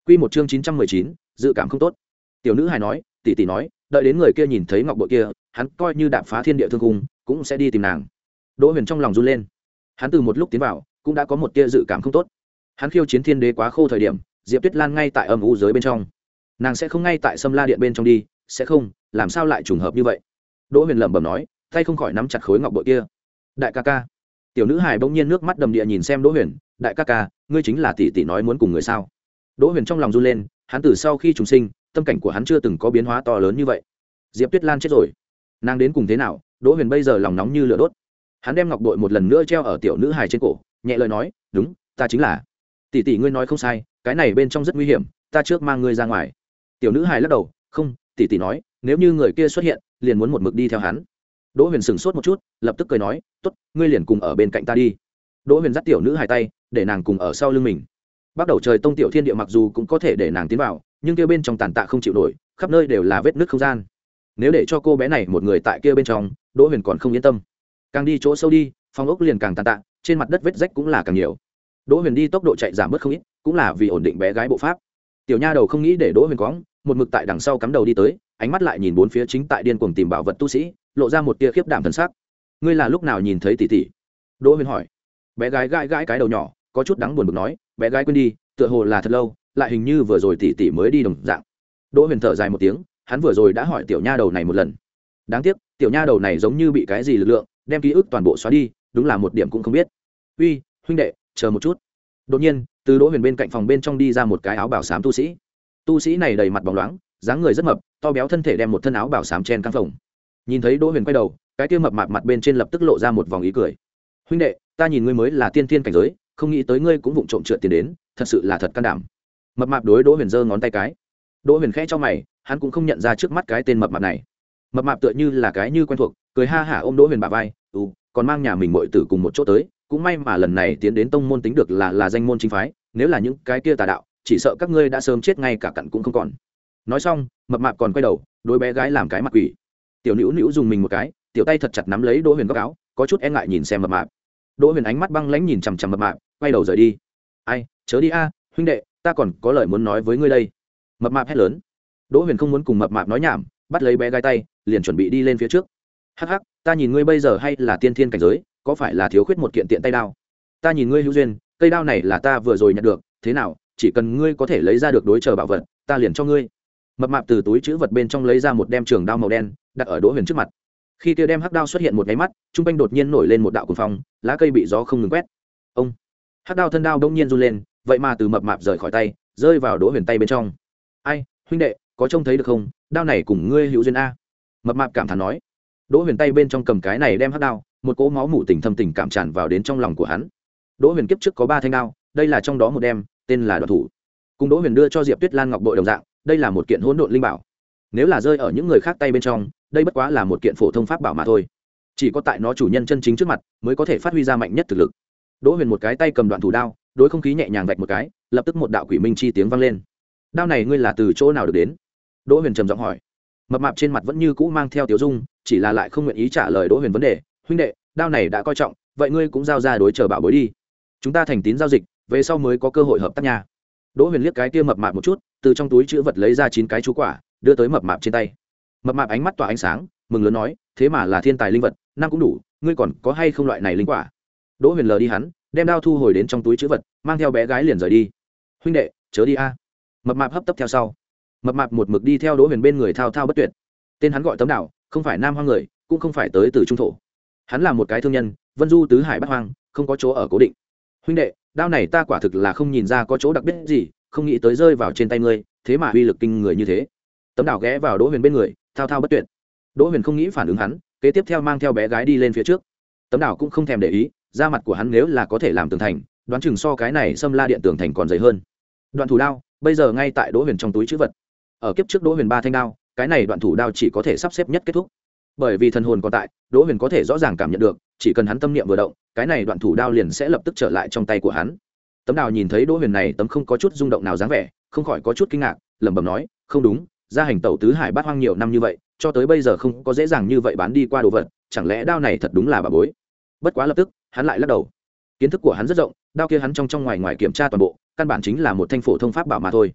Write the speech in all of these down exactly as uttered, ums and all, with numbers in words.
Quy một chương chín trăm mười chín, dự cảm không tốt. Tiểu nữ hài nói, tỷ tỷ nói, đợi đến người kia nhìn thấy ngọc bội kia, hắn coi như đạp phá thiên địa thương cung, cũng sẽ đi tìm nàng. Đỗ Huyền trong lòng run lên. Hắn từ một lúc tiến vào, cũng đã có một tia dự cảm không tốt. Hắn khiêu chiến thiên đế quá khô thời điểm, Diệp Tuyết Lan ngay tại âm u giới bên trong. Nàng sẽ không ngay tại Sâm La điện bên trong đi, sẽ không, làm sao lại trùng hợp như vậy? Đỗ Huyền lẩm bẩm nói, tay không khỏi nắm chặt khối ngọc bội kia. Đại ca ca. Tiểu nữ hài bỗng nhiên nước mắt đầm đìa nhìn xem Đỗ Huyền, đại ca ca, ngươi chính là tỷ tỷ nói muốn cùng người sao? Đỗ Huyền trong lòng run lên, hắn từ sau khi trùng sinh, tâm cảnh của hắn chưa từng có biến hóa to lớn như vậy. Diệp Tuyết Lan chết rồi, nàng đến cùng thế nào? Đỗ Huyền bây giờ lòng nóng như lửa đốt. Hắn đem ngọc bội một lần nữa treo ở tiểu nữ hài trên cổ, nhẹ lời nói, đúng, ta chính là. Tỷ tỷ ngươi nói không sai, cái này bên trong rất nguy hiểm, ta trước mang ngươi ra ngoài. Tiểu nữ hài lắc đầu, không, tỷ tỷ nói, nếu như người kia xuất hiện, liền muốn một mực đi theo hắn. Đỗ Huyền sững sốt một chút, lập tức cười nói, tốt, ngươi liền cùng ở bên cạnh ta đi. Đỗ Huyền dắt tiểu nữ hài tay, để nàng cùng ở sau lưng mình. Bắt đầu trời tông tiểu thiên địa mặc dù cũng có thể để nàng tiến vào, nhưng kia bên trong tàn tạ không chịu nổi, khắp nơi đều là vết nứt không gian. Nếu để cho cô bé này một người tại kia bên trong, Đỗ Huyền còn không yên tâm. Càng đi chỗ sâu đi, phòng ốc liền càng tàn tạ, trên mặt đất vết rách cũng là càng nhiều. Đỗ Huyền đi tốc độ chạy giảm bớt không ít, cũng là vì ổn định bé gái bộ pháp. Tiểu nha đầu không nghĩ để Đỗ Huyền quõng, một mực tại đằng sau cắm đầu đi tới, ánh mắt lại nhìn bốn phía chính tại điên cuồng tìm bảo vật tu sĩ, lộ ra một tia khiếp đảm thần sắc. Ngươi là lúc nào nhìn thấy tỷ tỷ? Đỗ Huyền hỏi. Bé gái gãi gãi cái đầu nhỏ, có chút đắng buồn bực nói, bé gái quên đi, tựa hồ là thật lâu, lại hình như vừa rồi tỷ tỷ mới đi đồng dạng. Đỗ Huyền thở dài một tiếng, hắn vừa rồi đã hỏi tiểu nha đầu này một lần. Đáng tiếc, tiểu nha đầu này giống như bị cái gì lực lượng đem ký ức toàn bộ xóa đi, đúng là một điểm cũng không biết. Uy, huynh đệ, chờ một chút. Đột nhiên, từ Đỗ Huyền bên cạnh phòng bên trong đi ra một cái áo bào xám tu sĩ. Tu sĩ này đầy mặt bóng loáng, dáng người rất mập, to béo thân thể đem một thân áo bào xám chen căng phòng. Nhìn thấy Đỗ Huyền quay đầu, cái kia mập mạp mặt bên trên lập tức lộ ra một vòng ý cười. Huynh đệ, ta nhìn ngươi mới là tiên tiên cảnh giới, không nghĩ tới ngươi cũng vụng trộm trượt tiền đến, thật sự là thật can đảm. Mập mạp đối Đỗ Huyền giơ ngón tay cái. Đỗ Huyền khẽ cho mày, hắn cũng không nhận ra trước mắt cái tên mập mạp này. Mập mạp tựa như là cái như quen thuộc, cười ha hả ôm Đỗ Huyền bả vai, "Ừ, còn mang nhà mình muội tử cùng một chỗ tới, cũng may mà lần này tiến đến tông môn tính được là là danh môn chính phái, nếu là những cái kia tà đạo, chỉ sợ các ngươi đã sớm chết ngay cả cặn cũng không còn." Nói xong, mập mạp còn quay đầu, đối bé gái làm cái mặt quỷ. Tiểu Nữu Nữu dùng mình một cái, tiểu tay thật chặt nắm lấy Đỗ Huyền góc áo, có chút e ngại nhìn xem mập mạp. Đỗ Huyền ánh mắt băng lãnh nhìn chằm chằm mập mạp, quay đầu rời đi. "Ai, chớ đi a, huynh đệ, ta còn có lời muốn nói với ngươi đây." Mập mạp hét lớn. Đỗ Huyền không muốn cùng mập mạp nói nhảm, bắt lấy bé gái tay, liền chuẩn bị đi lên phía trước. "Hắc hắc, ta nhìn ngươi bây giờ hay là tiên thiên cảnh giới, có phải là thiếu khuyết một kiện tiện tay đao? Ta nhìn ngươi hữu duyên, cây đao này là ta vừa rồi nhận được, thế nào, chỉ cần ngươi có thể lấy ra được đối chờ bảo vật, ta liền cho ngươi." Mập mạp từ túi trữ vật bên trong lấy ra một đem trường đao màu đen, đặt ở Đỗ Huyền trước mặt. Khi kia đem hắc đao xuất hiện một cái mắt, trung quanh đột nhiên nổi lên một đạo cuồng phong, lá cây bị gió không ngừng quét. Ông, hắc đao thân đao đột nhiên run lên, vậy mà từ mập mạp rời khỏi tay, rơi vào Đỗ Huyền tay bên trong. "Ai, huynh đệ, có trông thấy được không, đao này cùng ngươi hữu duyên a." Mập mạp cảm thán nói. Đỗ Huyền tay bên trong cầm cái này đem hắc đao, một cỗ máu mủ tình thâm tình cảm tràn vào đến trong lòng của hắn. Đỗ Huyền kiếp trước có ba thanh đao, đây là trong đó một đem, tên là Đoạt Thủ. Cùng Đỗ Huyền đưa cho Diệp Tuyết Lan ngọc bội đồng dạng, đây là một kiện hỗn độn linh bảo. Nếu là rơi ở những người khác tay bên trong, đây bất quá là một kiện phổ thông pháp bảo mà thôi. Chỉ có tại nó chủ nhân chân chính trước mặt, mới có thể phát huy ra mạnh nhất thực lực. Đỗ Huyền một cái tay cầm Đoạn Thủ đao, đối không khí nhẹ nhàng vạch một cái, lập tức một đạo quỷ minh chi tiếng vang lên. "Đao này ngươi là từ chỗ nào được đến?" Đỗ Huyền trầm giọng hỏi. Mập mạp trên mặt vẫn như cũ mang theo tiểu dung, chỉ là lại không nguyện ý trả lời Đỗ Huyền vấn đề. "Huynh đệ, đao này đã coi trọng, vậy ngươi cũng giao ra đối chờ bảo bối đi. Chúng ta thành tín giao dịch, về sau mới có cơ hội hợp tác nha." Đỗ Huyền liếc cái kia mập mạp một chút, từ trong túi chữ vật lấy ra chín cái chú quả, đưa tới mập mạp trên tay. Mập mạp ánh mắt tỏa ánh sáng, mừng lớn nói, "Thế mà là thiên tài linh vật, năm cũng đủ, ngươi còn có hay không loại này linh quả?" Đỗ Huyền lờ đi hắn, đem đao thu hồi đến trong túi chữ vật, mang theo bé gái liền rời đi. "Huynh đệ, chớ đi a." Mập mạp hấp tấp theo sau. Mập mạp một mực đi theo Đỗ Huyền bên người thao thao bất tuyệt. Tên hắn gọi Tấm Đảo, không phải nam hoang người, cũng không phải tới từ trung thổ. Hắn là một cái thương nhân, vân du tứ hải bát hoang, không có chỗ ở cố định. "Huynh đệ, đao này ta quả thực là không nhìn ra có chỗ đặc biệt gì, không nghĩ tới rơi vào trên tay ngươi, thế mà uy lực kinh người như thế." Tấm Đảo ghé vào Đỗ Huyền bên người, thao thao bất tuyệt. Đỗ Huyền không nghĩ phản ứng hắn, kế tiếp theo mang theo bé gái đi lên phía trước. Tấm Đảo cũng không thèm để ý, da mặt của hắn nếu là có thể làm tường thành, đoán chừng so cái này Sâm La điện tường thành còn dày hơn. Đoạn thủ đao bây giờ ngay tại Đỗ Huyền trong túi trữ vật. Ở kiếp trước Đỗ Huyền ba thanh đao, cái này đoạn thủ đao chỉ có thể sắp xếp nhất kết thúc. Bởi vì thần hồn còn tại, Đỗ Huyền có thể rõ ràng cảm nhận được, chỉ cần hắn tâm niệm vừa động, cái này đoạn thủ đao liền sẽ lập tức trở lại trong tay của hắn. Tấm Đào nhìn thấy Đỗ Huyền này tấm không có chút rung động nào dáng vẻ, không khỏi có chút kinh ngạc, lẩm bẩm nói, "Không đúng, gia hành tẩu tứ hải bát hoang nhiều năm như vậy, cho tới bây giờ không có dễ dàng như vậy bán đi qua đồ vật, chẳng lẽ đao này thật đúng là bà bối?" Bất quá lập tức, hắn lại lắc đầu. Kiến thức của hắn rất rộng, đao kia hắn trong trong ngoài ngoài kiểm tra toàn bộ, căn bản chính là một thanh phổ thông pháp bảo mà thôi.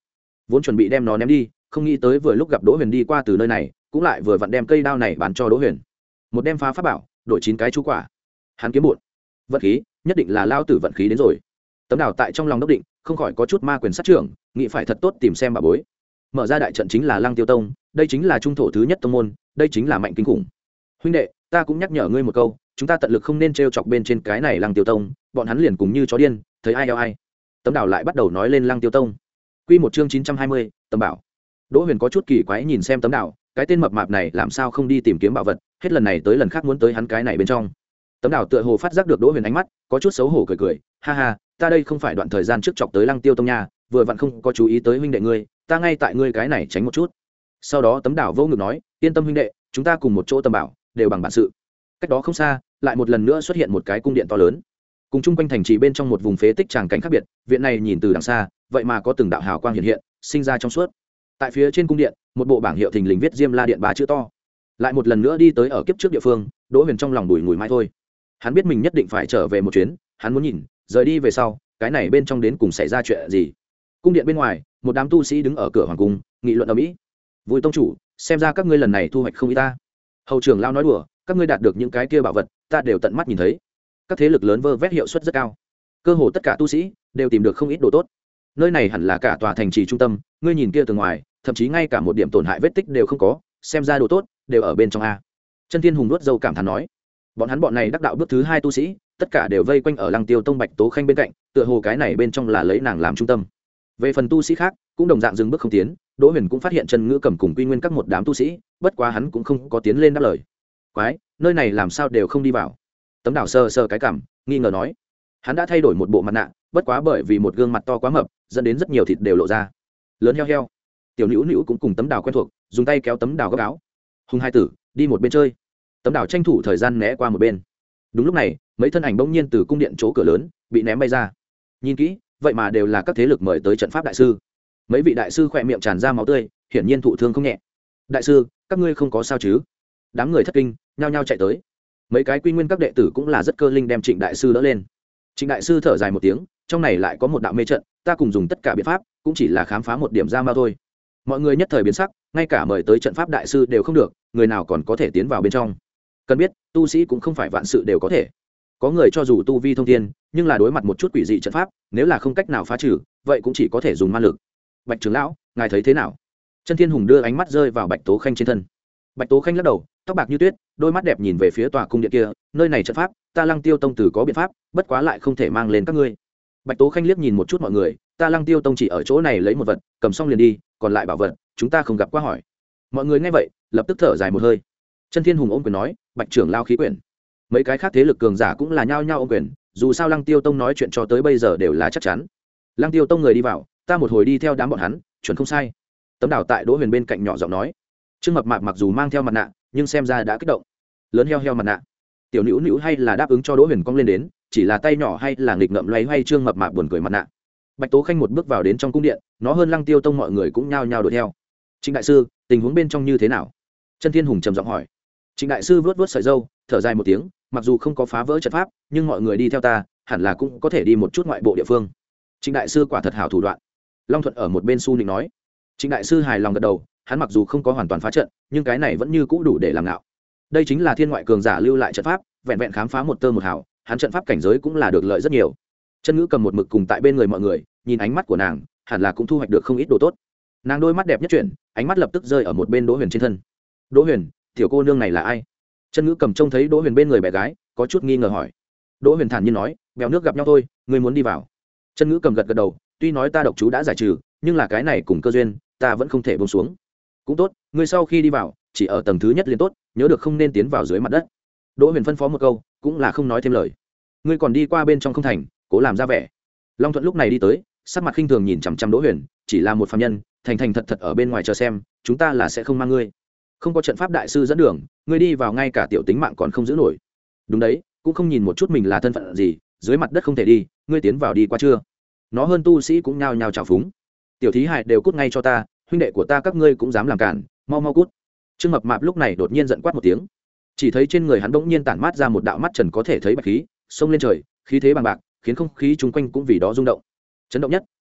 vốn chuẩn bị đem nó ném đi, không nghĩ tới vừa lúc gặp Đỗ Huyền đi qua từ nơi này, cũng lại vừa vặn đem cây đao này bán cho Đỗ Huyền. Một đem phá pháp bảo, đổi chín cái chú quả. Hắn kiếm bộn. Vận khí, nhất định là lao tử vận khí đến rồi. Tấm Đào tại trong lòng đốc định, không khỏi có chút ma quyền sát trưởng, nghĩ phải thật tốt tìm xem bà bối. Mở ra đại trận chính là Lăng Tiêu Tông, đây chính là trung thổ thứ nhất tông môn, đây chính là mạnh kinh khủng. Huynh đệ, ta cũng nhắc nhở ngươi một câu, chúng ta tận lực không nên trêu chọc bên trên cái này Lăng Tiêu Tông, bọn hắn liền cùng như chó điên, thấy ai eo ai. Tấm Đào lại bắt đầu nói lên Lăng Tiêu Tông. Quy một chương chín trăm hai mươi, Tấm Bảo. Đỗ Huyền có chút kỳ quái nhìn xem Tấm Đào, cái tên mập mạp này làm sao không đi tìm kiếm bảo vật, hết lần này tới lần khác muốn tới hắn cái này bên trong. Tấm Đào tựa hồ phát giác được Đỗ Huyền ánh mắt, có chút xấu hổ cười cười, ha ha, ta đây không phải đoạn thời gian trước chọc tới Lăng Tiêu Tông nha, vừa vặn không có chú ý tới huynh đệ ngươi, ta ngay tại ngươi cái này tránh một chút. Sau đó Tấm Đào vô ngực nói, yên tâm huynh đệ, chúng ta cùng một chỗ tầm bảo, đều bằng bản sự. Cách đó không xa, lại một lần nữa xuất hiện một cái cung điện to lớn, cùng chung quanh thành trì bên trong một vùng phế tích tràng cảnh khác biệt. Viện này nhìn từ đằng xa, vậy mà có từng đạo hào quang hiện hiện, sinh ra trong suốt. Tại phía trên cung điện, một bộ bảng hiệu thình lình viết Diêm La Điện ba chữ to. Lại một lần nữa đi tới ở kiếp trước địa phương, Đỗ Huyền trong lòng đùi ngùi mãi thôi. Hắn biết mình nhất định phải trở về một chuyến, hắn muốn nhìn, rời đi về sau, cái này bên trong đến cùng xảy ra chuyện gì. Cung điện bên ngoài, một đám tu sĩ đứng ở cửa hoàng cung, nghị luận ầm ĩ. Vui tông chủ, xem ra các ngươi lần này thu hoạch không ít ta. Hầu trưởng lao nói đùa, các ngươi đạt được những cái kia bảo vật, ta đều tận mắt nhìn thấy. Các thế lực lớn vơ vét hiệu suất rất cao, cơ hồ tất cả tu sĩ đều tìm được không ít đồ tốt. Nơi này hẳn là cả tòa thành trì trung tâm, ngươi nhìn kia từ ngoài, thậm chí ngay cả một điểm tổn hại vết tích đều không có, xem ra đồ tốt đều ở bên trong a. Chân Thiên Hùng nuốt dâu cảm thán nói, bọn hắn bọn này đắc đạo bước thứ hai tu sĩ, tất cả đều vây quanh ở Lăng Tiêu Tông Bạch Tố Khanh bên cạnh, tựa hồ cái này bên trong là lấy nàng làm trung tâm. Về phần tu sĩ khác, cũng đồng dạng dừng bước không tiến. Đỗ Huyền cũng phát hiện Chân Ngữ Cầm cùng Quy Nguyên các một đám tu sĩ, bất quá hắn cũng không có tiến lên đáp lời. Quái, nơi này làm sao đều không đi vào. Tấm Đào sờ sờ cái cằm, nghi ngờ nói, hắn đã thay đổi một bộ mặt nạ, bất quá bởi vì một gương mặt to quá mập, dẫn đến rất nhiều thịt đều lộ ra. Lớn heo heo. Tiểu Nữu Nữu cũng cùng Tấm Đào quen thuộc, dùng tay kéo Tấm Đào góc áo. Hùng hai tử, đi một bên chơi. Tấm Đào tranh thủ thời gian né qua một bên. Đúng lúc này, mấy thân ảnh bỗng nhiên từ cung điện chỗ cửa lớn bị ném bay ra. Nhìn kỹ, vậy mà đều là các thế lực mời tới trận pháp đại sư. Mấy vị đại sư khỏe miệng tràn ra máu tươi, hiển nhiên thụ thương không nhẹ. Đại sư, các ngươi không có sao chứ? Đám người thất kinh, nhao nhao chạy tới. Mấy cái Quy Nguyên các đệ tử cũng là rất cơ linh đem Trịnh đại sư đỡ lên. Trịnh đại sư thở dài một tiếng, trong này lại có một đạo mê trận, ta cùng dùng tất cả biện pháp, cũng chỉ là khám phá một điểm ra mau thôi. Mọi người nhất thời biến sắc, ngay cả mời tới trận pháp đại sư đều không được, người nào còn có thể tiến vào bên trong. Cần biết, tu sĩ cũng không phải vạn sự đều có thể. Có người cho dù tu vi thông thiên, nhưng là đối mặt một chút quỷ dị trận pháp, nếu là không cách nào phá trừ, vậy cũng chỉ có thể dùng ma lực. Bạch trưởng lão, ngài thấy thế nào? Chân Thiên Hùng đưa ánh mắt rơi vào Bạch Tố Khanh trên thân. Bạch Tố Khanh lắc đầu, tóc bạc như tuyết, đôi mắt đẹp nhìn về phía tòa cung điện kia, nơi này trận pháp, ta Lăng Tiêu Tông tử có biện pháp, bất quá lại không thể mang lên các ngươi. Bạch Tố Khanh liếc nhìn một chút mọi người, ta Lăng Tiêu Tông chỉ ở chỗ này lấy một vật, cầm xong liền đi, còn lại bảo vật, chúng ta không gặp qua hỏi. Mọi người nghe vậy, lập tức thở dài một hơi. Chân Thiên Hùng ôm quyền nói, Bạch trưởng lao khí quyển. Mấy cái khác thế lực cường giả cũng là nhao nhao ôm quyền, dù sao Lăng Tiêu Tông nói chuyện cho tới bây giờ đều là chắc chắn. Lăng Tiêu Tông người đi vào, ta một hồi đi theo đám bọn hắn, chuẩn không sai. Tấm Đào tại Đỗ Huyền bên cạnh nhỏ giọng nói. Trương Mập Mạp mặc dù mang theo mặt nạ, nhưng xem ra đã kích động. Lớn heo heo mặt nạ. Tiểu Nữu Nữu hay là đáp ứng cho Đỗ Huyền cong lên đến, chỉ là tay nhỏ hay là nghịch ngợm loay hoay. Trương Mập Mạp buồn cười mặt nạ. Bạch Tố Khanh một bước vào đến trong cung điện, nó hơn Lăng Tiêu Tông mọi người cũng nhao nhao đuổi theo. Trịnh đại sư, tình huống bên trong như thế nào? Chân Thiên Hùng trầm giọng hỏi. Trịnh đại sư vớt vớt sợi râu, thở dài một tiếng, mặc dù không có phá vỡ trận pháp, nhưng mọi người đi theo ta, hẳn là cũng có thể đi một chút ngoại bộ địa phương. Trịnh đại sư quả thật hảo thủ đoạn. Long Thuận ở một bên su nịnh nói. Trịnh đại sư hài lòng gật đầu, hắn mặc dù không có hoàn toàn phá trận, nhưng cái này vẫn như cũ đủ để làm ngạo. Đây chính là thiên ngoại cường giả lưu lại trận pháp, vẹn vẹn khám phá một tơ một hào, hắn trận pháp cảnh giới cũng là được lợi rất nhiều. Chân Ngữ cầm một mực cùng tại bên người mọi người, nhìn ánh mắt của nàng, hẳn là cũng thu hoạch được không ít đồ tốt. Nàng đôi mắt đẹp nhất chuyển, ánh mắt lập tức rơi ở một bên Đỗ Huyền trên thân. Đỗ Huyền, tiểu cô nương này là ai? Chân Ngữ cầm trông thấy Đỗ Huyền bên người bé gái, có chút nghi ngờ hỏi. Đỗ Huyền thản nhiên nói, bèo nước gặp nhau thôi, ngươi muốn đi vào. Chân Ngữ cầm gật gật đầu, tuy nói ta độc chú đã giải trừ, nhưng là cái này cùng cơ duyên, ta vẫn không thể buông xuống. Cũng tốt, ngươi sau khi đi vào, chỉ ở tầng thứ nhất liền tốt, nhớ được không nên tiến vào dưới mặt đất. Đỗ Huyền phân phó một câu, cũng là không nói thêm lời. Ngươi còn đi qua bên trong không thành, cố làm ra vẻ. Long Thuận lúc này đi tới, sắc mặt khinh thường nhìn chằm chằm Đỗ Huyền, chỉ là một phàm nhân, thành thành thật thật ở bên ngoài chờ xem, chúng ta là sẽ không mang ngươi. Không có trận pháp đại sư dẫn đường, ngươi đi vào ngay cả tiểu tính mạng còn không giữ nổi. Đúng đấy, cũng không nhìn một chút mình là thân phận gì, dưới mặt đất không thể đi, ngươi tiến vào đi qua chưa? Nó hơn tu sĩ cũng nhao nhao chào phúng. Tiểu thí hại đều cút ngay cho ta, huynh đệ của ta các ngươi cũng dám làm cản, mau mau cút. Trương Mập Mạp lúc này đột nhiên giận quát một tiếng, chỉ thấy trên người hắn bỗng nhiên tản mát ra một đạo mắt trần có thể thấy bạch khí, xông lên trời, khí thế bằng bạc, khiến không khí chung quanh cũng vì đó rung động. Chấn động nhất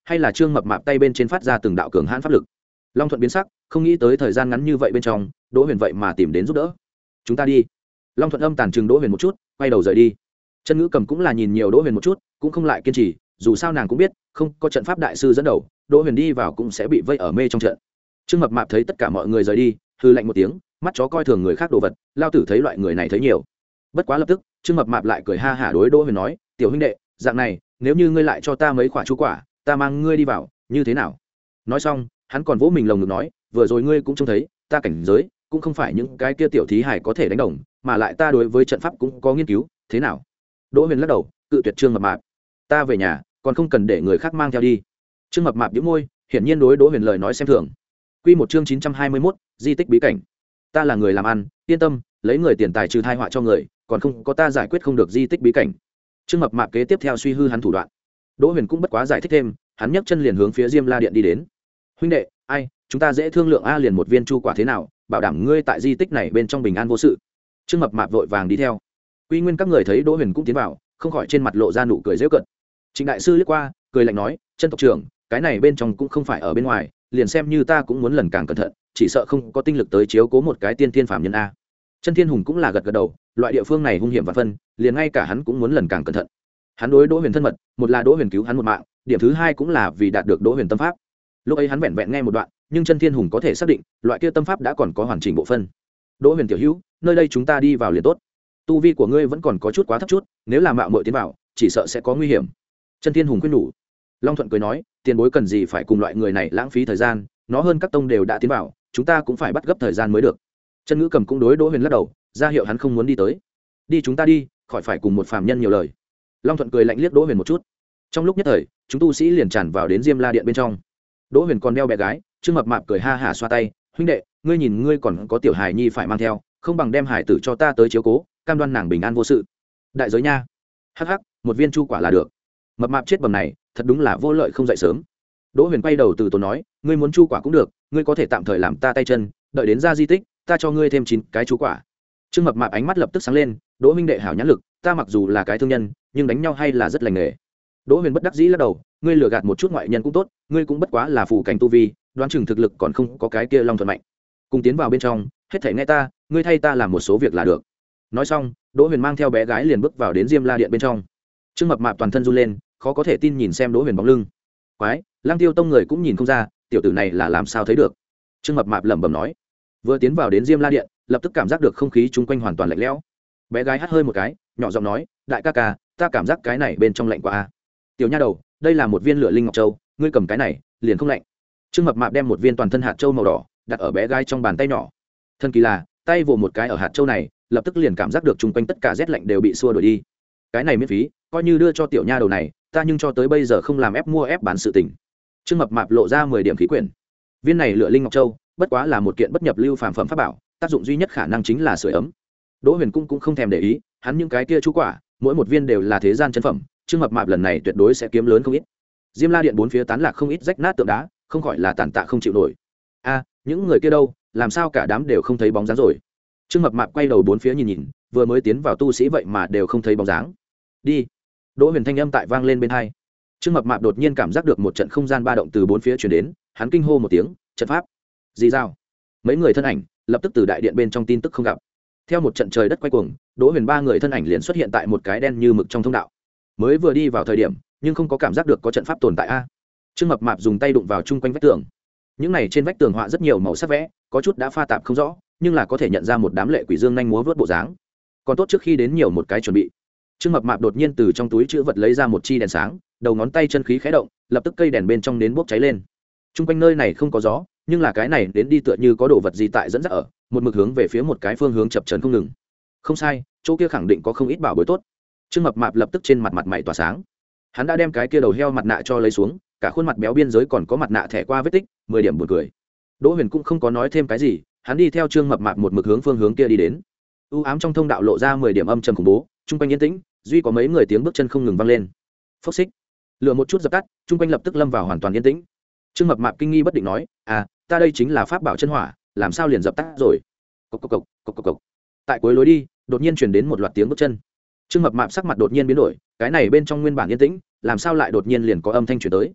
hay là trương mập mạp tay bên trên phát ra từng đạo cường hãn pháp lực. Long Thuận biến sắc, không nghĩ tới thời gian ngắn như vậy bên trong Đỗ Huyền vậy mà tìm đến giúp đỡ. Chúng ta đi. Long Thuận âm tàn trừng Đỗ Huyền một chút, quay đầu rời đi. Chân Ngữ Cầm cũng là nhìn nhiều Đỗ Huyền một chút, cũng không lại kiên trì, dù sao nàng cũng biết không có trận pháp đại sư dẫn đầu, Đỗ Huyền đi vào cũng sẽ bị vây ở mê trong trận. Trương mập mạp thấy tất cả mọi người rời đi, hư lạnh một tiếng, mắt chó coi thường người khác đồ vật, lao tử thấy loại người này thấy nhiều. Bất quá lập tức Trương mập mạp lại cười ha hả đối Đỗ Huyền nói, tiểu huynh đệ, dạng này nếu như ngươi lại cho ta mấy quả chu quả, ta mang ngươi đi vào, như thế nào? Nói xong hắn còn vỗ mình lồng ngực nói, vừa rồi ngươi cũng trông thấy ta cảnh giới cũng không phải những cái kia tiểu thí hải có thể đánh đồng, mà lại ta đối với trận pháp cũng có nghiên cứu, thế nào? Đỗ Huyền lắc đầu, cự tuyệt Trương mập mạp. Ta về nhà còn không cần để người khác mang theo đi. Trương mập mạp nhíu môi, hiển nhiên đối Đỗ Huyền lời nói xem thường. Quy một chương chín trăm hai mươi mốt, di tích bí cảnh. Ta là người làm ăn, yên tâm, lấy người tiền tài trừ tai họa cho người, còn không có ta giải quyết không được di tích bí cảnh. Trương mập mạp kế tiếp theo suy hư hắn thủ đoạn. Đỗ Huyền cũng bất quá giải thích thêm, hắn nhấc chân liền hướng phía Diêm La điện đi đến. Huynh đệ, ai, chúng ta dễ thương lượng a, liền một viên chu quả thế nào, bảo đảm ngươi tại di tích này bên trong bình an vô sự. Trương mập mạp vội vàng đi theo. Quy Nguyên các người thấy Đỗ Huyền cũng tiến vào, không khỏi trên mặt lộ ra nụ cười giễu cợt. Trịnh đại sư liếc qua, cười lạnh nói, chân tộc trưởng, cái này bên trong cũng không phải ở bên ngoài, liền xem như ta cũng muốn lần càng cẩn thận, chỉ sợ không có tinh lực tới chiếu cố một cái tiên tiên phàm nhân a. Chân Thiên Hùng cũng là gật gật đầu, loại địa phương này hung hiểm và phân, liền ngay cả hắn cũng muốn lần càng cẩn thận. Hắn đối Đỗ Huyền thân mật, một là Đỗ Huyền cứu hắn một mạng, điểm thứ hai cũng là vì đạt được Đỗ Huyền tâm pháp. Lúc ấy hắn vẹn vẹn nghe một đoạn, nhưng Chân Thiên Hùng có thể xác định, loại kia tâm pháp đã còn có hoàn chỉnh bộ phân. Đỗ Huyền tiểu hữu, nơi đây chúng ta đi vào liền tốt. Tu vi của ngươi vẫn còn có chút quá thấp chút, nếu làm mạo muội tiến vào, chỉ sợ sẽ có nguy hiểm. Chân Thiên Hùng khuyên nhủ. Long Thuận cười nói, tiền bối cần gì phải cùng loại người này lãng phí thời gian, nó hơn các tông đều đã tiến vào, chúng ta cũng phải bắt gấp thời gian mới được. Chân Ngữ Cầm cũng đối Đỗ Huyền lắc đầu, ra hiệu hắn không muốn đi tới. Đi chúng ta đi, khỏi phải cùng một phàm nhân nhiều lời. Long Thuận cười lạnh liếc Đỗ Huyền một chút. Trong lúc nhất thời, chúng tu sĩ liền tràn vào đến Diêm La điện bên trong. Đỗ Huyền còn đeo bé gái, Trương mập mạp cười ha hả xoa tay, huynh đệ, ngươi nhìn ngươi còn có tiểu hài nhi phải mang theo, không bằng đem hải tử cho ta tới chiếu cố, cam đoan nàng bình an vô sự. Đại giới nha. Hắc hắc, một viên chu quả là được. Mập mạp chết bầm này, thật đúng là vô lợi không dậy sớm. Đỗ Huyền quay đầu từ tốn nói, ngươi muốn chu quả cũng được, ngươi có thể tạm thời làm ta tay chân, đợi đến ra di tích, ta cho ngươi thêm chín cái chu quả. Trương mập mạp ánh mắt lập tức sáng lên, Đỗ huynh đệ hảo nhãn lực, ta mặc dù là cái thương nhân, nhưng đánh nhau hay là rất lành nghề. Đỗ Huyền bất đắc dĩ lắc đầu, ngươi lừa gạt một chút ngoại nhân cũng tốt, ngươi cũng bất quá là phù cảnh tu vi, đoán chừng thực lực còn không có cái kia Long Thuận mạnh. Cùng tiến vào bên trong, hết thảy nghe ta, ngươi thay ta làm một số việc là được. Nói xong, Đỗ Huyền mang theo bé gái liền bước vào đến Diêm La điện bên trong. Trương mập mạp toàn thân run lên, khó có thể tin nhìn xem Đỗ Huyền bóng lưng. Quái, Lang Tiêu tông người cũng nhìn không ra, tiểu tử này là làm sao thấy được. Trương mập mạp lẩm bẩm nói. Vừa tiến vào đến Diêm La điện, lập tức cảm giác được không khí chung quanh hoàn toàn lạnh lẽo. Bé gái hắt hơi một cái, nhỏ giọng nói, đại ca ca, ta cảm giác cái này bên trong lạnh quá a. Tiểu nha đầu, đây là một viên lửa linh ngọc châu, ngươi cầm cái này liền không lạnh. Trương mập mạp đem một viên toàn thân hạt châu màu đỏ đặt ở bé gái trong bàn tay nhỏ. Thân kỳ là, tay vồ một cái ở hạt châu này, lập tức liền cảm giác được chung quanh tất cả rét lạnh đều bị xua đuổi đi. Cái này miễn phí, coi như đưa cho tiểu nha đầu này, ta nhưng cho tới bây giờ không làm ép mua ép bán sự tình. Trương mập mạp lộ ra mười điểm khí quyển. Viên này lửa linh ngọc châu, bất quá là một kiện bất nhập lưu phàm phẩm pháp bảo, tác dụng duy nhất khả năng chính là sưởi ấm. Đỗ Huyền cũng cũng không thèm để ý, hắn những cái kia chú quả, mỗi một viên đều là thế gian chân phẩm, Trương mập mạp lần này tuyệt đối sẽ kiếm lớn không ít. Diêm La điện bốn phía tán lạc không ít rách nát tượng đá, không khỏi là tàn tạ không chịu nổi. A, những người kia đâu, làm sao cả đám đều không thấy bóng dáng rồi? Trương mập mạp quay đầu bốn phía nhìn nhìn, vừa mới tiến vào tu sĩ vậy mà đều không thấy bóng dáng. Đi. Đỗ Huyền thanh âm tại vang lên bên tai. Trương mập mạp đột nhiên cảm giác được một trận không gian ba động từ bốn phía truyền đến, hắn kinh hô một tiếng, trận pháp. Gì sao? Mấy người thân ảnh lập tức từ đại điện bên trong tin tức không gặp. Theo một trận trời đất quay cuồng, Đỗ Huyền ba người thân ảnh liền xuất hiện tại một cái đen như mực trong thông đạo. Mới vừa đi vào thời điểm, nhưng không có cảm giác được có trận pháp tồn tại a. Trương mập mạp dùng tay đụng vào chung quanh vách tường. Những này trên vách tường họa rất nhiều màu sắc vẽ, có chút đã pha tạp không rõ, nhưng là có thể nhận ra một đám lệ quỷ dương nhanh múa vớt bộ dáng. Còn tốt trước khi đến nhiều một cái chuẩn bị. Trương mập mạp đột nhiên từ trong túi trữ vật lấy ra một chi đèn sáng, đầu ngón tay chân khí khẽ động, lập tức cây đèn bên trong nến bốc cháy lên. Trung quanh nơi này không có gió, nhưng là cái này đến đi tựa như có đồ vật gì tại dẫn dắt ở, một mực hướng về phía một cái phương hướng chập chờn không ngừng. Không sai, chỗ kia khẳng định có không ít bảo bối tốt. Trương mập mạp lập tức trên mặt mặt mày tỏa sáng. Hắn đã đem cái kia đầu heo mặt nạ cho lấy xuống, cả khuôn mặt béo biên giới còn có mặt nạ thẻ qua vết tích, mười điểm buồn cười. Đỗ Huyền cũng không có nói thêm cái gì, hắn đi theo Trương mập mạp một mực hướng phương hướng kia đi đến. U ám trong thông đạo lộ ra mười điểm âm trầm khủng bố, trung quanh yên tĩnh, duy có mấy người tiếng bước chân không ngừng vang lên. Phốc xích. Lửa một chút dập tắt, trung quanh lập tức lâm vào hoàn toàn yên tĩnh. Trương mập mạp kinh nghi bất định nói, "À, ta đây chính là pháp bảo chân hỏa, làm sao liền dập tắt rồi?" Cộc cộc cộc, cộc cộc cộc. Tại cuối lối đi, đột nhiên truyền đến một loạt tiếng bước chân. Trương mập mạp sắc mặt đột nhiên biến đổi, cái này bên trong nguyên bản yên tĩnh, làm sao lại đột nhiên liền có âm thanh truyền tới?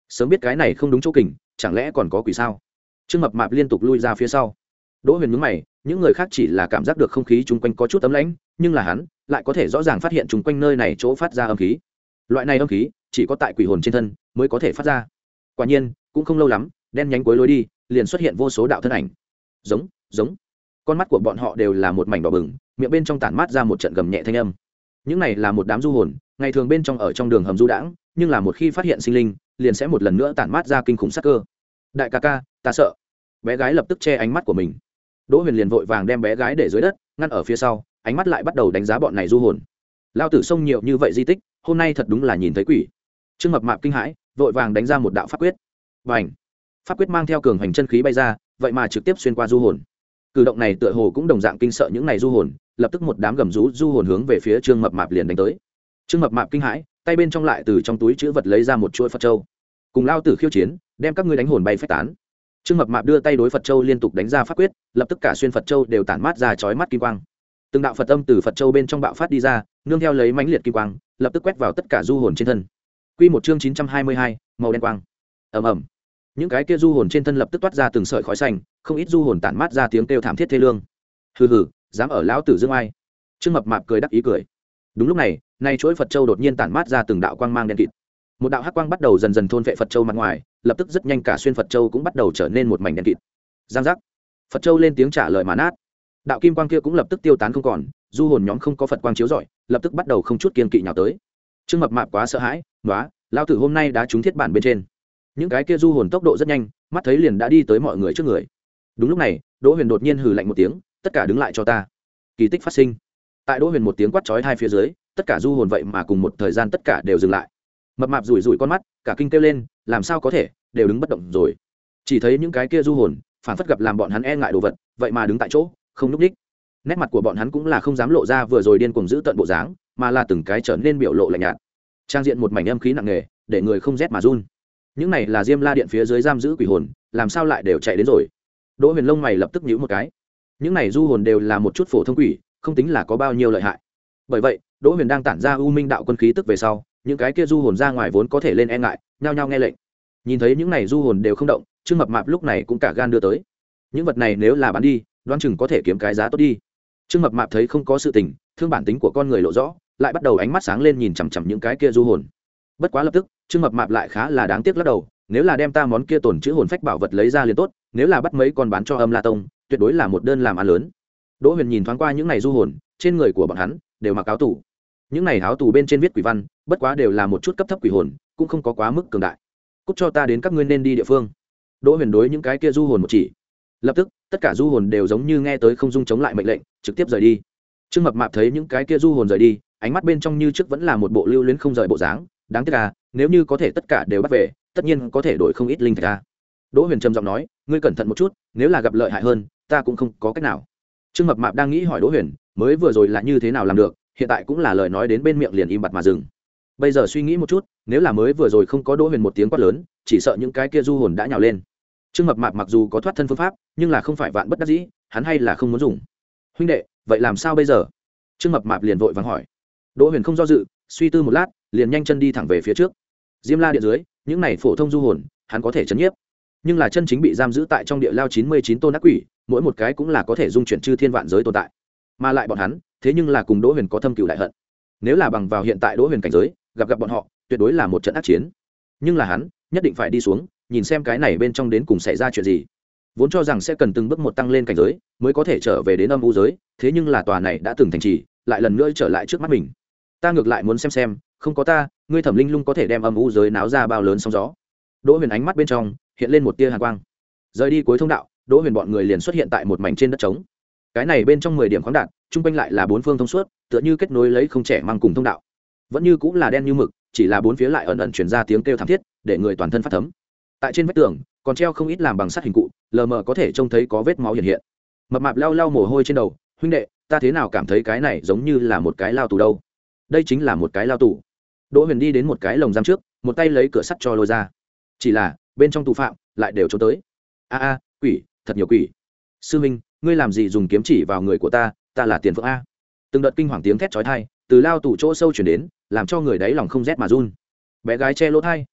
sớm biết cái này không đúng chỗ kình, chẳng lẽ còn có quỷ sao? Trương Mập Mạp liên tục lui ra phía sau. Đỗ Huyền nhướng mày, những người khác chỉ là cảm giác được không khí chung quanh có chút ấm lãnh, nhưng là hắn lại có thể rõ ràng phát hiện chung quanh nơi này chỗ phát ra âm khí. Loại này âm khí chỉ có tại quỷ hồn trên thân mới có thể phát ra. Quả nhiên, cũng không lâu lắm, đen nhánh cuối lối đi liền xuất hiện vô số đạo thân ảnh. Giống, giống. Con mắt của bọn họ đều là một mảnh đỏ bừng, miệng bên trong tản mát ra một trận gầm nhẹ thanh âm. Những này là một đám du hồn, ngày thường bên trong ở trong đường hầm du đãng, nhưng là một khi phát hiện sinh linh, liền sẽ một lần nữa tản mát ra kinh khủng sát cơ. Đại ca ca, ta sợ. Bé gái lập tức che ánh mắt của mình. Đỗ Huyền liền vội vàng đem bé gái để dưới đất, ngăn ở phía sau, ánh mắt lại bắt đầu đánh giá bọn này du hồn. Lao tử sông nhiều như vậy di tích, hôm nay thật đúng là nhìn thấy quỷ. Trương Mập Mạp kinh hãi, vội vàng đánh ra một đạo pháp quyết. Bành! Pháp quyết mang theo cường hành chân khí bay ra, vậy mà trực tiếp xuyên qua du hồn. Cử động này tựa hồ cũng đồng dạng kinh sợ những này du hồn, lập tức một đám gầm rú du hồn hướng về phía Trương Mập Mạp liền đánh tới. Trương Mập Mạp kinh hãi, tay bên trong lại từ trong túi trữ vật lấy ra một chuỗi Phật châu. Cùng Lao tử khiêu chiến, đem các ngươi đánh hồn bay phách tán. Trương Mập Mạp đưa tay đối Phật châu liên tục đánh ra pháp quyết, lập tức cả xuyên Phật châu đều tản mát ra chói mắt kim quang. Từng đạo Phật âm từ Phật châu bên trong bạo phát đi ra, nương theo lấy mãnh liệt kim quang, lập tức quét vào tất cả du hồn trên thân. Quy một chương chín trăm hai mươi hai, màu đen quang. Ầm ầm. Những cái kia du hồn trên thân lập tức toát ra từng sợi khói xanh, không ít du hồn tản mát ra tiếng kêu thảm thiết thê lương. Hừ hừ, dám ở lão tử dương ai? Trương Mập Mạp cười đắc ý cười. Đúng lúc này, nay chuỗi Phật châu đột nhiên tản mát ra từng đạo quang mang đen kịt. Một đạo hắc quang bắt đầu dần dần thôn vệ Phật châu mặt ngoài, lập tức rất nhanh cả xuyên Phật châu cũng bắt đầu trở nên một mảnh đen kịt. Giang giác. Phật châu lên tiếng trả lời mà nát. Đạo kim quang kia cũng lập tức tiêu tán không còn, du hồn nhóm không có Phật quang chiếu rọi, lập tức bắt đầu không chút kiên kỵ nhào tới. Trương Mập Mạp quá sợ hãi, "Nóa, lão tử hôm nay đã trúng thiết bản bên trên." Những cái kia du hồn tốc độ rất nhanh, mắt thấy liền đã đi tới mọi người trước người. Đúng lúc này, Đỗ Huyền đột nhiên hừ lạnh một tiếng, "Tất cả đứng lại cho ta." Kỳ tích phát sinh. Tại Đỗ Huyền một tiếng quát chói tai phía dưới, tất cả du hồn vậy mà cùng một thời gian tất cả đều dừng lại. Mập Mạp rủi rủi con mắt, cả kinh kêu lên, làm sao có thể, đều đứng bất động rồi. Chỉ thấy những cái kia du hồn phản phất gặp làm bọn hắn e ngại đồ vật, vậy mà đứng tại chỗ không núp đích. Nét mặt của bọn hắn cũng là không dám lộ ra vừa rồi điên cuồng giữ tận bộ dáng, mà là từng cái trở nên biểu lộ lạnh nhạt. Trang diện một mảnh âm khí nặng nề, để người không rét mà run. Những này là Diêm La điện phía dưới giam giữ quỷ hồn, làm sao lại đều chạy đến rồi? Đỗ Huyền lông mày lập tức nhíu một cái. Những này du hồn đều là một chút phổ thông quỷ, không tính là có bao nhiêu lợi hại. Bởi vậy, Đỗ Huyền đang tản ra u minh đạo quân khí tức về sau, những cái kia du hồn ra ngoài vốn có thể lên e ngại, nhao nhao nghe lệnh. Nhìn thấy những này du hồn đều không động, Trương Mập Mạp lúc này cũng cả gan đưa tới. Những vật này nếu là bán đi, đoán chừng có thể kiếm cái giá tốt đi. Trương Mập Mạp thấy không có sự tình, thương bản tính của con người lộ rõ, lại bắt đầu ánh mắt sáng lên nhìn chằm chằm những cái kia du hồn. Bất quá lập tức, Trương Mập Mạp lại khá là đáng tiếc lắc đầu, nếu là đem ta món kia tổn chữ hồn phách bảo vật lấy ra liền tốt, nếu là bắt mấy con bán cho Âm La Tông, tuyệt đối là một đơn làm ăn lớn. Đỗ Huyền nhìn thoáng qua những này du hồn, trên người của bọn hắn đều mặc áo tù. Những này áo tù bên trên viết quỷ văn, bất quá đều là một chút cấp thấp quỷ hồn, cũng không có quá mức cường đại. Cút cho ta đến các ngươi nên đi địa phương. Đỗ Huyền đối những cái kia du hồn một chỉ. Lập tức, tất cả du hồn đều giống như nghe tới không dung chống lại mệnh lệnh, trực tiếp rời đi. Trương Mập Mạp thấy những cái kia du hồn rời đi, ánh mắt bên trong như trước vẫn là một bộ lưu luyến không rời bộ dáng, đáng tiếc à, nếu như có thể tất cả đều bắt về, tất nhiên có thể đổi không ít linh thạch a. Đỗ Huyền trầm giọng nói, ngươi cẩn thận một chút, nếu là gặp lợi hại hơn, ta cũng không có cách nào. Trương Mập Mạp đang nghĩ hỏi Đỗ Huyền, mới vừa rồi là như thế nào làm được, hiện tại cũng là lời nói đến bên miệng liền im bặt mà dừng. Bây giờ suy nghĩ một chút, nếu là mới vừa rồi không có Đỗ Huyền một tiếng quát lớn, chỉ sợ những cái kia du hồn đã nhào lên. Trương Mập Mạp mặc dù có thoát thân phương pháp, nhưng là không phải vạn bất đắc dĩ, hắn hay là không muốn dùng. Huynh đệ, vậy làm sao bây giờ? Trương Mập Mạp liền vội vàng hỏi. Đỗ Huyền không do dự, suy tư một lát, liền nhanh chân đi thẳng về phía trước. Diêm La điện dưới, những này phổ thông du hồn, hắn có thể chấn nhiếp, nhưng là chân chính bị giam giữ tại trong địa lao chín mươi chín tôn ác quỷ, mỗi một cái cũng là có thể dung chuyển chư thiên vạn giới tồn tại. Mà lại bọn hắn, thế nhưng là cùng Đỗ Huyền có thâm cừu đại hận. Nếu là bằng vào hiện tại Đỗ Huyền cảnh giới, gặp gặp bọn họ, tuyệt đối là một trận ác chiến. Nhưng là hắn, nhất định phải đi xuống, nhìn xem cái này bên trong đến cùng xảy ra chuyện gì. Vốn cho rằng sẽ cần từng bước một tăng lên cảnh giới, mới có thể trở về đến âm u giới, thế nhưng là tòa này đã từng thành trì, lại lần nữa trở lại trước mắt mình. Ta ngược lại muốn xem xem, không có ta, ngươi Thẩm Linh Lung có thể đem âm u giới náo ra bao lớn sóng gió. Đỗ Huyền ánh mắt bên trong hiện lên một tia hàn quang. Rời đi cuối thông đạo, Đỗ Huyền bọn người liền xuất hiện tại một mảnh trên đất trống. Cái này bên trong mười điểm khoáng đạt, trung quanh lại là bốn phương thông suốt, tựa như kết nối lấy không trẻ mang cùng thông đạo. Vẫn như cũng là đen như mực, chỉ là bốn phía lại ẩn ẩn truyền ra tiếng kêu thảm thiết, để người toàn thân phát thấm. Tại trên vách tường còn treo không ít làm bằng sắt hình cụ, lờ mờ có thể trông thấy có vết máu hiện hiện. Mập Mạp lau lau mồ hôi trên đầu, huynh đệ, ta thế nào cảm thấy cái này giống như là một cái lao tù đâu? Đây chính là một cái lao tù. Đỗ Huyền đi đến một cái lồng giam trước, một tay lấy cửa sắt cho lôi ra. Chỉ là bên trong tù phạm lại đều trốn tới. A a, quỷ, thật nhiều quỷ. Sư minh, ngươi làm gì dùng kiếm chỉ vào người của ta? Ta là Tiền Phượng a. Từng đợt kinh hoàng tiếng thét chói tai từ lao tù chỗ sâu truyền đến, làm cho người đấy lòng không rét mà run. Bé gái che lỗ tai,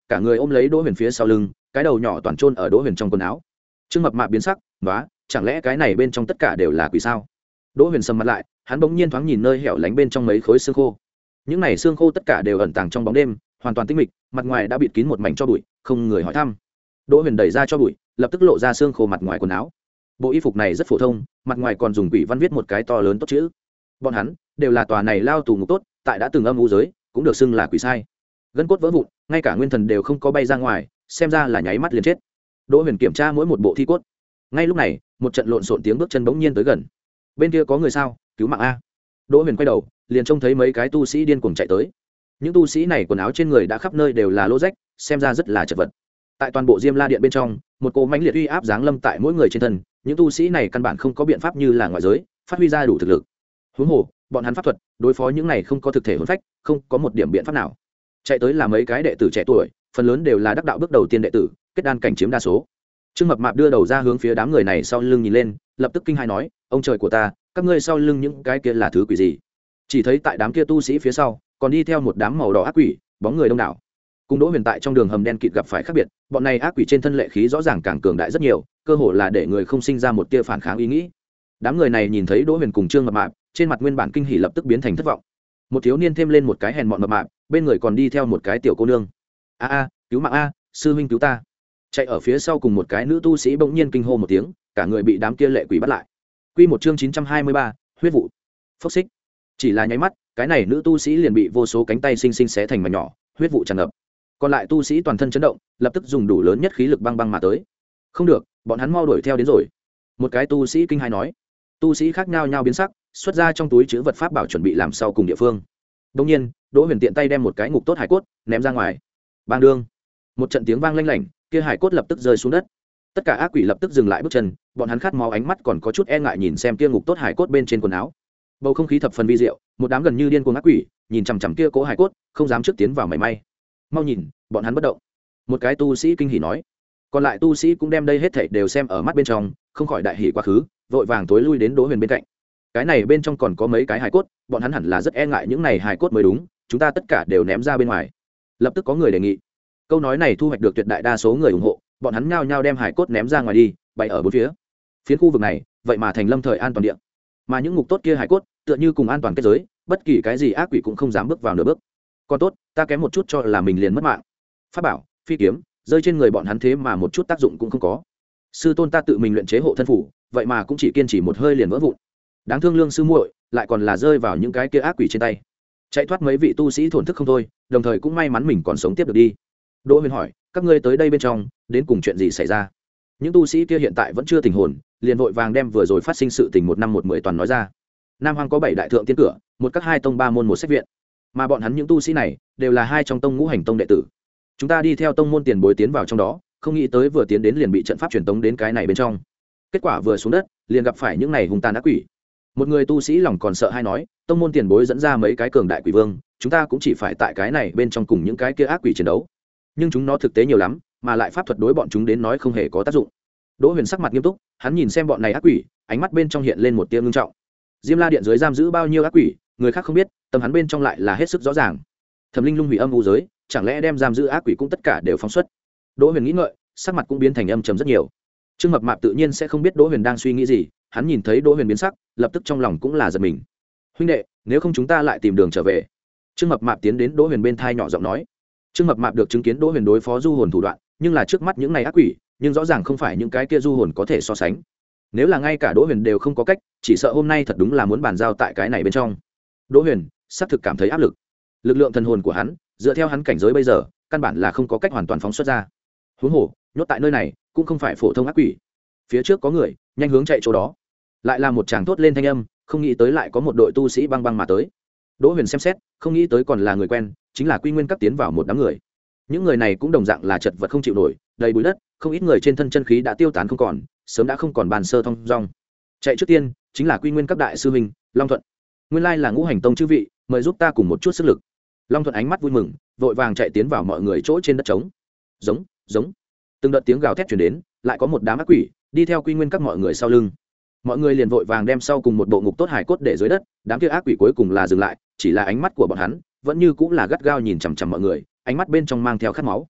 cả người ôm lấy Đỗ Huyền phía sau lưng, cái đầu nhỏ toàn chôn ở Đỗ Huyền trong quần áo. Trương Mập Mạp biến sắc, "Nóa, chẳng lẽ cái này bên trong tất cả đều là quỷ sao?" Đỗ Huyền sầm mặt lại, hắn bỗng nhiên thoáng nhìn nơi hẻo lánh bên trong mấy khối xương khô. Những này xương khô tất cả đều ẩn tàng trong bóng đêm, hoàn toàn tĩnh mịch, mặt ngoài đã bịt kín một mảnh tro bụi, không người hỏi thăm. Đỗ Huyền đẩy ra tro bụi, lập tức lộ ra xương khô mặt ngoài quần áo. Bộ y phục này rất phổ thông, mặt ngoài còn dùng quỷ văn viết một cái to lớn tốt chữ. Bọn hắn đều là tòa này lao tù ngục tốt, tại đã từng âm u giới, cũng được xưng là quỷ sai. Gân cốt vỡ vụn, ngay cả nguyên thần đều không có bay ra ngoài, xem ra là nháy mắt liền chết. Đỗ Huyền kiểm tra mỗi một bộ thi cốt. Ngay lúc này, một trận lộn xộn tiếng bước chân bỗng nhiên tới gần. Bên kia có người sao? Cứu mạng a! Đỗ Huyền quay đầu, liền trông thấy mấy cái tu sĩ điên cuồng chạy tới. Những tu sĩ này quần áo trên người đã khắp nơi đều là lỗ rách, xem ra rất là chật vật. Tại toàn bộ Diêm La Điện bên trong, một cỗ mãnh liệt uy áp giáng lâm tại mỗi người trên thân, những tu sĩ này căn bản không có biện pháp như là ngoại giới phát huy ra đủ thực lực. Huống hồ, bọn hắn pháp thuật đối phó những này không có thực thể hồn phách, không có một điểm biện pháp nào. Chạy tới là mấy cái đệ tử trẻ tuổi, phần lớn đều là đắc đạo bước đầu tiên đệ tử, kết đan cảnh chiếm đa số. Trương Mập Mạp đưa đầu ra hướng phía đám người này sau lưng nhìn lên, lập tức kinh hãi nói, ông trời của ta, các ngươi sau lưng những cái kia là thứ quỷ gì? Chỉ thấy tại đám kia tu sĩ phía sau còn đi theo một đám màu đỏ ác quỷ, bóng người đông đảo. Cùng Đỗ Huyền tại trong đường hầm đen kịt gặp phải khác biệt, bọn này ác quỷ trên thân lệ khí rõ ràng càng cường đại rất nhiều, cơ hồ là để người không sinh ra một tia phản kháng ý nghĩ. Đám người này nhìn thấy Đỗ Huyền cùng Trương Mập Mạp, trên mặt nguyên bản kinh hỉ lập tức biến thành thất vọng. Một thiếu niên thêm lên một cái hèn mọn mập mạp, bên người còn đi theo một cái tiểu cô nương. A a, cứu mạng a, sư huynh cứu ta! Chạy ở phía sau cùng một cái nữ tu sĩ bỗng nhiên kinh hô một tiếng, cả người bị đám kia lệ quỷ bắt lại. Quy một chương chín trăm hai mươi ba, huyết vụ. Phốc xích. Chỉ là nháy mắt, cái này nữ tu sĩ liền bị vô số cánh tay xinh xinh xé thành mảnh nhỏ, huyết vụ tràn ngập. Còn lại tu sĩ toàn thân chấn động, lập tức dùng đủ lớn nhất khí lực băng băng mà tới. Không được, bọn hắn mau đuổi theo đến rồi. Một cái tu sĩ kinh hãi nói. Tu sĩ khác nhau nhau biến sắc, xuất ra trong túi chứa vật pháp bảo chuẩn bị làm sau cùng địa phương. Đương nhiên, Đỗ Huyền tiện tay đem một cái ngục tốt hải cốt ném ra ngoài. Bang đương, một trận tiếng vang lanh lảnh, kia hải cốt lập tức rơi xuống đất. Tất cả ác quỷ lập tức dừng lại bước chân, bọn hắn khát máu ánh mắt còn có chút e ngại nhìn xem kia ngục tốt hải cốt bên trên quần áo. Bầu không khí thập phần vi diệu, một đám gần như điên cuồng ác quỷ nhìn chằm chằm kia cố hải cốt, không dám trước tiến vào mảy may. Mau nhìn, bọn hắn bất động. Một cái tu sĩ kinh hỉ nói. Còn lại tu sĩ cũng đem đây hết thảy đều xem ở mắt bên trong, không khỏi đại hỉ quá khứ, vội vàng tối lui đến Đỗ Huyền bên cạnh. Cái này bên trong còn có mấy cái hài cốt, bọn hắn hẳn là rất e ngại những này hài cốt mới đúng, chúng ta tất cả đều ném ra bên ngoài. Lập tức có người đề nghị. Câu nói này thu hoạch được tuyệt đại đa số người ủng hộ, bọn hắn nhao nhao đem hài cốt ném ra ngoài đi, bày ở bốn phía. Phiến khu vực này, vậy mà thành lâm thời an toàn địa. Mà những ngục tốt kia hài cốt, tựa như cùng an toàn kết giới, bất kỳ cái gì ác quỷ cũng không dám bước vào nửa bước. Còn tốt, ta kém một chút cho là mình liền mất mạng. Pháp bảo, phi kiếm, rơi trên người bọn hắn thế mà một chút tác dụng cũng không có. Sư tôn ta tự mình luyện chế hộ thân phủ, vậy mà cũng chỉ kiên trì một hơi liền vỡ vụn. Đáng thương Lương sư muội, lại còn là rơi vào những cái kia ác quỷ trên tay. Chạy thoát mấy vị tu sĩ thổn thức không thôi, đồng thời cũng may mắn mình còn sống tiếp được đi. Đỗ Huyền hỏi, các ngươi tới đây bên trong, đến cùng chuyện gì xảy ra? Những tu sĩ kia hiện tại vẫn chưa tỉnh hồn, liền vội vàng đem vừa rồi phát sinh sự tình một năm một mười toàn nói ra. Nam Hoang có bảy đại thượng tiên cửa, một các hai tông ba môn một sách viện, mà bọn hắn những tu sĩ này đều là hai trong tông ngũ hành tông đệ tử. Chúng ta đi theo tông môn tiền bối tiến vào trong đó, không nghĩ tới vừa tiến đến liền bị trận pháp truyền tống đến cái này bên trong. Kết quả vừa xuống đất, liền gặp phải những này hung tàn ác quỷ. Một người tu sĩ lòng còn sợ hay nói, tông môn tiền bối dẫn ra mấy cái cường đại quỷ vương, chúng ta cũng chỉ phải tại cái này bên trong cùng những cái kia ác quỷ chiến đấu. Nhưng chúng nó thực tế nhiều lắm, mà lại pháp thuật đối bọn chúng đến nói không hề có tác dụng. Đỗ Huyền sắc mặt nghiêm túc, hắn nhìn xem bọn này ác quỷ, ánh mắt bên trong hiện lên một tia ngưng trọng. Diêm La Điện dưới giam giữ bao nhiêu ác quỷ, người khác không biết, tâm hắn bên trong lại là hết sức rõ ràng. Thẩm Linh Lung hủy âm u giới, chẳng lẽ đem giam giữ ác quỷ cũng tất cả đều phóng xuất? Đỗ Huyền nghĩ ngợi, sắc mặt cũng biến thành âm trầm rất nhiều. Trương Mập Mạp tự nhiên sẽ không biết Đỗ Huyền đang suy nghĩ gì, hắn nhìn thấy Đỗ Huyền biến sắc, lập tức trong lòng cũng là giật mình. Huynh đệ, nếu không chúng ta lại tìm đường trở về. Trương Mập Mạp tiến đến Đỗ Huyền bên thai nhỏ giọng nói. Trương Mập Mạp được chứng kiến Đỗ Huyền đối phó du hồn thủ đoạn, nhưng là trước mắt những này ác quỷ, nhưng rõ ràng không phải những cái kia du hồn có thể so sánh. Nếu là ngay cả Đỗ Huyền đều không có cách, chỉ sợ hôm nay thật đúng là muốn bàn giao tại cái này bên trong. Đỗ Huyền sắp thực cảm thấy áp lực. Lực lượng thần hồn của hắn, dựa theo hắn cảnh giới bây giờ, căn bản là không có cách hoàn toàn phóng xuất ra. Huống hồ, nhốt tại nơi này, cũng không phải phổ thông ác quỷ. Phía trước có người, nhanh hướng chạy chỗ đó. Lại là một chàng thốt lên thanh âm, không nghĩ tới lại có một đội tu sĩ băng băng mà tới. Đỗ Huyền xem xét, không nghĩ tới còn là người quen, chính là Quy Nguyên Các tiến vào một đám người. Những người này cũng đồng dạng là chật vật không chịu nổi, đầy bụi đất, không ít người trên thân chân khí đã tiêu tán không còn, sớm đã không còn bàn sơ thông dong. Chạy trước tiên, chính là Quy Nguyên Các đại sư huynh, Long Thuận. Nguyên lai là ngũ hành tông chư vị, mời giúp ta cùng một chút sức lực. Long Thuận ánh mắt vui mừng, vội vàng chạy tiến vào mọi người chỗ trên đất trống. Giống, giống. Từng đợt tiếng gào thét truyền đến, lại có một đám ác quỷ đi theo Quy Nguyên Các mọi người sau lưng. Mọi người liền vội vàng đem sau cùng một bộ ngục tốt hải cốt để dưới đất, đám kia ác quỷ cuối cùng là dừng lại, chỉ là ánh mắt của bọn hắn vẫn như cũng là gắt gao nhìn chằm chằm mọi người, ánh mắt bên trong mang theo khát máu.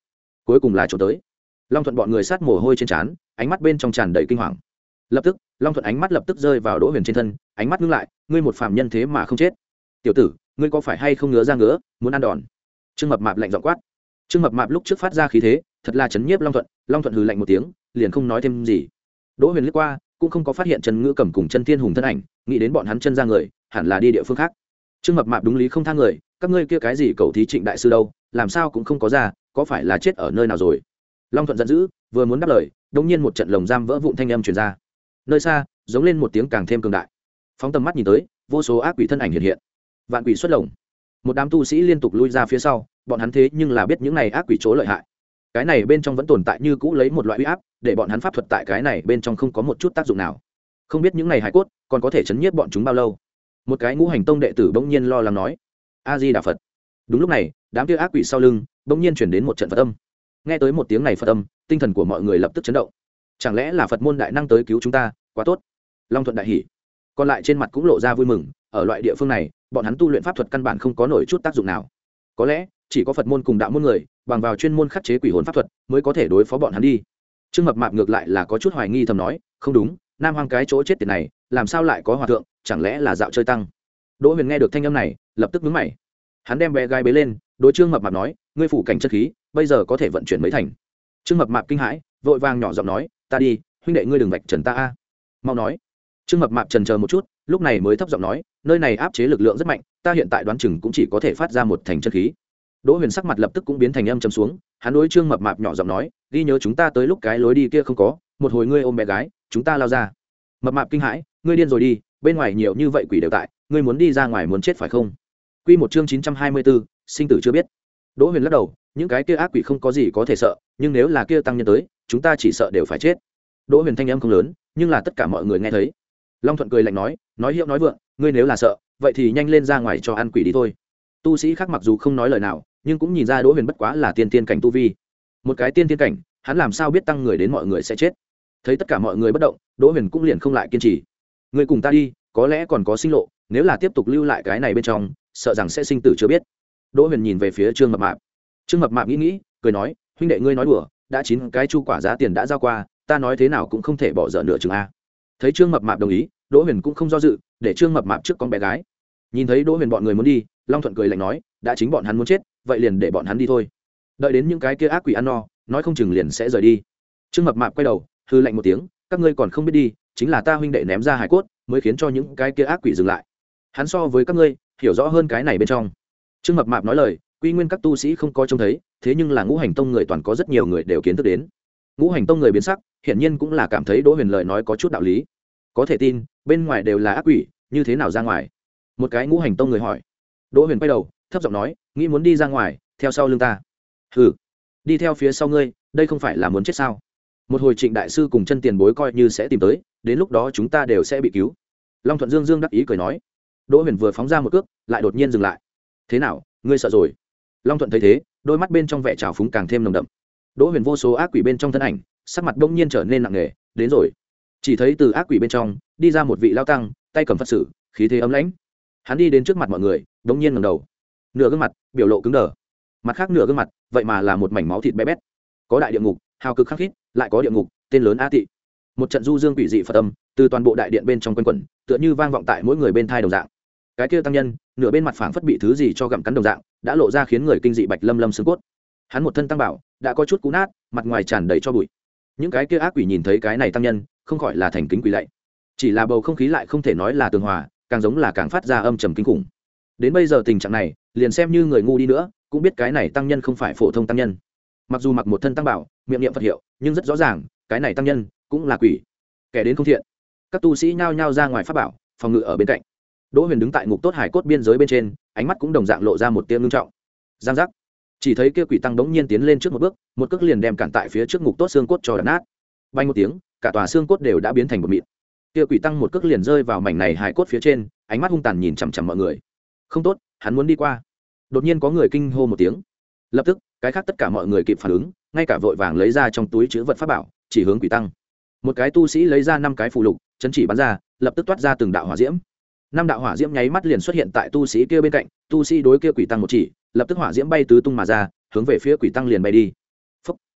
cuối cùng là trốn tới. Long Thuận bọn người sát mồ hôi trên trán, ánh mắt bên trong tràn đầy kinh hoàng. Lập tức Long Thuận ánh mắt lập tức rơi vào Đỗ Huyền trên thân, ánh mắt ngưng lại, ngươi một phàm nhân thế mà không chết. Tiểu tử, ngươi có phải hay không ngứa ra ngứa, muốn ăn đòn? Trương Mập Mạp lạnh giọng quát. Trương Mập Mạp lúc trước phát ra khí thế, thật là chấn nhiếp Long Thuận. Long Thuận hừ lạnh một tiếng, liền không nói thêm gì. Đỗ Huyền liếc qua, cũng không có phát hiện Trần Ngữ Cầm cùng Chân Thiên Hùng thân ảnh, nghĩ đến bọn hắn chân ra người, hẳn là đi địa phương khác. Trương Mập Mạp đúng lý không tha người, các ngươi kia cái gì cầu thí Trịnh đại sư đâu, làm sao cũng không có ra, có phải là chết ở nơi nào rồi? Long Thuận giận dữ, vừa muốn đáp lời, đột nhiên một trận lồng giam vỡ vụn thanh âm truyền ra. Nơi xa, giống lên một tiếng càng thêm cường đại. Phóng tầm mắt nhìn tới, vô số ác quỷ thân ảnh hiện hiện. Vạn quỷ xuất lồng. Một đám tu sĩ liên tục lui ra phía sau, bọn hắn thế nhưng là biết những này ác quỷ chỗ lợi hại. Cái này bên trong vẫn tồn tại như cũ lấy một loại uy áp, để bọn hắn pháp thuật tại cái này bên trong không có một chút tác dụng nào. Không biết những này hải cốt còn có thể chấn nhiếp bọn chúng bao lâu. Một cái ngũ hành tông đệ tử bỗng nhiên lo lắng nói: A Di Đà Phật. Đúng lúc này, đám kia ác quỷ sau lưng bỗng nhiên chuyển đến một trận Phật âm. Nghe tới một tiếng này Phật âm, tinh thần của mọi người lập tức chấn động. Chẳng lẽ là Phật môn đại năng tới cứu chúng ta? Quá tốt. Long Thuận đại hỉ, còn lại trên mặt cũng lộ ra vui mừng. Ở loại địa phương này, bọn hắn tu luyện pháp thuật căn bản không có nổi chút tác dụng nào. Có lẽ chỉ có Phật môn cùng đạo môn người bằng vào chuyên môn khắc chế quỷ hồn pháp thuật mới có thể đối phó bọn hắn đi. Trương Mập Mạp ngược lại là có chút hoài nghi, thầm nói: không đúng, Nam Hoang cái chỗ chết tiệt này làm sao lại có hòa thượng, chẳng lẽ là dạo chơi tăng? Đỗ Huyền nghe được thanh âm này, lập tức nhướng mày. Hắn đem bé gái bế lên, đối Trương Mập Mạp nói: ngươi phủ cảnh chất khí, bây giờ có thể vận chuyển mấy thành? Trương Mập Mạp kinh hãi, vội vàng nhỏ giọng nói: ta đi, huynh đệ ngươi đừng vạch trần ta a. Mau nói. Trương Mập Mạp trần chờ một chút, lúc này mới thấp giọng nói: nơi này áp chế lực lượng rất mạnh, ta hiện tại đoán chừng cũng chỉ có thể phát ra một thành chân khí. Đỗ Huyền sắc mặt lập tức cũng biến thành âm trầm xuống, hắn đối Trương Mập Mạp nhỏ giọng nói: ghi nhớ chúng ta tới lúc cái lối đi kia không có, một hồi ngươi ôm bé gái, chúng ta lao ra. Mập Mạp kinh hãi: ngươi điên rồi đi, bên ngoài nhiều như vậy quỷ đều tại, ngươi muốn đi ra ngoài muốn chết phải không? Quy một chương chín trăm hai mươi bốn, sinh tử chưa biết. Đỗ Huyền lắc đầu, những cái kia ác quỷ không có gì có thể sợ, nhưng nếu là kia tăng nhân tới, chúng ta chỉ sợ đều phải chết. Đỗ Huyền thanh âm không lớn, nhưng là tất cả mọi người nghe thấy. Long Thuận cười lạnh nói: nói hiệu nói vượng, ngươi nếu là sợ, vậy thì nhanh lên ra ngoài cho ăn quỷ đi thôi. Tu sĩ khác mặc dù không nói lời nào, nhưng cũng nhìn ra Đỗ Huyền bất quá là tiên tiên cảnh tu vi. Một cái tiên tiên cảnh, hắn làm sao biết tăng người đến mọi người sẽ chết? Thấy tất cả mọi người bất động, Đỗ Huyền cũng liền không lại kiên trì. Ngươi cùng ta đi, có lẽ còn có sinh lộ, nếu là tiếp tục lưu lại cái này bên trong, sợ rằng sẽ sinh tử chưa biết. Đỗ Huyền nhìn về phía Trương Mập Mạp. Trương Mập Mạp nghĩ nghĩ, cười nói: huynh đệ ngươi nói đùa, đã chín cái chu quả giá tiền đã giao qua, ta nói thế nào cũng không thể bỏ dở nửa chừng a. Thấy Trương Mập Mạp đồng ý, Đỗ Huyền cũng không do dự, để Trương Mập Mạp trước con bé gái. Nhìn thấy Đỗ Huyền bọn người muốn đi, Long Thuận cười lạnh nói: đã chính bọn hắn muốn chết, vậy liền để bọn hắn đi thôi. Đợi đến những cái kia ác quỷ ăn no, nói không chừng liền sẽ rời đi. Trương Mập Mạp quay đầu, hư lạnh một tiếng: các ngươi còn không biết đi, chính là ta huynh đệ ném ra hải cốt, mới khiến cho những cái kia ác quỷ dừng lại. Hắn so với các ngươi hiểu rõ hơn cái này bên trong. Trương Mập Mạp nói lời, Quy Nguyên các tu sĩ không có trông thấy, thế nhưng là Ngũ Hành Tông người toàn có rất nhiều người đều kiến thức đến. Ngũ Hành Tông người biến sắc, hiển nhiên cũng là cảm thấy Đỗ Huyền lời nói có chút đạo lý. Có thể tin, bên ngoài đều là ác quỷ, như thế nào ra ngoài? Một cái Ngũ Hành Tông người hỏi. Đỗ Huyền quay đầu, thấp giọng nói: nghĩ muốn đi ra ngoài, theo sau lưng ta. Hừ, đi theo phía sau ngươi, đây không phải là muốn chết sao? Một hồi Trịnh đại sư cùng Chân tiền bối coi như sẽ tìm tới, đến lúc đó chúng ta đều sẽ bị cứu. Long Thuận Dương Dương đắc ý cười nói. Đỗ Huyền vừa phóng ra một cước, lại đột nhiên dừng lại. Thế nào, ngươi sợ rồi? Long Thuận thấy thế, đôi mắt bên trong vẻ trào phúng càng thêm nồng đậm. Đỗ Huyền vô số ác quỷ bên trong thân ảnh, sắc mặt bỗng nhiên trở nên nặng nề. Đến rồi. Chỉ thấy từ ác quỷ bên trong đi ra một vị lao tăng, tay cầm Phật sử, khí thế ấm lãnh. Hắn đi đến trước mặt mọi người, bỗng nhiên ngẩng đầu. Nửa gương mặt biểu lộ cứng đờ, mặt khác nửa gương mặt vậy mà là một mảnh máu thịt bé bét. Có đại địa ngục, hào cực khắc khít, lại có địa ngục, tên lớn A Tị. Một trận du dương quỷ dị Phật âm từ toàn bộ đại điện bên trong quanh quẩn, tựa như vang vọng tại mỗi người bên thai đồng dạng. Cái kia tăng nhân, nửa bên mặt phảng phất bị thứ gì cho gặm cắn đồng dạng, đã lộ ra khiến người kinh dị bạch lâm lâm xương cốt. Hắn một thân tăng bảo đã có chút cũ nát, mặt ngoài tràn đầy cho bụi. Những cái kia ác quỷ nhìn thấy cái này tăng nhân, không khỏi là thành kính quỳ lạy. Chỉ là bầu không khí lại không thể nói là tường hòa, càng giống là càng phát ra âm trầm kinh khủng. Đến bây giờ tình trạng này, liền xem như người ngu đi nữa, cũng biết cái này tăng nhân không phải phổ thông tăng nhân. Mặc dù mặc một thân tăng bảo, miệng niệm Phật hiệu, nhưng rất rõ ràng, cái này tăng nhân cũng là quỷ, kẻ đến không thiện. Các tu sĩ nhao nhao ra ngoài pháp bảo, phòng ngự ở bên cạnh. Đỗ Huyền đứng tại ngục tốt hải cốt biên giới bên trên, ánh mắt cũng đồng dạng lộ ra một tia ngưng trọng. Giang giác, chỉ thấy kia quỷ tăng đống nhiên tiến lên trước một bước, một cước liền đem cản tại phía trước ngục tốt xương cốt cho đập nát. Bay một tiếng, cả tòa xương cốt đều đã biến thành một mịn. Kia quỷ tăng một cước liền rơi vào mảnh này hải cốt phía trên, ánh mắt hung tàn nhìn chằm chằm mọi người. Không tốt, hắn muốn đi qua. Đột nhiên có người kinh hô một tiếng. Lập tức, cái khác tất cả mọi người kịp phản ứng, ngay cả vội vàng lấy ra trong túi chứa vật pháp bảo, chỉ hướng quỷ tăng. Một cái tu sĩ lấy ra năm cái phù lục, chấn chỉ bắn ra, lập tức toát ra từng đạo hỏa diễm. Năm đạo hỏa diễm nháy mắt liền xuất hiện tại tu sĩ kia bên cạnh, tu sĩ đối kia quỷ tăng một chỉ, lập tức hỏa diễm bay tứ tung mà ra, hướng về phía quỷ tăng liền bay đi. Phúc.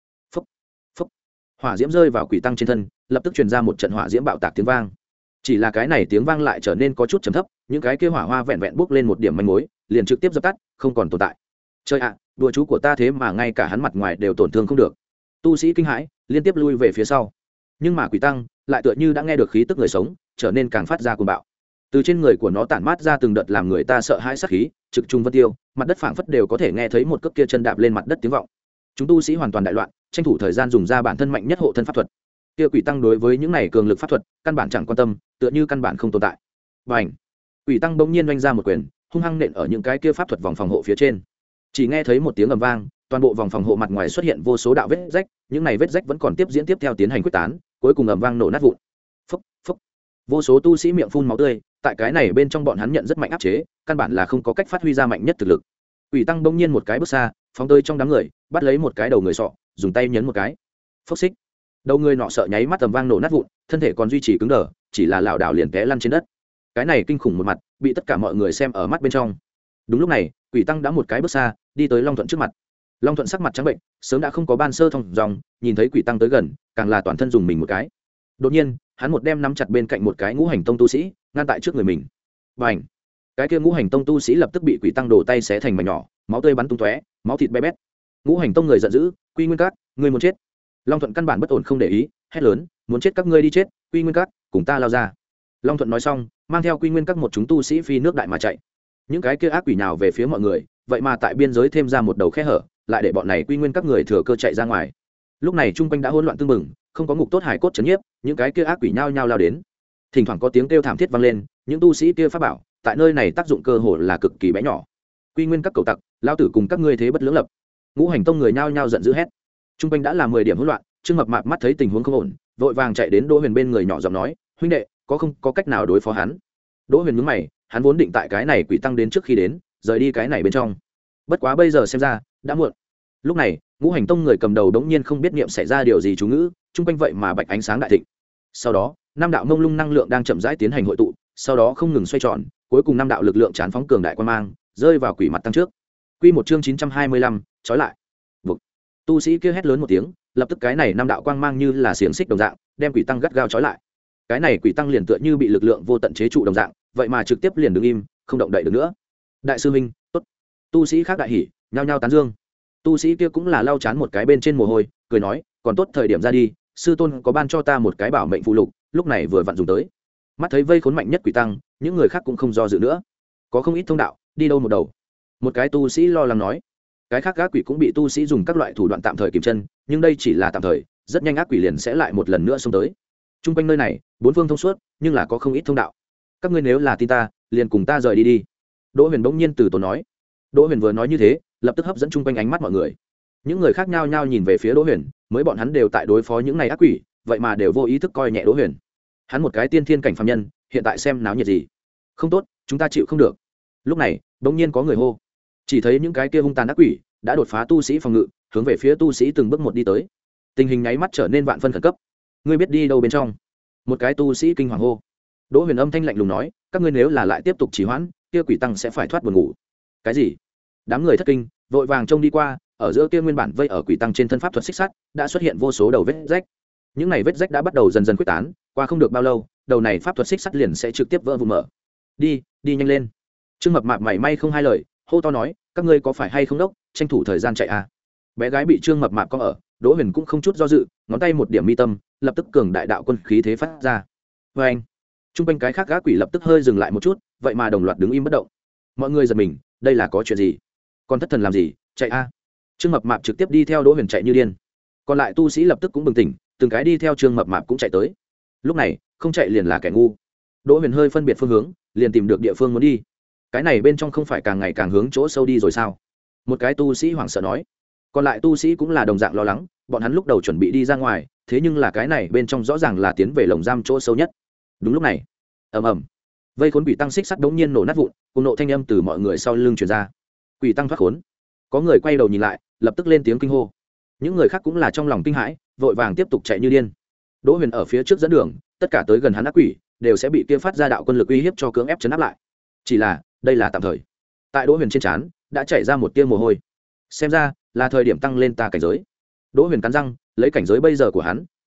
hỏa diễm rơi vào quỷ tăng trên thân, lập tức truyền ra một trận hỏa diễm bạo tạc tiếng vang. Chỉ là cái này tiếng vang lại trở nên có chút trầm thấp, những cái kia hỏa hoa vẹn vẹn bốc lên một điểm manh mối, liền trực tiếp dập tắt, không còn tồn tại. Chơi ạ, đùa chú của ta thế mà ngay cả hắn mặt ngoài đều tổn thương không được. Tu sĩ kinh hãi, liên tiếp lui về phía sau. Nhưng mà quỷ tăng lại tựa như đã nghe được khí tức người sống, trở nên càng phát ra cuồng bạo. Từ trên người của nó tản mát ra từng đợt làm người ta sợ hãi sát khí, trực trung vân tiêu, mặt đất phảng phất đều có thể nghe thấy một cước kia chân đạp lên mặt đất tiếng vọng. Chúng tu sĩ hoàn toàn đại loạn, tranh thủ thời gian dùng ra bản thân mạnh nhất hộ thân pháp thuật. Kia quỷ tăng đối với những này cường lực pháp thuật, căn bản chẳng quan tâm, tựa như căn bản không tồn tại. Bành! Quỷ tăng bỗng nhiên oanh ra một quyền, hung hăng nện ở những cái kia pháp thuật vòng phòng hộ phía trên. Chỉ nghe thấy một tiếng ầm vang, toàn bộ vòng phòng hộ mặt ngoài xuất hiện vô số đạo vết rách, những này vết rách vẫn còn tiếp diễn tiếp theo tiến hành quyết tán, cuối cùng ầm vang nổ nát vụn. Phốc, phốc. Vô số tu sĩ miệng phun máu tươi, tại cái này bên trong bọn hắn nhận rất mạnh áp chế, căn bản là không có cách phát huy ra mạnh nhất thực lực. Quỷ tăng bỗng nhiên một cái bước xa, phóng tới trong đám người, bắt lấy một cái đầu người sọ, dùng tay nhấn một cái. Phốc xích. Đầu người nọ sợ nháy mắt ầm vang nổ nát vụn, thân thể còn duy trì cứng đờ, chỉ là lảo đảo liền té lăn trên đất. Cái này kinh khủng một mặt, bị tất cả mọi người xem ở mắt bên trong. Đúng lúc này, quỷ tăng đã một cái bước xa, đi tới Long Thuận trước mặt. Long Thuận sắc mặt trắng bệnh, sớm đã không có ban sơ thông dòng, nhìn thấy quỷ tăng tới gần, càng là toàn thân dùng mình một cái. Đột nhiên, hắn một đem nắm chặt bên cạnh một cái ngũ hành tông tu sĩ, ngăn tại trước người mình. Bành! Cái kia ngũ hành tông tu sĩ lập tức bị quỷ tăng đổ tay xé thành mảnh nhỏ, máu tươi bắn tung tóe, máu thịt bé bét. Ngũ hành tông người giận dữ, Quy Nguyên Các, ngươi muốn chết. Long Thuận căn bản bất ổn không để ý, hét lớn, muốn chết các ngươi đi chết, Quy Nguyên Các, cùng ta lao ra. Long Thuận nói xong, mang theo Quy Nguyên Các một chúng tu sĩ phi nước đại mà chạy. Những cái kia ác quỷ nào về phía mọi người, vậy mà tại biên giới thêm ra một đầu khe hở, lại để bọn này Quy Nguyên Các người thừa cơ chạy ra ngoài. Lúc này trung quanh đã hỗn loạn tương mừng, không có ngục tốt hải cốt chấn nhiếp, những cái kia ác quỷ nhao nhao lao đến. Thỉnh thoảng có tiếng kêu thảm thiết vang lên, những tu sĩ kia pháp bảo tại nơi này tác dụng cơ hồ là cực kỳ bé nhỏ. Quy Nguyên Các cầu tặc, lao tử cùng các ngươi thế bất lưỡng lập. Ngũ hành tông người nhao nhao giận dữ hét. Trung quanh đã là mười điểm hỗn loạn, Trương Mập Mạp mắt thấy tình huống không ổn, vội vàng chạy đến Đỗ Huyền bên người nhỏ giọng nói, huynh đệ, có không có cách nào đối phó hắn? Đỗ Huyền nhướng mày, hắn vốn định tại cái này quỷ tăng đến trước khi đến, rời đi cái này bên trong. Bất quá bây giờ xem ra, đã muộn. Lúc này, Ngũ hành tông người cầm đầu đống nhiên không biết niệm xảy ra điều gì chú ngữ, trung quanh vậy mà bạch ánh sáng đại thịnh. Sau đó, năm đạo mông lung năng lượng đang chậm rãi tiến hành hội tụ, sau đó không ngừng xoay tròn, cuối cùng năm đạo lực lượng chán phóng cường đại quan mang, rơi vào quỷ mặt tăng trước. Quy một chương chín trăm hai mươi lăm, trói lại. Vực. Tu sĩ kia hét lớn một tiếng, lập tức cái này năm đạo quang mang như là xiềng xích đồng dạng, đem quỷ tăng gắt gao trói lại. Cái này quỷ tăng liền tựa như bị lực lượng vô tận chế trụ đồng dạng, vậy mà trực tiếp liền đứng im, không động đậy được nữa. Đại sư huynh, tốt. Tu sĩ khác đại hỉ, nhao nhao tán dương. Tu sĩ kia cũng là lau chán một cái bên trên mồ hôi, cười nói, còn tốt thời điểm ra đi, sư tôn có ban cho ta một cái bảo mệnh phụ lục, lúc này vừa vặn dùng tới. Mắt thấy vây khốn mạnh nhất quỷ tăng, những người khác cũng không do dự nữa. Có không ít thông đạo, đi đâu một đầu. Một cái tu sĩ lo lắng nói. Cái khác ác quỷ cũng bị tu sĩ dùng các loại thủ đoạn tạm thời kìm chân, nhưng đây chỉ là tạm thời, rất nhanh ác quỷ liền sẽ lại một lần nữa xông tới. Trung quanh nơi này, bốn phương thông suốt, nhưng là có không ít thông đạo. Các ngươi nếu là tin ta, liền cùng ta rời đi đi. Đỗ Huyền bỗng nhiên từ tốn nói. Đỗ Huyền vừa nói như thế, lập tức hấp dẫn chung quanh ánh mắt mọi người. Những người khác nhao nhao nhìn về phía Đỗ Huyền, mới bọn hắn đều tại đối phó những này ác quỷ, vậy mà đều vô ý thức coi nhẹ Đỗ Huyền. Hắn một cái tiên thiên cảnh phàm nhân, hiện tại xem náo nhiệt gì? Không tốt, chúng ta chịu không được. Lúc này, bỗng nhiên có người hô. Chỉ thấy những cái kia hung tàn ác quỷ đã đột phá tu sĩ phòng ngự, hướng về phía tu sĩ từng bước một đi tới. Tình hình nháy mắt trở nên vạn phân khẩn cấp. Ngươi biết đi đâu bên trong? Một cái tu sĩ kinh hoàng hô. Đỗ Huyền âm thanh lạnh lùng nói, các ngươi nếu là lại tiếp tục trì hoãn, kia quỷ tăng sẽ phải thoát buồn ngủ. Cái gì? Đám người thất kinh, vội vàng trông đi qua, ở giữa kia nguyên bản vây ở quỷ tăng trên thân pháp thuật xích sắt, đã xuất hiện vô số đầu vết rách. Những này vết rách đã bắt đầu dần dần quyết tán, qua không được bao lâu, đầu này pháp thuật xích sắt liền sẽ trực tiếp vỡ vụn mở. Đi, đi nhanh lên. Trương Mập Mạp mảy may không hai lời, hô to nói, các ngươi có phải hay không đốc, tranh thủ thời gian chạy à? Bé gái bị Trương Mập Mạp có ở, Đỗ Huyền cũng không chút do dự, ngón tay một điểm mi tâm, lập tức cường đại đạo quân khí thế phát ra. Và anh, trung quanh cái khác gã quỷ lập tức hơi dừng lại một chút, vậy mà đồng loạt đứng im bất động. Mọi người giật mình, đây là có chuyện gì? Còn thất thần làm gì, chạy a! Trương Mập Mạp trực tiếp đi theo Đỗ Huyền chạy như điên. Còn lại tu sĩ lập tức cũng bừng tỉnh, từng cái đi theo Trương Mập Mạp cũng chạy tới. Lúc này, không chạy liền là kẻ ngu. Đỗ Huyền hơi phân biệt phương hướng, liền tìm được địa phương muốn đi. Cái này bên trong không phải càng ngày càng hướng chỗ sâu đi rồi sao? Một cái tu sĩ hoảng sợ nói. Còn lại tu sĩ cũng là đồng dạng lo lắng, bọn hắn lúc đầu chuẩn bị đi ra ngoài, thế nhưng là cái này bên trong rõ ràng là tiến về lồng giam chỗ sâu nhất. Đúng lúc này, ầm ầm, vây khốn quỷ tăng xích sắt đống nhiên nổ nát vụn, cùng nộ thanh âm từ mọi người sau lưng truyền ra. Quỷ tăng thoát khốn. Có người quay đầu nhìn lại, lập tức lên tiếng kinh hô. Những người khác cũng là trong lòng kinh hãi, vội vàng tiếp tục chạy như điên. Đỗ Huyền ở phía trước dẫn đường, tất cả tới gần hắn ác quỷ đều sẽ bị kia phát ra đạo quân lực uy hiếp cho cưỡng ép chấn áp lại. Chỉ là, đây là tạm thời. Tại Đỗ Huyền trên trán đã chảy ra một tia mồ hôi. Xem ra là thời điểm tăng lên ta cảnh giới. Đỗ Huyền cắn răng, lấy cảnh giới bây giờ của hắn,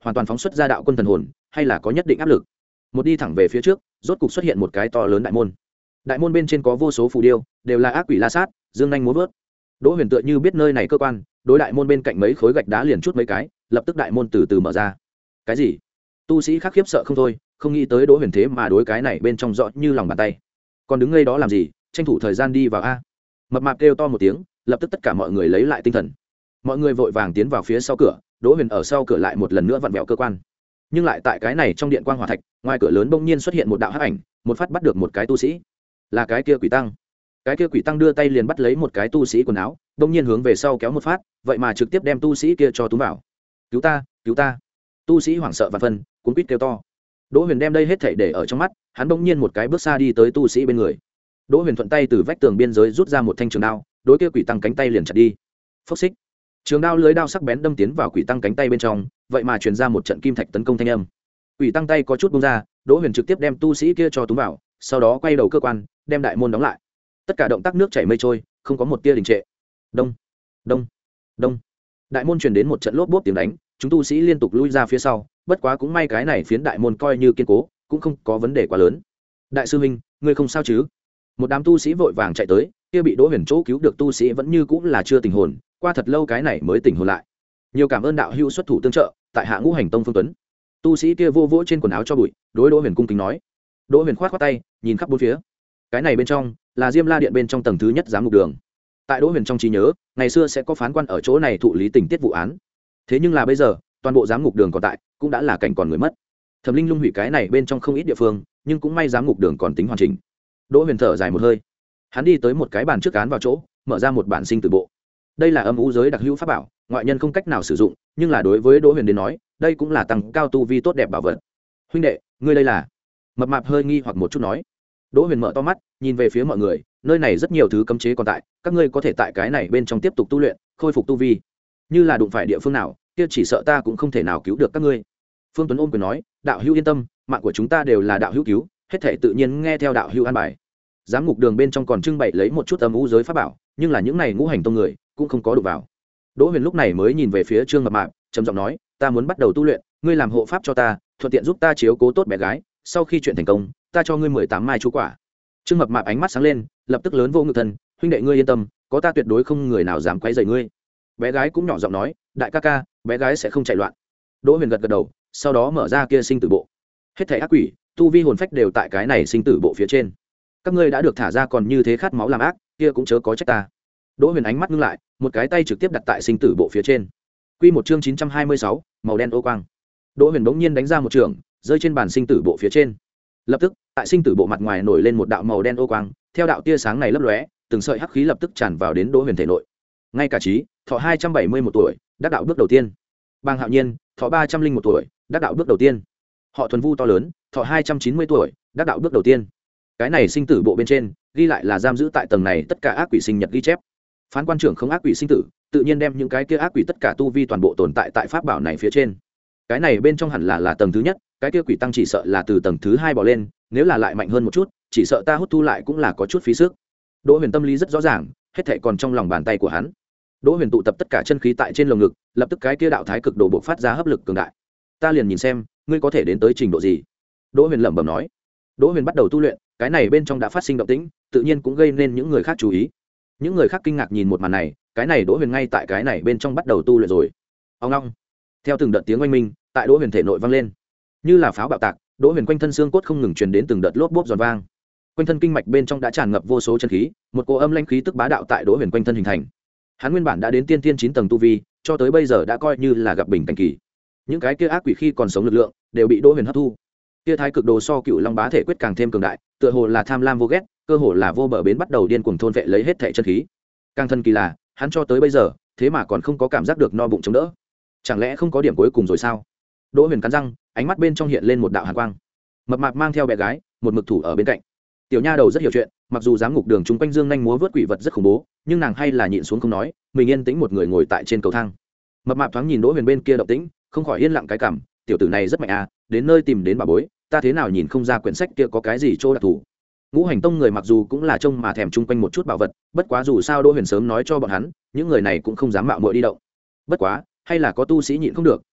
hoàn toàn phóng xuất ra đạo quân thần hồn hay là có nhất định áp lực. Một đi thẳng về phía trước, rốt cục xuất hiện một cái to lớn đại môn. Đại môn bên trên có vô số phù điêu, đều là ác quỷ la sát, dương nhanh múa vớt. Đỗ Huyền tựa như biết nơi này cơ quan, đối đại môn bên cạnh mấy khối gạch đá liền chút mấy cái, lập tức đại môn từ từ mở ra. Cái gì? Tu sĩ khác khiếp sợ không thôi, không nghĩ tới Đỗ Huyền thế mà đối cái này bên trong rõ như lòng bàn tay. Còn đứng ngây đó làm gì, tranh thủ thời gian đi vào a. Mập mạp kêu to một tiếng, lập tức tất cả mọi người lấy lại tinh thần. Mọi người vội vàng tiến vào phía sau cửa, Đỗ Huyền ở sau cửa lại một lần nữa vặn vẹo cơ quan. Nhưng lại tại cái này trong điện quang hỏa thạch, ngoài cửa lớn bỗng nhiên xuất hiện một đạo hắc ảnh, một phát bắt được một cái tu sĩ. Là cái kia quỷ tăng. Cái kia quỷ tăng đưa tay liền bắt lấy một cái tu sĩ quần áo, bỗng nhiên hướng về sau kéo một phát, vậy mà trực tiếp đem tu sĩ kia cho túm vào. Cứu ta, cứu ta. Tu sĩ hoảng sợ và phân, cuống quýt kêu to. Đỗ Huyền đem đây hết thảy để ở trong mắt, hắn bỗng nhiên một cái bước xa đi tới tu sĩ bên người. Đỗ Huyền thuận tay từ vách tường biên giới rút ra một thanh trường đao, đối kia quỷ tăng cánh tay liền chặt đi. Phốc xích. Trường đao lưới đao sắc bén đâm tiến vào quỷ tăng cánh tay bên trong, vậy mà truyền ra một trận kim thạch tấn công thanh âm. Quỷ tăng tay có chút buông ra, Đỗ Huyền trực tiếp đem tu sĩ kia cho túm vào, sau đó quay đầu cơ quan, đem đại môn đóng lại. Tất cả động tác nước chảy mây trôi, không có một tia đình trệ. Đông, đông, đông. Đại môn truyền đến một trận lốp bốp tiếng đánh, chúng tu sĩ liên tục lui ra phía sau, bất quá cũng may cái này phiến đại môn coi như kiên cố, cũng không có vấn đề quá lớn. Đại sư huynh, ngươi không sao chứ? Một đám tu sĩ vội vàng chạy tới, kia bị Đỗ Huyền chỗ cứu được tu sĩ vẫn như cũng là chưa tỉnh hồn, qua thật lâu cái này mới tỉnh hồn lại. Nhiều cảm ơn đạo hữu xuất thủ tương trợ, tại hạ Ngũ Hành Tông Phương Tuấn. Tu sĩ kia vô vỗ trên quần áo cho bụi, đối Đỗ Huyền cung kính nói. Đỗ Huyền khoát khoát tay, nhìn khắp bốn phía. Cái này bên trong là Diêm La điện bên trong tầng thứ nhất giám ngục đường. Tại Đỗ Huyền trong trí nhớ, ngày xưa sẽ có phán quan ở chỗ này thụ lý tình tiết vụ án. Thế nhưng là bây giờ, toàn bộ giám ngục đường còn tại, cũng đã là cảnh còn người mất. Thẩm Linh Lung hủy cái này bên trong không ít địa phương, nhưng cũng may giám ngục đường còn tính hoàn chỉnh. Đỗ Huyền thở dài một hơi, hắn đi tới một cái bàn trước án vào chỗ, mở ra một bản sinh tử bộ. Đây là âm u giới đặc hữu pháp bảo, ngoại nhân không cách nào sử dụng, nhưng là đối với Đỗ Huyền đến nói, đây cũng là tăng cao tu vi tốt đẹp bảo vật. Huynh đệ, ngươi đây là? Mập mạp hơi nghi hoặc một chút nói. Đỗ Huyền mở to mắt, nhìn về phía mọi người, nơi này rất nhiều thứ cấm chế còn tại, các ngươi có thể tại cái này bên trong tiếp tục tu luyện, khôi phục tu vi. Như là đụng phải địa phương nào, kia chỉ sợ ta cũng không thể nào cứu được các ngươi. Phương Tuấn ôm quyền nói, đạo hữu yên tâm, mạng của chúng ta đều là đạo hữu cứu, hết thể tự nhiên nghe theo đạo hữu an bài. Giám ngục đường bên trong còn trưng bày lấy một chút âm u giới pháp bảo, nhưng là những này ngũ hành tông người cũng không có đụng vào. Đỗ Huyền lúc này mới nhìn về phía Trương Mập Mạp, trầm giọng nói, ta muốn bắt đầu tu luyện, ngươi làm hộ pháp cho ta, thuận tiện giúp ta chiếu cố tốt bé gái, sau khi chuyện thành công, ta cho ngươi mười tám mai chú quả. Trương Mập Mạp ánh mắt sáng lên, lập tức lớn vô ngự thân, huynh đệ ngươi yên tâm, có ta tuyệt đối không người nào dám quấy rầy ngươi. Bé gái cũng nhỏ giọng nói, đại ca ca, bé gái sẽ không chạy loạn. Đỗ Huyền gật gật đầu, sau đó mở ra kia sinh tử bộ. Hết thảy ác quỷ, tu vi hồn phách đều tại cái này sinh tử bộ phía trên. Các ngươi đã được thả ra còn như thế khát máu làm ác, kia cũng chớ có trách ta. Đỗ Huyền ánh mắt ngưng lại, một cái tay trực tiếp đặt tại sinh tử bộ phía trên. Quy một chương chín trăm hai mươi sáu, màu đen ô quang. Đỗ Huyền bỗng nhiên đánh ra một trường, rơi trên bàn sinh tử bộ phía trên. Lập tức, tại sinh tử bộ mặt ngoài nổi lên một đạo màu đen ô quang, theo đạo tia sáng này lấp lóe, từng sợi hắc khí lập tức tràn vào đến Đỗ Huyền thể nội. Ngay cả trí, thọ hai trăm bảy mươi mốt tuổi, đắc đạo bước đầu tiên. Bang Hạo Nhiên, thọ ba trăm linh một tuổi, đắc đạo bước đầu tiên. Họ Thuần Vu to lớn, thọ hai trăm chín mươi tuổi, đắc đạo bước đầu tiên. Cái này sinh tử bộ bên trên, ghi lại là giam giữ tại tầng này tất cả ác quỷ sinh nhật ghi chép. Phán quan trưởng không ác quỷ sinh tử, tự nhiên đem những cái kia ác quỷ tất cả tu vi toàn bộ tồn tại tại pháp bảo này phía trên. Cái này bên trong hẳn là là tầng thứ nhất, cái kia quỷ tăng chỉ sợ là từ tầng thứ hai bỏ lên, nếu là lại mạnh hơn một chút, chỉ sợ ta hút thu lại cũng là có chút phí sức. Đỗ Huyền tâm lý rất rõ ràng, hết thảy còn trong lòng bàn tay của hắn. Đỗ Huyền tụ tập tất cả chân khí tại trên lồng ngực, lập tức cái kia đạo thái cực độ bộc phát ra hấp lực cường đại. Ta liền nhìn xem, ngươi có thể đến tới trình độ gì. Đỗ Huyền lẩm bẩm nói. Đỗ Huyền bắt đầu tu luyện, cái này bên trong đã phát sinh động tĩnh, tự nhiên cũng gây nên những người khác chú ý. Những người khác kinh ngạc nhìn một màn này, cái này Đỗ Huyền ngay tại cái này bên trong bắt đầu tu luyện rồi. Ông long. Theo từng đợt tiếng oanh minh, tại Đỗ Huyền thể nội vang lên, như là pháo bạo tạc, Đỗ Huyền quanh thân xương cốt không ngừng truyền đến từng đợt lốp bốp giòn vang. Quanh thân kinh mạch bên trong đã tràn ngập vô số chân khí, một cỗ âm lãnh khí tức bá đạo tại Đỗ Huyền quanh thân hình thành. Hắn nguyên bản đã đến tiên tiên chín tầng tu vi, cho tới bây giờ đã coi như là gặp bình cảnh kỳ. Những cái kia ác quỷ khi còn sống lực lượng đều bị Đỗ Huyền hấp thu. Kia thái cực đồ so cựu long bá thể quyết càng thêm cường đại, tựa hồ là tham lam vô ghét, cơ hồ là vô bờ bến bắt đầu điên cuồng thôn vệ lấy hết thảy chân khí. Càng thân kỳ là, hắn cho tới bây giờ, thế mà còn không có cảm giác được no bụng chống đỡ. Chẳng lẽ không có điểm cuối cùng rồi sao? Đỗ Huyền cắn răng, ánh mắt bên trong hiện lên một đạo hàn quang. Mập mạp mang theo bé gái, một mực thủ ở bên cạnh. Tiểu nha đầu rất hiểu chuyện, mặc dù giám ngục đường chúng quanh dương nhanh múa vớt quỷ vật rất khủng bố, nhưng nàng hay là nhịn xuống không nói, mình yên tĩnh một người ngồi tại trên cầu thang. Mập mạp thoáng nhìn Đỗ Huyền bên kia động tĩnh, không khỏi yên lặng cái cảm, tiểu tử này rất mạnh à, đến nơi tìm đến bà bối, ta thế nào nhìn không ra quyển sách kia có cái gì chỗ đặc thù. Ngũ hành tông người mặc dù cũng là trông mà thèm chung quanh một chút bảo vật, bất quá dù sao Đỗ Huyền sớm nói cho bọn hắn, những người này cũng không dám mạo muội đi động. Bất quá, hay là có tu sĩ nhịn không được,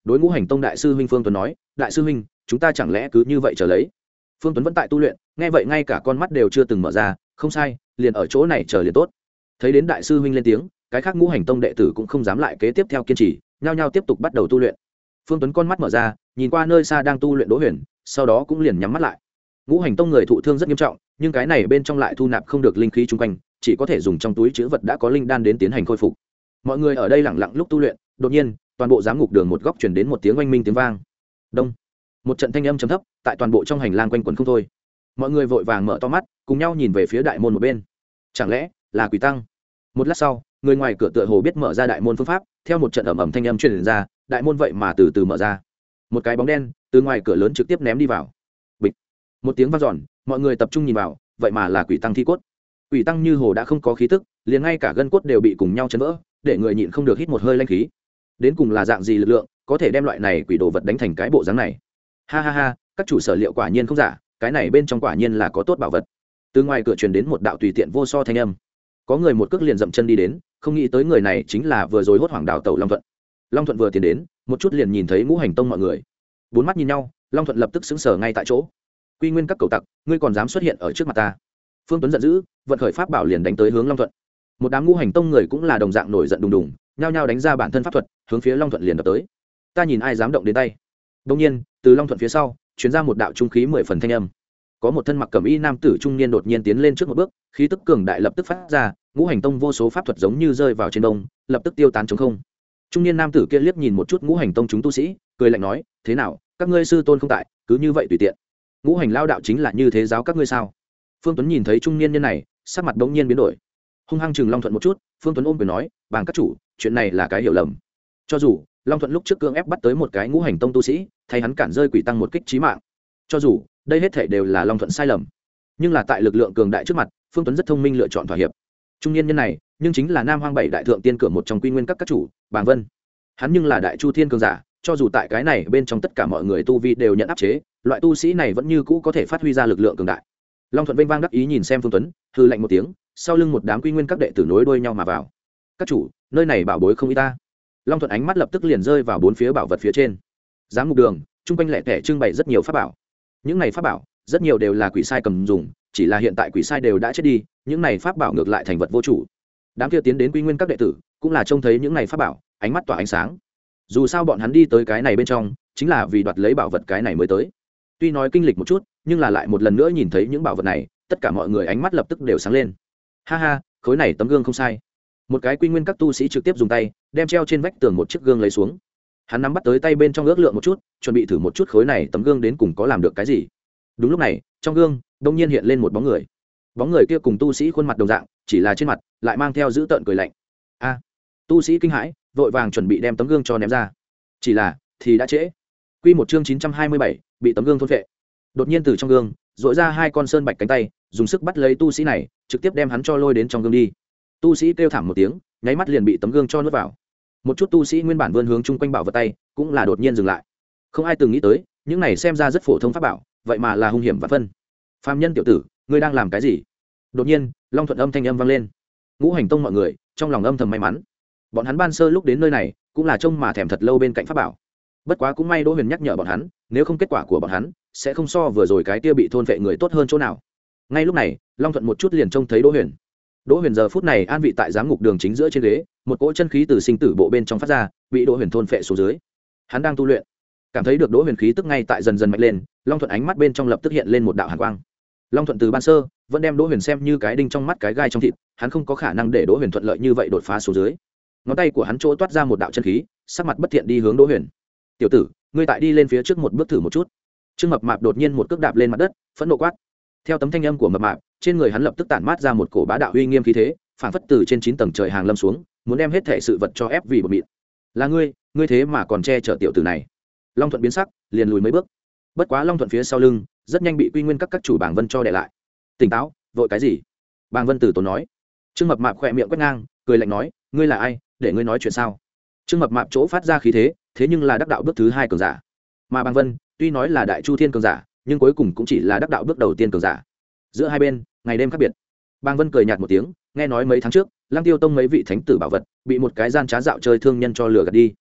đối ngũ hành tông đại sư huynh Phương Tuấn nói, đại sư huynh, chúng ta chẳng lẽ cứ như vậy chờ lấy? Phương Tuấn vẫn tại tu luyện, nghe vậy ngay cả con mắt đều chưa từng mở ra, không sai, liền ở chỗ này chờ liền tốt. Thấy đến đại sư huynh lên tiếng, cái khác ngũ hành tông đệ tử cũng không dám lại kế tiếp theo kiên trì, nhao nhao tiếp tục bắt đầu tu luyện. Phương Tuấn con mắt mở ra, nhìn qua nơi xa đang tu luyện Đỗ Huyền, sau đó cũng liền nhắm mắt lại. Ngũ hành tông người thụ thương rất nghiêm trọng, nhưng cái này bên trong lại thu nạp không được linh khí chung quanh, chỉ có thể dùng trong túi trữ vật đã có linh đan đến tiến hành khôi phục. Mọi người ở đây lặng lặng lúc tu luyện, đột nhiên, toàn bộ giám ngục đường một góc truyền đến một tiếng oanh minh tiếng vang. Đông. Một trận thanh âm trầm thấp, tại toàn bộ trong hành lang quanh quẩn không thôi. Mọi người vội vàng mở to mắt, cùng nhau nhìn về phía đại môn một bên. Chẳng lẽ là Quỷ Tăng? Một lát sau, người ngoài cửa tựa hồ biết mở ra đại môn phương pháp, theo một trận ầm ầm thanh âm truyền ra, đại môn vậy mà từ từ mở ra. Một cái bóng đen từ ngoài cửa lớn trực tiếp ném đi vào. Bịch. Một tiếng vang dọn, mọi người tập trung nhìn vào, vậy mà là Quỷ Tăng thi cốt. Quỷ Tăng như hồ đã không có khí tức, liền ngay cả gân cốt đều bị cùng nhau chấn vỡ, để người nhịn không được hít một hơi linh khí. Đến cùng là dạng gì lực lượng có thể đem loại này quỷ đồ vật đánh thành cái bộ dáng này? Ha ha ha, các chủ sở liệu quả nhiên không giả, cái này bên trong quả nhiên là có tốt bảo vật. Từ ngoài cửa truyền đến một đạo tùy tiện vô so thanh âm. Có người một cước liền dậm chân đi đến, không nghĩ tới người này chính là vừa rồi hốt hoảng đào tẩu Long Thuận. Long Thuận vừa tiến đến, một chút liền nhìn thấy ngũ hành tông mọi người. Bốn mắt nhìn nhau, Long Thuận lập tức sững sờ ngay tại chỗ. Quy Nguyên các cầu tặc, ngươi còn dám xuất hiện ở trước mặt ta? Phương Tuấn giận dữ, vận khởi pháp bảo liền đánh tới hướng Long Thuận. Một đám ngũ hành tông người cũng là đồng dạng nổi giận đùng đùng, nhao nhao đánh ra bản thân pháp thuật, hướng phía Long Thuận liền đập tới. Ta nhìn ai dám động đến tay. Đương nhiên, từ Long Thuận phía sau, truyền ra một đạo trung khí mười phần thanh âm. Có một thân mặc cẩm y nam tử trung niên đột nhiên tiến lên trước một bước, khí tức cường đại lập tức phát ra, ngũ hành tông vô số pháp thuật giống như rơi vào trên đông, lập tức tiêu tán trống không. Trung niên nam tử kia liếc nhìn một chút ngũ hành tông chúng tu sĩ, cười lạnh nói, thế nào, các ngươi sư tôn không tại, cứ như vậy tùy tiện. Ngũ hành lao đạo chính là như thế giáo các ngươi sao? Phương Tuấn nhìn thấy trung niên nhân này, sắc mặt bỗng nhiên biến đổi, hung hăng chừng Long Thuận một chút. Phương Tuấn ôm quyền nói, bàng các chủ, chuyện này là cái hiểu lầm. Cho dù Long Thuận lúc trước cưỡng ép bắt tới một cái ngũ hành tông tu sĩ, thay hắn cản rơi Quỷ Tăng một kích chí mạng, cho dù đây hết thảy đều là Long Thuận sai lầm, nhưng là tại lực lượng cường đại trước mặt, Phương Tuấn rất thông minh lựa chọn thỏa hiệp. Trung niên nhân này nhưng chính là Nam Hoang bảy đại thượng tiên cửa một trong Quy Nguyên các các chủ Bàng Vân. Hắn nhưng là đại chu thiên cường giả, cho dù tại cái này bên trong tất cả mọi người tu vi đều nhận áp chế, loại tu sĩ này vẫn như cũ có thể phát huy ra lực lượng cường đại. Long Thuận vênh vang đắc ý nhìn xem Phương Tuấn, hừ lạnh một tiếng, sau lưng một đám Quy Nguyên các đệ tử nối đuôi nhau mà vào. Các chủ, nơi này bảo bối không ít ta. Long Thuận ánh mắt lập tức liền rơi vào bốn phía bảo vật phía trên. Giám ngục đường trung quanh lẻ tẻ trưng bày rất nhiều pháp bảo. Những này pháp bảo rất nhiều đều là quỷ sai cầm dùng, chỉ là hiện tại quỷ sai đều đã chết đi, những này pháp bảo ngược lại thành vật vô chủ. Đám kia tiến đến Quy Nguyên các đệ tử cũng là trông thấy những này pháp bảo, ánh mắt tỏa ánh sáng. Dù sao bọn hắn đi tới cái này bên trong chính là vì đoạt lấy bảo vật cái này mới tới. Tuy nói kinh lịch một chút, nhưng là lại một lần nữa nhìn thấy những bảo vật này, tất cả mọi người ánh mắt lập tức đều sáng lên. Ha ha, khối này tấm gương không sai. Một cái Quy Nguyên các tu sĩ trực tiếp dùng tay đem treo trên vách tường một chiếc gương lấy xuống. Hắn nắm bắt tới tay bên trong ước lượng một chút, chuẩn bị thử một chút khối này tấm gương đến cùng có làm được cái gì. Đúng lúc này, trong gương đông nhiên hiện lên một bóng người. Bóng người kia cùng tu sĩ khuôn mặt đồng dạng, chỉ là trên mặt lại mang theo dữ tợn cười lạnh. A! Tu sĩ kinh hãi, vội vàng chuẩn bị đem tấm gương cho ném ra. Chỉ là thì đã trễ. Quy một chương chín trăm hai mươi bảy, bị tấm gương thôn phệ. Đột nhiên từ trong gương dội ra hai con sơn bạch cánh tay, dùng sức bắt lấy tu sĩ này, trực tiếp đem hắn cho lôi đến trong gương đi. Tu sĩ kêu thảm một tiếng, nháy mắt liền bị tấm gương cho nuốt vào. Một chút tu sĩ nguyên bản vươn hướng chung quanh bảo vật tay, cũng là đột nhiên dừng lại. Không ai từng nghĩ tới, những này xem ra rất phổ thông pháp bảo, vậy mà là hung hiểm và phân. Phàm nhân tiểu tử, ngươi đang làm cái gì? Đột nhiên, Long Thuận âm thanh âm vang lên. Ngũ hành tông mọi người trong lòng âm thầm may mắn. Bọn hắn ban sơ lúc đến nơi này, cũng là trông mà thèm thật lâu bên cạnh pháp bảo. Bất quá cũng may Đỗ Huyền nhắc nhở bọn hắn, nếu không kết quả của bọn hắn sẽ không so vừa rồi cái kia bị thôn vệ người tốt hơn chỗ nào. Ngay lúc này, Long Thuận một chút liền trông thấy Đỗ Huyền. Đỗ Huyền giờ phút này an vị tại giám ngục đường chính giữa trên ghế, một cỗ chân khí từ sinh tử bộ bên trong phát ra, bị Đỗ Huyền thôn phệ xuống dưới. Hắn đang tu luyện, cảm thấy được Đỗ Huyền khí tức ngay tại dần dần mạnh lên, Long Thuận ánh mắt bên trong lập tức hiện lên một đạo hàn quang. Long Thuận từ ban sơ vẫn đem Đỗ Huyền xem như cái đinh trong mắt cái gai trong thịt, hắn không có khả năng để Đỗ Huyền thuận lợi như vậy đột phá xuống dưới. Ngón tay của hắn chỗ toát ra một đạo chân khí, sắc mặt bất thiện đi hướng Đỗ Huyền. "Tiểu tử, ngươi tại đi lên phía trước một bước thử một chút." Trương Mập Mạp đột nhiên một cước đạp lên mặt đất, phẫn nộ quát. Theo tấm thanh âm của Mập Mạp, trên người hắn lập tức tản mát ra một cổ bá đạo uy nghiêm khí thế, phảng phất từ trên chín tầng trời hàng lâm xuống, muốn đem hết thể sự vật cho ép vì bột mịn. "Là ngươi, ngươi thế mà còn che chở tiểu tử này." Long Thuận biến sắc, liền lùi mấy bước. Bất quá Long Thuận phía sau lưng rất nhanh bị Quy Nguyên các các chủ Bàng Vân cho đè lại. "Tỉnh táo, vội cái gì?" Bàng Vân từ tốn nói. Trương Mập Mạp khẽ miệng quét ngang, cười lạnh nói, "Ngươi là ai, để ngươi nói chuyện sao?" Trương Mập Mạp chỗ phát ra khí thế, thế nhưng là đắc đạo bước thứ hai cường giả. Mà Bàng Vân, tuy nói là đại chu thiên cường giả, nhưng cuối cùng cũng chỉ là đắc đạo bước đầu tiên cường giả. Giữa hai bên, ngày đêm khác biệt. Bàng Vân cười nhạt một tiếng, nghe nói mấy tháng trước, Lăng Tiêu Tông mấy vị thánh tử bảo vật bị một cái gian trá dạo chơi thương nhân cho lừa gạt đi.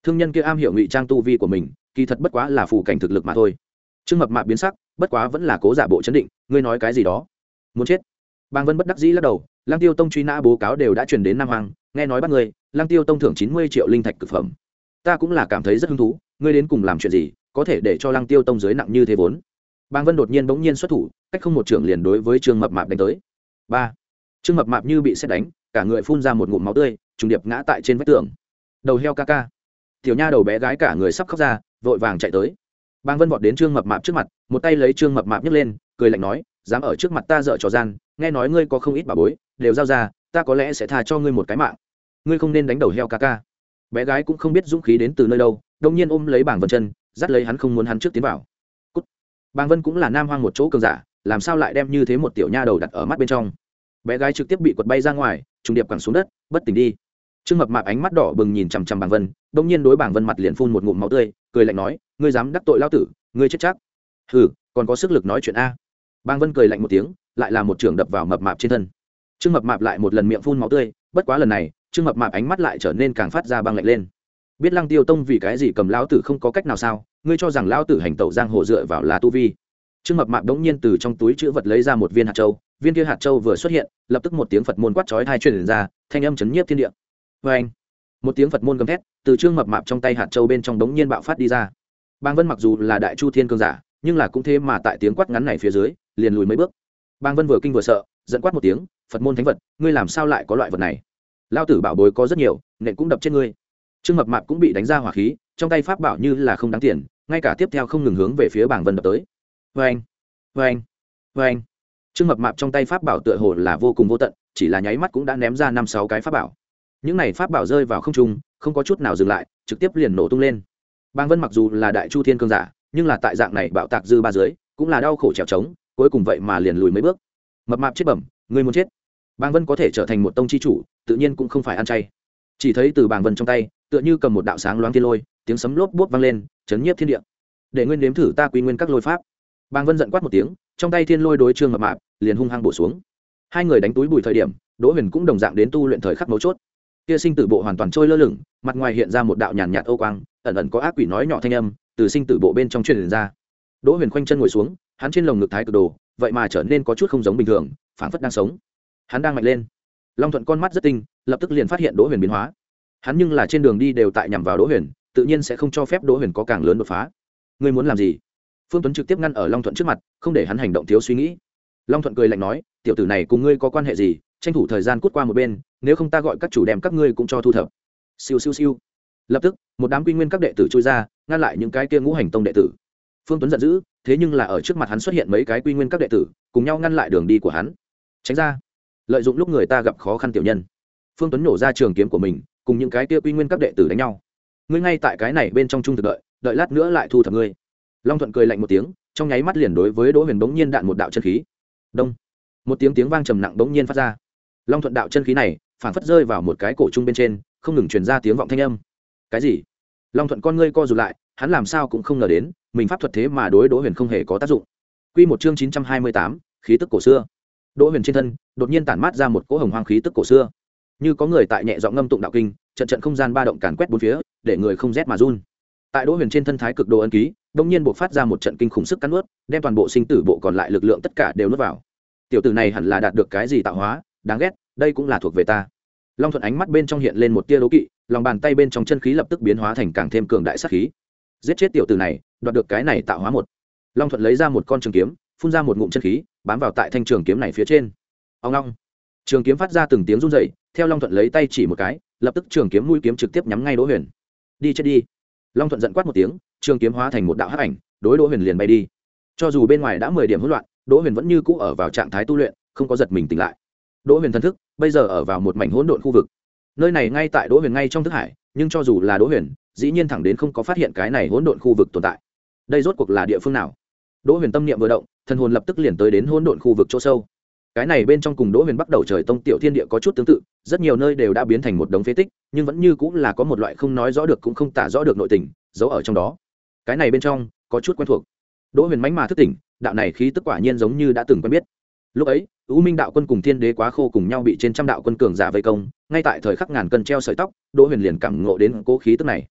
thương nhân kia am hiểu ngụy trang tu vi của mình, kỳ thật bất quá là phù cảnh thực lực mà thôi. Trương Mập Mạp biến sắc, bất quá vẫn là cố giả bộ chấn định, ngươi nói cái gì đó? Muốn chết? Bàng Vân bất đắc dĩ lắc đầu, Lăng Tiêu Tông truy nã bố cáo đều đã truyền đến Nam Hoàng, nghe nói bắt ngươi, Lăng Tiêu Tông thưởng chín mươi triệu linh thạch cực phẩm. Ta cũng là cảm thấy rất hứng thú, ngươi đến cùng làm chuyện gì, có thể để cho Lăng Tiêu Tông dưới nặng như thế vốn? Bàng Vân đột nhiên bỗng nhiên xuất thủ, cách không một trưởng liền đối với Trương Mập Mạp đánh tới. Ba. Trương Mập Mạp như bị sét đánh, cả người phun ra một ngụm máu tươi, trùng điệp ngã tại trên vách tường. Đầu heo ca ca. Tiểu nha đầu bé gái cả người sắp khóc ra, vội vàng chạy tới. Bàng Vân vọt đến Trương Mập Mạp trước mặt, một tay lấy Trương Mập Mạp nhấc lên, cười lạnh nói, dám ở trước mặt ta dở trò gian, nghe nói ngươi có không ít bà bối, đều giao ra, ta có lẽ sẽ tha cho ngươi một cái mạng. Ngươi không nên đánh đầu heo ca ca. Bé gái cũng không biết dũng khí đến từ nơi đâu, đông nhiên ôm lấy Bàng Vân chân, dắt lấy hắn không muốn hắn trước tiến vào. Cút. Bàng Vân cũng là nam hoang một chỗ cường giả, làm sao lại đem như thế một tiểu nha đầu đặt ở mắt bên trong. Bé gái trực tiếp bị quật bay ra ngoài, trùng điệp quẳng xuống đất, bất tỉnh đi. Trương Mập Mạp ánh mắt đỏ bừng nhìn chằm chằm Bàng Vân, đông nhiên đối Bàng Vân mặt liền phun một ngụm máu tươi, cười lạnh nói, ngươi dám đắc tội lão tử, ngươi chết chắc. Hừ, còn có sức lực nói chuyện a? Bàng Vân cười lạnh một tiếng, lại là một trường đập vào Mập Mạp trên thân. Trương Mập Mạp lại một lần miệng phun máu tươi, bất quá lần này, Trương Mập Mạp ánh mắt lại trở nên càng phát ra băng lạnh lên. Biết Lăng Tiêu Tông vì cái gì cầm lão tử không có cách nào sao? Ngươi cho rằng lão tử hành tẩu giang hồ dựa vào là tu vi? Trương Mập Mạp đống nhiên từ trong túi trữ vật lấy ra một viên hạt châu, viên kia hạt châu vừa xuất hiện, lập tức một tiếng Phật môn quát chói tai truyền ra, thanh âm chấn nhiếp thiên địa. Oeng! Một tiếng Phật môn gầm thét, từ Trương Mập Mạp trong tay hạt châu bên trong đống nhiên bạo phát đi ra. Bàng Vân mặc dù là đại chu thiên cương giả, nhưng là cũng thế mà tại tiếng quát ngắn này phía dưới, liền lùi mấy bước. Bàng Vân vừa kinh vừa sợ, giận quát một tiếng, Phật môn thánh vật, ngươi làm sao lại có loại vật này? Lão tử bảo bối có rất nhiều, nện cũng đập trên ngươi. Trương Mập Mạp cũng bị đánh ra hỏa khí, trong tay pháp bảo như là không đáng tiền, ngay cả tiếp theo không ngừng hướng về phía Bàng Vân đập tới. Oeng! Oeng! Oeng! Trương Mập Mạp trong tay pháp bảo tựa hồ là vô cùng vô tận, chỉ là nháy mắt cũng đã ném ra năm sáu cái pháp bảo. Những này pháp bảo rơi vào không trung, không có chút nào dừng lại, trực tiếp liền nổ tung lên. Bàng Vân mặc dù là đại chu thiên cương giả, nhưng là tại dạng này bạo tạc dư ba dưới, cũng là đau khổ trèo trống, cuối cùng vậy mà liền lùi mấy bước. Mập Mạp chết bẩm, ngươi muốn chết. Bàng Vân có thể trở thành một tông chi chủ, tự nhiên cũng không phải ăn chay. Chỉ thấy từ Bàng Vân trong tay, tựa như cầm một đạo sáng loáng thiên lôi, tiếng sấm lốp bốp vang lên, chấn nhiếp thiên địa. Để nguyên nếm thử ta quy nguyên các lôi pháp. Bàng Vân giận quát một tiếng, trong tay thiên lôi đối Trương Mập Mạp, liền hung hăng bổ xuống. Hai người đánh túi bụi thời điểm, Đỗ Huyền cũng đồng dạng đến tu luyện thời khắc mấu chốt. Kia sinh tử bộ hoàn toàn trôi lơ lửng, mặt ngoài hiện ra một đạo nhàn nhạt ô quang, ẩn ẩn có ác quỷ nói nhỏ thanh âm từ sinh tử bộ bên trong truyền ra. Đỗ Huyền khoanh chân ngồi xuống, hắn trên lồng ngực thái cực đồ, vậy mà trở nên có chút không giống bình thường, phảng phất đang sống. Hắn đang mạnh lên. Long Thuận con mắt rất tinh, lập tức liền phát hiện Đỗ Huyền biến hóa. Hắn nhưng là trên đường đi đều tại nhằm vào Đỗ Huyền, tự nhiên sẽ không cho phép Đỗ Huyền có càng lớn đột phá. Ngươi muốn làm gì? Phương Tuấn trực tiếp ngăn ở Long Thuận trước mặt, không để hắn hành động thiếu suy nghĩ. Long Thuận cười lạnh nói, tiểu tử này cùng ngươi có quan hệ gì, tranh thủ thời gian cút qua một bên, nếu không ta gọi các chủ đem các ngươi cũng cho thu thập. Siêu siêu siêu. Lập tức, một đám quy nguyên các đệ tử chui ra, ngăn lại những cái kia ngũ hành tông đệ tử. Phương Tuấn giận dữ, thế nhưng là ở trước mặt hắn xuất hiện mấy cái quy nguyên các đệ tử, cùng nhau ngăn lại đường đi của hắn. Tránh ra. Lợi dụng lúc người ta gặp khó khăn tiểu nhân. Phương Tuấn nổ ra trường kiếm của mình, cùng những cái kia quy nguyên các đệ tử đánh nhau. Ngươi ngay tại cái này bên trong trung thực đợi, đợi lát nữa lại thu thập ngươi. Long Thuận cười lạnh một tiếng, trong nháy mắt liền đối với Đỗ Huyền bỗng nhiên đạn một đạo chân khí. Đông. Một tiếng tiếng vang trầm nặng bỗng nhiên phát ra. Long Thuận đạo chân khí này, phản phất rơi vào một cái cổ trung bên trên, không ngừng truyền ra tiếng vọng thanh âm. Cái gì? Long Thuận con ngươi co rụt lại, hắn làm sao cũng không ngờ đến, mình pháp thuật thế mà đối Đỗ Huyền không hề có tác dụng. Quy một chương chín trăm hai mươi tám, khí tức cổ xưa. Đỗ Huyền trên thân, đột nhiên tản mát ra một cỗ hồng hoang khí tức cổ xưa. Như có người tại nhẹ giọng ngâm tụng đạo kinh, trận trận không gian ba động càn quét bốn phía, để người không rét mà run. Tại Đỗ Huyền trên thân thái cực đồ ấn ký, đột nhiên bộc phát ra một trận kinh khủng sức cắn nuốt, đem toàn bộ sinh tử bộ còn lại lực lượng tất cả đều nuốt vào. Tiểu tử này hẳn là đạt được cái gì tạo hóa, đáng ghét, đây cũng là thuộc về ta. Long Thuận ánh mắt bên trong hiện lên một tia đố kỵ, lòng bàn tay bên trong chân khí lập tức biến hóa thành càng thêm cường đại sát khí. Giết chết tiểu tử này, đoạt được cái này tạo hóa một. Long Thuận lấy ra một con trường kiếm, phun ra một ngụm chân khí, bám vào tại thanh trường kiếm này phía trên. Ông long, trường kiếm phát ra từng tiếng rung rẩy, theo Long Thuận lấy tay chỉ một cái, lập tức trường kiếm mũi kiếm trực tiếp nhắm ngay Đỗ Huyền. Đi chết đi. Long Thuận giận quát một tiếng, trường kiếm hóa thành một đạo hắc ảnh, đối Đỗ Huyền liền bay đi. Cho dù bên ngoài đã mười điểm hỗn loạn, Đỗ Huyền vẫn như cũ ở vào trạng thái tu luyện, không có giật mình tỉnh lại. Đỗ Huyền thần thức bây giờ ở vào một mảnh hỗn độn khu vực. Nơi này ngay tại Đỗ Huyền ngay trong thức hải, nhưng cho dù là Đỗ Huyền, dĩ nhiên thẳng đến không có phát hiện cái này hỗn độn khu vực tồn tại. Đây rốt cuộc là địa phương nào? Đỗ Huyền tâm niệm vừa động, thần hồn lập tức liền tới đến hỗn độn khu vực chỗ sâu. Cái này bên trong cùng Đỗ Huyền bắt đầu trời tông tiểu thiên địa có chút tương tự, rất nhiều nơi đều đã biến thành một đống phế tích, nhưng vẫn như cũng là có một loại không nói rõ được cũng không tả rõ được nội tình giấu ở trong đó. Cái này bên trong có chút quen thuộc. Đỗ Huyền mánh mà thức tỉnh, đạo này khí tức quả nhiên giống như đã từng quen biết. Lúc ấy, U Minh đạo quân cùng Thiên Đế Quá Khô cùng nhau bị trên trăm đạo quân cường giả vây công, ngay tại thời khắc ngàn cân treo sợi tóc, Đỗ Huyền liền cảm ngộ đến cố khí tức này.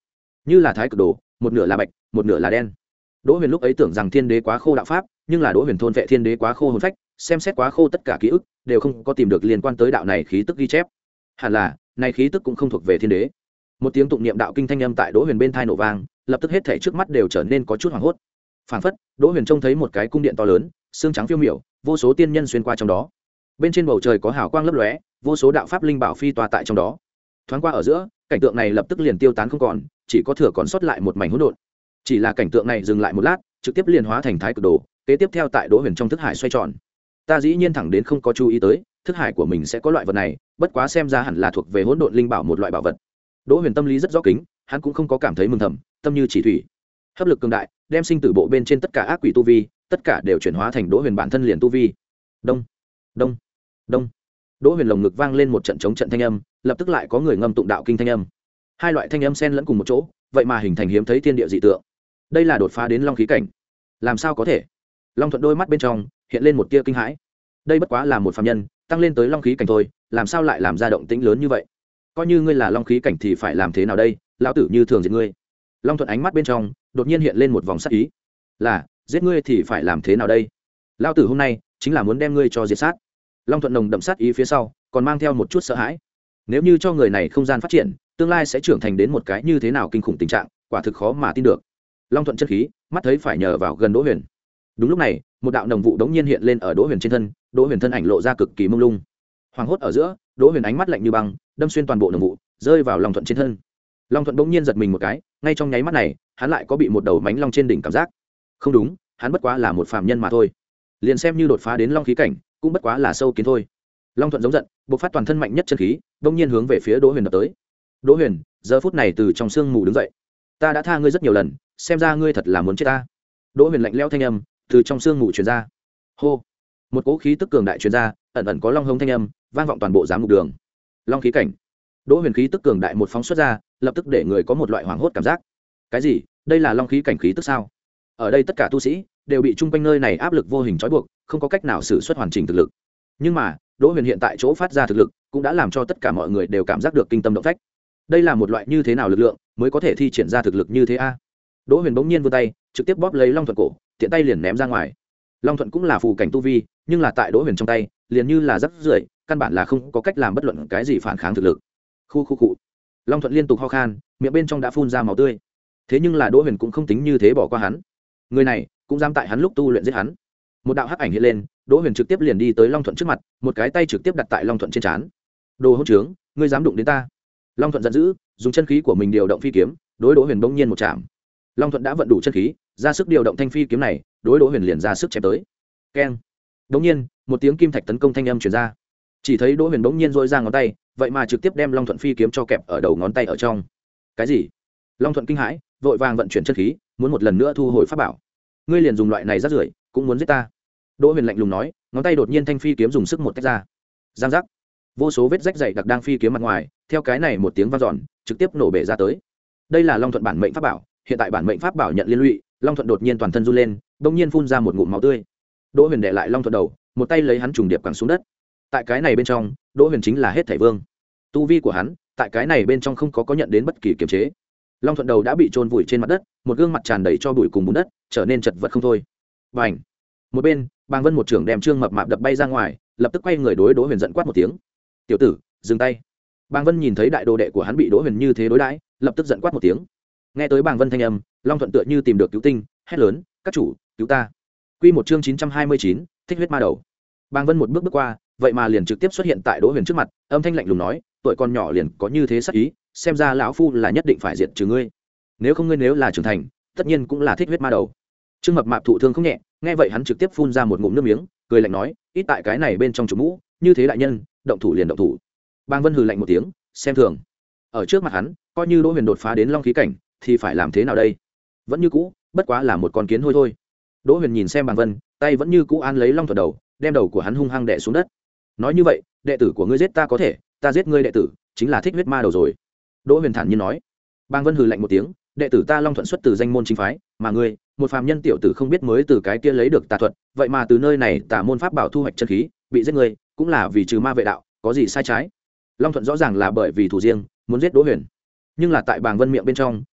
như là thái cực đồ, một nửa là bạch một nửa là đen. Đỗ Huyền lúc ấy tưởng rằng thiên đế quá khô đạo pháp, nhưng là Đỗ Huyền thôn vệ thiên đế quá khô hồn phách, xem xét quá khô tất cả ký ức đều không có tìm được liên quan tới đạo này khí tức ghi chép. Hẳn là này khí tức cũng không thuộc về thiên đế. Một tiếng tụng niệm đạo kinh thanh âm tại Đỗ Huyền bên tai nổ vang, lập tức hết thảy trước mắt đều trở nên có chút hoảng hốt. Phảng phất Đỗ Huyền trông thấy một cái cung điện to lớn, xương trắng phiêu miểu, vô số tiên nhân xuyên qua trong đó. Bên trên bầu trời có hào quang lấp lóe, vô số đạo pháp linh bảo phi tọa tại trong đó. Thoáng qua ở giữa, cảnh tượng này lập tức liền tiêu tán không còn, chỉ có thừa còn sót lại một mảnh hỗn độn. Chỉ là cảnh tượng này dừng lại một lát, trực tiếp liền hóa thành thái cực đồ, kế tiếp theo tại Đỗ Huyền trong thức hải xoay tròn. Ta dĩ nhiên thẳng đến không có chú ý tới, thức hải của mình sẽ có loại vật này, bất quá xem ra hẳn là thuộc về hỗn độn linh bảo một loại bảo vật. Đỗ Huyền tâm lý rất rõ kính, hắn cũng không có cảm thấy mừng thầm, tâm như chỉ thủy. Hấp lực cường đại, đem sinh tử bộ bên trên tất cả ác quỷ tu vi, tất cả đều chuyển hóa thành Đỗ Huyền bản thân liền tu vi. Đông, đông, đông. Đỗ Huyền lồng ngực vang lên một trận chống trận thanh âm, lập tức lại có người ngâm tụng đạo kinh thanh âm. Hai loại thanh âm xen lẫn cùng một chỗ, vậy mà hình thành hiếm thấy thiên địa dị tượng. Đây là đột phá đến long khí cảnh. Làm sao có thể? Long Thuận đôi mắt bên trong hiện lên một tia kinh hãi. Đây bất quá là một phàm nhân, tăng lên tới long khí cảnh thôi, làm sao lại làm ra động tĩnh lớn như vậy? Coi như ngươi là long khí cảnh thì phải làm thế nào đây? Lão tử như thường giết ngươi. Long Thuận ánh mắt bên trong đột nhiên hiện lên một vòng sát ý. Là, giết ngươi thì phải làm thế nào đây? Lão tử hôm nay chính là muốn đem ngươi cho diệt sát. Long Thuận nồng đậm sát ý phía sau, còn mang theo một chút sợ hãi. Nếu như cho người này không gian phát triển, tương lai sẽ trưởng thành đến một cái như thế nào kinh khủng tình trạng, quả thực khó mà tin được. Long Thuận chân khí, mắt thấy phải nhờ vào gần Đỗ Huyền. Đúng lúc này, một đạo nồng vụ đống nhiên hiện lên ở Đỗ Huyền trên thân, Đỗ Huyền thân ảnh lộ ra cực kỳ mông lung. Hoàng hốt ở giữa, Đỗ Huyền ánh mắt lạnh như băng, đâm xuyên toàn bộ nồng vụ, rơi vào Long Thuận trên thân. Long Thuận bỗng nhiên giật mình một cái, ngay trong nháy mắt này, hắn lại có bị một đầu mánh long trên đỉnh cảm giác. Không đúng, hắn bất quá là một phàm nhân mà thôi. Liền xem như đột phá đến long khí cảnh, cũng bất quá là sâu kiến thôi. Long Thuận giống giận, bộc phát toàn thân mạnh nhất chân khí, bỗng nhiên hướng về phía Đỗ Huyền đập tới. Đỗ Huyền, giờ phút này từ trong sương mù đứng dậy. Ta đã tha ngươi rất nhiều lần, xem ra ngươi thật là muốn chết ta. Đỗ Huyền lạnh lẽo thanh âm từ trong sương mù truyền ra. Hô, một cỗ khí tức cường đại truyền ra, ẩn ẩn có long hống thanh âm vang vọng toàn bộ giám ngục đường. Long khí cảnh. Đỗ Huyền khí tức cường đại một phóng xuất ra, lập tức để người có một loại hoảng hốt cảm giác. Cái gì? Đây là long khí cảnh khí tức sao? Ở đây tất cả tu sĩ đều bị chung quanh nơi này áp lực vô hình trói buộc, không có cách nào sử xuất hoàn chỉnh thực lực. Nhưng mà, Đỗ Huyền hiện tại chỗ phát ra thực lực, cũng đã làm cho tất cả mọi người đều cảm giác được kinh tâm động phách. Đây là một loại như thế nào lực lượng mới có thể thi triển ra thực lực như thế a? Đỗ Huyền bỗng nhiên vươn tay, trực tiếp bóp lấy Long Thuận cổ, tiện tay liền ném ra ngoài. Long Thuận cũng là phù cảnh tu vi, nhưng là tại Đỗ Huyền trong tay, liền như là rắc rưởi, căn bản là không có cách làm bất luận cái gì phản kháng thực lực. Khu khu cụ. Long Thuận liên tục ho khan, miệng bên trong đã phun ra máu tươi. Thế nhưng là Đỗ Huyền cũng không tính như thế bỏ qua hắn. Người này cũng dám tại hắn lúc tu luyện giết hắn. Một đạo hắc ảnh hiện lên, Đỗ Huyền trực tiếp liền đi tới Long Thuận trước mặt, một cái tay trực tiếp đặt tại Long Thuận trên trán. Đồ hỗn trướng, ngươi dám đụng đến ta? Long Thuận giận dữ, dùng chân khí của mình điều động phi kiếm, đối Đỗ Huyền bỗng nhiên một chạm. Long Thuận đã vận đủ chân khí, ra sức điều động thanh phi kiếm này, đối Đỗ Huyền liền ra sức chém tới. Keng. Bỗng nhiên, một tiếng kim thạch tấn công thanh âm truyền ra. Chỉ thấy Đỗ Huyền bỗng nhiên duỗi ra ngón tay, vậy mà trực tiếp đem Long Thuận phi kiếm cho kẹp ở đầu ngón tay ở trong. Cái gì? Long Thuận kinh hãi, vội vàng vận chuyển chân khí, muốn một lần nữa thu hồi pháp bảo. Ngươi liền dùng loại này rác rưởi, cũng muốn giết ta? Đỗ Huyền lạnh lùng nói, ngón tay đột nhiên thanh phi kiếm dùng sức một tách ra. Giang giác. Vô số vết rách dày đặc đang phi kiếm mặt ngoài, theo cái này một tiếng vang dọn, trực tiếp nổ bể ra tới. Đây là Long Thuận bản mệnh pháp bảo, hiện tại bản mệnh pháp bảo nhận liên lụy, Long Thuận đột nhiên toàn thân run lên, bỗng nhiên phun ra một ngụm máu tươi. Đỗ Huyền đè lại Long Thuận đầu, một tay lấy hắn trùng điệp quẳng xuống đất. Tại cái này bên trong, Đỗ Huyền chính là hết thảy vương. Tu vi của hắn, tại cái này bên trong không có có nhận đến bất kỳ kiềm chế. Long Thuận đầu đã bị chôn vùi trên mặt đất, một gương mặt tràn đầy cho bụi cùng bùn đất, trở nên chật vật không thôi. Bành! Một bên, Bàng Vân một trưởng đem Trương Mập Mạp đập bay ra ngoài, lập tức quay người đối Đỗ Huyền giận quát một tiếng. "Tiểu tử, dừng tay!" Bàng Vân nhìn thấy đại đồ đệ của hắn bị Đỗ Huyền như thế đối đãi, lập tức giận quát một tiếng. Nghe tới Bàng Vân thanh âm, Long Thuận tựa như tìm được cứu tinh, hét lớn, "Các chủ, cứu ta!" Quy một chương chín trăm hai mươi chín, Thích huyết ma đầu. Bàng Vân một bước bước qua, vậy mà liền trực tiếp xuất hiện tại Đỗ Huyền trước mặt, âm thanh lạnh lùng nói, "Tuổi con nhỏ liền có như thế sắc ý, xem ra lão phu là nhất định phải diệt trừ ngươi. Nếu không ngươi nếu là trưởng thành, tất nhiên cũng là thích huyết ma đầu." Trương Mập Mạp thụ thương không nhẹ, nghe vậy hắn trực tiếp phun ra một ngụm nước miếng, cười lạnh nói, "Ít tại cái này bên trong chủ mũ, như thế đại nhân, động thủ liền động thủ." Bàng Vân hừ lạnh một tiếng, xem thường. Ở trước mặt hắn, coi như Đỗ Huyền đột phá đến long khí cảnh, thì phải làm thế nào đây? Vẫn như cũ, bất quá là một con kiến hôi thôi. Đỗ Huyền nhìn xem Bàng Vân, tay vẫn như cũ an lấy Long Thuận đầu, đem đầu của hắn hung hăng đè xuống đất. Nói như vậy, đệ tử của ngươi giết ta có thể, ta giết ngươi đệ tử, chính là thích huyết ma đầu rồi. Đỗ Huyền thản nhiên nói. Bàng Vân hừ lạnh một tiếng, đệ tử ta Long Thuận xuất từ danh môn chính phái, mà ngươi, một phàm nhân tiểu tử không biết mới từ cái kia lấy được tà thuật, vậy mà từ nơi này tà môn pháp bảo thu hoạch chân khí, bị giết ngươi, cũng là vì trừ ma vệ đạo, có gì sai trái? Long Thuận rõ ràng là bởi vì thù riêng, muốn giết Đỗ Huyền. Nhưng là tại Bàng Vân miệng bên trong,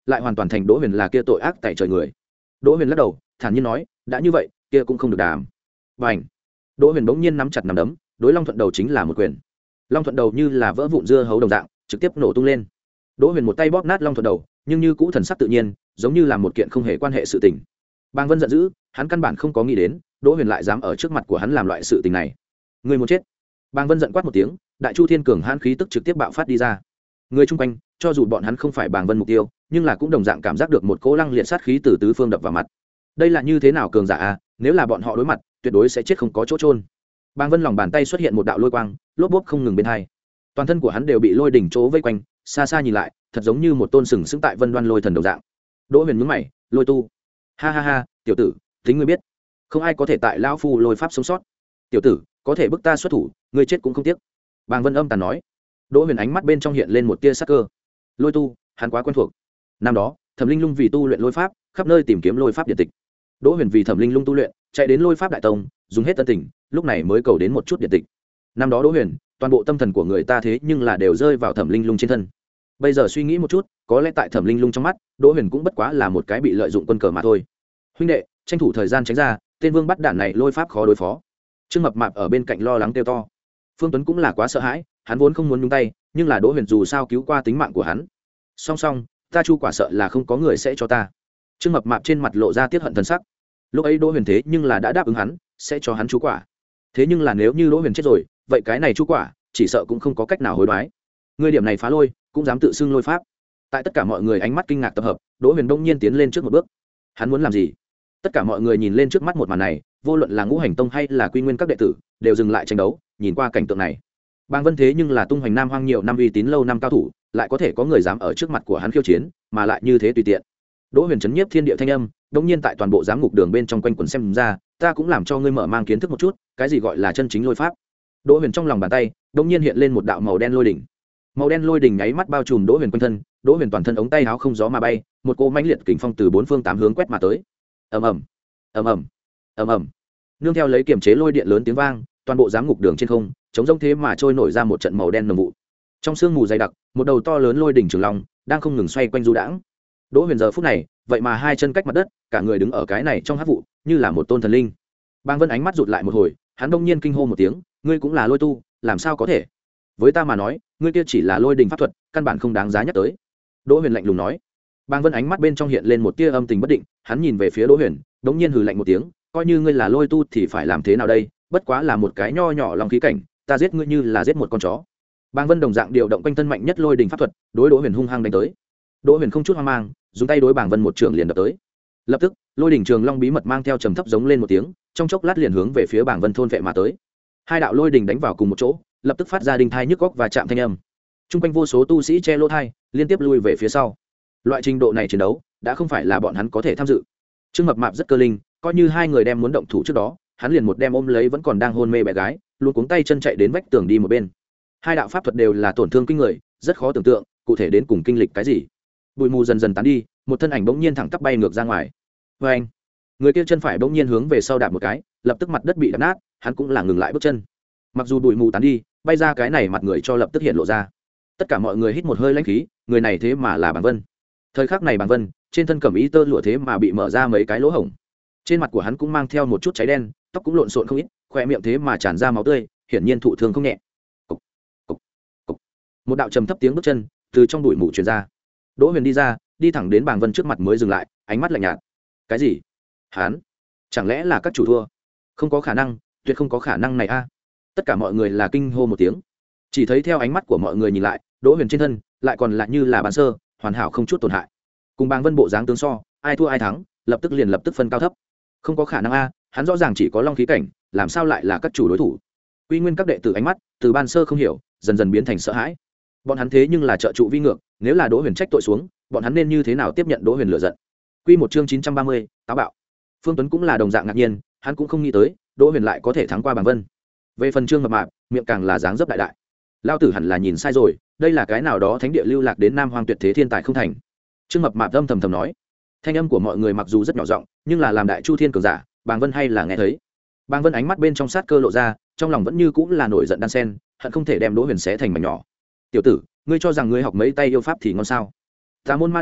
lại hoàn toàn thành đỗ huyền là kia tội ác tại trời người. Đỗ huyền lắc đầu thản nhiên nói, đã như vậy kia cũng không được đàm. Và ảnh, đỗ huyền bỗng nhiên nắm chặt nắm đấm, đối long thuận đầu chính là một quyền. Long thuận đầu như là vỡ vụn dưa hấu đồng dạng trực tiếp nổ tung lên. Đỗ huyền một tay bóp nát long thuận đầu, nhưng như cũ thần sắc tự nhiên, giống như là một kiện không hề quan hệ sự tình. Bàng Vân giận dữ, hắn căn bản không có nghĩ đến đỗ huyền lại dám ở trước mặt của hắn làm loại sự tình này. Người muốn chết. Bàng Vân giận quát một tiếng, đại chu thiên cường hãn khí tức trực tiếp bạo phát đi ra. Người chung quanh, cho dù bọn hắn không phải Bàng Vân mục tiêu, nhưng là cũng đồng dạng cảm giác được một cỗ lăng liệt sát khí từ tứ phương đập vào mặt. Đây là như thế nào cường giả a, nếu là bọn họ đối mặt, tuyệt đối sẽ chết không có chỗ trôn. Bàng Vân lòng bàn tay xuất hiện một đạo lôi quang, lốp bốp không ngừng bên hai. Toàn thân của hắn đều bị lôi đỉnh chỗ vây quanh, xa xa nhìn lại, thật giống như một tôn sừng sững tại Vân Đoan lôi thần đồng dạng. Đỗ Huyền nhướng mày, lôi tu. Ha ha ha, tiểu tử, tính ngươi biết, không ai có thể tại lão phu lôi pháp sống sót. Tiểu tử, có thể bức ta xuất thủ, ngươi chết cũng không tiếc. Bàng Vân âm tàn nói. Đỗ Huyền ánh mắt bên trong hiện lên một tia sắc cơ. Lôi tu, hắn quá quen thuộc. Năm đó, Thẩm Linh Lung vì tu luyện lôi pháp, khắp nơi tìm kiếm lôi pháp điện tịch. Đỗ Huyền vì Thẩm Linh Lung tu luyện, chạy đến lôi pháp đại tông, dùng hết tân tình, lúc này mới cầu đến một chút điện tịch. Năm đó Đỗ Huyền, toàn bộ tâm thần của người ta thế nhưng là đều rơi vào Thẩm Linh Lung trên thân. Bây giờ suy nghĩ một chút, có lẽ tại Thẩm Linh Lung trong mắt, Đỗ Huyền cũng bất quá là một cái bị lợi dụng quân cờ mà thôi. Huynh đệ, tranh thủ thời gian tránh ra, tên vương bắt đạn này lôi pháp khó đối phó. Trương Mập Mạp ở bên cạnh lo lắng kêu to. Phương Tuấn cũng là quá sợ hãi, hắn vốn không muốn nhúng tay, nhưng là Đỗ Huyền dù sao cứu qua tính mạng của hắn. Song song, ta chu quả sợ là không có người sẽ cho ta. Trương Mập Mạp trên mặt lộ ra tiếc hận thần sắc. Lúc ấy Đỗ Huyền thế nhưng là đã đáp ứng hắn, sẽ cho hắn chu quả. Thế nhưng là nếu như Đỗ Huyền chết rồi, vậy cái này chu quả, chỉ sợ cũng không có cách nào hối đoái. Người điểm này phá lôi, cũng dám tự xưng lôi pháp. Tại tất cả mọi người ánh mắt kinh ngạc tập hợp, Đỗ Huyền đông nhiên tiến lên trước một bước. Hắn muốn làm gì? Tất cả mọi người nhìn lên trước mắt một màn này, vô luận là Ngũ Hành Tông hay là Quy Nguyên các đệ tử, đều dừng lại tranh đấu, nhìn qua cảnh tượng này. Bàng Vân thế nhưng là tung hoành Nam Hoang nhiều năm uy tín lâu năm cao thủ, lại có thể có người dám ở trước mặt của hắn khiêu chiến, mà lại như thế tùy tiện. Đỗ Huyền chấn nhiếp thiên địa thanh âm, đống nhiên tại toàn bộ giám ngục đường bên trong quanh quẩn xem ra, ta cũng làm cho ngươi mở mang kiến thức một chút, cái gì gọi là chân chính lôi pháp. Đỗ Huyền trong lòng bàn tay, đống nhiên hiện lên một đạo màu đen lôi đỉnh. Màu đen lôi đỉnh nháy mắt bao trùm Đỗ Huyền quanh thân, Đỗ Huyền toàn thân ống tay áo không gió mà bay, một cỗ mãnh liệt kình phong từ bốn phương tám hướng quét mà tới. Ầm ầm, ầm ầm, ầm ầm. Nương theo lấy kiềm chế lôi điện lớn tiếng vang, toàn bộ giám ngục đường trên không, chống rông thế mà trôi nổi ra một trận màu đen nồng vụ. Trong sương mù dày đặc, một đầu to lớn lôi đỉnh trường long đang không ngừng xoay quanh du đãng. Đỗ Huyền giờ phút này, vậy mà hai chân cách mặt đất, cả người đứng ở cái này trong hắc vụ, như là một tôn thần linh. Bàng Vân ánh mắt rụt lại một hồi, hắn đông nhiên kinh hô một tiếng, ngươi cũng là lôi tu, làm sao có thể? Với ta mà nói, ngươi kia chỉ là lôi đình pháp thuật, căn bản không đáng giá nhắc tới. Đỗ Huyền lạnh lùng nói. Bàng Vân ánh mắt bên trong hiện lên một tia âm tình bất định, hắn nhìn về phía Đỗ Huyền, đống nhiên hừ lạnh một tiếng, coi như ngươi là lôi tu thì phải làm thế nào đây? Bất quá là một cái nho nhỏ lòng khí cảnh, ta giết ngươi như là giết một con chó. Bàng Vân đồng dạng điều động quanh thân mạnh nhất lôi đình pháp thuật, đối Đỗ Huyền hung hăng đánh tới. Đỗ Huyền không chút hoang mang, dùng tay đối Bàng Vân một trường liền đập tới. Lập tức, lôi đỉnh trường long bí mật mang theo trầm thấp giống lên một tiếng, trong chốc lát liền hướng về phía Bàng Vân thôn vệ mà tới. Hai đạo lôi đỉnh đánh vào cùng một chỗ, lập tức phát ra đinh thai nhức góc và chạm thanh âm. Trung quanh vô số tu sĩ che lỗ thai, liên tiếp lui về phía sau. Loại trình độ này chiến đấu, đã không phải là bọn hắn có thể tham dự. Trương Mập Mạp rất cơ linh, coi như hai người đem muốn động thủ trước đó, hắn liền một đem ôm lấy vẫn còn đang hôn mê bé gái, luôn cuống tay chân chạy đến vách tường đi một bên. Hai đạo pháp thuật đều là tổn thương kinh người, rất khó tưởng tượng, cụ thể đến cùng kinh lịch cái gì. Bụi mù dần dần tán đi, một thân ảnh bỗng nhiên thẳng tắp bay ngược ra ngoài. Và anh, người kia chân phải bỗng nhiên hướng về sau đạp một cái, lập tức mặt đất bị đập nát, hắn cũng là ngừng lại bước chân. Mặc dù bụi mù tán đi, bay ra cái này mặt người cho lập tức hiện lộ ra. Tất cả mọi người hít một hơi lãnh khí, người này thế mà là Bàng Vân. Thời khắc này Bàng Vân, trên thân cẩm y tơ lụa thế mà bị mở ra mấy cái lỗ hổng. Trên mặt của hắn cũng mang theo một chút cháy đen, tóc cũng lộn xộn không ít, khóe miệng thế mà tràn ra máu tươi, hiển nhiên thụ thương không nhẹ. Cục, cục, cục. Một đạo trầm thấp tiếng bước chân từ trong bụi mù truyền ra. Đỗ Huyền đi ra, đi thẳng đến Bàng Vân trước mặt mới dừng lại, ánh mắt lạnh nhạt. Cái gì? Hắn? Chẳng lẽ là các chủ thua? Không có khả năng, tuyệt không có khả năng này a. Tất cả mọi người là kinh hô một tiếng. Chỉ thấy theo ánh mắt của mọi người nhìn lại, Đỗ Huyền trên thân lại còn lại như là bàn sơ, hoàn hảo không chút tổn hại. Cùng Bàng Vân bộ dáng tướng so, ai thua ai thắng, lập tức liền lập tức phân cao thấp. Không có khả năng a, hắn rõ ràng chỉ có long khí cảnh, làm sao lại là các chủ đối thủ? Quy Nguyên các đệ tử ánh mắt từ ban sơ không hiểu, dần dần biến thành sợ hãi. Bọn hắn thế nhưng là trợ trụ vi ngược, nếu là Đỗ Huyền trách tội xuống, bọn hắn nên như thế nào tiếp nhận Đỗ Huyền lửa giận? Quy một chương chín trăm ba mươi, táo bạo. Phương Tuấn cũng là đồng dạng ngạc nhiên, hắn cũng không nghĩ tới, Đỗ Huyền lại có thể thắng qua Bàng Vân. Về phần Trương Mập Mạp, miệng càng là dáng dấp đại đại. Lão tử hẳn là nhìn sai rồi, đây là cái nào đó thánh địa lưu lạc đến Nam Hoang tuyệt thế thiên tài không thành. Trương Mập Mạp âm thầm thầm nói. Thanh âm của mọi người mặc dù rất nhỏ giọng, nhưng là làm đại chu thiên cường giả, Bàng Vân hay là nghe thấy. Bàng Vân ánh mắt bên trong sát cơ lộ ra, trong lòng vẫn như cũng là nổi giận đan sen, hận không thể đem Đỗ Huyền xé thành mảnh nhỏ. Tiểu tử, ngươi cho rằng ngươi học mấy tay yêu pháp thì ngon sao? Tà môn ma đạo,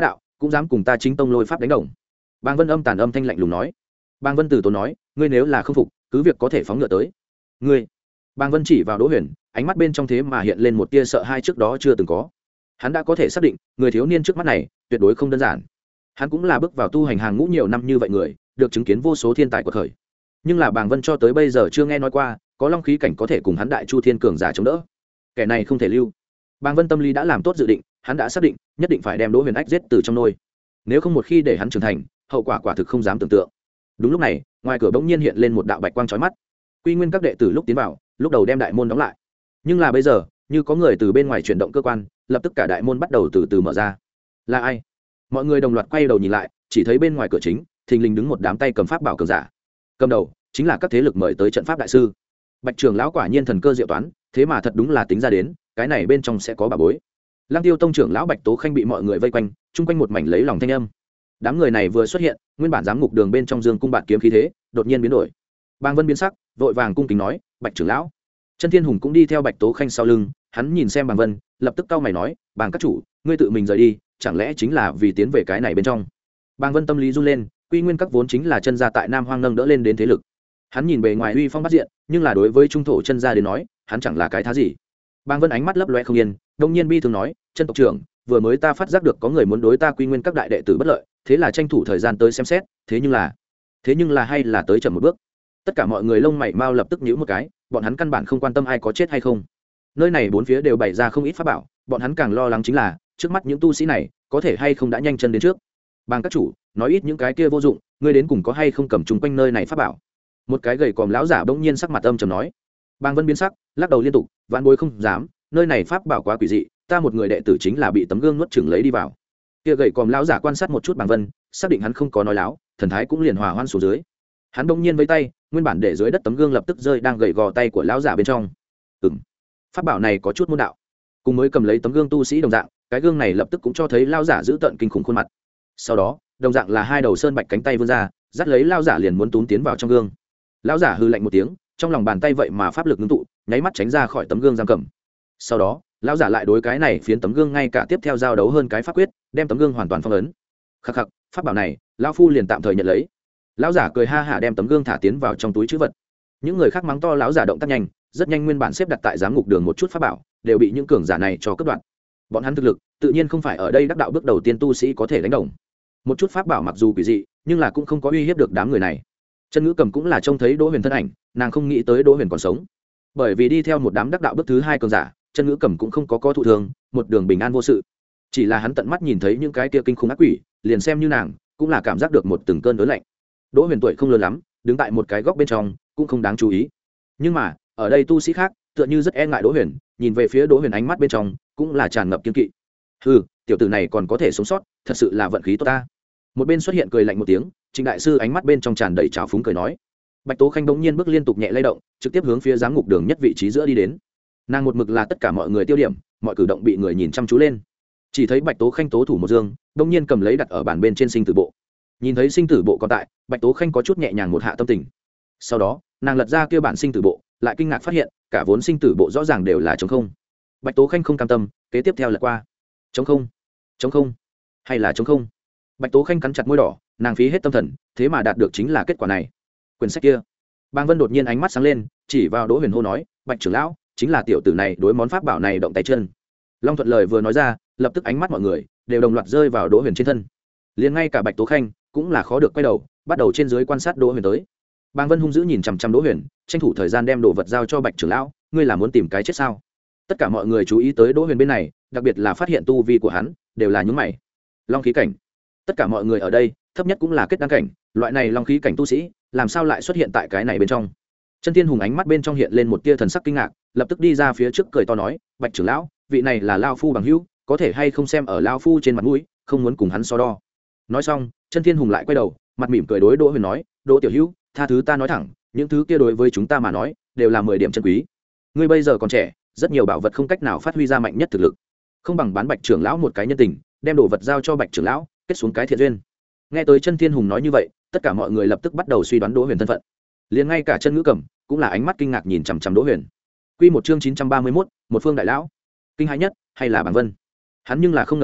cũng dám cùng ta chính tông lôi pháp đánh đồng. Bàng Vân âm tàn âm thanh lạnh lùng nói. Bàng Vân từ tốn nói, ngươi nếu là không phục cứ việc có thể phóng ngựa tới. Ngươi. Bàng Vân chỉ vào Đỗ Huyền, ánh mắt bên trong thế mà hiện lên một tia sợ hãi trước đó chưa từng có. Hắn đã có thể xác định người thiếu niên trước mắt này tuyệt đối không đơn giản. Hắn cũng là bước vào tu hành hàng ngũ nhiều năm như vậy người, được chứng kiến vô số thiên tài của khởi, nhưng là Bàng Vân cho tới bây giờ chưa nghe nói qua có long khí cảnh có thể cùng hắn đại chu thiên cường giả chống đỡ. Kẻ này không thể lưu. Bàng Vân tâm lý đã làm tốt dự định, hắn đã xác định nhất định phải đem Đỗ Huyền Ách giết từ trong nôi, nếu không một khi để hắn trưởng thành, hậu quả quả thực không dám tưởng tượng. Đúng lúc này, ngoài cửa bỗng nhiên hiện lên một đạo bạch quang chói mắt. Quy Nguyên các đệ tử lúc tiến vào, lúc đầu đem đại môn đóng lại, nhưng là bây giờ như có người từ bên ngoài chuyển động cơ quan, lập tức cả đại môn bắt đầu từ từ mở ra. Là ai? Mọi người đồng loạt quay đầu nhìn lại, chỉ thấy bên ngoài cửa chính thình lình đứng một đám tay cầm pháp bảo cường giả. Cầm đầu chính là các thế lực mời tới trận pháp đại sư. Bạch trưởng lão quả nhiên thần cơ diệu toán, thế mà thật đúng là tính ra đến cái này bên trong sẽ có bà bối. Lăng Tiêu tông trưởng lão Bạch Tố Khanh bị mọi người vây quanh, chung quanh một mảnh lấy lòng thanh âm. Đám người này vừa xuất hiện, nguyên bản giám ngục đường bên trong dương cung bạt kiếm khí thế đột nhiên biến đổi. Bàng Vân biến sắc, vội vàng cung kính nói, Bạch trưởng lão. Chân Thiên Hùng cũng đi theo Bạch Tố Khanh sau lưng, hắn nhìn xem Bàng Vân, lập tức cau mày nói, Bàng các chủ, ngươi tự mình rời đi, chẳng lẽ chính là vì tiến về cái này bên trong? Bàng Vân tâm lý run lên, Quy Nguyên các vốn chính là chân gia tại Nam Hoang nâng đỡ lên đến thế lực. Hắn nhìn bề ngoài uy phong bắt diện, nhưng là đối với trung thổ chân gia đến nói, hắn chẳng là cái thá gì. Bàng Vân ánh mắt lấp loe không yên, đông nhiên bi thường nói, chân tộc trưởng, vừa mới ta phát giác được có người muốn đối ta Quy Nguyên các đại đệ tử bất lợi, thế là tranh thủ thời gian tới xem xét, thế nhưng là, thế nhưng là hay là tới chậm một bước. Tất cả mọi người lông mày mau lập tức nhíu một cái, bọn hắn căn bản không quan tâm ai có chết hay không. Nơi này bốn phía đều bày ra không ít pháp bảo, bọn hắn càng lo lắng chính là trước mắt những tu sĩ này có thể hay không đã nhanh chân đến trước. Bàng các chủ, nói ít những cái kia vô dụng, ngươi đến cùng có hay không cầm chung quanh nơi này pháp bảo? Một cái gầy còm lão giả bỗng nhiên sắc mặt âm trầm nói. Bàng Vân biến sắc, lắc đầu liên tục, vạn bối không dám, nơi này pháp bảo quá quỷ dị, ta một người đệ tử chính là bị tấm gương nuốt chửng lấy đi vào. Kia gầy còm lão giả quan sát một chút Bàng Vân, xác định hắn không có nói láo, thần thái cũng liền hòa hoan xuống dưới. Hắn bỗng nhiên vẫy tay, nguyên bản để dưới đất tấm gương lập tức rơi đang gầy gò tay của lão giả bên trong. Ừm, pháp bảo này có chút môn đạo. Cùng mới cầm lấy tấm gương tu sĩ đồng dạng, cái gương này lập tức cũng cho thấy lão giả giữ tợn kinh khủng khuôn mặt. Sau đó, đồng dạng là hai đầu sơn bạch cánh tay vươn ra, dắt lấy lão giả liền muốn túm tiến vào trong gương. Lão giả hừ lạnh một tiếng, trong lòng bàn tay vậy mà pháp lực ngưng tụ, nháy mắt tránh ra khỏi tấm gương giam cầm. Sau đó, lão giả lại đối cái này phiến tấm gương ngay cả tiếp theo giao đấu hơn cái pháp quyết, đem tấm gương hoàn toàn phong ấn. Khắc khắc, pháp bảo này, lão phu liền tạm thời nhận lấy. Lão giả cười ha hả đem tấm gương thả tiến vào trong túi trữ vật. Những người khác mắng to lão giả động tác nhanh, rất nhanh nguyên bản xếp đặt tại giám ngục đường một chút pháp bảo đều bị những cường giả này cho cướp đoạt. Bọn hắn thực lực tự nhiên không phải ở đây đắc đạo bước đầu tiên tu sĩ có thể đánh đồng. Một chút pháp bảo mặc dù quỷ dị, nhưng là cũng không có uy hiếp được đám người này. Chân Ngữ Cầm cũng là trông thấy Đỗ Huyền thân ảnh, nàng không nghĩ tới Đỗ Huyền còn sống. Bởi vì đi theo một đám đắc đạo bước thứ hai cường giả, Chân Ngữ Cầm cũng không có có thụ thương, một đường bình an vô sự. Chỉ là hắn tận mắt nhìn thấy những cái kia kinh khủng ác quỷ, liền xem như nàng, cũng là cảm giác được một từng cơn đớn lạnh. Đỗ Huyền tuổi không lớn lắm, đứng tại một cái góc bên trong, cũng không đáng chú ý. Nhưng mà, ở đây tu sĩ khác, tựa như rất e ngại Đỗ Huyền, nhìn về phía Đỗ Huyền ánh mắt bên trong, cũng là tràn ngập kiên kỵ. Hừ, tiểu tử này còn có thể sống sót, thật sự là vận khí tốt ta. Một bên xuất hiện cười lạnh một tiếng, Trịnh đại sư ánh mắt bên trong tràn đầy trào phúng cười nói. Bạch Tố Khanh bỗng nhiên bước liên tục nhẹ lay động, trực tiếp hướng phía giám ngục đường nhất vị trí giữa đi đến. Nàng một mực là tất cả mọi người tiêu điểm, mọi cử động bị người nhìn chăm chú lên. Chỉ thấy Bạch Tố Khanh tố thủ một dương, bỗng nhiên cầm lấy đặt ở bàn bên trên sinh tử bộ. Nhìn thấy sinh tử bộ còn tại, Bạch Tố Khanh có chút nhẹ nhàng một hạ tâm tình. Sau đó, nàng lật ra kia bản sinh tử bộ, lại kinh ngạc phát hiện, cả vốn sinh tử bộ rõ ràng đều là trống không. Bạch Tố Khanh không cam tâm, kế tiếp theo lật qua. Trống không, trống không, hay là trống không. Bạch Tố Khanh cắn chặt môi đỏ, nàng phí hết tâm thần, thế mà đạt được chính là kết quả này. Quyển sách kia. Bàng Vân đột nhiên ánh mắt sáng lên, chỉ vào Đỗ Huyền hô nói, Bạch trưởng lão, chính là tiểu tử này đối món pháp bảo này động tay chân. Long Thuận lời vừa nói ra, lập tức ánh mắt mọi người đều đồng loạt rơi vào Đỗ Huyền trên thân. Liền ngay cả Bạch Tố Khanh cũng là khó được quay đầu, bắt đầu trên dưới quan sát Đỗ Huyền tới. Bàng Vân hung dữ nhìn chằm chằm Đỗ Huyền, tranh thủ thời gian đem đồ vật giao cho Bạch trưởng lão, ngươi là muốn tìm cái chết sao? Tất cả mọi người chú ý tới Đỗ Huyền bên này, đặc biệt là phát hiện tu vi của hắn, đều là những mày. Long khí cảnh. Tất cả mọi người ở đây, thấp nhất cũng là kết đăng cảnh, loại này long khí cảnh tu sĩ, làm sao lại xuất hiện tại cái này bên trong? Chân Thiên Hùng ánh mắt bên trong hiện lên một tia thần sắc kinh ngạc, lập tức đi ra phía trước cười to nói, Bạch trưởng lão, vị này là lão phu bằng hữu, có thể hay không xem ở lão phu trên mặt mũi, không muốn cùng hắn so đo. Nói xong, Chân Thiên Hùng lại quay đầu, mặt mỉm cười đối Đỗ Huyền nói, Đỗ tiểu hữu, tha thứ ta nói thẳng, những thứ kia đối với chúng ta mà nói, đều là mười điểm chân quý. Ngươi bây giờ còn trẻ, rất nhiều bảo vật không cách nào phát huy ra mạnh nhất thực lực, không bằng bán Bạch trưởng lão một cái nhân tình, đem đồ vật giao cho Bạch trưởng lão, kết xuống cái thiện duyên. Nghe tới Chân Thiên Hùng nói như vậy, tất cả mọi người lập tức bắt đầu suy đoán Đỗ Huyền thân phận. Liền ngay cả Chân Ngữ Cầm cũng là ánh mắt kinh ngạc nhìn chằm chằm Đỗ Huyền. Quy một chương chín trăm ba mươi mốt, một phương đại lão. Kinh hãi nhất hay là Bàng Vân. Hắn nhưng là không ngờ đến,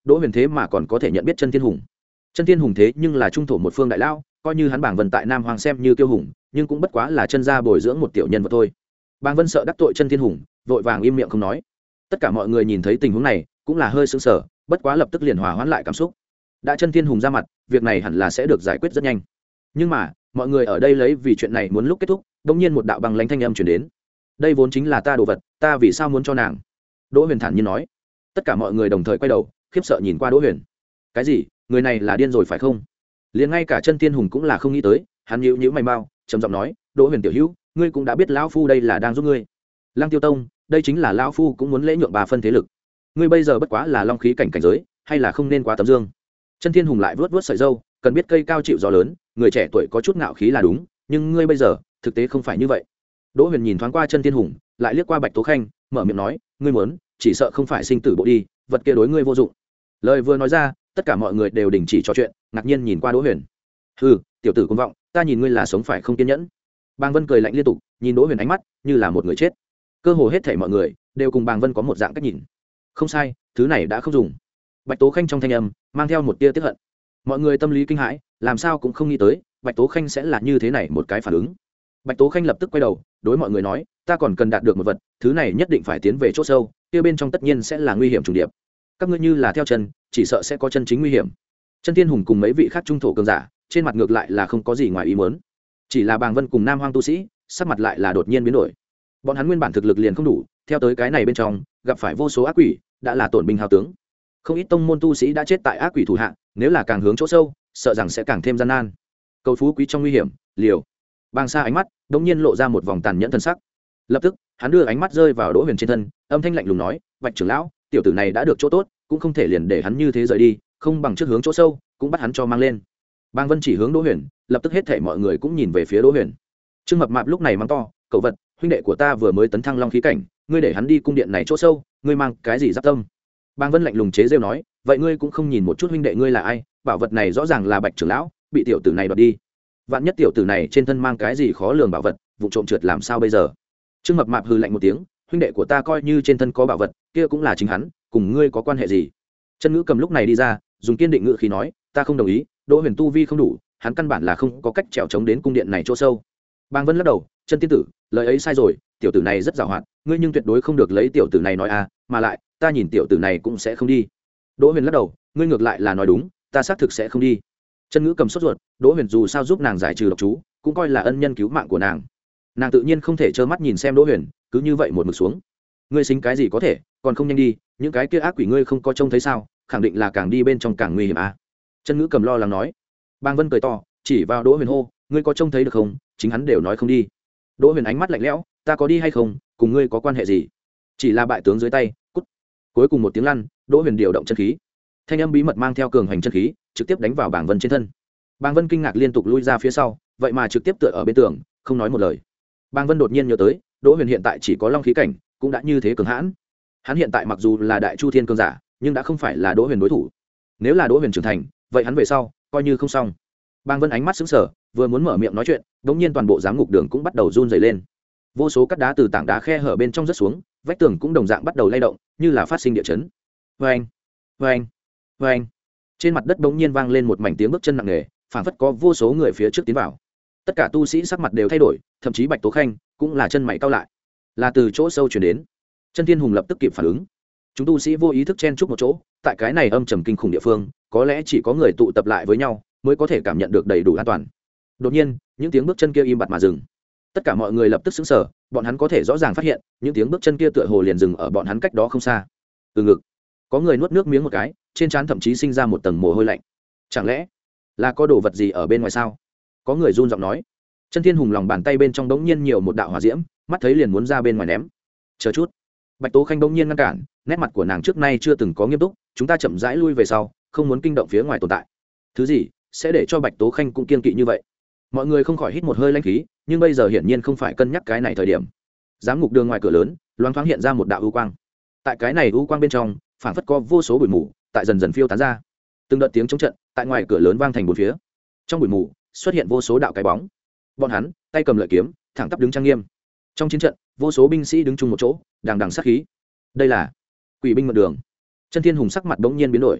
Đỗ Huyền thế mà còn có thể nhận biết Chân Thiên Hùng. Chân Thiên Hùng thế nhưng là trung thổ một phương đại lao, coi như hắn Bàng Vân tại Nam Hoàng xem như kiêu hùng, nhưng cũng bất quá là chân gia bồi dưỡng một tiểu nhân vật thôi. Bàng Vân sợ đắc tội Chân Thiên Hùng, vội vàng im miệng không nói. Tất cả mọi người nhìn thấy tình huống này, cũng là hơi sững sờ, bất quá lập tức liền hòa hoãn lại cảm xúc. Đã Chân Thiên Hùng ra mặt, việc này hẳn là sẽ được giải quyết rất nhanh. Nhưng mà, mọi người ở đây lấy vì chuyện này muốn lúc kết thúc, đột nhiên một đạo băng lãnh thanh âm truyền đến. Đây vốn chính là ta đồ vật, ta vì sao muốn cho nàng? Đỗ Huyền thản nhiên nói. Tất cả mọi người đồng thời quay đầu, khiếp sợ nhìn qua Đỗ Huyền. Cái gì? Người này là điên rồi phải không? Liền ngay cả Chân Thiên Hùng cũng là không nghĩ tới, hắn nhíu nhíu mày mau, trầm giọng nói, Đỗ Huyền tiểu hữu, ngươi cũng đã biết lão phu đây là đang giúp ngươi. Lăng Tiêu Tông, đây chính là lão phu cũng muốn lễ nhượng bà phân thế lực. Ngươi bây giờ bất quá là long khí cảnh cảnh giới, hay là không nên quá tấm dương. Chân Thiên Hùng lại vuốt vuốt sợi râu, cần biết cây cao chịu gió lớn, người trẻ tuổi có chút ngạo khí là đúng, nhưng ngươi bây giờ, thực tế không phải như vậy. Đỗ Huyền nhìn thoáng qua Chân Thiên Hùng, lại liếc qua Bạch Tố Khanh, mở miệng nói, ngươi muốn, chỉ sợ không phải sinh tử bộ đi, vật kia đối ngươi vô dụng. Lời vừa nói ra, tất cả mọi người đều đình chỉ trò chuyện, ngạc nhiên nhìn qua Đỗ Huyền. Hừ, tiểu tử cuồng vọng, ta nhìn ngươi là sống phải không kiên nhẫn. Bàng Vân cười lạnh liên tục, nhìn Đỗ Huyền ánh mắt như là một người chết. Cơ hồ hết thảy mọi người đều cùng Bàng Vân có một dạng cách nhìn. Không sai, thứ này đã không dùng. Bạch Tố Khanh trong thanh âm mang theo một tia tiếc hận. Mọi người tâm lý kinh hãi, làm sao cũng không nghĩ tới, Bạch Tố Khanh sẽ là như thế này một cái phản ứng. Bạch Tố Khanh lập tức quay đầu, đối mọi người nói, ta còn cần đạt được một vật, thứ này nhất định phải tiến về chỗ sâu, kia bên trong tất nhiên sẽ là nguy hiểm trùng điệp. Các ngươi như là theo chân, chỉ sợ sẽ có chân chính nguy hiểm. Chân Thiên Hùng cùng mấy vị khác trung thổ cường giả, trên mặt ngược lại là không có gì ngoài ý muốn. Chỉ là Bàng Vân cùng Nam Hoang tu sĩ, sắc mặt lại là đột nhiên biến đổi. Bọn hắn nguyên bản thực lực liền không đủ, theo tới cái này bên trong, gặp phải vô số ác quỷ, đã là tổn binh hao tướng. Không ít tông môn tu sĩ đã chết tại ác quỷ thủ hạ, nếu là càng hướng chỗ sâu, sợ rằng sẽ càng thêm gian nan. Cầu phú quý trong nguy hiểm, liều. Bàng Sa ánh mắt đột nhiên lộ ra một vòng tàn nhẫn thân sắc. Lập tức, hắn đưa ánh mắt rơi vào Đỗ Huyền trên thân, âm thanh lạnh lùng nói, "Bạch trưởng lão, tiểu tử này đã được chỗ tốt, cũng không thể liền để hắn như thế rời đi, không bằng trước hướng chỗ sâu, cũng bắt hắn cho mang lên." Bàng Vân chỉ hướng Đỗ Huyền, lập tức hết thảy mọi người cũng nhìn về phía Đỗ Huyền. Trương Mập Mạp lúc này mắng to, "Cậu vật, huynh đệ của ta vừa mới tấn thăng long khí cảnh, ngươi để hắn đi cung điện này chỗ sâu, ngươi mang cái gì giáp tâm?" Bàng Vân lạnh lùng chế giễu nói, "Vậy ngươi cũng không nhìn một chút huynh đệ ngươi là ai, bảo vật này rõ ràng là Bạch trưởng lão, bị tiểu tử này đoạt đi. Vạn nhất tiểu tử này trên thân mang cái gì khó lường bảo vật, vụ trộm trượt làm sao bây giờ?" Trương Mập Mạp hừ lạnh một tiếng, "Huynh đệ của ta coi như trên thân có bảo vật, kia cũng là chính hắn, cùng ngươi có quan hệ gì?" Chân Ngữ Cầm lúc này đi ra, dùng kiên định ngữ khí nói, "Ta không đồng ý, Đỗ Huyền tu vi không đủ, hắn căn bản là không có cách trèo chống đến cung điện này chỗ sâu." Bàng Vân lắc đầu, "Chân tiên tử, lời ấy sai rồi, tiểu tử này rất giàu hoạt, ngươi nhưng tuyệt đối không được lấy tiểu tử này nói a, mà lại, ta nhìn tiểu tử này cũng sẽ không đi." Đỗ Huyền lắc đầu, "Ngươi ngược lại là nói đúng, ta xác thực sẽ không đi." Chân Ngữ Cầm sốt ruột, Đỗ Huyền dù sao giúp nàng giải trừ độc chú, cũng coi là ân nhân cứu mạng của nàng. Nàng tự nhiên không thể trơ mắt nhìn xem Đỗ Huyền cứ như vậy một mực xuống. "Ngươi xính cái gì có thể, còn không nhanh đi, những cái kia ác quỷ ngươi không có trông thấy sao, khẳng định là càng đi bên trong càng nguy hiểm a." Chân Ngữ Cầm lo lắng nói. Bàng Vân cười to, chỉ vào Đỗ Huyền hô, "Ngươi có trông thấy được không? Chính hắn đều nói không đi." Đỗ Huyền ánh mắt lạnh lẽo, "Ta có đi hay không, cùng ngươi có quan hệ gì? Chỉ là bại tướng dưới tay, cút." Cuối cùng một tiếng lăn, Đỗ Huyền điều động chân khí. Thanh âm bí mật mang theo cường hành chân khí, trực tiếp đánh vào Bàng Vân trên thân. Bàng Vân kinh ngạc liên tục lui ra phía sau, vậy mà trực tiếp tựa ở bên tường, không nói một lời. Bàng Vân đột nhiên nhớ tới, Đỗ Huyền hiện tại chỉ có long khí cảnh, cũng đã như thế cường hãn. Hắn hiện tại mặc dù là đại chu thiên cường giả, nhưng đã không phải là Đỗ Huyền đối thủ. Nếu là Đỗ Huyền trưởng thành, vậy hắn về sau coi như không xong. Bàng Vân ánh mắt sững sờ, vừa muốn mở miệng nói chuyện, đột nhiên toàn bộ giám ngục đường cũng bắt đầu run rẩy lên. Vô số cát đá từ tảng đá khe hở bên trong rớt xuống, vách tường cũng đồng dạng bắt đầu lay động, như là phát sinh địa chấn. Oeng, oeng, oeng. Trên mặt đất bỗng nhiên vang lên một mảnh tiếng bước chân nặng nề, phảng phất có vô số người phía trước tiến vào. Tất cả tu sĩ sắc mặt đều thay đổi, thậm chí Bạch Tố Khanh cũng là chân mày cau lại. Là từ chỗ sâu truyền đến. Chân Thiên Hùng lập tức kịp phản ứng. Chúng tu sĩ vô ý thức chen chúc một chỗ, tại cái này âm trầm kinh khủng địa phương, có lẽ chỉ có người tụ tập lại với nhau mới có thể cảm nhận được đầy đủ an toàn. Đột nhiên, những tiếng bước chân kia im bặt mà dừng. Tất cả mọi người lập tức sững sờ, bọn hắn có thể rõ ràng phát hiện, những tiếng bước chân kia tựa hồ liền dừng ở bọn hắn cách đó không xa. Từ ngực, có người nuốt nước miếng một cái, trên trán thậm chí sinh ra một tầng mồ hôi lạnh. Chẳng lẽ là có đồ vật gì ở bên ngoài sao? Có người run giọng nói. Chân Thiên Hùng lòng bàn tay bên trong đống nhiên nhiều một đạo hỏa diễm, mắt thấy liền muốn ra bên ngoài ném. Chờ chút. Bạch Tố Khanh đống nhiên ngăn cản, nét mặt của nàng trước nay chưa từng có nghiêm túc, chúng ta chậm rãi lui về sau, không muốn kinh động phía ngoài tồn tại. Thứ gì sẽ để cho Bạch Tố Khanh cũng kiên kỵ như vậy? Mọi người không khỏi hít một hơi lãnh khí, nhưng bây giờ hiển nhiên không phải cân nhắc cái này thời điểm. Giám ngục đường ngoài cửa lớn, loáng thoáng hiện ra một đạo u quang. Tại cái này u quang bên trong, phảng phất có vô số bụi mù, tại dần dần phiêu tán ra. Từng đợt tiếng chống trận, tại ngoài cửa lớn vang thành bốn phía. Trong bụi mù, xuất hiện vô số đạo cái bóng. Bọn hắn tay cầm lợi kiếm, thẳng tắp đứng trang nghiêm. Trong chiến trận, vô số binh sĩ đứng chung một chỗ, đằng đằng sát khí. Đây là Quỷ binh mượn đường. Chân Thiên Hùng sắc mặt bỗng nhiên biến đổi.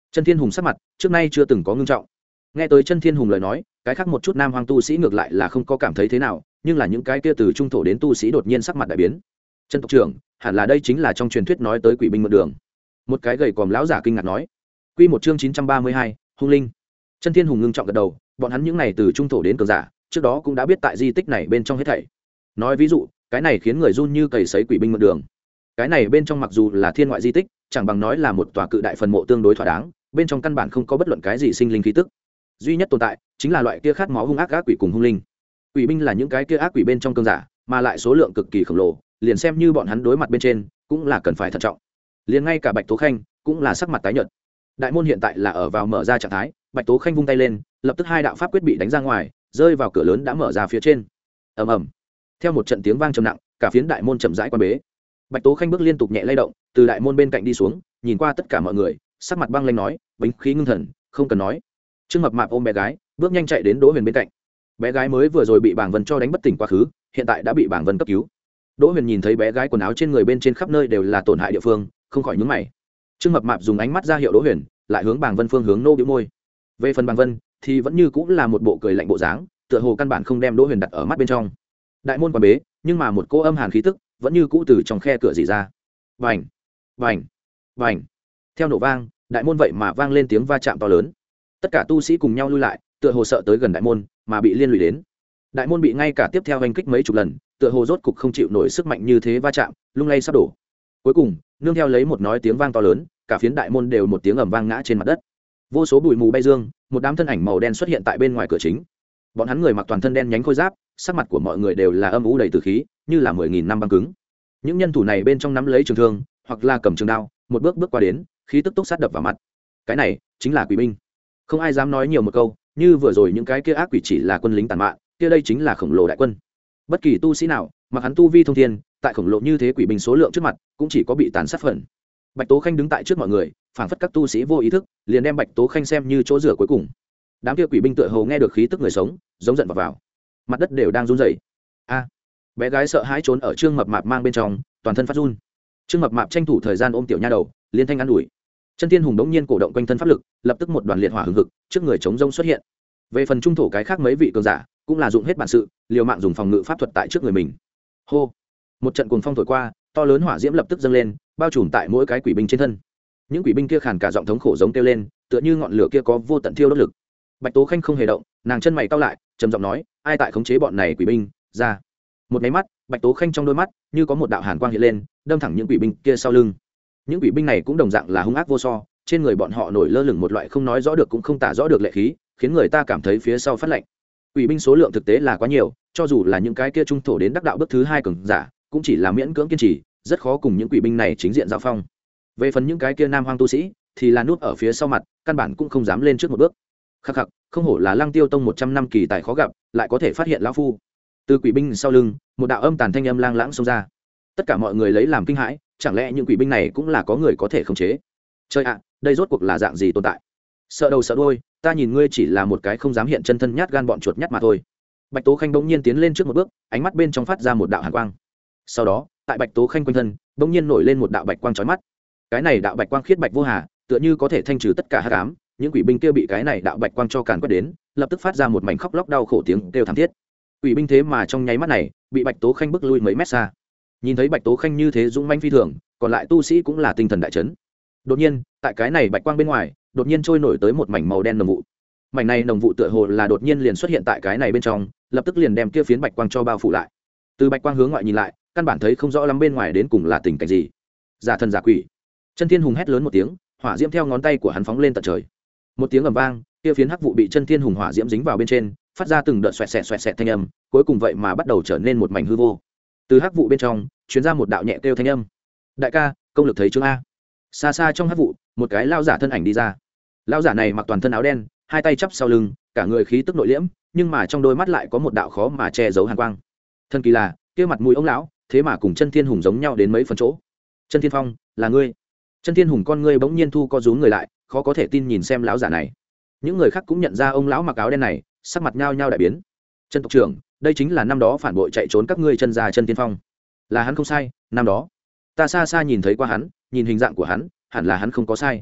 Chân Thiên Hùng sắc mặt trước nay chưa từng có ngưng trọng. Nghe tới Chân Thiên Hùng lời nói, cái khác một chút nam hoang tu sĩ ngược lại là không có cảm thấy thế nào, nhưng là những cái kia từ trung thổ đến tu sĩ đột nhiên sắc mặt đại biến. Chân tộc trưởng, hẳn là đây chính là trong truyền thuyết nói tới quỷ binh mượn đường. Một cái gầy còm lão giả kinh ngạc nói. Quy một chương chín trăm ba mươi hai, hung linh. Chân Thiên Hùng ngưng trọng gật đầu, bọn hắn những này từ trung thổ đến cường giả, trước đó cũng đã biết tại di tích này bên trong hết thảy. Nói ví dụ, cái này khiến người run như cầy sấy quỷ binh mượn đường. Cái này bên trong mặc dù là thiên ngoại di tích, chẳng bằng nói là một tòa cự đại phần mộ tương đối thỏa đáng, bên trong căn bản không có bất luận cái gì sinh linh khí tức. Duy nhất tồn tại chính là loại kia khát máu hung ác ác quỷ cùng hung linh. Quỷ binh là những cái kia ác quỷ bên trong cường giả, mà lại số lượng cực kỳ khổng lồ, liền xem như bọn hắn đối mặt bên trên, cũng là cần phải thận trọng. Liền ngay cả Bạch Tố Khanh cũng là sắc mặt tái nhợt. Đại môn hiện tại là ở vào mở ra trạng thái, Bạch Tố Khanh vung tay lên, lập tức hai đạo pháp quyết bị đánh ra ngoài, rơi vào cửa lớn đã mở ra phía trên. Ầm ầm. Theo một trận tiếng vang trầm nặng, cả phiến đại môn chậm rãi quan bế. Bạch Tố Khanh bước liên tục nhẹ lay động, từ đại môn bên cạnh đi xuống, nhìn qua tất cả mọi người, sắc mặt băng lãnh nói, bính khí ngưng thần, không cần nói. Trương Mập Mạp ôm bé gái, bước nhanh chạy đến Đỗ Huyền bên cạnh. Bé gái mới vừa rồi bị Bàng Vân cho đánh bất tỉnh quá khứ, hiện tại đã bị Bàng Vân cấp cứu. Đỗ Huyền nhìn thấy bé gái quần áo trên người bên trên khắp nơi đều là tổn hại địa phương, không khỏi nhướng mày. Trương Mập Mạp dùng ánh mắt ra hiệu Đỗ Huyền, lại hướng Bàng Vân phương hướng nô bĩu môi. Về phần Bàng Vân, thì vẫn như cũng là một bộ cười lạnh bộ dáng, tựa hồ căn bản không đem Đỗ Huyền đặt ở mắt bên trong. Đại môn quan bế, nhưng mà một cỗ âm hàn khí tức vẫn như cũ từ trong khe cửa rỉ ra. Vành, vành, vành. Theo nổ vang, đại môn vậy mà vang lên tiếng va chạm to lớn. Tất cả tu sĩ cùng nhau lui lại, tựa hồ sợ tới gần đại môn mà bị liên lụy đến. Đại môn bị ngay cả tiếp theo hành kích mấy chục lần, tựa hồ rốt cục không chịu nổi sức mạnh như thế va chạm, lung lay sắp đổ. Cuối cùng, nương theo lấy một nói tiếng vang to lớn, cả phiến đại môn đều một tiếng ầm vang ngã trên mặt đất. Vô số bụi mù bay dương, một đám thân ảnh màu đen xuất hiện tại bên ngoài cửa chính. Bọn hắn người mặc toàn thân đen nhánh khôi giáp, sắc mặt của mọi người đều là âm u đầy tử khí, như là mười nghìn năm băng cứng. Những nhân thủ này bên trong nắm lấy trường thương, hoặc là cầm trường đao, một bước bước qua đến, khí tức tốc sát đập vào mặt. Cái này chính là quỷ binh. Không ai dám nói nhiều một câu, như vừa rồi những cái kia ác quỷ chỉ là quân lính tàn mạn, kia đây chính là khổng lồ đại quân. Bất kỳ tu sĩ nào, mặc hắn tu vi thông thiên, tại khổng lồ như thế quỷ binh số lượng trước mặt, cũng chỉ có bị tàn sát phần. Bạch Tố Khanh đứng tại trước mọi người, phảng phất các tu sĩ vô ý thức, liền đem Bạch Tố Khanh xem như chỗ rửa cuối cùng. Đám kia quỷ binh tựa hồ nghe được khí tức người sống, giống giận vào vào. Mặt đất đều đang run rẩy. A! Bé gái sợ hãi trốn ở Trương Mập Mạp mang bên trong, toàn thân phát run. Trương Mập Mạp tranh thủ thời gian ôm tiểu nha đầu, liên thanh an ủi. Chân Thiên Hùng đống nhiên cổ động quanh thân pháp lực, lập tức một đoàn liệt hỏa hừng hực, trước người chống rông xuất hiện. Về phần trung thổ cái khác mấy vị cường giả, cũng là dụng hết bản sự, liều mạng dùng phòng ngự pháp thuật tại trước người mình. Hô! Một trận cuồng phong thổi qua, to lớn hỏa diễm lập tức dâng lên, bao trùm tại mỗi cái quỷ binh trên thân. Những quỷ binh kia khàn cả giọng thống khổ giống kêu lên, tựa như ngọn lửa kia có vô tận thiêu đốt lực. Bạch Tố Khanh không hề động, nàng chân mày cau lại, trầm giọng nói, ai tại khống chế bọn này quỷ binh, ra. Một cái mắt, Bạch Tố Khanh trong đôi mắt như có một đạo hàn quang hiện lên, đâm thẳng những quỷ binh kia sau lưng. Những quỷ binh này cũng đồng dạng là hung ác vô so, trên người bọn họ nổi lơ lửng một loại không nói rõ được cũng không tả rõ được lệ khí, khiến người ta cảm thấy phía sau phát lạnh. Quỷ binh số lượng thực tế là quá nhiều, cho dù là những cái kia trung thổ đến đắc đạo bước thứ hai cường giả, cũng chỉ là miễn cưỡng kiên trì, rất khó cùng những quỷ binh này chính diện giao phong. Về phần những cái kia nam hoang tu sĩ, thì là núp ở phía sau mặt, căn bản cũng không dám lên trước một bước. Khắc khắc, không hổ là Lăng Tiêu Tông một trăm năm kỳ tài khó gặp, lại có thể phát hiện lão phu. Từ quỷ binh sau lưng, một đạo âm tàn thanh âm lang lãng xông ra. Tất cả mọi người lấy làm kinh hãi, chẳng lẽ những quỷ binh này cũng là có người có thể khống chế? Chơi ạ, đây rốt cuộc là dạng gì tồn tại? Sợ đầu sợ đuôi, ta nhìn ngươi chỉ là một cái không dám hiện chân thân nhát gan bọn chuột nhát mà thôi. Bạch Tố Khanh bỗng nhiên tiến lên trước một bước, ánh mắt bên trong phát ra một đạo hàn quang. Sau đó, tại Bạch Tố Khanh quanh thân, bỗng nhiên nổi lên một đạo bạch quang chói mắt. Cái này đạo bạch quang khiết bạch vô hà, tựa như có thể thanh trừ tất cả hắc ám. Những quỷ binh kia bị cái này đạo bạch quang cho càn quét đến, lập tức phát ra một mảnh khóc lóc đau khổ tiếng kêu thảm thiết. Quỷ binh thế mà trong nháy mắt này, bị Bạch Tố Khanh bức lui mấy mét xa. Nhìn thấy Bạch Tố Khanh như thế dũng mãnh phi thường, còn lại tu sĩ cũng là tinh thần đại chấn. Đột nhiên, tại cái này bạch quang bên ngoài, đột nhiên trôi nổi tới một mảnh màu đen nồng vụ. Mảnh này nồng vụ tựa hồ là đột nhiên liền xuất hiện tại cái này bên trong, lập tức liền đem kia phiến bạch quang cho bao phủ lại. Từ bạch quang hướng ngoại nhìn lại, căn bản thấy không rõ lắm bên ngoài đến cùng là tình cảnh gì. Giả thần giả quỷ. Chân Thiên Hùng hét lớn một tiếng, hỏa diễm theo ngón tay của hắn phóng lên tận trời. Một tiếng ầm vang, kia phiến hắc vụ bị Chân Thiên Hùng hỏa diễm dính vào bên trên, phát ra từng đợt xoẹt xẹt xoẹt xẹt thanh âm, cuối cùng vậy mà bắt đầu trở nên một mảnh hư vô. Từ hắc vụ bên trong, truyền ra một đạo nhẹ kêu thanh âm. Đại ca, công lực thấy chương a. Xa xa trong hắc vụ, một cái lão giả thân ảnh đi ra. Lão giả này mặc toàn thân áo đen, hai tay chắp sau lưng, cả người khí tức nội liễm, nhưng mà trong đôi mắt lại có một đạo khó mà che giấu hàn quang. Thân kỳ là, kia mặt mũi ông lão, thế mà cùng Chân Thiên Hùng giống nhau đến mấy phần chỗ. Chân Thiên Phong, là ngươi? Chân Thiên Hùng con ngươi bỗng nhiên thu co rúm người lại, khó có thể tin nhìn xem lão giả này. Những người khác cũng nhận ra ông lão mặc áo đen này, sắc mặt nhao nhao đại biến. Chân tộc trưởng, đây chính là năm đó phản bội chạy trốn các ngươi chân già Chân Thiên Phong. Là hắn không sai, năm đó ta xa xa nhìn thấy qua hắn, nhìn hình dạng của hắn, hẳn là hắn không có sai.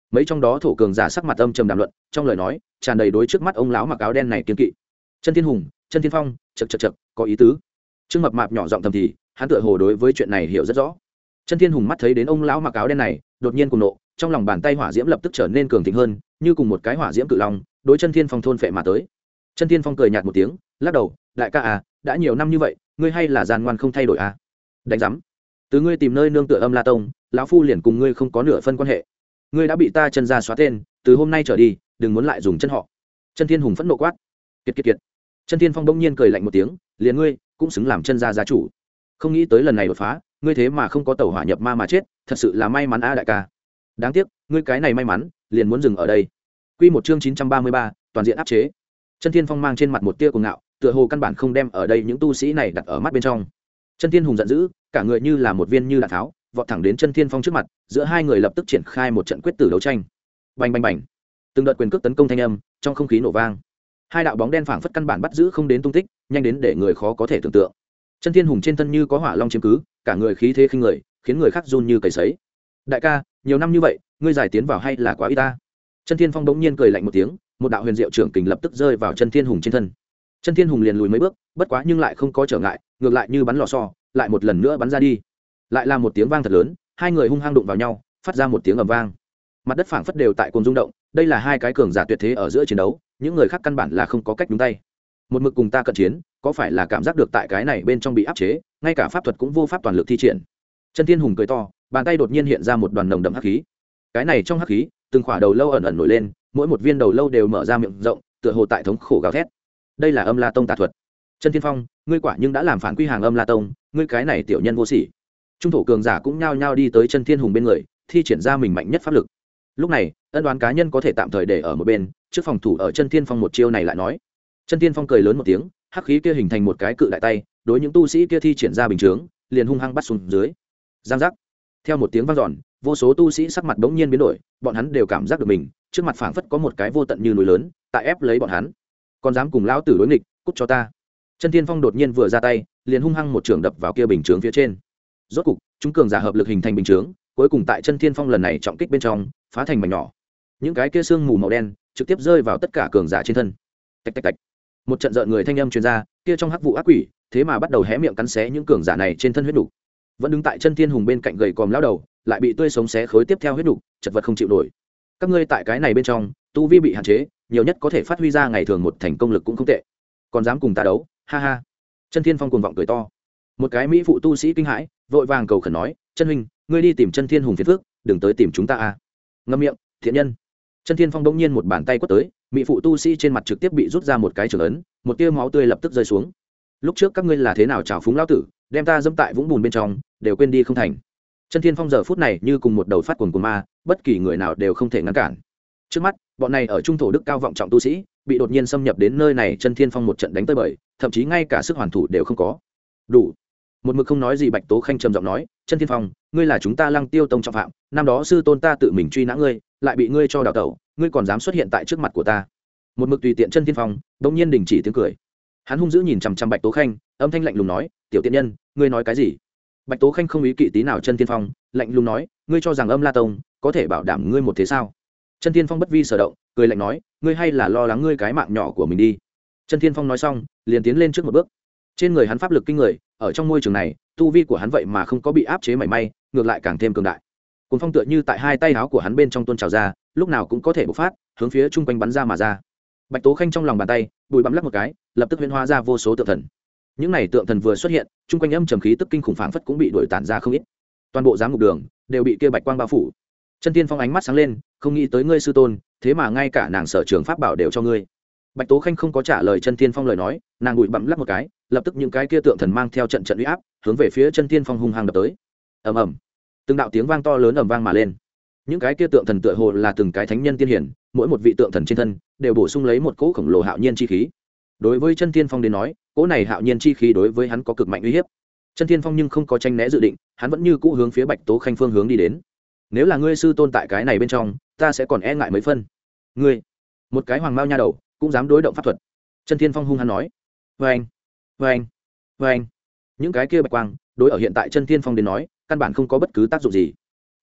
mấy trong đó thổ cường giả sắc mặt âm trầm đàm luận, trong lời nói tràn đầy đối trước mắt ông lão mặc áo đen này kiên kỵ. Chân Thiên Hùng, Chân Thiên Phong, chậc chậc chậc, có ý tứ. Trương Mập Mạp nhỏ giọng thầm thì, hắn tựa hồ đối với chuyện này hiểu rất rõ. Chân Thiên Hùng mắt thấy đến ông lão mặc áo đen này, đột nhiên cuồng nộ, trong lòng bàn tay hỏa diễm lập tức trở nên cường thịnh hơn, như cùng một cái hỏa diễm cự long, đối Chân Thiên Phong thôn phệ mà tới. Chân Thiên Phong cười nhạt một tiếng, lắc đầu, đại ca à, đã nhiều năm như vậy, ngươi hay là gian ngoan không thay đổi à? Đánh rắm. Từ ngươi tìm nơi nương tựa Âm La Tông, lão phu liền cùng ngươi không có nửa phân quan hệ. Ngươi đã bị ta chân ra xóa tên, từ hôm nay trở đi, đừng muốn lại dùng chân họ. Chân Thiên Hùng phẫn nộ quát. Kiệt kiệt kiệt. Chân Thiên Phong đông nhiên cười lạnh một tiếng, liền ngươi cũng xứng làm chân gia gia chủ. Không nghĩ tới lần này đột phá, ngươi thế mà không có tẩu hỏa nhập ma mà chết, thật sự là may mắn a đại ca. Đáng tiếc, ngươi cái này may mắn, liền muốn dừng ở đây. Quy một chương chín trăm ba mươi ba, toàn diện áp chế. Chân Thiên Phong mang trên mặt một tia cuồng ngạo, tựa hồ căn bản không đem ở đây những tu sĩ này đặt ở mắt bên trong. Chân Thiên Hùng giận dữ, cả người như là một viên như đạn tháo, vọt thẳng đến Chân Thiên Phong trước mặt, giữa hai người lập tức triển khai một trận quyết tử đấu tranh. Bành bành bành. Từng đợt quyền cước tấn công thanh âm, trong không khí nổ vang. Hai đạo bóng đen phảng phất căn bản bắt giữ không đến tung tích, nhanh đến để người khó có thể tưởng tượng. Chân Thiên Hùng trên thân như có hỏa long chiếm cứ, cả người khí thế khinh người, khiến người khác run như cầy sấy. Đại ca, nhiều năm như vậy, ngươi giải tiến vào hay là quá ít ta? Chân Thiên Phong bỗng nhiên cười lạnh một tiếng, một đạo huyền diệu trưởng kình lập tức rơi vào Chân Thiên Hùng trên thân. Chân Thiên Hùng liền lùi mấy bước, bất quá nhưng lại không có trở ngại, ngược lại như bắn lò xo, lại một lần nữa bắn ra đi. Lại là một tiếng vang thật lớn, hai người hung hăng đụng vào nhau, phát ra một tiếng ầm vang. Mặt đất phảng phất đều tại cuồng rung động, đây là hai cái cường giả tuyệt thế ở giữa chiến đấu, những người khác căn bản là không có cách nhúng tay. Một mực cùng ta cận chiến, có phải là cảm giác được tại cái này bên trong bị áp chế, ngay cả pháp thuật cũng vô pháp toàn lực thi triển. Chân Thiên Hùng cười to, bàn tay đột nhiên hiện ra một đoàn nồng đậm hắc khí. Cái này trong hắc khí, từng khỏa đầu lâu ẩn ẩn nổi lên, mỗi một viên đầu lâu đều mở ra miệng rộng, tựa hồ tại thống khổ gào thét. Đây là Âm La Tông tà thuật. Chân Thiên Phong, ngươi quả nhưng đã làm phản quy hàng Âm La Tông, ngươi cái này tiểu nhân vô sỉ. Trung thổ cường giả cũng nhao nhao đi tới Chân Thiên Hùng bên người, thi triển ra mình mạnh nhất pháp lực. Lúc này, ân đoán cá nhân có thể tạm thời để ở một bên, trước phòng thủ ở Chân Thiên Phong một chiêu này lại nói. Chân Thiên Phong cười lớn một tiếng, hắc khí kia hình thành một cái cự đại tay, đối những tu sĩ kia thi triển ra bình chướng, liền hung hăng bắt xuống dưới. Giang giác. Theo một tiếng vang dọn, vô số tu sĩ sắc mặt bỗng nhiên biến đổi, bọn hắn đều cảm giác được mình, trước mặt phảng phất có một cái vô tận như núi lớn, tại ép lấy bọn hắn. Còn dám cùng lão tử đối nghịch, cút cho ta. Chân Thiên Phong đột nhiên vừa ra tay, liền hung hăng một trường đập vào kia bình chướng phía trên. Rốt cục, chúng cường giả hợp lực hình thành bình chướng, cuối cùng tại Chân Thiên Phong lần này trọng kích bên trong, phá thành mảnh nhỏ. Những cái kia xương mù màu đen trực tiếp rơi vào tất cả cường giả trên thân. Tạch tạch tạch. Một trận rợn người thanh âm truyền ra, kia trong hắc vụ ác quỷ, thế mà bắt đầu hé miệng cắn xé những cường giả này trên thân huyết nục. Vẫn đứng tại Chân Thiên Hùng bên cạnh gầy còm lão đầu, lại bị tươi sống xé khối tiếp theo huyết nục, chật vật không chịu nổi. Các ngươi tại cái này bên trong, tu vi bị hạn chế, nhiều nhất có thể phát huy ra ngày thường một thành công lực cũng không tệ. Còn dám cùng ta đấu, ha ha. Chân Thiên Phong cuồng vọng cười to. Một cái mỹ phụ tu sĩ kinh hãi, vội vàng cầu khẩn nói, "Chân huynh, ngươi đi tìm Chân Thiên Hùng phiền phức, đừng tới tìm chúng ta a." Ngậm miệng, thiện nhân. Chân Thiên Phong bỗng nhiên một bàn tay quất tới, mỹ phụ tu sĩ trên mặt trực tiếp bị rút ra một cái trường ấn, một tia máu tươi lập tức rơi xuống. Lúc trước các ngươi là thế nào trào phúng lão tử, đem ta dẫm tại vũng bùn bên trong, đều quên đi không thành. Chân Thiên Phong giờ phút này như cùng một đầu phát cuồng của ma, bất kỳ người nào đều không thể ngăn cản. Trước mắt, bọn này ở trung thổ đức cao vọng trọng tu sĩ, bị đột nhiên xâm nhập đến nơi này, Chân Thiên Phong một trận đánh tới bời, thậm chí ngay cả sức hoàn thủ đều không có. Đủ. Một mực không nói gì Bạch Tố Khanh trầm giọng nói, "Chân Thiên Phong, ngươi là chúng ta Lăng Tiêu Tông trọng phạm, năm đó sư tôn ta tự mình truy nã ngươi, lại bị ngươi cho đào tẩu, ngươi còn dám xuất hiện tại trước mặt của ta." Một mực tùy tiện Chân Thiên Phong, đột nhiên đình chỉ tiếng cười. Hắn hung dữ nhìn chằm chằm Bạch Tố Khanh, âm thanh lạnh lùng nói, "Tiểu tiện nhân, ngươi nói cái gì?" Bạch Tố Khanh không ý kỵ tí nào Chân Thiên Phong, lạnh lùng nói, "Ngươi cho rằng Âm La Tông có thể bảo đảm ngươi một thế sao?" Chân Thiên Phong bất vi sở động, cười lạnh nói, "Ngươi hay là lo lắng ngươi cái mạng nhỏ của mình đi." Chân Thiên Phong nói xong, liền tiến lên trước một bước. Trên người hắn pháp lực kinh người, ở trong môi trường này, tu vi của hắn vậy mà không có bị áp chế mảy may, ngược lại càng thêm cường đại. Cuồng phong tựa như tại hai tay áo của hắn bên trong tuôn trào ra, lúc nào cũng có thể bộc phát, hướng phía trung quanh bắn ra mà ra. Bạch Tố Khanh trong lòng bàn tay, bụi bặm lắc một cái, lập tức huyễn hóa ra vô số tượng thần. Những này tượng thần vừa xuất hiện, trung quanh âm trầm khí tức kinh khủng phảng phất cũng bị đuổi tản ra không ít. Toàn bộ giám ngục đường đều bị kia bạch quang bao phủ. Chân Thiên Phong ánh mắt sáng lên, không nghĩ tới ngươi sư tôn, thế mà ngay cả nàng sở trường pháp bảo đều cho ngươi. Bạch Tố Khanh không có trả lời Chân Thiên Phong lời nói, nàng bụi bặm lắc một cái, lập tức những cái kia tượng thần mang theo trận trận uy áp, hướng về phía Chân Thiên Phong hung hăng đập tới. Ầm ầm. Từng đạo tiếng vang to lớn ầm vang mà lên. Những cái kia tượng thần tựa hồ là từng cái thánh nhân tiên hiển, mỗi một vị tượng thần trên thân đều bổ sung lấy một cỗ khổng lồ hạo nhiên chi khí. Đối với Chân Thiên Phong đến nói, cỗ này hạo nhiên chi khí đối với hắn có cực mạnh uy hiếp. Chân Thiên Phong nhưng không có tranh né dự định, hắn vẫn như cũ hướng phía Bạch Tố Khanh phương hướng đi đến. Nếu là ngươi sư tôn tại cái này bên trong, ta sẽ còn e ngại mấy phân. Ngươi, một cái hoàng mao nha đầu, cũng dám đối động pháp thuật. Chân Thiên Phong hung hăng nói. Vâng, vâng, vâng. Những cái kia bạch quang, đối ở hiện tại Chân Thiên Phong đến nói, căn bản không có bất cứ tác dụng gì.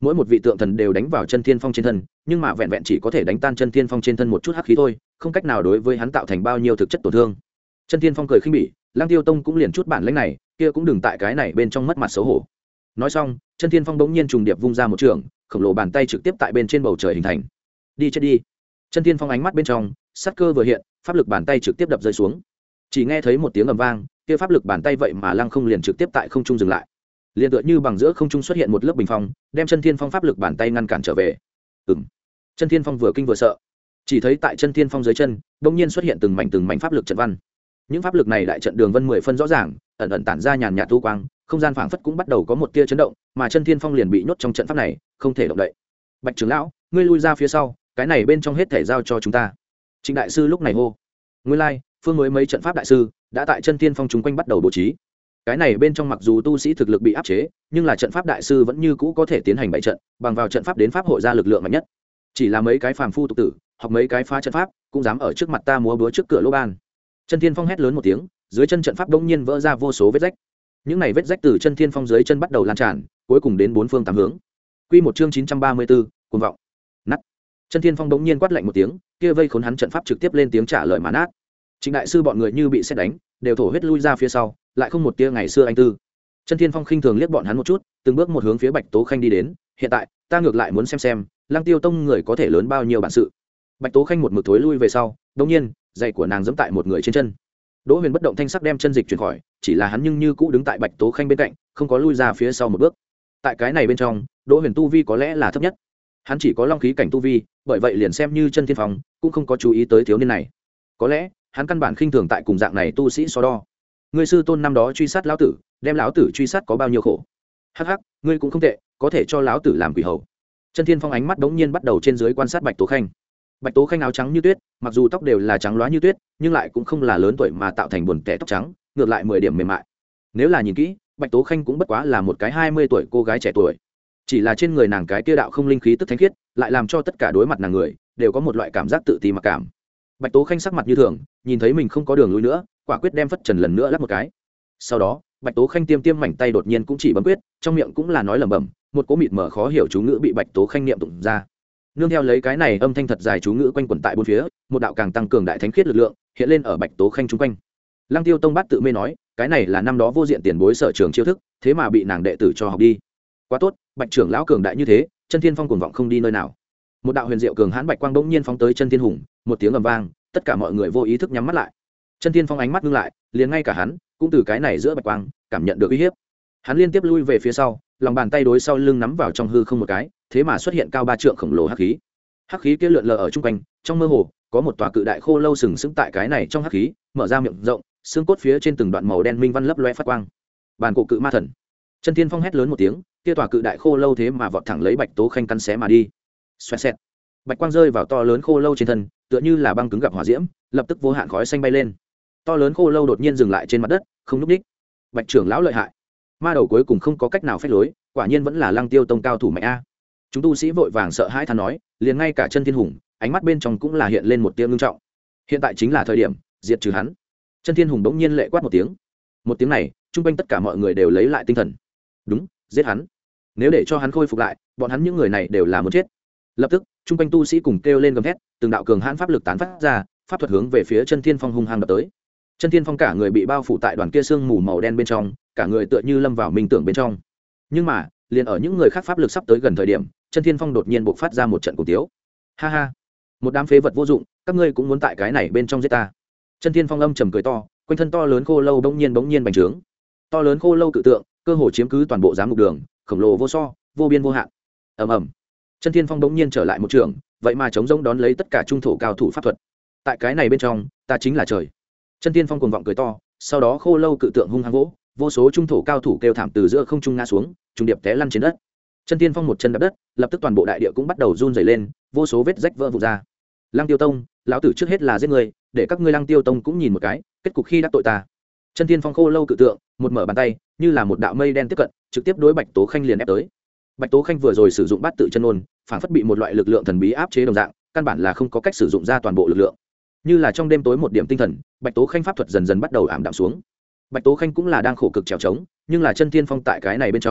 mỗi một vị tượng thần đều đánh vào chân thiên phong trên thân, nhưng mà vẹn vẹn chỉ có thể đánh tan chân thiên phong trên thân một chút hắc khí thôi, không cách nào đối với hắn tạo thành bao nhiêu thực chất tổn thương. Chân thiên phong cười khinh bỉ, Lăng Tiêu Tông cũng liền chút bản lĩnh này, kia cũng đừng tại cái này bên trong mất mặt xấu hổ. Nói xong, chân thiên phong bỗng nhiên trùng điệp vung ra một trường, khổng lồ bàn tay trực tiếp tại bên trên bầu trời hình thành. Đi chết đi. Chân thiên phong ánh mắt bên trong sát cơ vừa hiện, pháp lực bàn tay trực tiếp đập rơi xuống. Chỉ nghe thấy một tiếng ầm vang, kia pháp lực bàn tay vậy mà lăng không liền trực tiếp tại không trung dừng lại, liền tựa như bằng giữa không trung xuất hiện một lớp bình phong, đem chân thiên phong pháp lực bàn tay ngăn cản trở về. Ừm. Chân thiên phong vừa kinh vừa sợ, chỉ thấy tại chân thiên phong dưới chân bỗng nhiên xuất hiện từng mảnh từng mảnh pháp lực trận văn. Những pháp lực này đại trận đường vân mười phân rõ ràng, ẩn ẩn tản ra nhàn nhạt thu quang, không gian phảng phất cũng bắt đầu có một tia chấn động, mà chân thiên phong liền bị nhốt trong trận pháp này, không thể động đậy. Bạch trưởng lão, ngươi lui ra phía sau, cái này bên trong hết thể giao cho chúng ta. Trịnh đại sư lúc này hô. Nguyên lai, like, phương mới mấy trận pháp đại sư đã tại chân thiên phong chúng quanh bắt đầu bố trí. Cái này bên trong mặc dù tu sĩ thực lực bị áp chế, nhưng là trận pháp đại sư vẫn như cũ có thể tiến hành bảy trận, bằng vào trận pháp đến pháp hội ra lực lượng mạnh nhất. Chỉ là mấy cái phàm phu tục tử, hoặc mấy cái phá trận pháp, cũng dám ở trước mặt ta múa búa trước cửa lỗ ban. Chân thiên phong hét lớn một tiếng, dưới chân trận pháp đống nhiên vỡ ra vô số vết rách. Những này vết rách từ chân thiên phong dưới chân bắt đầu lan tràn, cuối cùng đến bốn phương tám hướng. Quy một chương chín trăm ba mươi tư, cuồng vọng. Nát. Chân thiên phong đống nhiên quát lạnh một tiếng, kia vây khốn hắn trận pháp trực tiếp lên tiếng trả lời mà nát. Trịnh đại sư bọn người như bị sét đánh, đều thổ huyết lui ra phía sau, lại không một tia ngày xưa anh tư. Chân thiên phong khinh thường liếc bọn hắn một chút, từng bước một hướng phía Bạch Tố Khanh đi đến. Hiện tại, ta ngược lại muốn xem xem, Lăng Tiêu Tông người có thể lớn bao nhiêu bản sự. Bạch Tố Khanh một mực thối lui về sau, đột nhiên, giày của nàng giẫm tại một người trên chân. Đỗ Huyền bất động thanh sắc đem chân dịch chuyển khỏi, chỉ là hắn nhưng như cũ đứng tại Bạch Tố Khanh bên cạnh, không có lui ra phía sau một bước. Tại cái này bên trong, Đỗ Huyền tu vi có lẽ là thấp nhất. Hắn chỉ có long khí cảnh tu vi, bởi vậy liền xem như chân thiên phong, cũng không có chú ý tới thiếu niên này. Có lẽ, hắn căn bản khinh thường tại cùng dạng này tu sĩ so đo. Ngươi sư tôn năm đó truy sát lão tử, đem lão tử truy sát có bao nhiêu khổ. Hắc hắc, ngươi cũng không tệ, có thể cho lão tử làm quỷ hầu. Chân thiên phong ánh mắt đống nhiên bắt đầu trên dưới quan sát Bạch Tố Khanh. Bạch Tố Khanh áo trắng như tuyết, mặc dù tóc đều là trắng loá như tuyết, nhưng lại cũng không là lớn tuổi mà tạo thành buồn tẻ tóc trắng, ngược lại mười điểm mềm mại. Nếu là nhìn kỹ, Bạch Tố Khanh cũng bất quá là một cái hai mươi tuổi cô gái trẻ tuổi. Chỉ là trên người nàng cái kia đạo không linh khí tức thánh khiết, lại làm cho tất cả đối mặt nàng người đều có một loại cảm giác tự ti mặc cảm. Bạch Tố Khanh sắc mặt như thường, nhìn thấy mình không có đường lui nữa, quả quyết đem phất trần lần nữa lắp một cái. Sau đó, Bạch Tố Khanh tiêm tiêm mảnh tay đột nhiên cũng chỉ bấm quyết, trong miệng cũng là nói lẩm bẩm, một cỗ mịt mờ khó hiểu chú ngữ bị Bạch Tố Khanh niệm tụng ra. Nương theo lấy cái này âm thanh thật dài chú ngữ quanh quẩn tại bốn phía, một đạo càng tăng cường đại thánh khiết lực lượng hiện lên ở Bạch Tố Khanh chung quanh. Lăng Tiêu Tông bát tự mê nói, cái này là năm đó vô diện tiền bối sở trường chiêu thức, thế mà bị nàng đệ tử cho học đi. Quá tốt, Bạch trưởng lão cường đại như thế, chân thiên phong cuồng vọng không đi nơi nào. Một đạo huyền diệu cường hãn bạch quang bỗng nhiên phóng tới chân thiên hùng, một tiếng ầm vang, tất cả mọi người vô ý thức nhắm mắt lại. Chân thiên phong ánh mắt ngưng lại, liền ngay cả hắn cũng từ cái này giữa bạch quang cảm nhận được uy hiếp. Hắn liên tiếp lui về phía sau, lòng bàn tay đối sau lưng nắm vào trong hư không một cái, thế mà xuất hiện cao ba trượng khổng lồ hắc khí. Hắc khí kia lượn lờ ở trung quanh, trong mơ hồ có một tòa cự đại khô lâu sừng sững tại cái này trong hắc khí, mở ra miệng rộng, xương cốt phía trên từng đoạn màu đen minh văn lấp loe phát quang. Bàn cổ cự ma thần. Chân thiên phong hét lớn một tiếng, kia tòa cự đại khô lâu thế mà vọt thẳng lấy Bạch Tố Khanh cắn xé mà đi. Xoẹt xẹt. Bạch quang rơi vào to lớn khô lâu trên thân, tựa như là băng cứng gặp hỏa diễm, lập tức vô hạn khói xanh bay lên. To lớn khô lâu đột nhiên dừng lại trên mặt đất, không nhúc nhích. Bạch trưởng lão lợi hại. Ma đầu cuối cùng không có cách nào phách lối, quả nhiên vẫn là Lăng Tiêu Tông cao thủ mạnh a. Chúng tu sĩ vội vàng sợ hãi than nói, liền ngay cả Chân Thiên Hùng, ánh mắt bên trong cũng là hiện lên một tia ngưng trọng. Hiện tại chính là thời điểm diệt trừ hắn. Chân Thiên Hùng đống nhiên lệ quát một tiếng. Một tiếng này, trung quanh tất cả mọi người đều lấy lại tinh thần. Đúng, giết hắn. Nếu để cho hắn khôi phục lại, bọn hắn những người này đều là muốn chết. Lập tức, trung quanh tu sĩ cùng kêu lên gầm thét, từng đạo cường hãn pháp lực tán phát ra, pháp thuật hướng về phía Chân Thiên Phong hung hăng đập tới. Chân Thiên Phong cả người bị bao phủ tại đoàn kia sương mù màu đen bên trong, cả người tựa như lâm vào minh tưởng bên trong. Nhưng mà, liền ở những người khác pháp lực sắp tới gần thời điểm, Chân Thiên Phong đột nhiên bộc phát ra một trận cổ tiếu. Ha ha, một đám phế vật vô dụng, các ngươi cũng muốn tại cái này bên trong giết ta. Chân Thiên Phong âm trầm cười to, quanh thân to lớn khô lâu bỗng nhiên bỗng nhiên bành trướng. To lớn khô lâu cự tượng, cơ hồ chiếm cứ toàn bộ giám mục đường, khổng lồ vô so, vô biên vô hạn. Ầm ầm. Chân Thiên Phong bỗng nhiên trở lại một trường, vậy mà chống rỗng đón lấy tất cả trung thổ cao thủ pháp thuật. Tại cái này bên trong, ta chính là trời. Chân Thiên Phong cuồng vọng cười to, sau đó khô lâu cự tượng hung hăng vỗ, vô số trung thổ cao thủ kêu thảm từ giữa không trung ngã xuống, trùng điệp té lăn trên đất. Chân Thiên Phong một chân đạp đất, lập tức toàn bộ đại địa cũng bắt đầu run rẩy lên, vô số vết rách vỡ vụn ra. Lăng Tiêu Tông, lão tử trước hết là giết người, để các ngươi Lăng Tiêu Tông cũng nhìn một cái, kết cục khi đắc tội ta. Chân Thiên Phong khô lâu cự tượng, một mở bàn tay, như là một đạo mây đen tiếp cận, trực tiếp đối Bạch Tố Khanh liền ép tới. Bạch Tố Khanh vừa rồi sử dụng bát tự chân ôn, phản phất bị một loại lực lượng thần bí áp chế đồng dạng, căn bản là không có cách sử dụng ra toàn bộ lực lượng. Như là trong đêm tối một điểm tinh thần, Bạch Tố Khanh pháp thuật dần dần bắt đầu ảm đạm xuống. Bạch Tố Khanh cũng là đang khổ cực trèo trống, nhưng là Chân Thiên Phong tại cái này bên trong,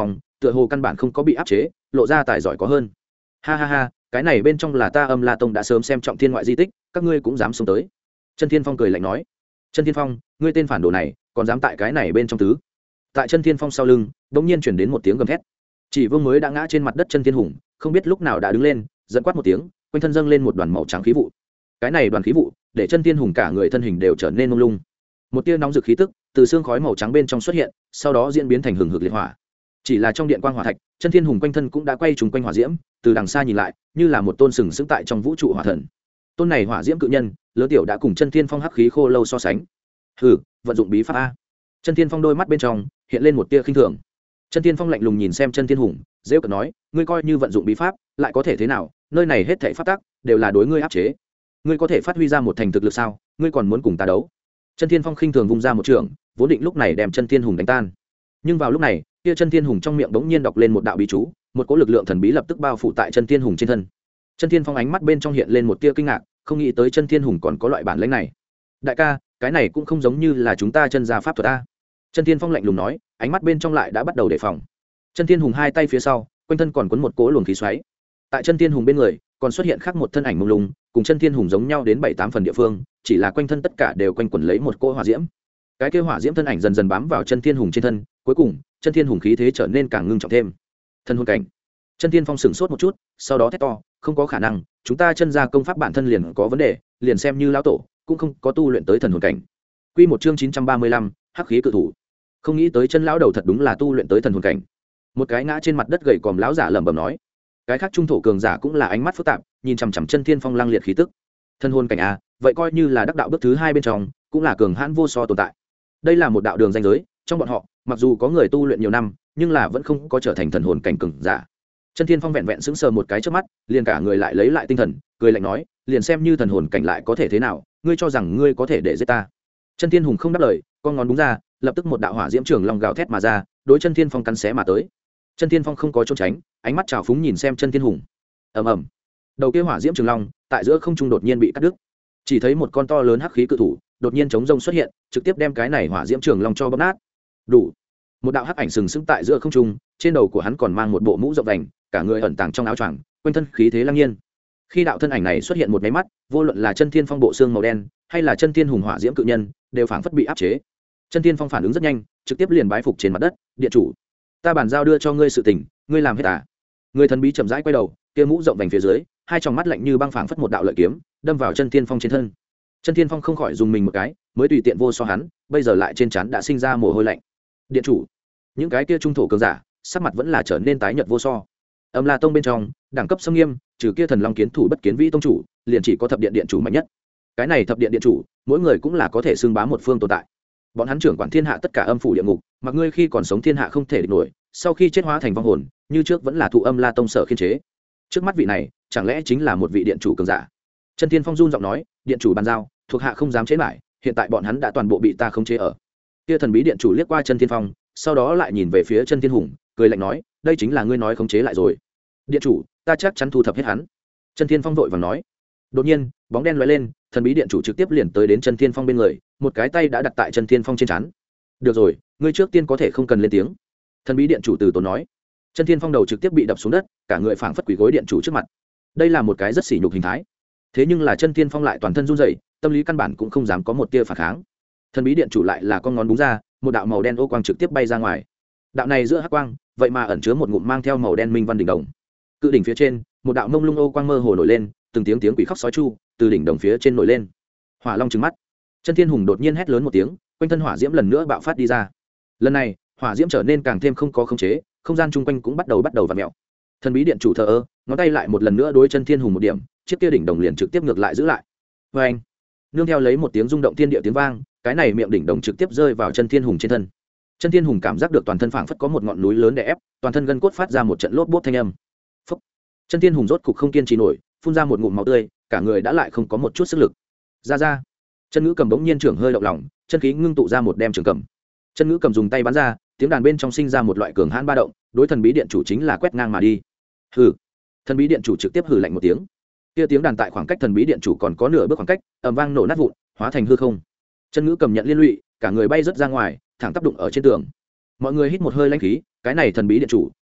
tựa hồ căn bản không có bị áp chế, lộ ra tài giỏi có hơn. Ha ha ha, cái này bên trong là ta Âm La Tông đã sớm xem trọng thiên ngoại di tích, các ngươi cũng dám xuống tới. Chân Thiên Phong cười lạnh nói. Chân Thiên Phong, ngươi tên phản đồ này, còn dám tại cái này bên trong tứ. Tại Chân Thiên Phong sau lưng, bỗng nhiên chuyển đến một tiếng gầm thét. Chỉ Vương mới đã ngã trên mặt đất Chân Thiên Hùng, không biết lúc nào đã đứng lên, giận quát một tiếng, quanh thân dâng lên một đoàn màu trắng khí vụ. Cái này đoàn khí vụ, để Chân Thiên Hùng cả người thân hình đều trở nên mông lung. Một tia nóng rực khí tức từ xương khói màu trắng bên trong xuất hiện, sau đó diễn biến thành hừng hực liệt hỏa. Chỉ là trong điện quang hỏa thạch, Chân Thiên Hùng quanh thân cũng đã quay trùng quanh hỏa diễm, từ đằng xa nhìn lại, như là một tôn sừng sững tại trong vũ trụ hỏa thần. Tôn này hỏa diễm cự nhân, lớn tiểu đã cùng Chân Thiên Phong hắc khí khô lâu so sánh. Hừ, vận dụng bí pháp a. Chân Thiên Phong đôi mắt bên trong hiện lên một tia khinh thường. Chân Thiên Phong lạnh lùng nhìn xem Chân Thiên Hùng, giễu cợt nói, ngươi coi như vận dụng bí pháp, lại có thể thế nào? Nơi này hết thảy pháp tắc đều là đối ngươi áp chế. Ngươi có thể phát huy ra một thành thực lực sao? Ngươi còn muốn cùng ta đấu? Chân Thiên Phong khinh thường vung ra một trường, vốn định lúc này đem Chân Thiên Hùng đánh tan. Nhưng vào lúc này, kia Chân Thiên Hùng trong miệng bỗng nhiên đọc lên một đạo bí chú, một cỗ lực lượng thần bí lập tức bao phủ tại Chân Thiên Hùng trên thân. Chân Thiên Phong ánh mắt bên trong hiện lên một tia kinh ngạc, không nghĩ tới Chân Thiên Hùng còn có loại bản lĩnh này. Đại ca, cái này cũng không giống như là chúng ta chân gia pháp thuật a. Chân Thiên Phong lạnh lùng nói, ánh mắt bên trong lại đã bắt đầu đề phòng. Chân Thiên Hùng hai tay phía sau, quanh thân còn quấn một cỗ luồng khí xoáy. Tại Chân Thiên Hùng bên người, còn xuất hiện khác một thân ảnh mông lung, cùng Chân Thiên Hùng giống nhau đến bảy tám phần địa phương, chỉ là quanh thân tất cả đều quanh quẩn lấy một cỗ hỏa diễm. Cái kia hỏa diễm thân ảnh dần dần bám vào Chân Thiên Hùng trên thân, cuối cùng, Chân Thiên Hùng khí thế trở nên càng ngưng trọng thêm. Thân hồn cảnh. Chân Thiên Phong sửng sốt một chút, sau đó thét to, không có khả năng, chúng ta chân gia công pháp bản thân liền có vấn đề, liền xem như lão tổ, cũng không có tu luyện tới thần hồn cảnh. Quy một chương chín trăm ba mươi lăm, hắc khí cự thủ. Không nghĩ tới chân lão đầu thật đúng là tu luyện tới thần hồn cảnh. Một cái ngã trên mặt đất gầy còm lão giả lẩm bẩm nói. Cái khác trung thổ cường giả cũng là ánh mắt phức tạp, nhìn chằm chằm Chân Thiên Phong lăng liệt khí tức. Thần hồn cảnh a, vậy coi như là đắc đạo bước thứ hai bên trong, cũng là cường hãn vô so tồn tại. Đây là một đạo đường ranh giới, trong bọn họ, mặc dù có người tu luyện nhiều năm, nhưng là vẫn không có trở thành thần hồn cảnh cường giả. Chân Thiên Phong vẹn vẹn sững sờ một cái trước mắt, liền cả người lại lấy lại tinh thần, cười lạnh nói, liền xem như thần hồn cảnh lại có thể thế nào, ngươi cho rằng ngươi có thể để giết ta? Chân Thiên Hùng không đáp lời, con ngón đúng ra, lập tức một đạo hỏa diễm trường long gào thét mà ra, đối Chân Thiên Phong cắn xé mà tới. Chân Thiên Phong không có trốn tránh, ánh mắt trào phúng nhìn xem Chân Thiên Hùng. Ầm ầm. Đầu kia hỏa diễm trường long, tại giữa không trung đột nhiên bị cắt đứt. Chỉ thấy một con to lớn hắc khí cự thủ, đột nhiên chống rông xuất hiện, trực tiếp đem cái này hỏa diễm trường long cho bóp nát. Đủ. Một đạo hắc ảnh sừng sững tại giữa không trung, trên đầu của hắn còn mang một bộ mũ rộng vành, cả người ẩn tàng trong áo choàng, quanh thân khí thế lăng nhiên. Khi đạo thân ảnh này xuất hiện một cái mắt, vô luận là Chân Thiên Phong bộ xương màu đen, hay là Chân Thiên Hùng hỏa diễm cự nhân, đều phảng phất bị áp chế. Chân Thiên Phong phản ứng rất nhanh, trực tiếp liền bái phục trên mặt đất, điện chủ, ta bản giao đưa cho ngươi sự tình, ngươi làm hết à? Người thần bí chậm rãi quay đầu, kia mũ rộng vành phía dưới, hai tròng mắt lạnh như băng phảng phất một đạo lợi kiếm, đâm vào Chân Thiên Phong trên thân. Chân Thiên Phong không khỏi dùng mình một cái, mới tùy tiện vô so hắn, bây giờ lại trên trán đã sinh ra mồ hôi lạnh. Điện chủ, những cái kia trung thổ cường giả, sắc mặt vẫn là trở nên tái nhợt vô so. Âm La Tông bên trong, đẳng cấp xâm nghiêm, trừ kia thần long kiến thủ bất kiến vĩ tông chủ, liền chỉ có thập điện điện chủ mạnh nhất. Cái này thập điện điện chủ, mỗi người cũng là có thể xưng bá một phương tồn tại. Bọn hắn trưởng quản thiên hạ tất cả âm phủ địa ngục, mặc ngươi khi còn sống thiên hạ không thể địch nổi, sau khi chết hóa thành vong hồn, như trước vẫn là thụ Âm La Tông sở khiên chế. Trước mắt vị này, chẳng lẽ chính là một vị điện chủ cường giả? Chân Thiên Phong run giọng nói, điện chủ ban giao, thuộc hạ không dám chế lại, hiện tại bọn hắn đã toàn bộ bị ta khống chế ở. Kia thần bí điện chủ liếc qua Chân Thiên Phong, sau đó lại nhìn về phía Chân Thiên Hùng, cười lạnh nói, đây chính là ngươi nói khống chế lại rồi. Điện chủ, ta chắc chắn thu thập hết hắn. Chân Thiên Phong vội vàng nói. Đột nhiên, bóng đen lóe lên, thần bí điện chủ trực tiếp liền tới đến Chân Thiên Phong bên người, một cái tay đã đặt tại Chân Thiên Phong trên trán. Được rồi, ngươi trước tiên có thể không cần lên tiếng. Thần bí điện chủ từ tốn nói. Chân Thiên Phong đầu trực tiếp bị đập xuống đất, cả người phảng phất quỳ gối điện chủ trước mặt. Đây là một cái rất sỉ nhục hình thái. Thế nhưng là Chân Thiên Phong lại toàn thân run rẩy, tâm lý căn bản cũng không dám có một tia phản kháng. Thần bí điện chủ lại là con ngón đúng ra, một đạo màu đen ô quang trực tiếp bay ra ngoài. Đạo này giữa hắc quang, vậy mà ẩn chứa một ngụm mang theo màu đen minh văn đỉnh đồng. Cự đỉnh phía trên, một đạo mông lung ô quang mơ hồ nổi lên, từng tiếng tiếng quỷ khóc sói chu từ đỉnh đồng phía trên nổi lên. Hỏa long trừng mắt, Chân Thiên Hùng đột nhiên hét lớn một tiếng, quanh thân hỏa diễm lần nữa bạo phát đi ra. Lần này, hỏa diễm trở nên càng thêm không có khống chế, không gian chung quanh cũng bắt đầu bắt đầu vặn mèo. Thần bí điện chủ thờ ơ, ngón tay lại một lần nữa đối Chân Thiên Hùng một điểm, chiếc kia đỉnh đồng liền trực tiếp ngược lại giữ lại. Và anh, nương theo lấy một tiếng rung động thiên địa tiếng vang, cái này miệng đỉnh đồng trực tiếp rơi vào Chân Thiên Hùng trên thân. Chân Thiên Hùng cảm giác được toàn thân phảng phất có một ngọn núi lớn đè ép, toàn thân gân cốt phát ra một trận lốp bốp thanh âm. Phốc. Chân Thiên Hùng rốt cục không kiên trì nổi, phun ra một ngụm máu tươi, cả người đã lại không có một chút sức lực. Ra ra. Chân Ngữ Cầm bỗng nhiên trưởng hơi động lòng, chân khí ngưng tụ ra một đem trường cầm. Chân Ngữ Cầm dùng tay bắn ra, tiếng đàn bên trong sinh ra một loại cường hãn ba động, đối thần bí điện chủ chính là quét ngang mà đi. Hừ. Thần bí điện chủ trực tiếp hừ lạnh một tiếng. Kia tiếng đàn tại khoảng cách thần bí điện chủ còn có nửa bước khoảng cách, ầm vang nổ nát vụn, hóa thành hư không. Chân Ngữ Cầm nhận liên lụy, cả người bay rất ra ngoài, thẳng tác đụng ở trên tường. Mọi người hít một hơi lãnh khí, cái này thần bí điện chủ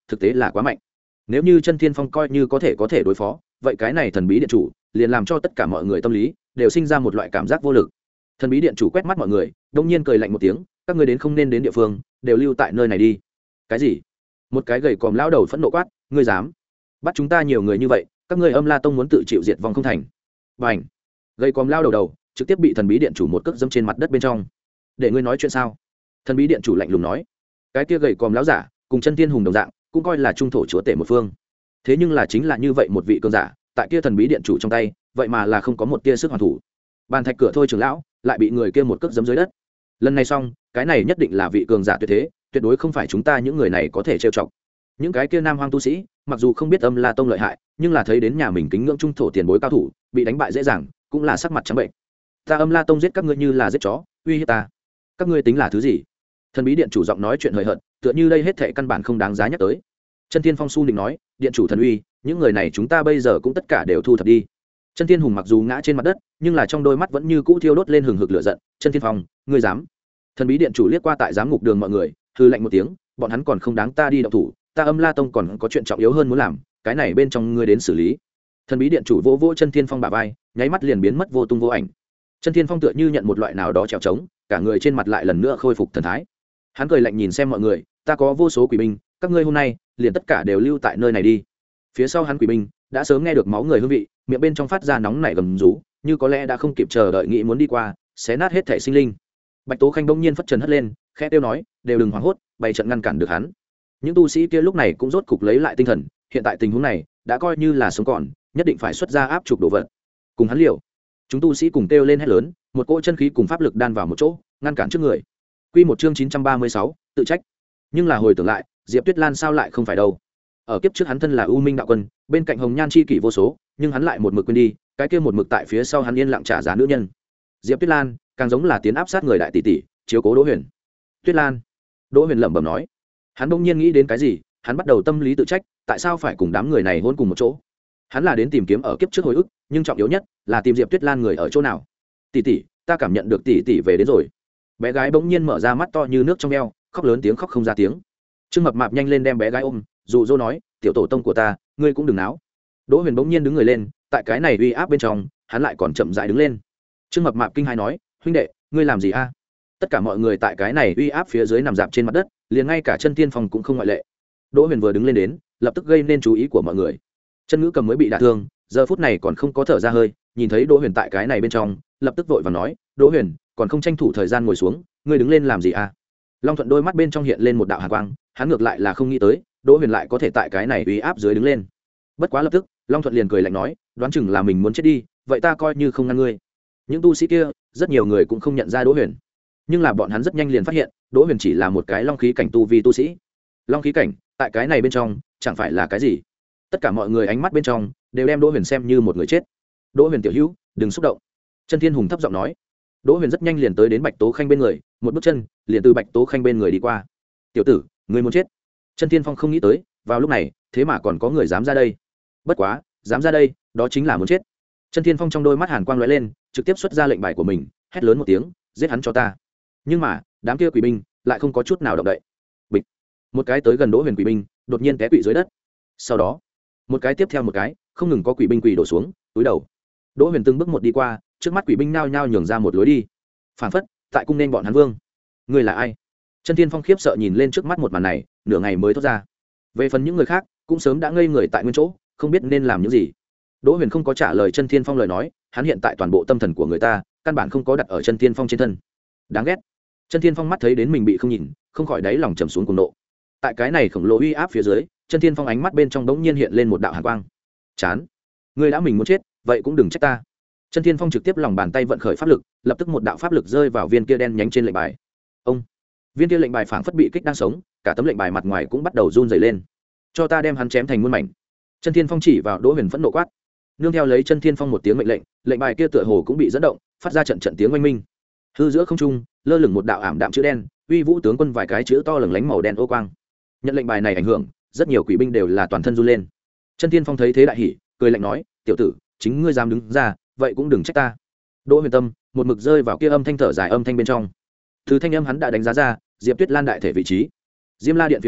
thực tế là quá mạnh. Nếu như Chân Thiên Phong coi như có thể có thể đối phó, vậy cái này thần bí điện chủ liền làm cho tất cả mọi người tâm lý đều sinh ra một loại cảm giác vô lực. Thần bí điện chủ quét mắt mọi người, đông nhiên cười lạnh một tiếng, các ngươi đến không nên đến địa phương, đều lưu tại nơi này đi. Cái gì? Một cái gầy còm lão đầu phẫn nộ quát, ngươi dám bắt chúng ta nhiều người như vậy, các ngươi Âm La Tông muốn tự chịu diệt vong không thành? Bành! Gầy còm lão đầu đầu trực tiếp bị thần bí điện chủ một cước dẫm trên mặt đất bên trong. Để ngươi nói chuyện sao? Thần bí điện chủ lạnh lùng nói. Cái kia gầy còm lão giả cùng Chân Thiên Hùng đồng dạng, cũng coi là trung thổ chúa tể một phương. Thế nhưng là chính là như vậy một vị cường giả, tại kia thần bí điện chủ trong tay, vậy mà là không có một tia sức hoàn thủ. Bàn thạch cửa thôi trưởng lão lại bị người kia một cước giẫm dưới đất. Lần này xong, cái này nhất định là vị cường giả tuyệt thế, tuyệt đối không phải chúng ta những người này có thể trêu chọc. Những cái kia nam hoang tu sĩ, mặc dù không biết Âm La Tông lợi hại, nhưng là thấy đến nhà mình kính ngưỡng trung thổ tiền bối cao thủ, bị đánh bại dễ dàng, cũng là sắc mặt trắng bệnh. Ta Âm La Tông giết các ngươi như là giết chó, uy hiếp ta. Các ngươi tính là thứ gì? Thần bí điện chủ giọng nói chuyện hời hợt, tựa như đây hết thảy căn bản không đáng giá nhắc tới. Chân Thiên Phong su định nói, điện chủ thần uy, những người này chúng ta bây giờ cũng tất cả đều thu thập đi. Chân Thiên Hùng mặc dù ngã trên mặt đất, nhưng là trong đôi mắt vẫn như cũ thiêu đốt lên hừng hực lửa giận. Chân Thiên Phong, ngươi dám? Thần bí điện chủ liếc qua tại giám ngục đường mọi người, hừ lạnh một tiếng, bọn hắn còn không đáng ta đi động thủ, ta Âm La Tông còn có chuyện trọng yếu hơn muốn làm, cái này bên trong ngươi đến xử lý. Thần bí điện chủ vỗ vỗ Chân Thiên Phong bả vai, nháy mắt liền biến mất vô tung vô ảnh. Chân Thiên Phong tựa như nhận một loại nào đó trèo trống, cả người trên mặt lại lần nữa khôi phục thần thái. Hắn cười lạnh nhìn xem mọi người, ta có vô số quỷ binh, các ngươi hôm nay liền tất cả đều lưu tại nơi này đi. Phía sau hắn quỷ binh đã sớm nghe được máu người hương vị, miệng bên trong phát ra nóng nảy gầm rú, như có lẽ đã không kịp chờ đợi nghĩ muốn đi qua, xé nát hết thể sinh linh. Bạch Tố Khanh bỗng nhiên phất trần hất lên, khẽ tiêu nói, đều đừng hoảng hốt, bày trận ngăn cản được hắn. Những tu sĩ kia lúc này cũng rốt cục lấy lại tinh thần, hiện tại tình huống này đã coi như là sống còn, nhất định phải xuất ra áp trục đồ vật. Cùng hắn liều. Chúng tu sĩ cùng kêu lên hét lớn, một cỗ chân khí cùng pháp lực đan vào một chỗ, ngăn cản trước người. Quy một chương chín trăm ba mươi sáu, tự trách. Nhưng là hồi tưởng lại, Diệp Tuyết Lan sao lại không phải đâu? Ở kiếp trước hắn thân là U Minh đạo quân, bên cạnh Hồng Nhan chi kỷ vô số, nhưng hắn lại một mực quên đi, cái kia một mực tại phía sau hắn yên lặng trả giá nữ nhân. Diệp Tuyết Lan càng giống là tiến áp sát người đại tỷ tỷ, chiếu cố Đỗ Huyền. Tuyết Lan. Đỗ Huyền lẩm bẩm nói. Hắn bỗng nhiên nghĩ đến cái gì, hắn bắt đầu tâm lý tự trách, tại sao phải cùng đám người này hôn cùng một chỗ? Hắn là đến tìm kiếm ở kiếp trước hồi ức, nhưng trọng yếu nhất là tìm Diệp Tuyết Lan người ở chỗ nào. Tỷ tỷ, ta cảm nhận được tỷ tỷ về đến rồi. Bé gái bỗng nhiên mở ra mắt to như nước trong eo, khóc lớn tiếng khóc không ra tiếng. Trương Mập Mạp nhanh lên đem bé gái ôm, dụ dỗ nói, tiểu tổ tông của ta, ngươi cũng đừng náo. Đỗ Huyền bỗng nhiên đứng người lên, tại cái này uy áp bên trong, hắn lại còn chậm rãi đứng lên. Trương Mập Mạp kinh hãi nói, huynh đệ, ngươi làm gì a? Tất cả mọi người tại cái này uy áp phía dưới nằm dạp trên mặt đất, liền ngay cả Chân Tiên Phong cũng không ngoại lệ. Đỗ Huyền vừa đứng lên đến, lập tức gây nên chú ý của mọi người. Chân Ngữ Cầm mới bị đả thương, giờ phút này còn không có thở ra hơi, nhìn thấy Đỗ Huyền tại cái này bên trong, lập tức vội vàng nói, Đỗ Huyền, còn không tranh thủ thời gian ngồi xuống, ngươi đứng lên làm gì a? Long Thuận đôi mắt bên trong hiện lên một đạo hàn quang, hắn ngược lại là không nghĩ tới, Đỗ Huyền lại có thể tại cái này uy áp dưới đứng lên. Bất quá lập tức, Long Thuận liền cười lạnh nói, đoán chừng là mình muốn chết đi, vậy ta coi như không ngăn ngươi. Những tu sĩ kia, rất nhiều người cũng không nhận ra Đỗ Huyền, nhưng là bọn hắn rất nhanh liền phát hiện, Đỗ Huyền chỉ là một cái long khí cảnh tu vi tu sĩ. Long khí cảnh, tại cái này bên trong, chẳng phải là cái gì? Tất cả mọi người ánh mắt bên trong đều đem Đỗ Huyền xem như một người chết. Đỗ Huyền tiểu hữu, đừng xúc động. Chân Thiên Hùng thấp giọng nói. Đỗ Huyền rất nhanh liền tới đến Bạch Tố Khanh bên người, một bước chân liền từ Bạch Tố Khanh bên người đi qua. Tiểu tử, ngươi muốn chết? Chân Thiên Phong không nghĩ tới, vào lúc này, thế mà còn có người dám ra đây. Bất quá, dám ra đây, đó chính là muốn chết. Chân Thiên Phong trong đôi mắt hàn quang lóe lên, trực tiếp xuất ra lệnh bài của mình, hét lớn một tiếng, giết hắn cho ta. Nhưng mà, đám kia quỷ binh lại không có chút nào động đậy. Bịch. Một cái tới gần Đỗ Huyền quỷ binh, đột nhiên té quỵ dưới đất. Sau đó, một cái tiếp theo một cái, không ngừng có quỷ binh quỷ đổ xuống, túi đầu. Đỗ Huyền từng bước một đi qua, trước mắt quỷ binh nao nhao nhường ra một lối đi. Phản phất, tại cung nên bọn hắn vương. Ngươi là ai? Chân Thiên Phong khiếp sợ nhìn lên trước mắt một màn này, nửa ngày mới thốt ra. Về phần những người khác, cũng sớm đã ngây người tại nguyên chỗ, không biết nên làm những gì. Đỗ Huyền không có trả lời Chân Thiên Phong lời nói, hắn hiện tại toàn bộ tâm thần của người ta, căn bản không có đặt ở Chân Thiên Phong trên thân. Đáng ghét. Chân Thiên Phong mắt thấy đến mình bị không nhìn, không khỏi đáy lòng trầm xuống cuồng nộ. Tại cái này khổng lồ uy áp phía dưới, Chân Thiên Phong ánh mắt bên trong đống nhiên hiện lên một đạo hàn quang. Chán, ngươi đã mình muốn chết, vậy cũng đừng trách ta. Chân Thiên Phong trực tiếp lòng bàn tay vận khởi pháp lực, lập tức một đạo pháp lực rơi vào viên kia đen nhánh trên lệnh bài. Ông, viên kia lệnh bài phảng phất bị kích đang sống, cả tấm lệnh bài mặt ngoài cũng bắt đầu run rẩy lên. Cho ta đem hắn chém thành muôn mảnh. Chân Thiên Phong chỉ vào Đỗ Huyền phẫn nộ quát. Nương theo lấy Chân Thiên Phong một tiếng mệnh lệnh, lệnh bài kia tựa hồ cũng bị dẫn động, phát ra trận trận tiếng oanh minh. Hư giữa không trung, lơ lửng một đạo ảm đạm chữ đen, uy vũ tướng quân vài cái chữ to lừng lánh màu đen ô quang. Nhận lệnh bài này ảnh hưởng, rất nhiều quỷ binh đều là toàn thân run lên. Chân Thiên Phong thấy thế đại hỉ, cười lạnh nói, tiểu tử, chính ngươi dám đứng ra, vậy cũng đừng trách ta. Đỗ Huyền tâm một mực rơi vào kia âm thanh thở dài âm thanh bên trong. Từ thanh âm hắn đã đánh giá ra Diệp Tuyết Lan đại thể vị trí. Diêm La điện phía dưới,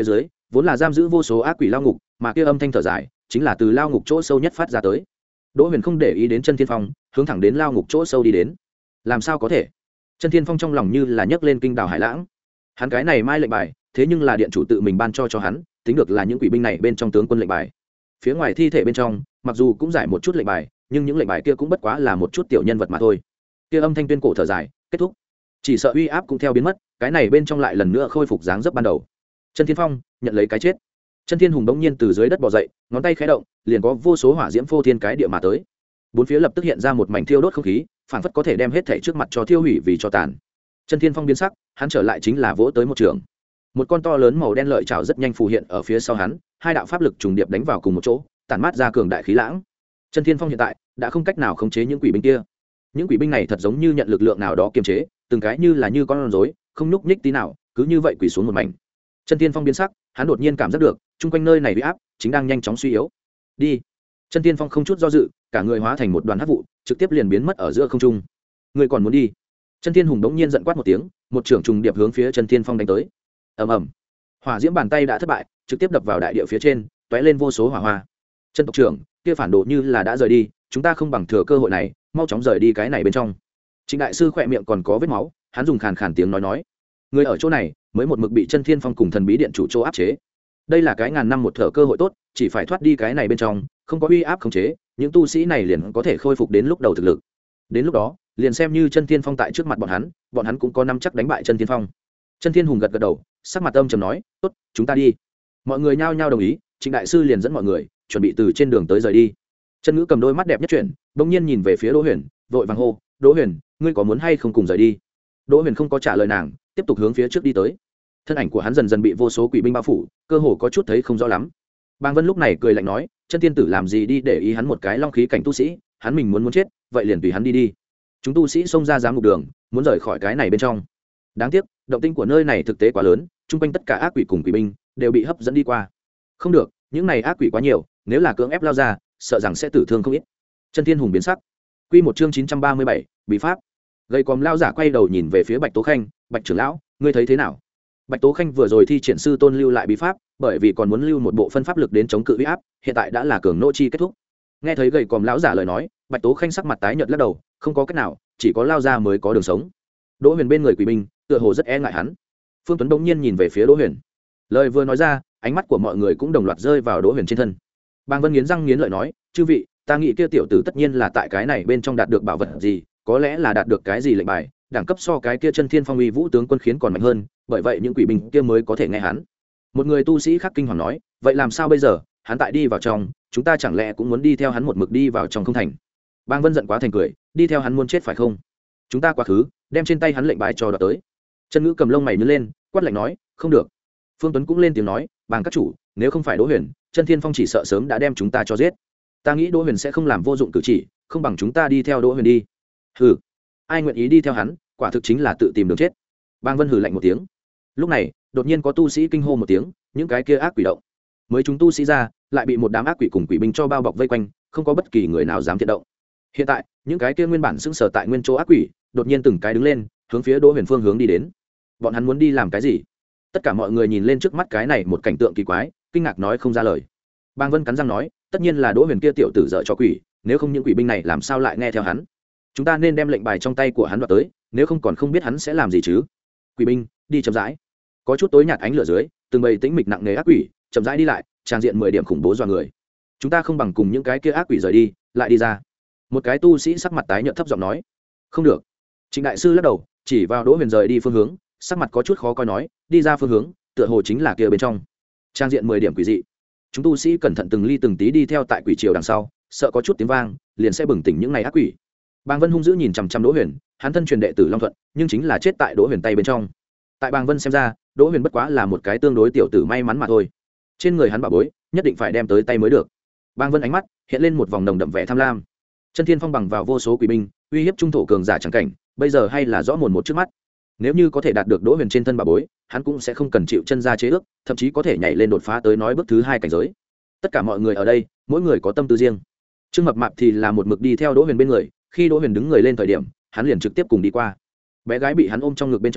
vốn là giam giữ vô số ác quỷ lao ngục, mà kia âm thanh thở dài chính là từ lao ngục chỗ sâu nhất phát ra tới. Đỗ Huyền không để ý đến Chân Thiên Phong, hướng thẳng đến lao ngục chỗ sâu đi đến. Làm sao có thể? Chân Thiên Phong trong lòng như là nhấc lên kinh đảo hải lãng. Hắn cái này mai lệnh bài, thế nhưng là điện chủ tự mình ban cho cho hắn, tính được là những quỷ binh này bên trong tướng quân lệnh bài. Phía ngoài thi thể bên trong, mặc dù cũng giải một chút lệnh bài, nhưng những lệnh bài kia cũng bất quá là một chút tiểu nhân vật mà thôi. Kia âm thanh tuyên cổ thở dài, kết thúc. Chỉ sợ uy áp cũng theo biến mất, cái này bên trong lại lần nữa khôi phục dáng dấp ban đầu. Chân Thiên Phong nhận lấy cái chết. Chân Thiên Hùng bỗng nhiên từ dưới đất bò dậy, ngón tay khẽ động, liền có vô số hỏa diễm phô thiên cái địa mà tới. Bốn phía lập tức hiện ra một mảnh thiêu đốt không khí, phản phất có thể đem hết thảy trước mặt cho thiêu hủy vì cho tàn. Chân Thiên Phong biến sắc, hắn trở lại chính là vỗ tới một trường. Một con to lớn màu đen lợi chảo rất nhanh phù hiện ở phía sau hắn, hai đạo pháp lực trùng điệp đánh vào cùng một chỗ, tản mát ra cường đại khí lãng. Chân Thiên Phong hiện tại đã không cách nào khống chế những quỷ binh kia. Những quỷ binh này thật giống như nhận lực lượng nào đó kiềm chế, từng cái như là như con rối, không nhúc nhích tí nào, cứ như vậy quỳ xuống một mảnh. Chân Thiên Phong biến sắc, hắn đột nhiên cảm giác được, chung quanh nơi này uy áp chính đang nhanh chóng suy yếu. Đi. Chân Thiên Phong không chút do dự, cả người hóa thành một đoàn hắc vụ, trực tiếp liền biến mất ở giữa không trung. Người còn muốn đi? Chân Thiên Hùng đống nhiên giận quát một tiếng, một trưởng trùng điệp hướng phía Chân Thiên Phong đánh tới. Ầm ầm. Hỏa diễm bàn tay đã thất bại, trực tiếp đập vào đại địa phía trên, tóe lên vô số hỏa hoa. Chân tộc trưởng, kia phản đồ như là đã rời đi, chúng ta không bằng thừa cơ hội này, mau chóng rời đi cái này bên trong. Trịnh đại sư khỏe miệng còn có vết máu, hắn dùng khàn khàn tiếng nói nói, người ở chỗ này mới một mực bị Chân Thiên Phong cùng thần bí điện chủ chỗ áp chế. Đây là cái ngàn năm một thở cơ hội tốt, chỉ phải thoát đi cái này bên trong, không có uy áp khống chế, những tu sĩ này liền có thể khôi phục đến lúc đầu thực lực. Đến lúc đó, liền xem như Chân Thiên Phong tại trước mặt bọn hắn, bọn hắn cũng có nắm chắc đánh bại Chân Thiên Phong. Chân Thiên Hùng gật gật đầu, sắc mặt âm trầm nói, tốt, chúng ta đi. Mọi người nhao nhao đồng ý, Trịnh đại sư liền dẫn mọi người chuẩn bị từ trên đường tới rời đi. Chân Ngữ cầm đôi mắt đẹp nhất chuyển, bỗng nhiên nhìn về phía Đỗ Huyền, vội vàng hô, Đỗ Huyền, ngươi có muốn hay không cùng rời đi? Đỗ Huyền không có trả lời nàng, tiếp tục hướng phía trước đi tới. Thân ảnh của hắn dần dần bị vô số quỷ binh bao phủ, cơ hồ có chút thấy không rõ lắm. Bàng Vân lúc này cười lạnh nói, Chân tiên tử làm gì đi để ý hắn một cái long khí cảnh tu sĩ, hắn mình muốn muốn chết, vậy liền tùy hắn đi đi. Chúng tu sĩ xông ra giám ngục đường, muốn rời khỏi cái này bên trong. Đáng tiếc, động tĩnh của nơi này thực tế quá lớn, chung quanh tất cả ác quỷ cùng quỷ binh đều bị hấp dẫn đi qua. Không được, những này ác quỷ quá nhiều, nếu là cưỡng ép lao ra, sợ rằng sẽ tử thương không ít. Chân Thiên Hùng biến sắc. Quy một chương chín trăm ba mươi bảy, bí pháp. Gầy còm lao giả quay đầu nhìn về phía Bạch Tố Khanh, Bạch trưởng lão, ngươi thấy thế nào? Bạch Tố Khanh vừa rồi thi triển sư tôn lưu lại bí pháp, bởi vì còn muốn lưu một bộ phân pháp lực đến chống cự uy áp, hiện tại đã là cường nô chi kết thúc. Nghe thấy gầy còm lão giả lời nói, Bạch Tố Khanh sắc mặt tái nhợt lắc đầu, không có cách nào, chỉ có lao ra mới có đường sống. Đỗ Huyền bên người quỷ binh, tựa hồ rất e ngại hắn. Phương Tuấn bỗng nhiên nhìn về phía Đỗ Huyền. Lời vừa nói ra, ánh mắt của mọi người cũng đồng loạt rơi vào Đỗ Huyền trên thân. Bàng Vân nghiến răng nghiến lợi nói, chư vị, ta nghĩ kia tiểu tử tất nhiên là tại cái này bên trong đạt được bảo vật gì, có lẽ là đạt được cái gì lệnh bài, đẳng cấp so cái kia Chân Thiên Phong uy vũ tướng quân khiến còn mạnh hơn, bởi vậy những quỷ binh kia mới có thể nghe hắn. Một người tu sĩ khác kinh hoàng nói, vậy làm sao bây giờ, hắn tại đi vào trong, chúng ta chẳng lẽ cũng muốn đi theo hắn một mực đi vào trong không thành? Bàng Vân giận quá thành cười, đi theo hắn muốn chết phải không? Chúng ta quá khứ, đem trên tay hắn lệnh bài cho đoạt tới. Chân Ngữ cầm lông mày nhướng lên, quát lạnh nói, không được. Phương Tuấn cũng lên tiếng nói, Bàng các chủ, nếu không phải Đỗ Huyền, Chân Thiên Phong chỉ sợ sớm đã đem chúng ta cho giết. Ta nghĩ Đỗ Huyền sẽ không làm vô dụng cử chỉ, không bằng chúng ta đi theo Đỗ Huyền đi. Hừ, ai nguyện ý đi theo hắn, quả thực chính là tự tìm đường chết. Bàng Vân hừ lạnh một tiếng. Lúc này, đột nhiên có tu sĩ kinh hô một tiếng, những cái kia ác quỷ động. Mới chúng tu sĩ ra, lại bị một đám ác quỷ cùng quỷ binh cho bao bọc vây quanh, không có bất kỳ người nào dám thiện động. Hiện tại, những cái kia nguyên bản sững sờ tại nguyên chỗ ác quỷ, đột nhiên từng cái đứng lên, hướng phía Đỗ Huyền phương hướng đi đến. Bọn hắn muốn đi làm cái gì? Tất cả mọi người nhìn lên trước mắt cái này một cảnh tượng kỳ quái, kinh ngạc nói không ra lời. Bàng Vân cắn răng nói, tất nhiên là Đỗ Huyền kia tiểu tử dở cho quỷ, nếu không những quỷ binh này làm sao lại nghe theo hắn? Chúng ta nên đem lệnh bài trong tay của hắn đoạt tới, nếu không còn không biết hắn sẽ làm gì chứ. Quỷ binh, đi chậm rãi. Có chút tối nhạt ánh lửa dưới, từng bầy tĩnh mịch nặng nề ác quỷ, chậm rãi đi lại, trang diện mười điểm khủng bố dọa người. Chúng ta không bằng cùng những cái kia ác quỷ rời đi, lại đi ra. Một cái tu sĩ sắc mặt tái nhợt thấp giọng nói, không được. Trịnh đại sư lắc đầu, chỉ vào Đỗ Huyền rời đi phương hướng, sắc mặt có chút khó coi nói, đi ra phương hướng, tựa hồ chính là kia bên trong. Trang diện mười điểm quỷ dị. Chúng tu sĩ cẩn thận từng ly từng tí đi theo tại quỷ triều đằng sau, sợ có chút tiếng vang, liền sẽ bừng tỉnh những này ác quỷ. Bàng Vân hung dữ nhìn chằm chằm Đỗ Huyền, hắn thân truyền đệ tử Long Thuận, nhưng chính là chết tại Đỗ Huyền tay bên trong. Tại Bàng Vân xem ra, Đỗ Huyền bất quá là một cái tương đối tiểu tử may mắn mà thôi. Trên người hắn bảo bối, nhất định phải đem tới tay mới được. Bàng Vân ánh mắt hiện lên một vòng nồng đậm vẻ tham lam. Chân Thiên Phong bằng vào vô số quỷ binh, uy hiếp trung thổ cường giả chẳng cảnh, bây giờ hay là rõ mồn một trước mắt. Nếu như có thể đạt được Đỗ Huyền trên thân bảo bối, hắn cũng sẽ không cần chịu chân ra chế ước, thậm chí có thể nhảy lên đột phá tới nói bước thứ hai cảnh giới. Tất cả mọi người ở đây, mỗi người có tâm tư riêng. Trương Mập Mạp thì là một mực đi theo Đỗ Huyền bên người, khi Đỗ Huyền đứng người lên thời điểm, hắn liền trực tiếp cùng đi qua. Bé gái bị hắn ôm trong ngực bên trong,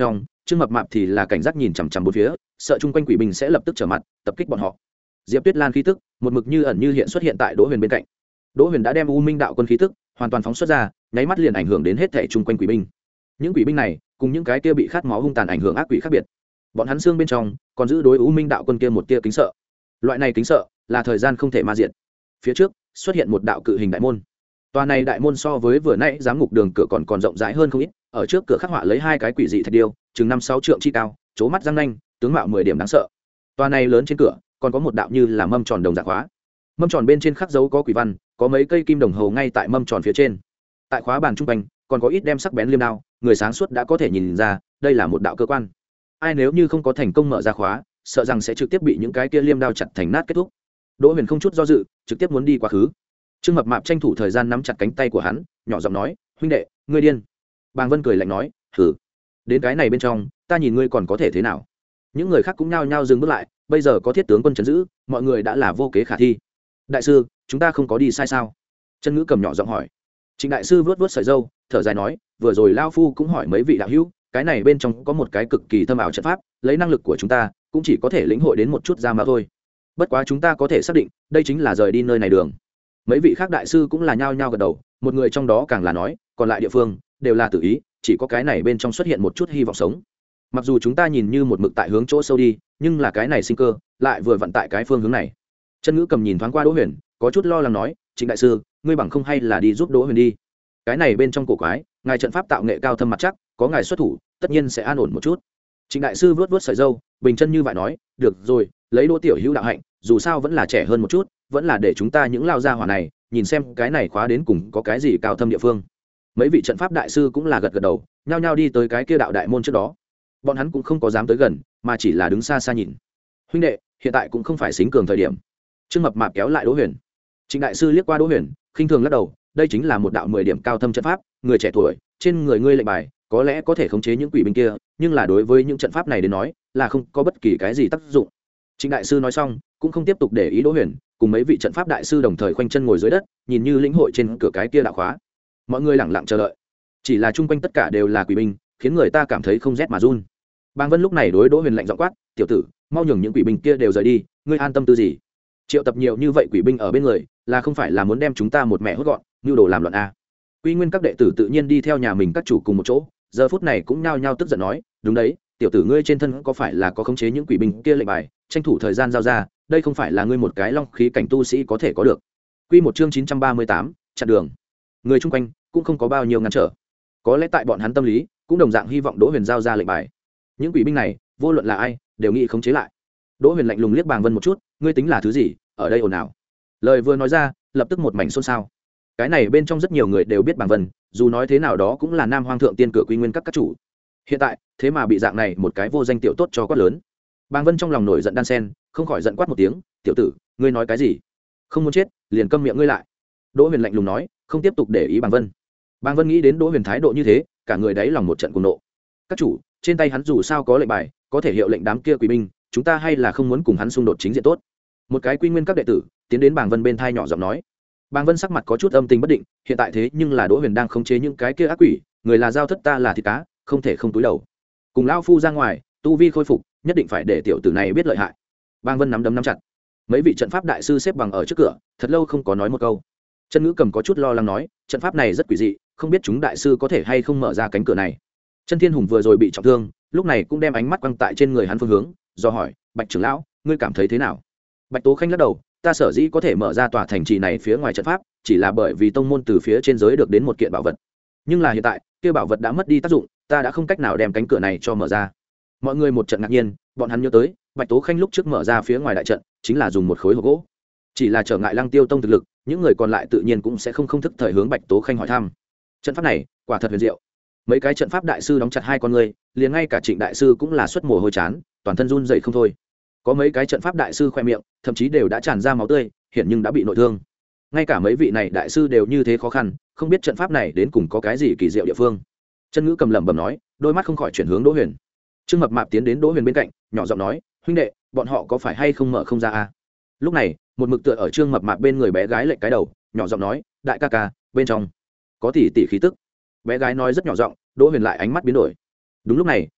Trương Mập Mạp thì là cảnh giác nhìn chằm chằm bốn phía, sợ chung quanh quỷ binh sẽ lập tức trở mặt tập kích bọn họ. Diệp Tuyết Lan khí tức một mực như ẩn như hiện xuất hiện tại Đỗ Huyền bên cạnh. Đỗ Huyền đã đem U Minh đạo quân khí tức hoàn toàn phóng xuất ra, nháy mắt liền ảnh hưởng đến hết thảy chung quanh quỷ binh. Những quỷ binh này cùng những cái kia bị khát máu hung tàn ảnh hưởng ác quỷ khác biệt, bọn hắn xương bên trong còn giữ đối U Minh đạo quân kia một tia kính sợ. Loại này kính sợ là thời gian không thể ma diệt. Phía trước xuất hiện một đạo cự hình đại môn. Tòa này đại môn so với vừa nãy giám ngục đường cửa còn còn rộng rãi hơn không ít, ở trước cửa khắc họa lấy hai cái quỷ dị thạch điêu, chừng năm sáu trượng chi cao, chố mắt răng nanh, tướng mạo mười điểm đáng sợ. Tòa này lớn trên cửa còn có một đạo như là mâm tròn đồng dạng khóa. Mâm tròn bên trên khắc dấu có quỷ văn, có mấy cây kim đồng hồ ngay tại mâm tròn phía trên. Tại khóa bàn trung quanh còn có ít đem sắc bén liêm đao, người sáng suốt đã có thể nhìn ra, đây là một đạo cơ quan. Ai nếu như không có thành công mở ra khóa, sợ rằng sẽ trực tiếp bị những cái kia liêm đao chặt thành nát kết thúc. Đỗ Huyền không chút do dự, trực tiếp muốn đi quá khứ. Trương Mập Mạp tranh thủ thời gian nắm chặt cánh tay của hắn, nhỏ giọng nói, huynh đệ, ngươi điên. Bàng Vân cười lạnh nói, hừ, đến cái này bên trong, ta nhìn ngươi còn có thể thế nào. Những người khác cũng nhao nhao dừng bước lại, bây giờ có thiết tướng quân trấn giữ, mọi người đã là vô kế khả thi. Đại sư, chúng ta không có đi sai sao? Chân Ngữ cầm nhỏ giọng hỏi. Trịnh đại sư vớt vớt sợi râu, thở dài nói, vừa rồi lao phu cũng hỏi mấy vị đạo hữu, cái này bên trong có một cái cực kỳ thâm ảo trận pháp, lấy năng lực của chúng ta cũng chỉ có thể lĩnh hội đến một chút ra mà thôi. Bất quá chúng ta có thể xác định, đây chính là rời đi nơi này đường. Mấy vị khác đại sư cũng là nhao nhao gật đầu, một người trong đó càng là nói, còn lại địa phương đều là tự ý, chỉ có cái này bên trong xuất hiện một chút hy vọng sống. Mặc dù chúng ta nhìn như một mực tại hướng chỗ sâu đi, nhưng là cái này sinh cơ lại vừa vặn tại cái phương hướng này. Chân Ngữ cầm nhìn thoáng qua Đỗ Huyền, có chút lo lắng nói, Trịnh đại sư, ngươi bằng không hay là đi giúp Đỗ Huyền đi. Cái này bên trong cổ quái, ngài trận pháp tạo nghệ cao thâm mặt chắc, có ngài xuất thủ, tất nhiên sẽ an ổn một chút. Trịnh đại sư vớt vớt sợi râu, bình chân như vậy nói, được rồi, lấy Đỗ tiểu hữu đạo hạnh, dù sao vẫn là trẻ hơn một chút, vẫn là để chúng ta những lao gia hỏa này nhìn xem cái này khóa đến cùng có cái gì cao thâm địa phương. Mấy vị trận pháp đại sư cũng là gật gật đầu, nhao nhao đi tới cái kia đạo đại môn trước đó. Bọn hắn cũng không có dám tới gần, mà chỉ là đứng xa xa nhìn. Huynh đệ, hiện tại cũng không phải xính cường thời điểm. Trương Mập Mạp kéo lại Đỗ Huyền. Trịnh đại sư liếc qua Đỗ Huyền, khinh thường lắc đầu, đây chính là một đạo mười điểm cao thâm trận pháp, người trẻ tuổi, trên người ngươi lệnh bài, có lẽ có thể khống chế những quỷ binh kia, nhưng là đối với những trận pháp này đến nói, là không có bất kỳ cái gì tác dụng. Trịnh đại sư nói xong, cũng không tiếp tục để ý Đỗ Huyền, cùng mấy vị trận pháp đại sư đồng thời khoanh chân ngồi dưới đất, nhìn như lĩnh hội trên cửa cái kia đạo khóa. Mọi người lặng lặng chờ đợi, chỉ là chung quanh tất cả đều là quỷ binh, khiến người ta cảm thấy không rét mà run. Bàng Vân lúc này đối Đỗ Huyền lạnh giọng quát, tiểu tử, mau nhường những quỷ binh kia đều rời đi, ngươi an tâm tư gì? Triệu tập nhiều như vậy quỷ binh ở bên người, là không phải là muốn đem chúng ta một mẹ hốt gọn, như đồ làm loạn a? Quy Nguyên các đệ tử tự nhiên đi theo nhà mình các chủ cùng một chỗ, giờ phút này cũng nhao nhao tức giận nói, đúng đấy, tiểu tử ngươi trên thân có phải là có khống chế những quỷ binh kia lệnh bài, tranh thủ thời gian giao ra, đây không phải là ngươi một cái long khí cảnh tu sĩ có thể có được. Quy một chương chín trăm ba mươi tám, chặn đường. Người chung quanh cũng không có bao nhiêu ngăn trở. Có lẽ tại bọn hắn tâm lý, cũng đồng dạng hy vọng Đỗ Huyền giao ra lệnh bài. Những quỷ binh này, vô luận là ai, đều nghĩ khống chế lại. Đỗ Huyền lạnh lùng liếc Bàng Vân một chút, ngươi tính là thứ gì, ở đây ồn ào. Lời vừa nói ra, lập tức một mảnh xôn xao. Cái này bên trong rất nhiều người đều biết Bàng Vân, dù nói thế nào đó cũng là Nam Hoang thượng tiên cửa Quy Nguyên các các chủ. Hiện tại, thế mà bị dạng này một cái vô danh tiểu tốt cho quát lớn. Bàng Vân trong lòng nổi giận đan sen, không khỏi giận quát một tiếng, tiểu tử, ngươi nói cái gì? Không muốn chết, liền câm miệng ngươi lại. Đỗ Huyền lạnh lùng nói, không tiếp tục để ý Bàng Vân. Bàng Vân nghĩ đến Đỗ Huyền thái độ như thế, cả người đáy lòng một trận cuồng nộ. Các chủ, trên tay hắn dù sao có lệnh bài, có thể hiệu lệnh đám kia quỷ binh, chúng ta hay là không muốn cùng hắn xung đột chính diện tốt. Một cái Quy Nguyên các đệ tử tiến đến Bàng Vân bên thai nhỏ giọng nói. Bàng Vân sắc mặt có chút âm tình bất định, hiện tại thế nhưng là Đỗ Huyền đang khống chế những cái kia ác quỷ, người là giao thất, ta là thịt cá, không thể không túi đầu. Cùng lão phu ra ngoài, tu vi khôi phục, nhất định phải để tiểu tử này biết lợi hại. Bàng Vân nắm đấm nắm chặt. Mấy vị trận pháp đại sư xếp bằng ở trước cửa, thật lâu không có nói một câu. Chân Ngữ cầm có chút lo lắng nói, trận pháp này rất quỷ dị, không biết chúng đại sư có thể hay không mở ra cánh cửa này. Chân Thiên Hùng vừa rồi bị trọng thương, lúc này cũng đem ánh mắt quăng tại trên người hắn phương hướng, do hỏi, Bạch trưởng lão, ngươi cảm thấy thế nào? Bạch Tố Khanh lắc đầu, ta sở dĩ có thể mở ra tòa thành trì này phía ngoài trận pháp, chỉ là bởi vì tông môn từ phía trên giới được đến một kiện bảo vật. Nhưng là hiện tại, kia bảo vật đã mất đi tác dụng, ta đã không cách nào đem cánh cửa này cho mở ra. Mọi người một trận ngạc nhiên, bọn hắn nhớ tới, Bạch Tố Khanh lúc trước mở ra phía ngoài đại trận, chính là dùng một khối hộp gỗ. Chỉ là trở ngại Lăng Tiêu tông thực lực, những người còn lại tự nhiên cũng sẽ không không thức thời hướng Bạch Tố Khanh hỏi thăm. Trận pháp này, quả thật huyền diệu. Mấy cái trận pháp đại sư đóng chặt hai con người, liền ngay cả Trịnh đại sư cũng là xuất mồ hôi chán, toàn thân run rẩy không thôi. Có mấy cái trận pháp đại sư khoe miệng, thậm chí đều đã tràn ra máu tươi, hiện nhưng đã bị nội thương. Ngay cả mấy vị này đại sư đều như thế khó khăn, không biết trận pháp này đến cùng có cái gì kỳ diệu địa phương. Chân Ngữ cầm lẩm bẩm nói, đôi mắt không khỏi chuyển hướng Đỗ Huyền. Trương Mập Mạp tiến đến Đỗ Huyền bên cạnh, nhỏ giọng nói, huynh đệ, bọn họ có phải hay không mở không ra a? Lúc này, một mực tựa ở Trương Mập Mạp bên người bé gái lệch cái đầu, nhỏ giọng nói, đại ca ca, bên trong có tỷ tỷ khí tức. Bé gái nói rất nhỏ giọng, Đỗ Huyền lại ánh mắt biến đổi. Đúng lúc này,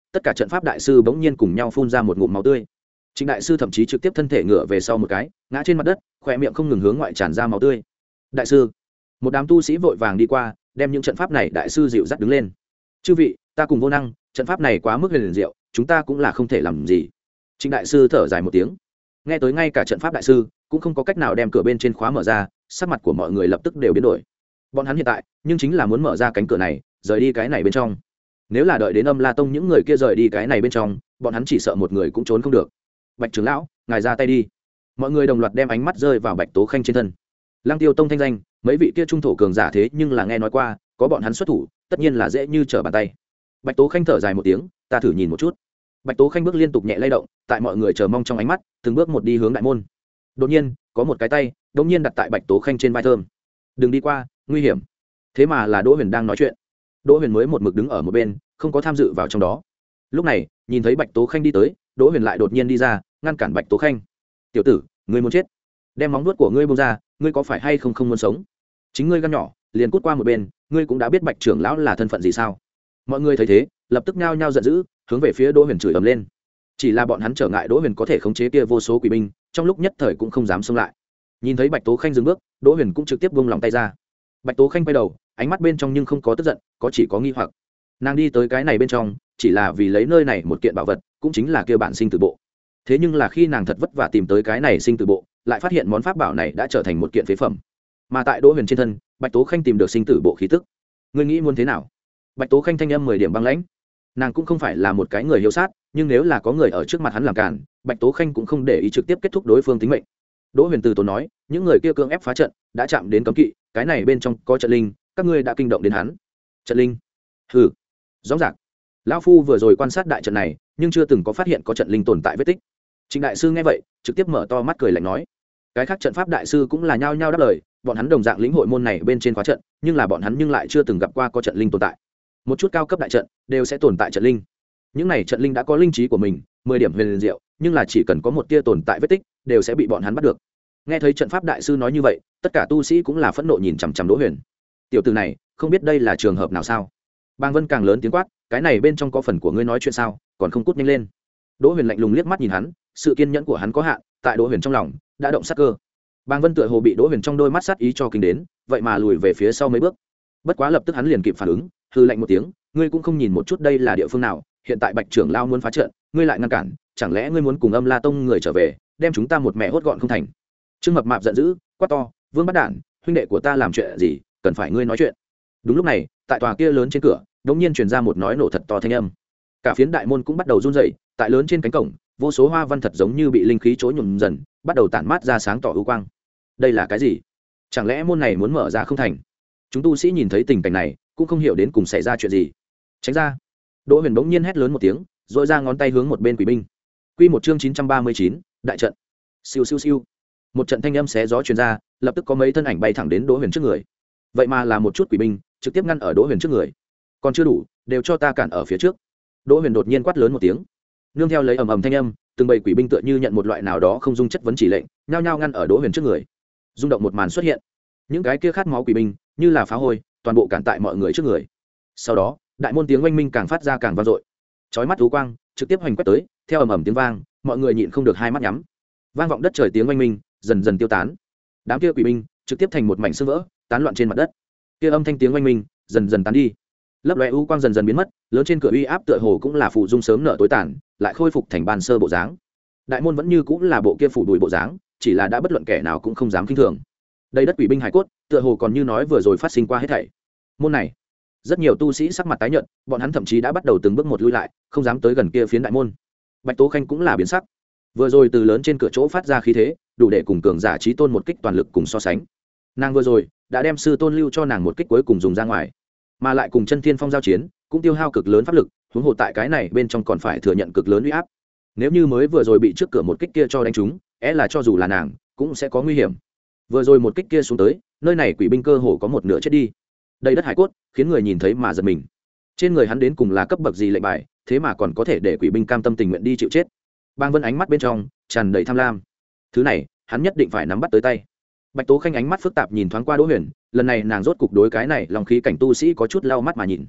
tất cả trận pháp đại sư bỗng nhiên cùng nhau phun ra một ngụm máu tươi. Trịnh đại sư thậm chí trực tiếp thân thể ngửa về sau một cái, ngã trên mặt đất, khỏe miệng không ngừng hướng ngoại tràn ra máu tươi. Đại sư, một đám tu sĩ vội vàng đi qua, đem những trận pháp này đại sư dịu dắt đứng lên. Chư vị, ta cùng vô năng, trận pháp này quá mức huyền diệu, chúng ta cũng là không thể làm gì. Trịnh đại sư thở dài một tiếng. Nghe tới ngay cả trận pháp đại sư cũng không có cách nào đem cửa bên trên khóa mở ra, sắc mặt của mọi người lập tức đều biến đổi. Bọn hắn hiện tại nhưng chính là muốn mở ra cánh cửa này, rời đi cái này bên trong. Nếu là đợi đến Âm La Tông những người kia rời đi cái này bên trong, bọn hắn chỉ sợ một người cũng trốn không được. Bạch trưởng lão, ngài ra tay đi. Mọi người đồng loạt đem ánh mắt rơi vào Bạch Tố Khanh trên thân. Lăng Tiêu Tông thanh danh, mấy vị kia trung thổ cường giả thế nhưng là nghe nói qua, có bọn hắn xuất thủ, tất nhiên là dễ như trở bàn tay. Bạch Tố Khanh thở dài một tiếng, ta thử nhìn một chút. Bạch Tố Khanh bước liên tục nhẹ lay động, tại mọi người chờ mong trong ánh mắt, từng bước một đi hướng đại môn. Đột nhiên, có một cái tay, đột nhiên đặt tại Bạch Tố Khanh trên vai thơm. Đừng đi qua, nguy hiểm. Thế mà là Đỗ Huyền đang nói chuyện. Đỗ Huyền mới một mực đứng ở một bên, không có tham dự vào trong đó. Lúc này, nhìn thấy Bạch Tố Khanh đi tới, Đỗ Huyền lại đột nhiên đi ra, ngăn cản Bạch Tố Khanh. "Tiểu tử, ngươi muốn chết? Đem móng vuốt của ngươi buông ra, ngươi có phải hay không không muốn sống? Chính ngươi gan nhỏ, liền cút qua một bên, ngươi cũng đã biết Bạch trưởng lão là thân phận gì sao?" Mọi người thấy thế, lập tức nhao nhao giận dữ, hướng về phía Đỗ Huyền chửi ầm lên. Chỉ là bọn hắn trở ngại Đỗ Huyền có thể khống chế kia vô số quỷ binh, trong lúc nhất thời cũng không dám xông lại. Nhìn thấy Bạch Tố Khanh dừng bước, Đỗ Huyền cũng trực tiếp buông lòng tay ra. Bạch Tố Khanh quay đầu, ánh mắt bên trong nhưng không có tức giận, có chỉ có nghi hoặc. Nàng đi tới cái này bên trong, chỉ là vì lấy nơi này một kiện bảo vật, cũng chính là kia bản sinh tử bộ. Thế nhưng là khi nàng thật vất vả tìm tới cái này sinh tử bộ, lại phát hiện món pháp bảo này đã trở thành một kiện phế phẩm. Mà tại Đỗ Huyền trên thân, Bạch Tố Khanh tìm được sinh tử bộ khí tức. Ngươi nghĩ muốn thế nào? Bạch Tố Khanh thanh âm mười điểm băng lãnh. Nàng cũng không phải là một cái người hiếu sát, nhưng nếu là có người ở trước mặt hắn làm cản, Bạch Tố Khanh cũng không để ý trực tiếp kết thúc đối phương tính mệnh. Đỗ Huyền từ tốn nói, những người kia cưỡng ép phá trận, đã chạm đến cấm kỵ, cái này bên trong có trận linh, các ngươi đã kinh động đến hắn. Trận linh? Hừ. Rõ ràng. Lão phu vừa rồi quan sát đại trận này, nhưng chưa từng có phát hiện có trận linh tồn tại vết tích. Trịnh đại sư nghe vậy, trực tiếp mở to mắt cười lạnh nói, cái khác trận pháp đại sư cũng là nhao nhao đáp lời, bọn hắn đồng dạng lĩnh hội môn này bên trên khóa trận, nhưng là bọn hắn nhưng lại chưa từng gặp qua có trận linh tồn tại. Một chút cao cấp đại trận đều sẽ tồn tại trận linh. Những này trận linh đã có linh trí của mình, mười điểm huyền diệu, nhưng là chỉ cần có một tia tồn tại vết tích, đều sẽ bị bọn hắn bắt được. Nghe thấy trận pháp đại sư nói như vậy, tất cả tu sĩ cũng là phẫn nộ nhìn chằm chằm Đỗ Huyền. Tiểu tử này, không biết đây là trường hợp nào sao? Bàng Vân càng lớn tiếng quát, cái này bên trong có phần của ngươi nói chuyện sao, còn không cút nhanh lên. Đỗ Huyền lạnh lùng liếc mắt nhìn hắn, sự kiên nhẫn của hắn có hạn, tại Đỗ Huyền trong lòng đã động sát cơ. Bàng Vân tựa hồ bị Đỗ Huyền trong đôi mắt sát ý cho kinh đến, vậy mà lùi về phía sau mấy bước. Bất quá lập tức hắn liền kịp phản ứng, hừ lạnh một tiếng, ngươi cũng không nhìn một chút đây là địa phương nào, hiện tại Bạch trưởng lao muốn phá trận, ngươi lại ngăn cản, chẳng lẽ ngươi muốn cùng Âm La Tông người trở về, đem chúng ta một mẹ hốt gọn không thành? Trương Mập Mạp giận dữ, quát to, Vương Bát Đản, huynh đệ của ta làm chuyện gì, cần phải ngươi nói chuyện? Đúng lúc này, tại tòa kia lớn trên cửa, đột nhiên truyền ra một nói nổ thật to thanh âm. Cả phiến đại môn cũng bắt đầu run rẩy, tại lớn trên cánh cổng, vô số hoa văn thật giống như bị linh khí chối nhuộm dần, bắt đầu tản mát ra sáng tỏ ưu quang. Đây là cái gì? Chẳng lẽ môn này muốn mở ra không thành? Chúng tu sĩ nhìn thấy tình cảnh này, cũng không hiểu đến cùng xảy ra chuyện gì. Tránh ra! Đỗ Huyền bỗng nhiên hét lớn một tiếng, rồi ra ngón tay hướng một bên quỷ binh. Quy một chương chín trăm ba mươi chín, đại trận. Siêu siêu siêu. Một trận thanh âm xé gió truyền ra, lập tức có mấy thân ảnh bay thẳng đến Đỗ Huyền trước người. Vậy mà là một chút quỷ binh, trực tiếp ngăn ở Đỗ Huyền trước người. Còn chưa đủ, đều cho ta cản ở phía trước. Đỗ Huyền đột nhiên quát lớn một tiếng. Nương theo lấy ầm ầm thanh âm, từng bầy quỷ binh tựa như nhận một loại nào đó không dung chất vấn chỉ lệnh, nhao nhao ngăn ở Đỗ Huyền trước người. Rung động một màn xuất hiện. Những cái kia khát máu quỷ binh, như là phá hôi, toàn bộ cản tại mọi người trước người. Sau đó, đại môn tiếng oanh minh càng phát ra càng vang dội. Chói mắt thú quang trực tiếp hoành quét tới, theo ầm ầm tiếng vang, mọi người nhịn không được hai mắt nhắm. Vang vọng đất trời tiếng oanh minh, dần dần tiêu tán. Đám kia quỷ binh trực tiếp thành một mảnh xương vỡ, tán loạn trên mặt đất. Kia âm thanh tiếng oanh minh dần dần tán đi. Lấp lóe u quang dần dần biến mất, lớn trên cửa uy áp tựa hồ cũng là phụ dung sớm nở tối tàn, lại khôi phục thành ban sơ bộ dáng. Đại môn vẫn như cũng là bộ kia phủ đùi bộ dáng, chỉ là đã bất luận kẻ nào cũng không dám khinh thường. Đây đất quỷ binh hải cốt, tựa hồ còn như nói vừa rồi phát sinh qua hết thảy. Môn này, rất nhiều tu sĩ sắc mặt tái nhợt, bọn hắn thậm chí đã bắt đầu từng bước một lui lại, không dám tới gần kia phiến đại môn. Bạch Tố Khanh cũng là biến sắc. Vừa rồi từ lớn trên cửa chỗ phát ra khí thế, đủ để cùng cường giả chí tôn một kích toàn lực cùng so sánh. Nàng vừa rồi đã đem sư tôn lưu cho nàng một kích cuối cùng dùng ra ngoài, mà lại cùng chân thiên phong giao chiến, cũng tiêu hao cực lớn pháp lực, huống hồ tại cái này bên trong còn phải thừa nhận cực lớn uy áp. Nếu như mới vừa rồi bị trước cửa một kích kia cho đánh trúng, é là cho dù là nàng cũng sẽ có nguy hiểm. Vừa rồi một kích kia xuống tới, nơi này quỷ binh cơ hồ có một nửa chết đi. Đây đất hải cốt khiến người nhìn thấy mà giật mình. Trên người hắn đến cùng là cấp bậc gì lệnh bài, thế mà còn có thể để quỷ binh cam tâm tình nguyện đi chịu chết. Bang Vân ánh mắt bên trong tràn đầy tham lam, thứ này hắn nhất định phải nắm bắt tới tay. Bạch Tố Khanh ánh mắt phức tạp nhìn thoáng qua Đỗ Huyền, lần này nàng rốt cục đối cái này lòng khí cảnh tu sĩ có chút lau mắt mà nhìn.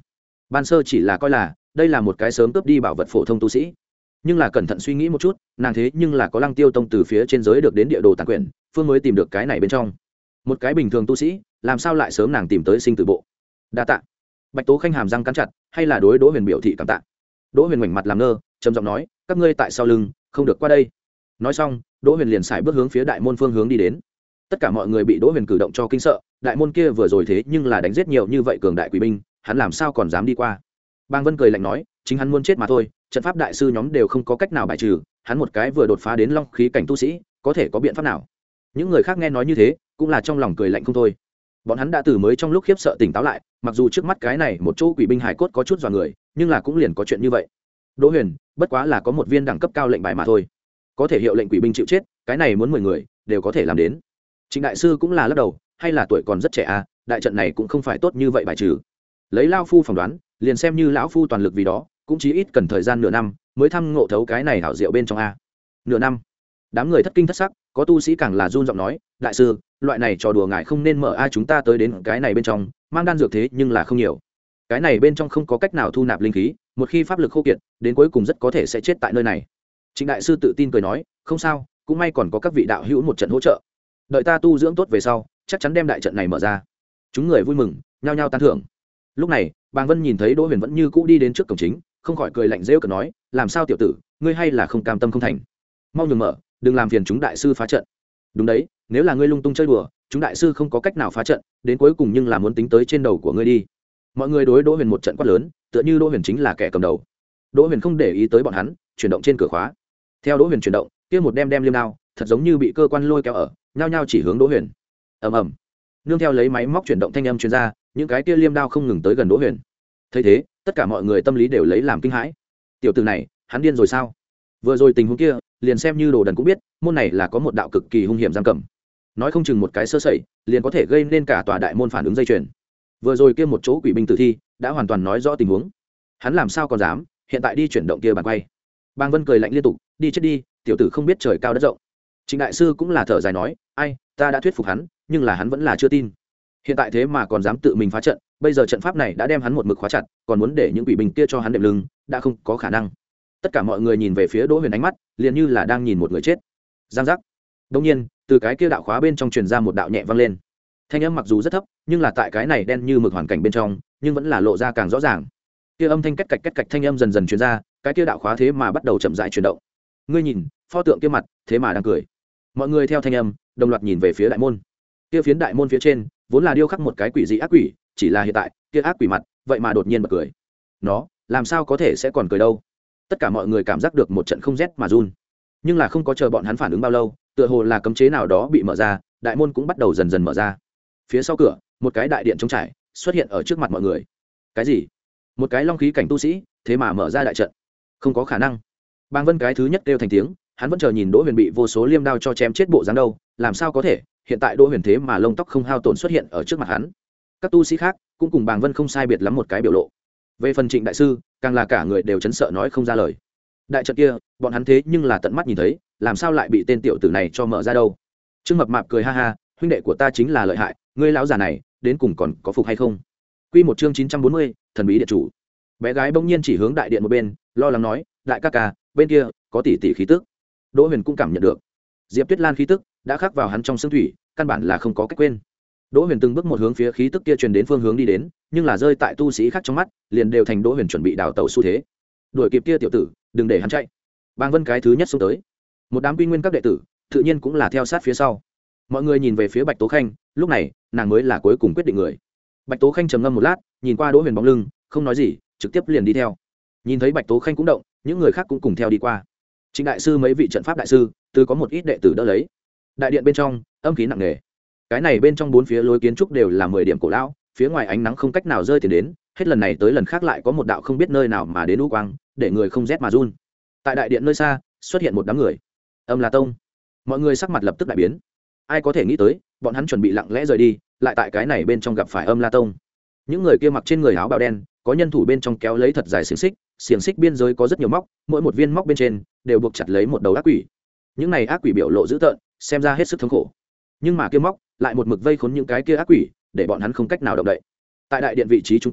ban sơ chỉ là coi là đây là một cái sớm cướp đi bảo vật phổ thông tu sĩ, nhưng là cẩn thận suy nghĩ một chút, nàng thế nhưng là có Lăng Tiêu Tông từ phía trên giới được đến địa đồ tàn quyển, phương mới tìm được cái này bên trong. Một cái bình thường tu sĩ làm sao lại sớm nàng tìm tới sinh tử bộ. Đa tạ. Bạch Tố Khanh hàm răng cắn chặt, hay là đối Đỗ Huyền biểu thị cảm tạ. Đỗ Huyền ngoảnh mặt làm ngơ, trầm giọng nói, các ngươi tại sau lưng không được qua đây. Nói xong, Đỗ Huyền liền xài bước hướng phía đại môn phương hướng đi đến. Tất cả mọi người bị Đỗ Huyền cử động cho kinh sợ, đại môn kia vừa rồi thế nhưng là đánh giết nhiều như vậy cường đại quỷ binh, hắn làm sao còn dám đi qua. Bàng Vân cười lạnh nói, chính hắn muốn chết mà thôi, trận pháp đại sư nhóm đều không có cách nào bài trừ, hắn một cái vừa đột phá đến long khí cảnh tu sĩ, có thể có biện pháp nào? Những người khác nghe nói như thế, cũng là trong lòng cười lạnh không thôi. Bọn hắn đã từ mới trong lúc khiếp sợ tỉnh táo lại, mặc dù trước mắt cái này một chỗ quỷ binh hải cốt có chút dọa người, nhưng là cũng liền có chuyện như vậy. Đỗ Huyền, bất quá là có một viên đẳng cấp cao lệnh bài mà thôi, có thể hiệu lệnh quỷ binh chịu chết, cái này muốn mười người đều có thể làm đến. Trịnh đại sư cũng là lắc đầu, hay là tuổi còn rất trẻ à, đại trận này cũng không phải tốt như vậy bài trừ. Lấy lão phu phỏng đoán, liền xem như lão phu toàn lực vì đó, cũng chỉ ít cần thời gian nửa năm mới thăm ngộ thấu cái này hảo diệu bên trong a. Nửa năm. Đám người thất kinh thất sắc, có tu sĩ càng là run giọng nói, đại sư, loại này trò đùa ngài không nên mở a, chúng ta tới đến cái này bên trong, mang đan dược thế nhưng là không nhiều. Cái này bên trong không có cách nào thu nạp linh khí, một khi pháp lực khô kiệt, đến cuối cùng rất có thể sẽ chết tại nơi này. Trịnh đại sư tự tin cười nói, không sao, cũng may còn có các vị đạo hữu một trận hỗ trợ. Đợi ta tu dưỡng tốt về sau, chắc chắn đem đại trận này mở ra. Chúng người vui mừng, nhao nhao tán thưởng. Lúc này, Bàng Vân nhìn thấy Đỗ Huyền vẫn như cũ đi đến trước cổng chính, không khỏi cười lạnh rêu cợt nói, làm sao tiểu tử, ngươi hay là không cam tâm không thành? Mau nhường mở, đừng làm phiền chúng đại sư phá trận. Đúng đấy, nếu là ngươi lung tung chơi đùa, chúng đại sư không có cách nào phá trận, đến cuối cùng nhưng là muốn tính tới trên đầu của ngươi đi. Mọi người đối Đỗ Huyền một trận quát lớn, tựa như Đỗ Huyền chính là kẻ cầm đầu. Đỗ Huyền không để ý tới bọn hắn, chuyển động trên cửa khóa. Theo Đỗ Huyền chuyển động, kia một đem đem liêm đao, thật giống như bị cơ quan lôi kéo ở, nhao nhao chỉ hướng Đỗ Huyền. Ầm ầm. Nương theo lấy máy móc chuyển động thanh âm truyền ra, những cái kia liêm đao không ngừng tới gần Đỗ Huyền. Thấy thế, tất cả mọi người tâm lý đều lấy làm kinh hãi. Tiểu tử này, hắn điên rồi sao? Vừa rồi tình huống kia, liền xem như đồ đần cũng biết, môn này là có một đạo cực kỳ hung hiểm giam cầm. Nói không chừng một cái sơ sẩy, liền có thể gây nên cả tòa đại môn phản ứng dây chuyền. Vừa rồi kia một chỗ quỷ binh tử thi, đã hoàn toàn nói rõ tình huống. Hắn làm sao còn dám, hiện tại đi chuyển động kia bàn quay. Bàng Vân cười lạnh liên tục, đi chết đi, tiểu tử không biết trời cao đất rộng. Trịnh đại sư cũng là thở dài nói, ai, ta đã thuyết phục hắn, nhưng là hắn vẫn là chưa tin. Hiện tại thế mà còn dám tự mình phá trận, bây giờ trận pháp này đã đem hắn một mực khóa chặt, còn muốn để những quỷ binh kia cho hắn đệm lưng, đã không có khả năng. Tất cả mọi người nhìn về phía Đỗ Huyền ánh mắt, liền như là đang nhìn một người chết. Giang giác. Đột nhiên, từ cái kia đạo khóa bên trong truyền ra một đạo nhẹ vang lên. Thanh âm mặc dù rất thấp, nhưng là tại cái này đen như mực hoàn cảnh bên trong, nhưng vẫn là lộ ra càng rõ ràng. Kia âm thanh cách cạch cách cạch thanh âm dần dần truyền ra, cái kia đạo khóa thế mà bắt đầu chậm rãi chuyển động. Ngươi nhìn, pho tượng kia mặt, thế mà đang cười. Mọi người theo thanh âm, đồng loạt nhìn về phía đại môn. Kia phiến đại môn phía trên, vốn là điêu khắc một cái quỷ dị ác quỷ, chỉ là hiện tại, kia ác quỷ mặt, vậy mà đột nhiên bật cười. Nó, làm sao có thể sẽ còn cười đâu? Tất cả mọi người cảm giác được một trận không rét mà run. Nhưng là không có chờ bọn hắn phản ứng bao lâu, tựa hồ là cấm chế nào đó bị mở ra, đại môn cũng bắt đầu dần dần mở ra. Phía sau cửa, một cái đại điện trống trải xuất hiện ở trước mặt mọi người. Cái gì? Một cái long khí cảnh tu sĩ, thế mà mở ra đại trận? Không có khả năng. Bàng Vân cái thứ nhất kêu thành tiếng, hắn vẫn chờ nhìn Đỗ Huyền bị vô số liêm đao cho chém chết bộ dáng đâu, làm sao có thể? Hiện tại Đỗ Huyền thế mà lông tóc không hao tổn xuất hiện ở trước mặt hắn. Các tu sĩ khác cũng cùng Bàng Vân không sai biệt lắm một cái biểu lộ. Về phần Trịnh đại sư, càng là cả người đều chấn sợ nói không ra lời. Đại trận kia, bọn hắn thế nhưng là tận mắt nhìn thấy, làm sao lại bị tên tiểu tử này cho mở ra đâu? Trương Mập Mạp cười ha ha, huynh đệ của ta chính là lợi hại, ngươi lão già này, đến cùng còn có phục hay không? Quy một chương chín trăm bốn mươi, thần bí điện chủ. Bé gái bỗng nhiên chỉ hướng đại điện một bên, lo lắng nói, đại ca ca, bên kia có tỷ tỷ khí tức. Đỗ Huyền cũng cảm nhận được Diệp Tuyết Lan khí tức đã khắc vào hắn trong xương thủy, căn bản là không có cách quên. Đỗ Huyền từng bước một hướng phía khí tức kia truyền đến phương hướng đi đến, nhưng là rơi tại tu sĩ khác trong mắt, liền đều thành Đỗ Huyền chuẩn bị đào tẩu xu thế. Đuổi kịp kia tiểu tử, đừng để hắn chạy. Bàng Vân cái thứ nhất xông tới, một đám quy nguyên các đệ tử, tự nhiên cũng là theo sát phía sau. Mọi người nhìn về phía Bạch Tố Khanh, lúc này, nàng mới là cuối cùng quyết định người. Bạch Tố Khanh trầm ngâm một lát, nhìn qua Đỗ Huyền bóng lưng, không nói gì, trực tiếp liền đi theo. Nhìn thấy Bạch Tố Khanh cũng động, những người khác cũng cùng theo đi qua. Trịnh đại sư mấy vị trận pháp đại sư, từ có một ít đệ tử đỡ lấy. Đại điện bên trong, âm khí nặng nề. Cái này bên trong bốn phía lối kiến trúc đều là mười điểm cổ lão, phía ngoài ánh nắng không cách nào rơi tiền đến, hết lần này tới lần khác lại có một đạo không biết nơi nào mà đến u quang, để người không rét mà run. Tại đại điện nơi xa, xuất hiện một đám người. Âm La Tông. Mọi người sắc mặt lập tức đại biến. Ai có thể nghĩ tới, bọn hắn chuẩn bị lặng lẽ rời đi, lại tại cái này bên trong gặp phải Âm La Tông. Những người kia mặc trên người áo bào đen, có nhân thủ bên trong kéo lấy thật dài xiềng xích, xiềng xích biên giới có rất nhiều móc, mỗi một viên móc bên trên đều buộc chặt lấy một đầu ác quỷ. Những này ác quỷ biểu lộ dữ tợn, xem ra hết sức thống khổ. Nhưng mà kia móc lại một mực vây khốn những cái kia ác quỷ, để bọn hắn không cách nào động đậy. Tại đại điện vị trí trung tâm,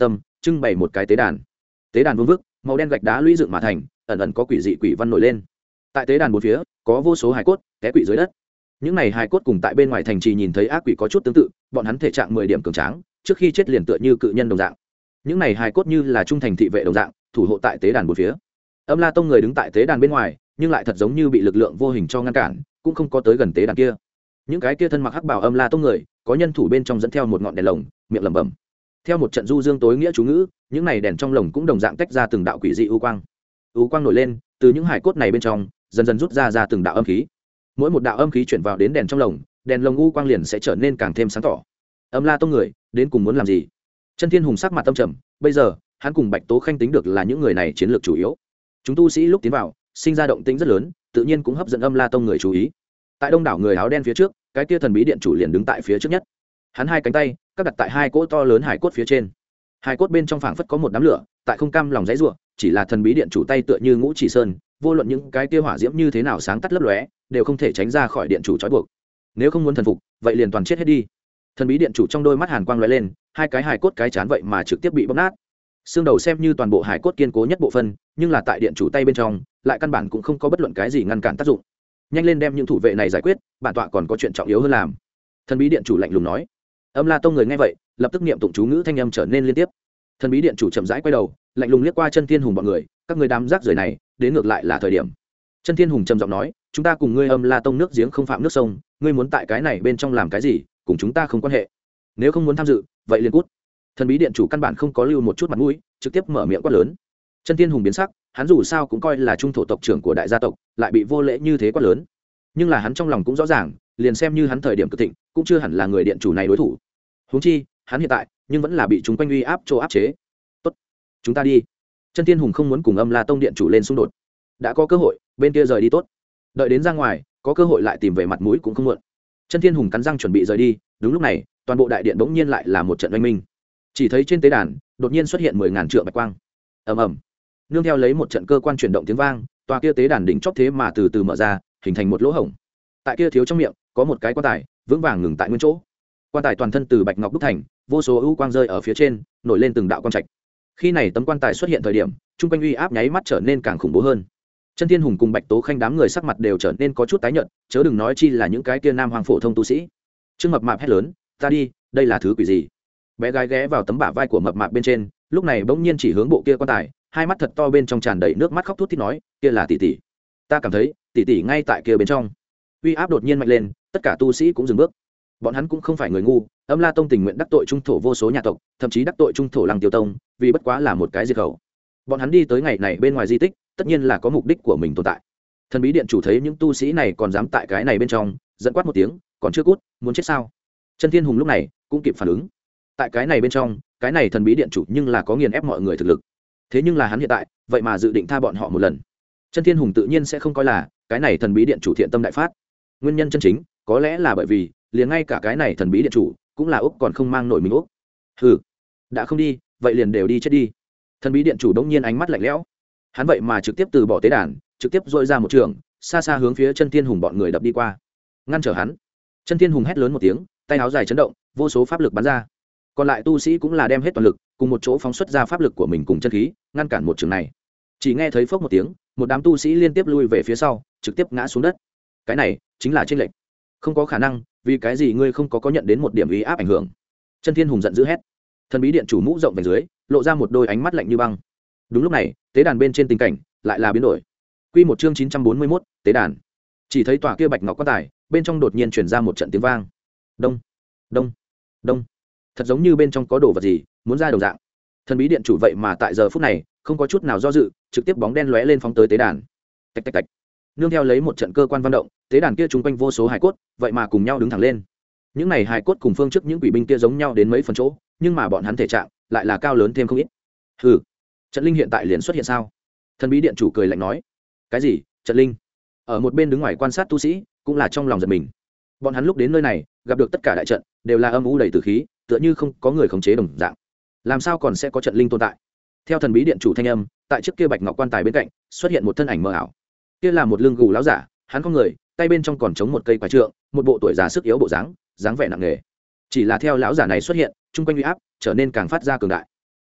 trưng bày một cái tế đàn. Tế đàn vuông vức, màu đen gạch đá lũy dựng mà thành, ẩn ẩn có quỷ dị quỷ văn nổi lên. Tại tế đàn bốn phía có vô số hài cốt té quỵ dưới đất. Những này hài cốt cùng tại bên ngoài thành trì nhìn thấy ác quỷ có chút tương tự, bọn hắn thể trạng mười điểm cường tráng, trước khi chết liền tựa như cự nhân đồng dạng. Những này hài cốt như là trung thành thị vệ đồng dạng, thủ hộ tại tế đàn bốn phía. Âm La Tông người đứng tại tế đàn bên ngoài, nhưng lại thật giống như bị lực lượng vô hình cho ngăn cản, cũng không có tới gần tế đàn kia. Những cái kia thân mặc hắc bào Âm La Tông người, có nhân thủ bên trong dẫn theo một ngọn đèn lồng, miệng lẩm bẩm. Theo một trận du dương tối nghĩa chú ngữ, những này đèn trong lồng cũng đồng dạng tách ra từng đạo quỷ dị u quang. U quang nổi lên, từ những hải cốt này bên trong, dần dần rút ra ra từng đạo âm khí. Mỗi một đạo âm khí chuyển vào đến đèn trong lồng, đèn lồng u quang liền sẽ trở nên càng thêm sáng tỏ. Âm La Tông người, đến cùng muốn làm gì? Chân Thiên Hùng sắc mặt tâm trầm, bây giờ, hắn cùng Bạch Tố Khanh tính được là những người này chiến lược chủ yếu. Chúng tu sĩ lúc tiến vào, sinh ra động tĩnh rất lớn, tự nhiên cũng hấp dẫn Âm La Tông người chú ý. Tại đông đảo người áo đen phía trước, cái kia thần bí điện chủ liền đứng tại phía trước nhất. Hắn hai cánh tay các đặt tại hai cỗ to lớn hải cốt phía trên. Hải cốt bên trong phảng phất có một đám lửa, tại không cam lòng dãy rủa, chỉ là thần bí điện chủ tay tựa như ngũ chỉ sơn, vô luận những cái kia hỏa diễm như thế nào sáng tắt lấp lóe, đều không thể tránh ra khỏi điện chủ trói buộc. Nếu không muốn thần phục, vậy liền toàn chết hết đi. Thần bí điện chủ trong đôi mắt hàn quang lóe lên, hai cái hải cốt cái chán vậy mà trực tiếp bị bóp nát. Xương đầu xem như toàn bộ hải cốt kiên cố nhất bộ phận, nhưng là tại điện chủ tay bên trong, lại căn bản cũng không có bất luận cái gì ngăn cản tác dụng. Nhanh lên đem những thủ vệ này giải quyết, bản tọa còn có chuyện trọng yếu hơn làm. Thần bí điện chủ lạnh lùng nói. Âm La Tông người nghe vậy, lập tức niệm tụng chú ngữ thanh âm trở nên liên tiếp. Thần bí điện chủ chậm rãi quay đầu, lạnh lùng liếc qua Chân Thiên Hùng bọn người, các người đám rác rưởi này, đến ngược lại là thời điểm. Chân Thiên Hùng trầm giọng nói, chúng ta cùng ngươi Âm La Tông nước giếng không phạm nước sông, ngươi muốn tại cái này bên trong làm cái gì, cùng chúng ta không quan hệ. Nếu không muốn tham dự, vậy liền cút. Thần bí điện chủ căn bản không có lưu một chút mặt mũi, trực tiếp mở miệng quát lớn. Chân Thiên Hùng biến sắc, hắn dù sao cũng coi là trung thổ tộc trưởng của đại gia tộc, lại bị vô lễ như thế quát lớn. Nhưng là hắn trong lòng cũng rõ ràng, liền xem như hắn thời điểm cực thịnh, cũng chưa hẳn là người điện chủ này đối thủ. Huống chi, hắn hiện tại, nhưng vẫn là bị chúng quanh uy áp chỗ áp chế. Tốt, chúng ta đi. Chân Thiên Hùng không muốn cùng Âm La Tông điện chủ lên xung đột. Đã có cơ hội, bên kia rời đi tốt. Đợi đến ra ngoài, có cơ hội lại tìm về mặt mũi cũng không muộn. Chân Thiên Hùng cắn răng chuẩn bị rời đi, đúng lúc này, toàn bộ đại điện bỗng nhiên lại là một trận oanh minh. Chỉ thấy trên tế đàn, đột nhiên xuất hiện mười ngàn trượng bạch quang. Ầm ầm. Nương theo lấy một trận cơ quan chuyển động tiếng vang, tòa kia tế đàn đỉnh chóp thế mà từ từ mở ra, hình thành một lỗ hổng. Tại kia thiếu trong miệng, có một cái quan tài, vững vàng ngừng tại nguyên chỗ. Quan tài toàn thân từ bạch ngọc đúc thành, vô số ưu quang rơi ở phía trên, nổi lên từng đạo quang trạch. Khi này tấm quan tài xuất hiện thời điểm, trung quanh uy áp nháy mắt trở nên càng khủng bố hơn. Chân Thiên Hùng cùng Bạch Tố Khanh đám người sắc mặt đều trở nên có chút tái nhợt, chớ đừng nói chi là những cái kia nam hoàng phổ thông tu sĩ. Trương Mập Mạp hét lớn, "Ta đi, đây là thứ quỷ gì?" Bé gái ghé vào tấm bả vai của Mập Mạp bên trên, lúc này bỗng nhiên chỉ hướng bộ kia quan tài, hai mắt thật to bên trong tràn đầy nước mắt khóc thút thít nói, "Kia là tỷ tỷ. Ta cảm thấy, tỷ tỷ ngay tại kia bên trong." Uy áp đột nhiên mạnh lên, tất cả tu sĩ cũng dừng bước. Bọn hắn cũng không phải người ngu, Âm La Tông tình nguyện đắc tội trung thổ vô số nhà tộc, thậm chí đắc tội trung thổ Lăng Tiêu Tông, vì bất quá là một cái diệt khẩu. Bọn hắn đi tới ngày này bên ngoài di tích, tất nhiên là có mục đích của mình tồn tại. Thần bí điện chủ thấy những tu sĩ này còn dám tại cái này bên trong, giận quát một tiếng, còn chưa cút, muốn chết sao? Chân Thiên Hùng lúc này cũng kịp phản ứng. Tại cái này bên trong, cái này thần bí điện chủ nhưng là có nghiền ép mọi người thực lực. Thế nhưng là hắn hiện tại, vậy mà dự định tha bọn họ một lần. Chân Thiên Hùng tự nhiên sẽ không coi là cái này thần bí điện chủ thiện tâm đại phát. Nguyên nhân chân chính, có lẽ là bởi vì, liền ngay cả cái này thần bí điện chủ, cũng là Úc còn không mang nổi mình Úc. Hừ, đã không đi, vậy liền đều đi chết đi. Thần bí điện chủ đống nhiên ánh mắt lạnh lẽo. Hắn vậy mà trực tiếp từ bỏ tế đàn, trực tiếp dội ra một trường, xa xa hướng phía Chân Thiên Hùng bọn người đập đi qua, ngăn trở hắn. Chân Thiên Hùng hét lớn một tiếng, tay áo dài chấn động, vô số pháp lực bắn ra. Còn lại tu sĩ cũng là đem hết toàn lực, cùng một chỗ phóng xuất ra pháp lực của mình cùng chân khí, ngăn cản một trường này. Chỉ nghe thấy phốc một tiếng, một đám tu sĩ liên tiếp lui về phía sau, trực tiếp ngã xuống đất. Cái này chính là chênh lệch. Không có khả năng, vì cái gì ngươi không có có nhận đến một điểm uy áp ảnh hưởng? Chân Thiên Hùng giận dữ hét. Thần bí điện chủ mũ rộng về dưới, lộ ra một đôi ánh mắt lạnh như băng. Đúng lúc này, tế đàn bên trên tình cảnh lại là biến đổi. Quy một chương chín trăm bốn mươi mốt, tế đàn. Chỉ thấy tòa kia bạch ngọc quan tài, bên trong đột nhiên truyền ra một trận tiếng vang. Đông, đông, đông. Thật giống như bên trong có đồ vật gì muốn ra đồng dạng. Thần bí điện chủ vậy mà tại giờ phút này không có chút nào do dự, trực tiếp bóng đen lóe lên phóng tới tế đàn. Tạch tạch tạch. Nương theo lấy một trận cơ quan vận động, tế đàn kia trung quanh vô số hài cốt, vậy mà cùng nhau đứng thẳng lên. Những này hài cốt cùng phương trước những quỷ binh kia giống nhau đến mấy phần chỗ, nhưng mà bọn hắn thể trạng lại là cao lớn thêm không ít. Hừ, trận linh hiện tại liền xuất hiện sao? Thần bí điện chủ cười lạnh nói. Cái gì? Trận linh? Ở một bên đứng ngoài quan sát tu sĩ, cũng là trong lòng giật mình. Bọn hắn lúc đến nơi này, gặp được tất cả đại trận, đều là âm u đầy tử khí, tựa như không có người khống chế đồng dạng. Làm sao còn sẽ có trận linh tồn tại? Theo thần bí điện chủ thanh âm, tại trước kia bạch ngọc quan tài bên cạnh, xuất hiện một thân ảnh mơ ảo. Kia là một lưng gù láo giả, hắn có người, tay bên trong còn chống một cây quái trượng, một bộ tuổi già sức yếu bộ dáng, dáng vẻ nặng nề. Chỉ là theo lão giả này xuất hiện, trung quanh uy áp trở nên càng phát ra cường đại.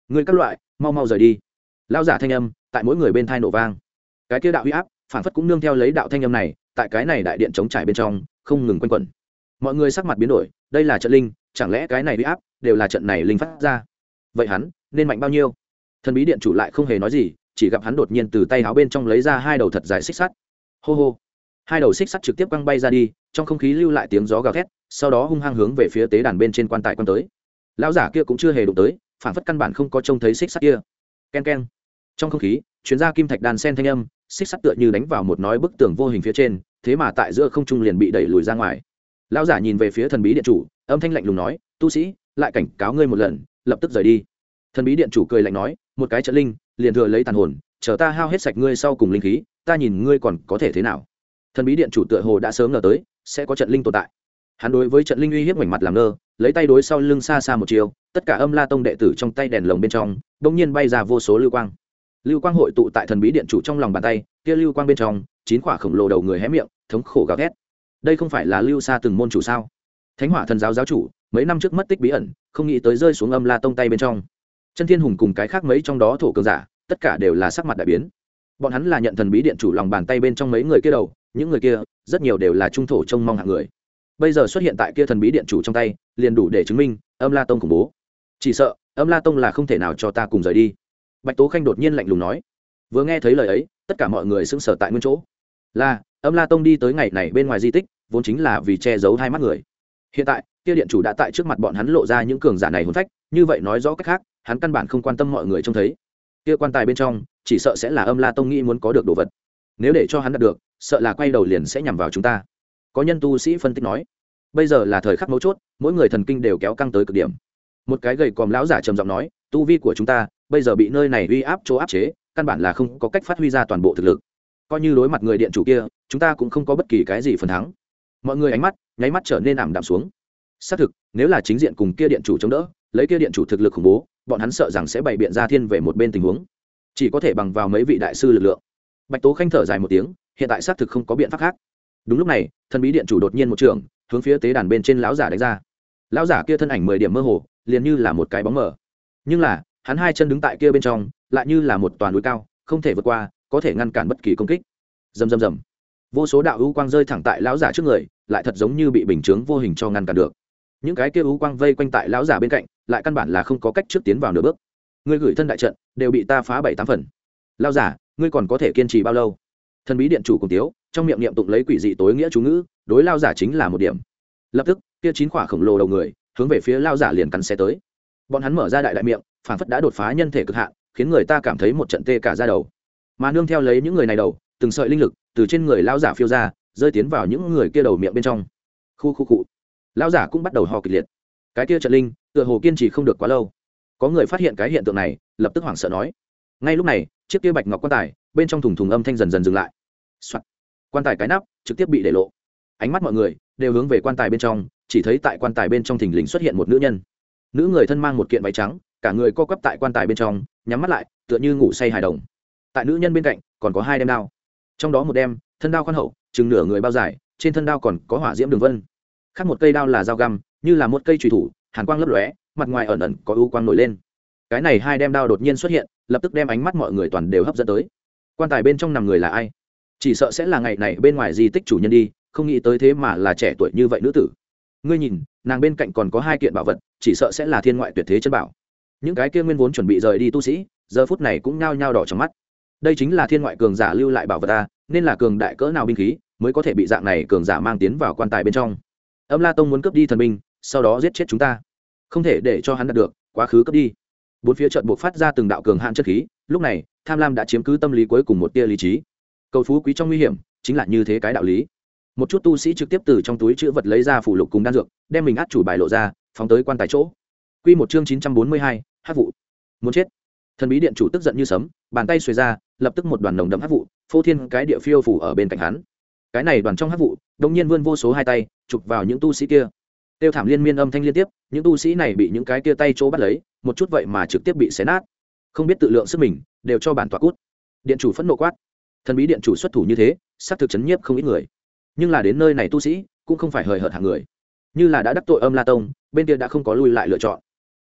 ngươi các loại mau mau rời đi. Lão giả thanh âm tại mỗi người bên thai nổ vang. Cái kia đạo uy áp phản phất cũng nương theo lấy đạo thanh âm này, tại cái này đại điện chống trải bên trong không ngừng quanh quẩn. Mọi người sắc mặt biến đổi, đây là trận linh, chẳng lẽ cái này uy áp đều là trận này linh phát ra? Vậy hắn nên mạnh bao nhiêu? Thần bí điện chủ lại không hề nói gì, chỉ gặp hắn đột nhiên từ tay áo bên trong lấy ra hai đầu thật dài xích sắt. Hô hô, hai đầu xích sắt trực tiếp quăng bay ra đi, trong không khí lưu lại tiếng gió gào thét, sau đó hung hăng hướng về phía tế đàn bên trên quan tài quan tới. Lão giả kia cũng chưa hề đụng tới, phản phất căn bản không có trông thấy xích sắt kia. Ken ken, trong không khí chuyến ra kim thạch đàn sen thanh âm, xích sắt tựa như đánh vào một nói bức tường vô hình phía trên, thế mà tại giữa không trung liền bị đẩy lùi ra ngoài. Lão giả nhìn về phía thần bí điện chủ, âm thanh lạnh lùng nói, tu sĩ, lại cảnh cáo ngươi một lần, lập tức rời đi. Thần bí điện chủ cười lạnh nói, một cái trận linh liền thừa lấy tàn hồn, chờ ta hao hết sạch ngươi sau cùng linh khí, ta nhìn ngươi còn có thể thế nào. Thần bí điện chủ tựa hồ đã sớm ngờ tới sẽ có trận linh tồn tại, hắn đối với trận linh uy hiếp ngoảnh mặt làm ngơ, lấy tay đối sau lưng xa xa một chiều, tất cả Âm La Tông đệ tử trong tay đèn lồng bên trong bỗng nhiên bay ra vô số lưu quang. Lưu quang hội tụ tại thần bí điện chủ trong lòng bàn tay, kia lưu quang bên trong chín quả khổng lồ đầu người hé miệng, thống khổ gào thét. Đây không phải là Lưu Sa từng môn chủ sao? Thánh Hỏa thần giáo giáo chủ mấy năm trước mất tích bí ẩn, không nghĩ tới rơi xuống Âm La Tông tay bên trong. Chân Thiên Hùng cùng cái khác mấy trong đó thổ cường giả, tất cả đều là sắc mặt đại biến. Bọn hắn là nhận thần bí điện chủ lòng bàn tay bên trong mấy người kia đầu, những người kia rất nhiều đều là trung thổ trông mong hạng người. Bây giờ xuất hiện tại kia thần bí điện chủ trong tay, liền đủ để chứng minh Âm La Tông khủng bố. Chỉ sợ Âm La Tông là không thể nào cho ta cùng rời đi. Bạch Tố Khanh đột nhiên lạnh lùng nói. Vừa nghe thấy lời ấy, tất cả mọi người sững sờ tại nguyên chỗ. Là Âm La Tông đi tới ngày này bên ngoài di tích, vốn chính là vì che giấu hai mắt người. Hiện tại kia điện chủ đã tại trước mặt bọn hắn lộ ra những cường giả này hồn phách, như vậy nói rõ cách khác, hắn căn bản không quan tâm mọi người trông thấy. Kia quan tài bên trong chỉ sợ sẽ là Âm La Tông nghĩ muốn có được đồ vật, nếu để cho hắn đạt được, sợ là quay đầu liền sẽ nhằm vào chúng ta. Có nhân tu sĩ phân tích nói, bây giờ là thời khắc mấu chốt, mỗi người thần kinh đều kéo căng tới cực điểm. Một cái gầy còm lão giả trầm giọng nói, tu vi của chúng ta bây giờ bị nơi này uy áp chỗ áp chế, căn bản là không có cách phát huy ra toàn bộ thực lực. Coi như đối mặt người điện chủ kia, chúng ta cũng không có bất kỳ cái gì phần thắng. Mọi người ánh mắt nháy mắt trở nên ảm đạm xuống. Xác thực, nếu là chính diện cùng kia điện chủ chống đỡ, lấy kia điện chủ thực lực khủng bố, bọn hắn sợ rằng sẽ bày biện ra thiên về một bên tình huống, chỉ có thể bằng vào mấy vị đại sư lực lượng. Bạch Tố Khanh thở dài một tiếng, hiện tại xác thực không có biện pháp khác. Đúng lúc này, thần bí điện chủ đột nhiên một trường hướng phía tế đàn bên trên lão giả đánh ra. Lão giả kia thân ảnh mười điểm mơ hồ, liền như là một cái bóng mờ, nhưng là hắn hai chân đứng tại kia bên trong, lại như là một toàn núi cao, không thể vượt qua, có thể ngăn cản bất kỳ công kích. Rầm rầm rầm, vô số đạo u quang rơi thẳng tại lão giả trước người, lại thật giống như bị bình chướng vô hình cho ngăn cản được. Những cái kia u quang vây quanh tại lão giả bên cạnh, lại căn bản là không có cách trước tiến vào nửa bước. Ngươi gửi thân đại trận đều bị ta phá bảy tám phần. Lão giả, ngươi còn có thể kiên trì bao lâu? Thần bí điện chủ cùng tiếu, trong miệng niệm tụng lấy quỷ dị tối nghĩa chú ngữ, đối lão giả chính là một điểm. Lập tức, kia chín quả khổng lồ đầu người hướng về phía lão giả liền cắn xé tới. Bọn hắn mở ra đại đại miệng, phản phất đã đột phá nhân thể cực hạn, khiến người ta cảm thấy một trận tê cả da đầu. Mà nương theo lấy những người này đầu, từng sợi linh lực từ trên người lão giả phiêu ra, rơi tiến vào những người kia đầu miệng bên trong. Khu khu cụ. Lão giả cũng bắt đầu ho kịch liệt. Cái kia trận linh, tựa hồ kiên trì không được quá lâu. Có người phát hiện cái hiện tượng này, lập tức hoảng sợ nói. Ngay lúc này, chiếc kia bạch ngọc quan tài, bên trong thùng thùng âm thanh dần dần dừng lại. Soạt. Quan tài cái nắp trực tiếp bị để lộ. Ánh mắt mọi người đều hướng về quan tài bên trong, chỉ thấy tại quan tài bên trong thình lình xuất hiện một nữ nhân. Nữ người thân mang một kiện váy trắng, cả người co quắp tại quan tài bên trong, nhắm mắt lại, tựa như ngủ say hài đồng. Tại nữ nhân bên cạnh còn có hai đem đao, trong đó một đem thân đao khoan hậu, chừng nửa người bao dài, trên thân đao còn có hỏa diễm đường vân. Khác một cây đao là dao găm, như là một cây chùy thủ, hàn quang lấp lóe, mặt ngoài ẩn ẩn có u quang nổi lên. Cái này hai đem đao đột nhiên xuất hiện, lập tức đem ánh mắt mọi người toàn đều hấp dẫn tới. Quan tài bên trong nằm người là ai? Chỉ sợ sẽ là ngày này bên ngoài di tích chủ nhân đi, không nghĩ tới thế mà là trẻ tuổi như vậy nữ tử. Ngươi nhìn, nàng bên cạnh còn có hai kiện bảo vật, chỉ sợ sẽ là thiên ngoại tuyệt thế chân bảo. Những cái kia nguyên vốn chuẩn bị rời đi tu sĩ, giờ phút này cũng nhao nhao đỏ trong mắt. Đây chính là thiên ngoại cường giả lưu lại bảo vật ta, nên là cường đại cỡ nào binh khí mới có thể bị dạng này cường giả mang tiến vào quan tài bên trong. Âm La Tông muốn cướp đi thần binh, sau đó giết chết chúng ta, không thể để cho hắn đạt được, quá khứ cướp đi. Bốn phía trận buộc phát ra từng đạo cường hạn chất khí, lúc này tham lam đã chiếm cứ tâm lý cuối cùng một tia lý trí. Cầu phú quý trong nguy hiểm, chính là như thế cái đạo lý. Một chút tu sĩ trực tiếp từ trong túi chữ vật lấy ra phủ lục cùng đan dược, đem mình át chủ bài lộ ra, phóng tới quan tài chỗ. Quy một chương chín trăm bốn mươi hai, hắc vụ. Muốn chết. Thần bí điện chủ tức giận như sấm, bàn tay xuề ra, lập tức một đoàn nồng đậm hắc vụ, phô thiên cái địa phiêu phủ ở bên cạnh hắn. Cái này đoàn trong hắc vụ, đột nhiên vươn vô số hai tay, chụp vào những tu sĩ kia. Tiêu thảm liên miên âm thanh liên tiếp, những tu sĩ này bị những cái kia tay chỗ bắt lấy, một chút vậy mà trực tiếp bị xé nát. Không biết tự lượng sức mình, đều cho bản tọa cút. Điện chủ phẫn nộ quát. Thần bí điện chủ xuất thủ như thế, sát thực chấn nhiếp không ít người. Nhưng là đến nơi này tu sĩ cũng không phải hời hợt hạng người, như là đã đắc tội Âm La Tông, bên kia đã không có lui lại lựa chọn.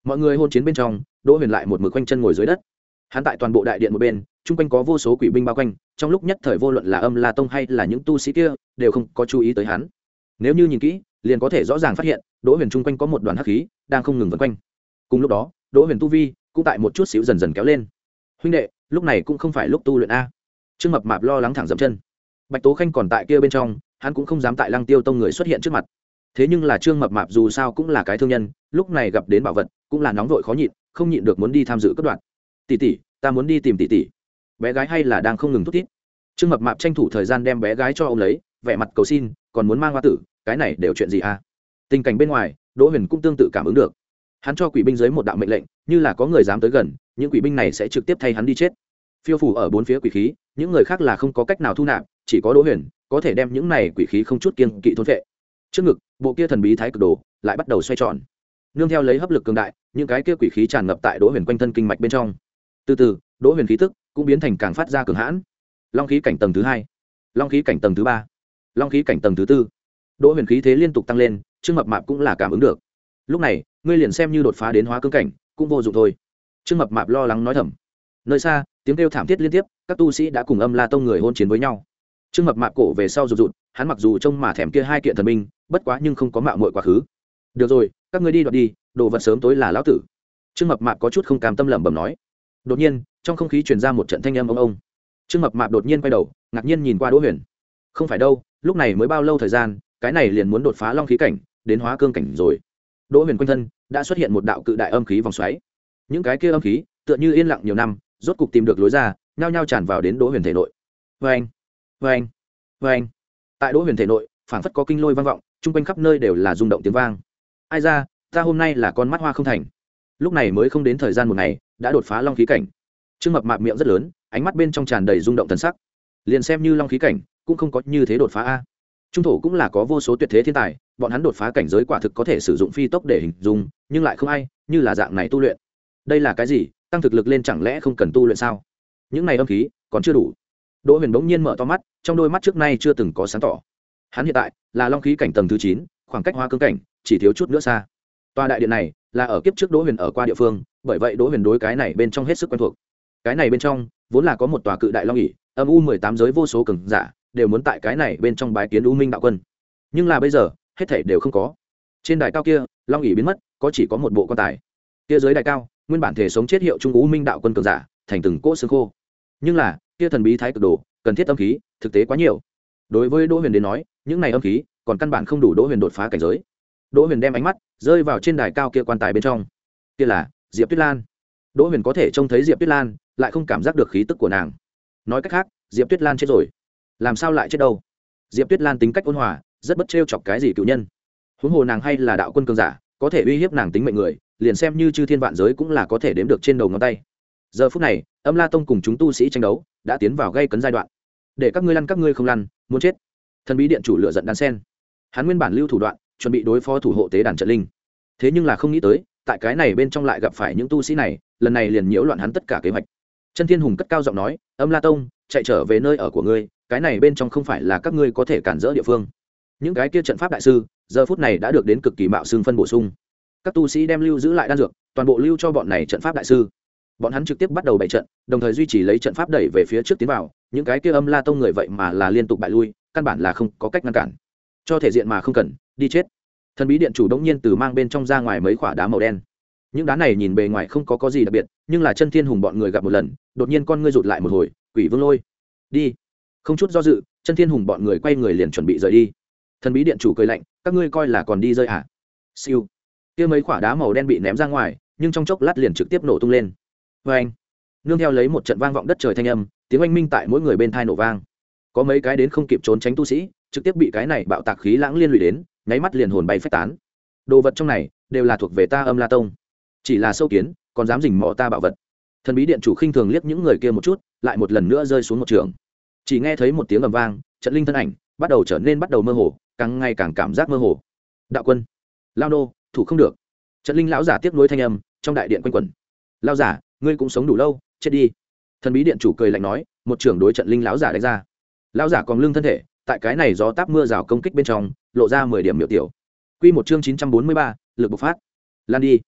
mọi người hôn chiến bên trong, Đỗ Huyền lại một mực quanh chân ngồi dưới đất. Hắn tại toàn bộ đại điện một bên, chung quanh có vô số quỷ binh bao quanh, trong lúc nhất thời vô luận là Âm La Tông hay là những tu sĩ kia, đều không có chú ý tới hắn. Nếu như nhìn kỹ, liền có thể rõ ràng phát hiện, Đỗ Huyền chung quanh có một đoàn hắc khí đang không ngừng vần quanh. Cùng lúc đó, Đỗ Huyền tu vi cũng tại một chút xíu dần dần kéo lên. Huynh đệ, lúc này cũng không phải lúc tu luyện a. Trương Mập Mạp lo lắng thẳng dậm chân. Bạch Tố Khanh còn tại kia bên trong, hắn cũng không dám tại Lăng Tiêu Tông người xuất hiện trước mặt. Thế nhưng là Trương Mập Mạp dù sao cũng là cái thương nhân, lúc này gặp đến bảo vật, cũng là nóng vội khó nhịn, không nhịn được muốn đi tham dự cất đoạn. Tỷ tỷ, ta muốn đi tìm tỷ tỷ. Bé gái hay là đang không ngừng thút thít. Trương Mập Mạp tranh thủ thời gian đem bé gái cho ông lấy, vẻ mặt cầu xin, còn muốn mang hoa tử, cái này đều chuyện gì a? Tình cảnh bên ngoài, Đỗ Huyền cũng tương tự cảm ứng được. Hắn cho quỷ binh dưới một đạo mệnh lệnh, như là có người dám tới gần, những quỷ binh này sẽ trực tiếp thay hắn đi chết. Phiêu phủ ở bốn phía quỷ khí, những người khác là không có cách nào thu nạp, chỉ có Đỗ Huyền có thể đem những này quỷ khí không chút kiêng kỵ thôn phệ. Trước ngực, bộ kia thần bí thái cực đồ lại bắt đầu xoay tròn. Nương theo lấy hấp lực cường đại, những cái kia quỷ khí tràn ngập tại Đỗ Huyền quanh thân kinh mạch bên trong. Từ từ, Đỗ Huyền khí tức cũng biến thành càng phát ra cường hãn. Long khí cảnh tầng thứ hai, long khí cảnh tầng thứ ba, long khí cảnh tầng thứ tư. Đỗ Huyền khí thế liên tục tăng lên, Trương Mập Mạp cũng là cảm ứng được. Lúc này, ngươi liền xem như đột phá đến hóa cương cảnh, cũng vô dụng thôi. Trương Mập Mạp lo lắng nói thầm. Nơi xa, tiếng kêu thảm thiết liên tiếp, các tu sĩ đã cùng Âm La Tông người hôn chiến với nhau. Trương Mập Mạp cổ về sau rụt rụt, hắn mặc dù trông mà thèm kia hai kiện thần binh, bất quá nhưng không có mạo muội quá khứ. Được rồi, các ngươi đi đoạt đi, đồ vật sớm tối là lão tử. Trương Mập Mạp có chút không cam tâm lẩm bẩm nói. Đột nhiên, trong không khí truyền ra một trận thanh âm ông ông. Trương Mập Mạp đột nhiên quay đầu, ngạc nhiên nhìn qua Đỗ Huyền. Không phải đâu, lúc này mới bao lâu thời gian, cái này liền muốn đột phá long khí cảnh, đến hóa cương cảnh rồi. Đỗ Huyền quanh thân đã xuất hiện một đạo cự đại âm khí vòng xoáy. Những cái kia âm khí, tựa như yên lặng nhiều năm, rốt cục tìm được lối ra, nhao nhao tràn vào đến Đỗ Huyền thể nội. Oeng, oeng, oeng. Tại Đỗ Huyền thể nội, phảng phất có kinh lôi vang vọng, trung quanh khắp nơi đều là rung động tiếng vang. Ai ra, ta hôm nay là con mắt hoa không thành. Lúc này mới không đến thời gian một ngày, đã đột phá long khí cảnh. Trương Mập Mạp miệng rất lớn, ánh mắt bên trong tràn đầy rung động thần sắc. Liền xem như long khí cảnh, cũng không có như thế đột phá a. Trung thổ cũng là có vô số tuyệt thế thiên tài, bọn hắn đột phá cảnh giới quả thực có thể sử dụng phi tốc để hình dung, nhưng lại không ai như là dạng này tu luyện. Đây là cái gì? Tăng thực lực lên chẳng lẽ không cần tu luyện sao? Những này âm khí còn chưa đủ. Đỗ Huyền bỗng nhiên mở to mắt, trong đôi mắt trước nay chưa từng có sáng tỏ. Hắn hiện tại là long khí cảnh tầng thứ chín, khoảng cách hóa cương cảnh chỉ thiếu chút nữa xa. Tòa đại điện này là ở kiếp trước Đỗ Huyền ở qua địa phương, bởi vậy Đỗ Huyền đối cái này bên trong hết sức quen thuộc. Cái này bên trong vốn là có một tòa cự đại long ỷ, âm u mười tám giới vô số cường giả đều muốn tại cái này bên trong bái kiến U Minh đạo quân. Nhưng là bây giờ, hết thảy đều không có. Trên đài cao kia, long ỷ biến mất, có chỉ có một bộ quan tài. Kia dưới đài cao, nguyên bản thể sống chết hiệu trung U Minh đạo quân cường giả, thành từng cỗ xương khô. Nhưng là, kia thần bí thái cực đồ, cần thiết âm khí, thực tế quá nhiều. Đối với Đỗ Huyền đến nói, những này âm khí, còn căn bản không đủ Đỗ Huyền đột phá cảnh giới. Đỗ Huyền đem ánh mắt rơi vào trên đài cao kia quan tài bên trong. Kia là Diệp Tuyết Lan. Đỗ Huyền có thể trông thấy Diệp Tuyết Lan, lại không cảm giác được khí tức của nàng. Nói cách khác, Diệp Tuyết Lan chết rồi. Làm sao lại chết đâu? Diệp Tuyết Lan tính cách ôn hòa, rất bất trêu chọc cái gì cựu nhân. Huống hồ nàng hay là đạo quân cường giả, có thể uy hiếp nàng tính mệnh người, liền xem như chư thiên vạn giới cũng là có thể đếm được trên đầu ngón tay. Giờ phút này, Âm La Tông cùng chúng tu sĩ tranh đấu đã tiến vào gây cấn giai đoạn. Để các ngươi lăn các ngươi không lăn, muốn chết. Thần bí điện chủ lựa giận đan sen. Hắn nguyên bản lưu thủ đoạn, chuẩn bị đối phó thủ hộ tế đàn trận linh. Thế nhưng là không nghĩ tới, tại cái này bên trong lại gặp phải những tu sĩ này, lần này liền nhiễu loạn hắn tất cả kế hoạch. Chân Thiên Hùng cất cao giọng nói, Âm La Tông, chạy trở về nơi ở của ngươi, cái này bên trong không phải là các ngươi có thể cản rỡ địa phương. Những cái kia trận pháp đại sư, giờ phút này đã được đến cực kỳ mạo xương phân bổ sung. Các tu sĩ đem lưu giữ lại đan dược, toàn bộ lưu cho bọn này trận pháp đại sư. Bọn hắn trực tiếp bắt đầu bày trận, đồng thời duy trì lấy trận pháp đẩy về phía trước tiến vào, những cái kia Âm La Tông người vậy mà là liên tục bại lui, căn bản là không có cách ngăn cản. Cho thể diện mà không cần, đi chết. Thần bí điện chủ đống nhiên từ mang bên trong ra ngoài mấy quả đá màu đen. Những đá này nhìn bề ngoài không có có gì đặc biệt, nhưng là Chân Thiên Hùng bọn người gặp một lần, đột nhiên con ngươi rụt lại một hồi, Quỷ Vương Lôi. Đi. Không chút do dự, Chân Thiên Hùng bọn người quay người liền chuẩn bị rời đi. Thần bí điện chủ cười lạnh, các ngươi coi là còn đi rơi à? Siêu. Kia mấy quả đá màu đen bị ném ra ngoài, nhưng trong chốc lát liền trực tiếp nổ tung lên. Oeng. Nương theo lấy một trận vang vọng đất trời thanh âm, tiếng oanh minh tại mỗi người bên tai nổ vang. Có mấy cái đến không kịp trốn tránh tu sĩ, trực tiếp bị cái này bạo tạc khí lãng liên lụy đến, nháy mắt liền hồn bay phách tán. Đồ vật trong này đều là thuộc về ta Âm La Tông, chỉ là sâu kiến, còn dám rình mò ta bảo vật. Thần bí điện chủ khinh thường liếc những người kia một chút, lại một lần nữa rơi xuống một trường. Chỉ nghe thấy một tiếng ầm vang, trận linh thân ảnh bắt đầu trở nên bắt đầu mơ hồ, càng ngày càng cảm giác mơ hồ. Đạo quân, lao nô, thủ không được. Trận linh lão giả tiếp nối thanh âm trong đại điện quanh quẩn. Lão giả, ngươi cũng sống đủ lâu, chết đi. Thần bí điện chủ cười lạnh nói, một trường đối trận linh lão giả đánh ra. Lão giả còn lưng thân thể, tại cái này gió táp mưa rào công kích bên trong, lộ ra mười điểm miểu tiểu. Quy một chương chín trăm bốn mươi ba, lực bộc phát. Lan đi.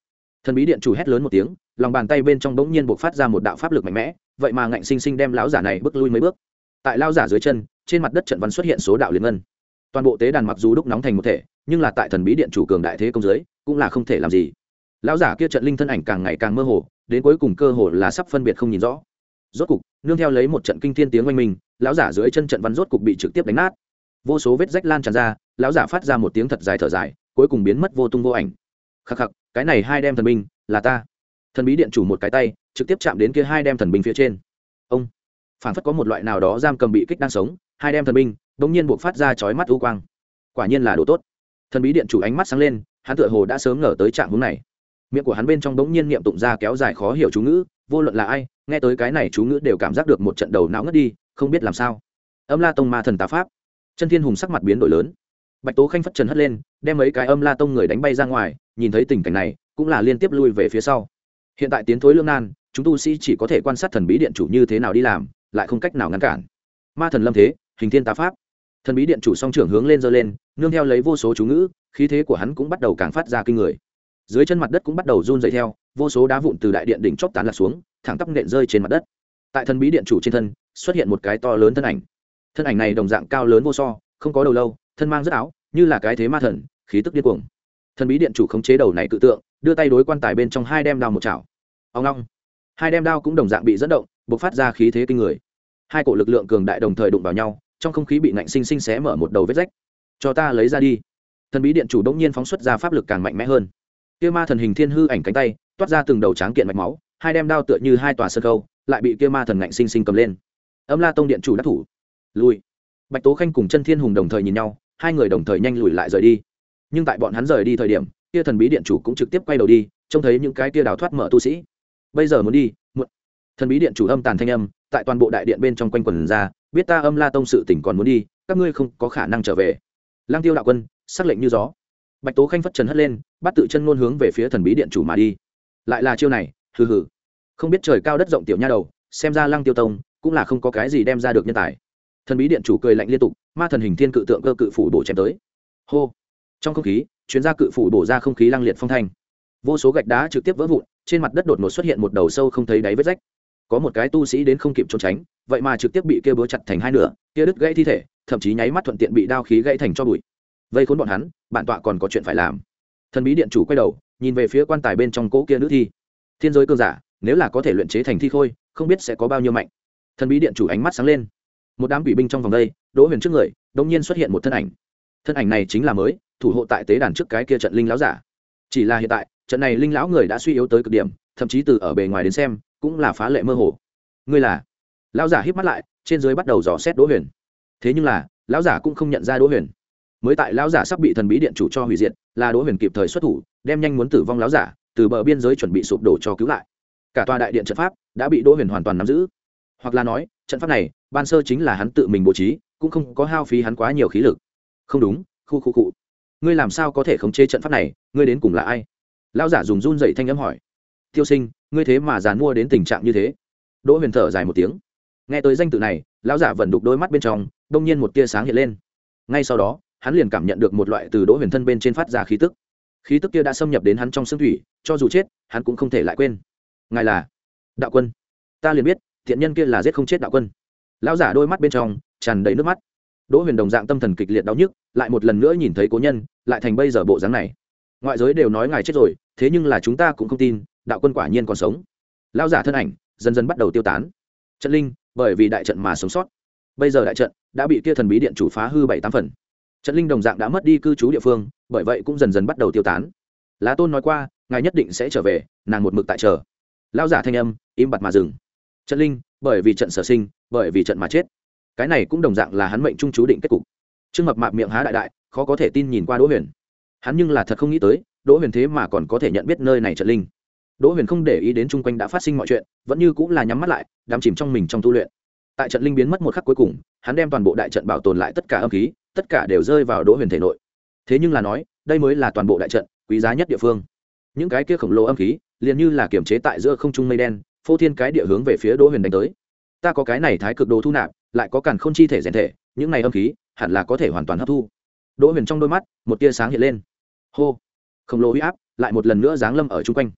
Thần bí điện chủ hét lớn một tiếng, lòng bàn tay bên trong bỗng nhiên bộc phát ra một đạo pháp lực mạnh mẽ, vậy mà ngạnh sinh sinh đem lão giả này bước lui mấy bước. Tại lão giả dưới chân, trên mặt đất trận văn xuất hiện số đạo liên ngân. Toàn bộ tế đàn mặc dù đúc nóng thành một thể, nhưng là tại thần bí điện chủ cường đại thế công dưới, cũng là không thể làm gì. Lão giả kia trận linh thân ảnh càng ngày càng mơ hồ, đến cuối cùng cơ hồ là sắp phân biệt không nhìn rõ. Rốt cục, nương theo lấy một trận kinh thiên tiếng oanh minh, lão giả dưới chân trận văn rốt cục bị trực tiếp đánh nát. Vô số vết rách lan tràn ra, lão giả phát ra một tiếng thật dài thở dài, cuối cùng biến mất vô tung vô ảnh. Khắc khắc, cái này hai đem thần binh, là ta. Thần bí điện chủ một cái tay, trực tiếp chạm đến kia hai đem thần binh phía trên. Ông, phảng phất có một loại nào đó giam cầm bị kích đang sống, hai đem thần binh, bỗng nhiên buộc phát ra chói mắt u quang. Quả nhiên là đồ tốt. Thần bí điện chủ ánh mắt sáng lên, hắn tựa hồ đã sớm ngờ tới trạng huống này. Miệng của hắn bên trong bỗng nhiên niệm tụng ra kéo dài khó hiểu chú ngữ, vô luận là ai, nghe tới cái này chú ngữ đều cảm giác được một trận đầu não ngất đi, không biết làm sao. Âm La Tông ma thần tá pháp. Chân Thiên Hùng sắc mặt biến đổi lớn. Bạch Tố Khanh phất trần hất lên, đem mấy cái Âm La Tông người đánh bay ra ngoài, nhìn thấy tình cảnh này, cũng là liên tiếp lui về phía sau. Hiện tại tiến thối lưỡng nan, chúng tu sĩ chỉ có thể quan sát thần bí điện chủ như thế nào đi làm, lại không cách nào ngăn cản. Ma thần lâm thế, hình thiên tá pháp. Thần bí điện chủ song trưởng hướng lên giơ lên, nương theo lấy vô số chú ngữ, khí thế của hắn cũng bắt đầu càng phát ra kinh người. Dưới chân mặt đất cũng bắt đầu run rẩy theo, vô số đá vụn từ đại điện đỉnh chóp tán lạc xuống, thẳng tắp nện rơi trên mặt đất. Tại thần bí điện chủ trên thân, xuất hiện một cái to lớn thân ảnh. Thân ảnh này đồng dạng cao lớn vô so, không có đầu lâu, thân mang rất áo, như là cái thế ma thần, khí tức điên cuồng. Thần bí điện chủ khống chế đầu này tự tượng, đưa tay đối quan tài bên trong hai đem đao một chảo. Ông long, hai đem đao cũng đồng dạng bị dẫn động, bộc phát ra khí thế kinh người. Hai cổ lực lượng cường đại đồng thời đụng vào nhau, trong không khí bị ngạnh sinh sinh xé mở một đầu vết rách. Cho ta lấy ra đi. Thần bí điện chủ đống nhiên phóng xuất ra pháp lực càng mạnh mẽ hơn. Kia ma thần hình thiên hư ảnh cánh tay, toát ra từng đầu tráng kiện mạch máu, hai đem đao tựa như hai tòa sơn câu, lại bị kia ma thần ngạnh sinh sinh cầm lên. Âm La Tông điện chủ đắc thủ. Lùi. Bạch Tố Khanh cùng Chân Thiên Hùng đồng thời nhìn nhau, hai người đồng thời nhanh lùi lại rời đi. Nhưng tại bọn hắn rời đi thời điểm, kia thần bí điện chủ cũng trực tiếp quay đầu đi, trông thấy những cái kia đào thoát mở tu sĩ. Bây giờ muốn đi, muộn. Thần bí điện chủ âm tàn thanh âm, tại toàn bộ đại điện bên trong quanh quần ra, biết ta Âm La Tông sự tình còn muốn đi, các ngươi không có khả năng trở về. Lăng Tiêu đạo quân, sắc lệnh như gió. Bạch Tố Khanh phất trần hất lên, bắt tự chân ngôn hướng về phía thần bí điện chủ mà đi. Lại là chiêu này, hừ hừ. Không biết trời cao đất rộng tiểu nha đầu, xem ra Lăng Tiêu Tông cũng là không có cái gì đem ra được nhân tài. Thần bí điện chủ cười lạnh liên tục, ma thần hình thiên cự tượng cơ cự phủ bổ chém tới. Hô. Trong không khí, chuyến ra cự phủ bổ ra không khí lăng liệt phong thanh. Vô số gạch đá trực tiếp vỡ vụn, trên mặt đất đột ngột xuất hiện một đầu sâu không thấy đáy vết rách. Có một cái tu sĩ đến không kịp trốn tránh, vậy mà trực tiếp bị kia búa chặt thành hai nửa, kia đứt gãy thi thể, thậm chí nháy mắt thuận tiện bị đao khí gãy thành cho bụi. Vây khốn bọn hắn, bản tọa còn có chuyện phải làm. Thần bí điện chủ quay đầu, nhìn về phía quan tài bên trong cỗ kia nữ thi. Thiên giới cương giả, nếu là có thể luyện chế thành thi khôi, không biết sẽ có bao nhiêu mạnh. Thần bí điện chủ ánh mắt sáng lên. Một đám quỷ binh trong vòng đây, Đỗ Huyền trước người, đột nhiên xuất hiện một thân ảnh. Thân ảnh này chính là mới thủ hộ tại tế đàn trước cái kia trận linh lão giả. Chỉ là hiện tại, trận này linh lão người đã suy yếu tới cực điểm, thậm chí từ ở bề ngoài đến xem, cũng là phá lệ mơ hồ. Ngươi là? Lão giả híp mắt lại, trên dưới bắt đầu dò xét Đỗ Huyền. Thế nhưng là, lão giả cũng không nhận ra Đỗ Huyền. Mới tại lão giả sắp bị thần bí điện chủ cho hủy diệt, là Đỗ Huyền kịp thời xuất thủ, đem nhanh muốn tử vong lão giả từ bờ biên giới chuẩn bị sụp đổ cho cứu lại. Cả tòa đại điện trận pháp đã bị Đỗ Huyền hoàn toàn nắm giữ. Hoặc là nói, trận pháp này, ban sơ chính là hắn tự mình bố trí, cũng không có hao phí hắn quá nhiều khí lực. Không đúng, khu khu cụ. Ngươi làm sao có thể khống chế trận pháp này, ngươi đến cùng là ai? Lão giả dùng run rẩy thanh âm hỏi. Tiêu Sinh, ngươi thế mà giàn mua đến tình trạng như thế? Đỗ Huyền thở dài một tiếng. Nghe tới danh tự này, lão giả vẫn đục đôi mắt bên trong, đông nhiên một tia sáng hiện lên. Ngay sau đó, hắn liền cảm nhận được một loại từ Đỗ Huyền thân bên trên phát ra khí tức. Khí tức kia đã xâm nhập đến hắn trong xương thủy, cho dù chết, hắn cũng không thể lại quên. Ngài là đạo quân. Ta liền biết, thiện nhân kia là giết không chết đạo quân. Lão giả đôi mắt bên trong tràn đầy nước mắt. Đỗ Huyền đồng dạng tâm thần kịch liệt đau nhức, lại một lần nữa nhìn thấy cố nhân, lại thành bây giờ bộ dáng này. Ngoại giới đều nói ngài chết rồi, thế nhưng là chúng ta cũng không tin, đạo quân quả nhiên còn sống. Lão giả thân ảnh dần dần bắt đầu tiêu tán. Trận linh, bởi vì đại trận mà sống sót. Bây giờ đại trận đã bị kia thần bí điện chủ phá hư bảy tám phần. Trận linh đồng dạng đã mất đi cư trú địa phương, bởi vậy cũng dần dần bắt đầu tiêu tán. Lá Tôn nói qua, ngài nhất định sẽ trở về, nàng một mực tại chờ. Lão giả thanh âm im bặt mà dừng. Trận linh, bởi vì trận sở sinh, bởi vì trận mà chết. Cái này cũng đồng dạng là hắn mệnh trung chú định kết cục. Trương Mập mạp miệng há đại đại, khó có thể tin nhìn qua Đỗ Huyền. Hắn nhưng là thật không nghĩ tới, Đỗ Huyền thế mà còn có thể nhận biết nơi này trận linh. Đỗ Huyền không để ý đến chung quanh đã phát sinh mọi chuyện, vẫn như cũng là nhắm mắt lại, đắm chìm trong mình trong tu luyện. Tại trận linh biến mất một khắc cuối cùng, hắn đem toàn bộ đại trận bảo tồn lại tất cả âm khí, tất cả đều rơi vào Đỗ Huyền thể nội. Thế nhưng là nói, đây mới là toàn bộ đại trận quý giá nhất địa phương. Những cái kia khổng lồ âm khí, liền như là kiềm chế tại giữa không trung mây đen, phô thiên cái địa hướng về phía Đỗ Huyền đánh tới. Ta có cái này thái cực đồ thu nạp, lại có càn khôn chi thể rèn thể, những này âm khí hẳn là có thể hoàn toàn hấp thu. Đỗ Huyền trong đôi mắt một tia sáng hiện lên. Hô, khổng lồ uy áp lại một lần nữa giáng lâm ở chung quanh.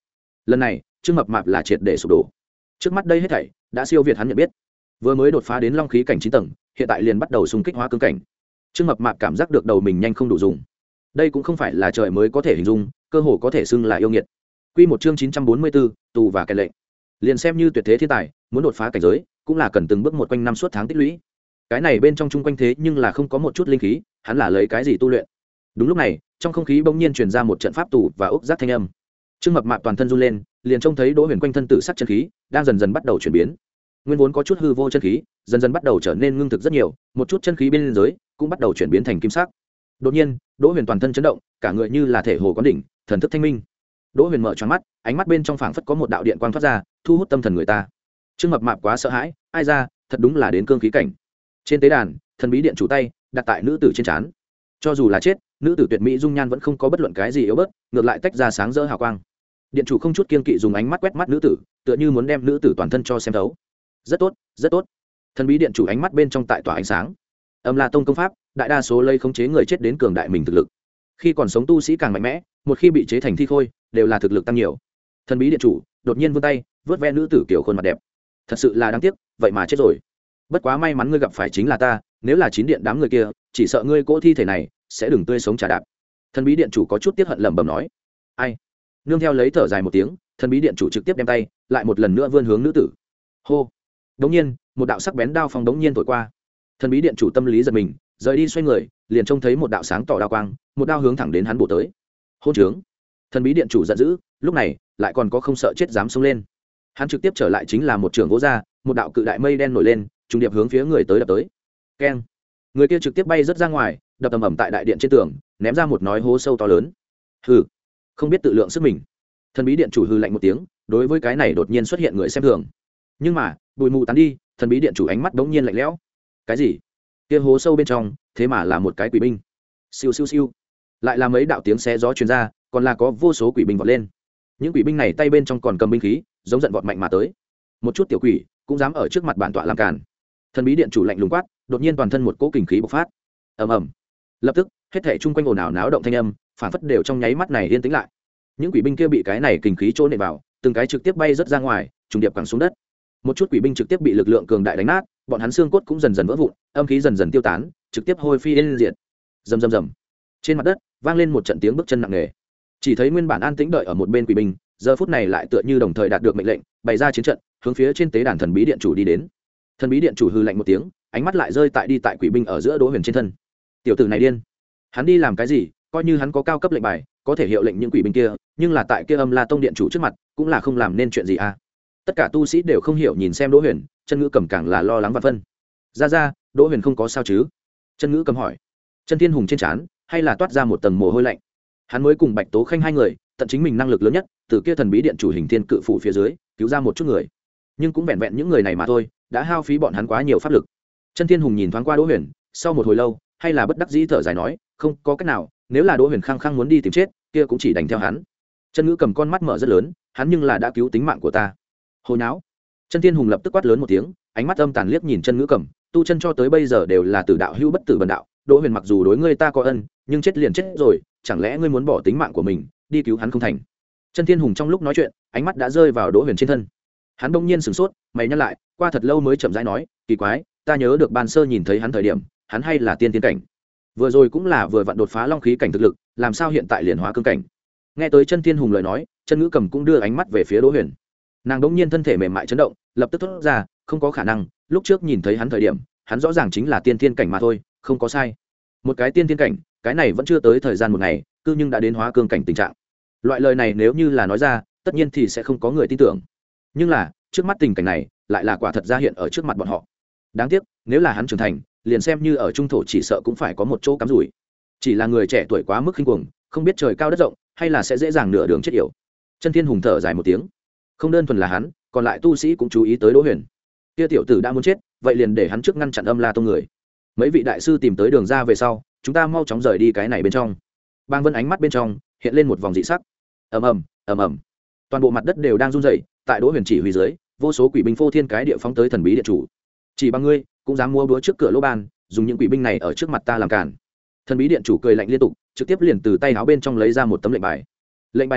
lần này trương mập mạp là triệt để sụp đổ. Trước mắt đây hết thảy đã siêu việt hắn nhận biết. Vừa mới đột phá đến long khí cảnh chín tầng, hiện tại liền bắt đầu xung kích hóa cương cảnh. Trương mập mạp cảm giác được đầu mình nhanh không đủ dùng. Đây cũng không phải là trời mới có thể hình dung, cơ hồ có thể xưng là yêu nghiệt. Quy một chương chín trăm bốn mươi tư, tù và kèn lệnh. Liền xem như tuyệt thế thiên tài, muốn đột phá cảnh giới, cũng là cần từng bước một quanh năm suốt tháng tích lũy. Cái này bên trong chung quanh thế nhưng là không có một chút linh khí, hắn là lấy cái gì tu luyện? Đúng lúc này, trong không khí bỗng nhiên truyền ra một trận pháp tù và ốc giác thanh âm. Trương mập mạp toàn thân run lên, liền trông thấy Đỗ Huyền quanh thân tử sắc chân khí đang dần dần bắt đầu chuyển biến. Nguyên vốn có chút hư vô chân khí, dần dần bắt đầu trở nên ngưng thực rất nhiều, một chút chân khí bên dưới cũng bắt đầu chuyển biến thành kim sắc. Đột nhiên, Đỗ Huyền toàn thân chấn động, cả người như là thể hồ quán đỉnh, thần thức thanh minh. Đỗ Huyền mở tròn mắt, ánh mắt bên trong phảng phất có một đạo điện quang thoát ra, thu hút tâm thần người ta. Trương mập mạp quá sợ hãi, ai ra, thật đúng là đến cương khí cảnh. Trên tế đàn, thần bí điện chủ tay đặt tại nữ tử trên trán. Cho dù là chết, nữ tử tuyệt mỹ dung nhan vẫn không có bất luận cái gì yếu bớt, ngược lại tách ra sáng rỡ hào quang. Điện chủ không chút kiên kỵ dùng ánh mắt quét mắt nữ tử, tựa như muốn đem nữ tử toàn thân cho xem thấu. Rất tốt, rất tốt. Thần bí điện chủ ánh mắt bên trong tại tỏa ánh sáng. Âm La Tông công pháp, đại đa số lây khống chế người chết đến cường đại mình thực lực. Khi còn sống tu sĩ càng mạnh mẽ, một khi bị chế thành thi khôi, đều là thực lực tăng nhiều. Thần bí điện chủ đột nhiên vươn tay, vớt ve nữ tử kiểu khuôn mặt đẹp. Thật sự là đáng tiếc, vậy mà chết rồi. Bất quá may mắn ngươi gặp phải chính là ta, nếu là chín điện đám người kia, chỉ sợ ngươi cỗ thi thể này sẽ đừng tươi sống trà đạp. Thần bí điện chủ có chút tiếc hận lẩm bẩm nói. Ai? Nương theo lấy thở dài một tiếng, thần bí điện chủ trực tiếp đem tay lại một lần nữa vươn hướng nữ tử. Hô. Đống nhiên, một đạo sắc bén đao phong đống nhiên thổi qua. Thần bí điện chủ tâm lý giật mình, rời đi xoay người, liền trông thấy một đạo sáng tỏ đao quang, một đao hướng thẳng đến hắn bổ tới. Hôn trướng. Thần bí điện chủ giận dữ, lúc này lại còn có không sợ chết dám xông lên. Hắn trực tiếp trở lại chính là một trường gỗ ra, một đạo cự đại mây đen nổi lên, trùng điệp hướng phía người tới đập tới. Keng. Người kia trực tiếp bay rất ra ngoài, đập ầm ầm tại đại điện trên tường, ném ra một nói hố sâu to lớn. Hừ, không biết tự lượng sức mình. Thần bí điện chủ hừ lạnh một tiếng, đối với cái này đột nhiên xuất hiện người xem thường. Nhưng mà bụi mù tán đi, thần bí điện chủ ánh mắt đống nhiên lạnh lẽo. Cái gì? Kia hố sâu bên trong thế mà là một cái quỷ binh. Siêu siêu siêu, lại là mấy đạo tiếng xé gió truyền ra, còn là có vô số quỷ binh vọt lên. Những quỷ binh này tay bên trong còn cầm binh khí, giống giận vọt mạnh mà tới. Một chút tiểu quỷ cũng dám ở trước mặt bản tọa làm cản. Thần bí điện chủ lạnh lùng quát, đột nhiên toàn thân một cỗ kình khí bộc phát. Ầm ầm. Lập tức, hết thảy chung quanh ồn ào náo động thanh âm, phản phất đều trong nháy mắt này yên tĩnh lại. Những quỷ binh kia bị cái này kình khí trôn nện vào, từng cái trực tiếp bay rất ra ngoài, trùng điệp quẳng xuống đất. Một chút quỷ binh trực tiếp bị lực lượng cường đại đánh nát, bọn hắn xương cốt cũng dần dần vỡ vụn, âm khí dần dần tiêu tán, trực tiếp hôi phi yên diệt. Rầm rầm rầm. Trên mặt đất vang lên một trận tiếng bước chân nặng nề. Chỉ thấy nguyên bản an tĩnh đợi ở một bên quỷ binh, giờ phút này lại tựa như đồng thời đạt được mệnh lệnh, bày ra chiến trận, hướng phía trên tế đàn thần bí điện chủ đi đến. Thần bí điện chủ hừ lạnh một tiếng, ánh mắt lại rơi tại đi tại quỷ binh ở giữa Đỗ Huyền trên thân. Tiểu tử này điên, hắn đi làm cái gì? Coi như hắn có cao cấp lệnh bài, có thể hiệu lệnh những quỷ binh kia, nhưng là tại kia Âm La Tông điện chủ trước mặt, cũng là không làm nên chuyện gì à? Tất cả tu sĩ đều không hiểu nhìn xem Đỗ Huyền, Chân Ngữ Cầm càng là lo lắng vạn phân. Ra ra, Đỗ Huyền không có sao chứ? Chân Ngữ Cầm hỏi. Chân Thiên Hùng trên trán hay là toát ra một tầng mồ hôi lạnh. Hắn mới cùng Bạch Tố Khanh hai người, tận chính mình năng lực lớn nhất, từ kia thần bí điện chủ hình thiên cự phủ phía dưới, cứu ra một chút người. Nhưng cũng vẹn vẹn những người này mà thôi, đã hao phí bọn hắn quá nhiều pháp lực. Chân Thiên Hùng nhìn thoáng qua Đỗ Huyền, sau một hồi lâu, hay là bất đắc dĩ thở dài nói, không có cách nào, nếu là Đỗ Huyền khăng khăng muốn đi tìm chết, kia cũng chỉ đành theo hắn. Chân Ngữ Cầm con mắt mở rất lớn, hắn nhưng là đã cứu tính mạng của ta. Hồi náo. Chân Thiên Hùng lập tức quát lớn một tiếng, ánh mắt âm tàn liếc nhìn Chân Ngữ Cầm, tu chân cho tới bây giờ đều là tử đạo hữu bất tử bần đạo, Đỗ Huyền mặc dù đối ngươi ta có ân, nhưng chết liền chết rồi, chẳng lẽ ngươi muốn bỏ tính mạng của mình đi cứu hắn không thành? Chân Thiên Hùng trong lúc nói chuyện, ánh mắt đã rơi vào Đỗ Huyền trên thân. Hắn bỗng nhiên sửng sốt, mày nhăn lại, qua thật lâu mới chậm rãi nói, kỳ quái, ta nhớ được ban sơ nhìn thấy hắn thời điểm, hắn hay là tiên tiên cảnh, vừa rồi cũng là vừa vặn đột phá long khí cảnh thực lực, làm sao hiện tại liền hóa cương cảnh? Nghe tới Chân Thiên Hùng lời nói, Chân Ngữ Cầm cũng đưa ánh mắt về phía Đỗ Huyền. Nàng bỗng nhiên thân thể mềm mại chấn động, lập tức thốt ra, không có khả năng, lúc trước nhìn thấy hắn thời điểm, hắn rõ ràng chính là tiên tiên cảnh mà thôi, không có sai. Một cái tiên tiên cảnh, cái này vẫn chưa tới thời gian một ngày, cư nhưng đã đến hóa cương cảnh tình trạng. Loại lời này nếu như là nói ra, tất nhiên thì sẽ không có người tin tưởng. Nhưng là, trước mắt tình cảnh này, lại là quả thật ra hiện ở trước mặt bọn họ. Đáng tiếc, nếu là hắn trưởng thành, liền xem như ở trung thổ chỉ sợ cũng phải có một chỗ cắm rủi. Chỉ là người trẻ tuổi quá mức khinh cuồng, không biết trời cao đất rộng, hay là sẽ dễ dàng nửa đường chết yểu. Chân Thiên Hùng thở dài một tiếng. Không đơn thuần là hắn, còn lại tu sĩ cũng chú ý tới Đỗ Huyền. Kia tiểu tử đã muốn chết, vậy liền để hắn trước ngăn chặn Âm La Tông người. Mấy vị đại sư tìm tới đường ra về sau, chúng ta mau chóng rời đi cái này bên trong. Bang Vân ánh mắt bên trong hiện lên một vòng dị sắc. Ầm ầm, ầm ầm. Toàn bộ mặt đất đều đang run rẩy, tại Đỗ Huyền chỉ huy dưới, vô số quỷ binh phô thiên cái địa phóng tới thần bí điện chủ. Chỉ bằng ngươi, cũng dám mua búa trước cửa lỗ ban, dùng những quỷ binh này ở trước mặt ta làm cản. Thần bí điện chủ cười lạnh liên tục, trực tiếp liền từ tay áo bên trong lấy ra một tấm lệnh bài. Lệnh bài này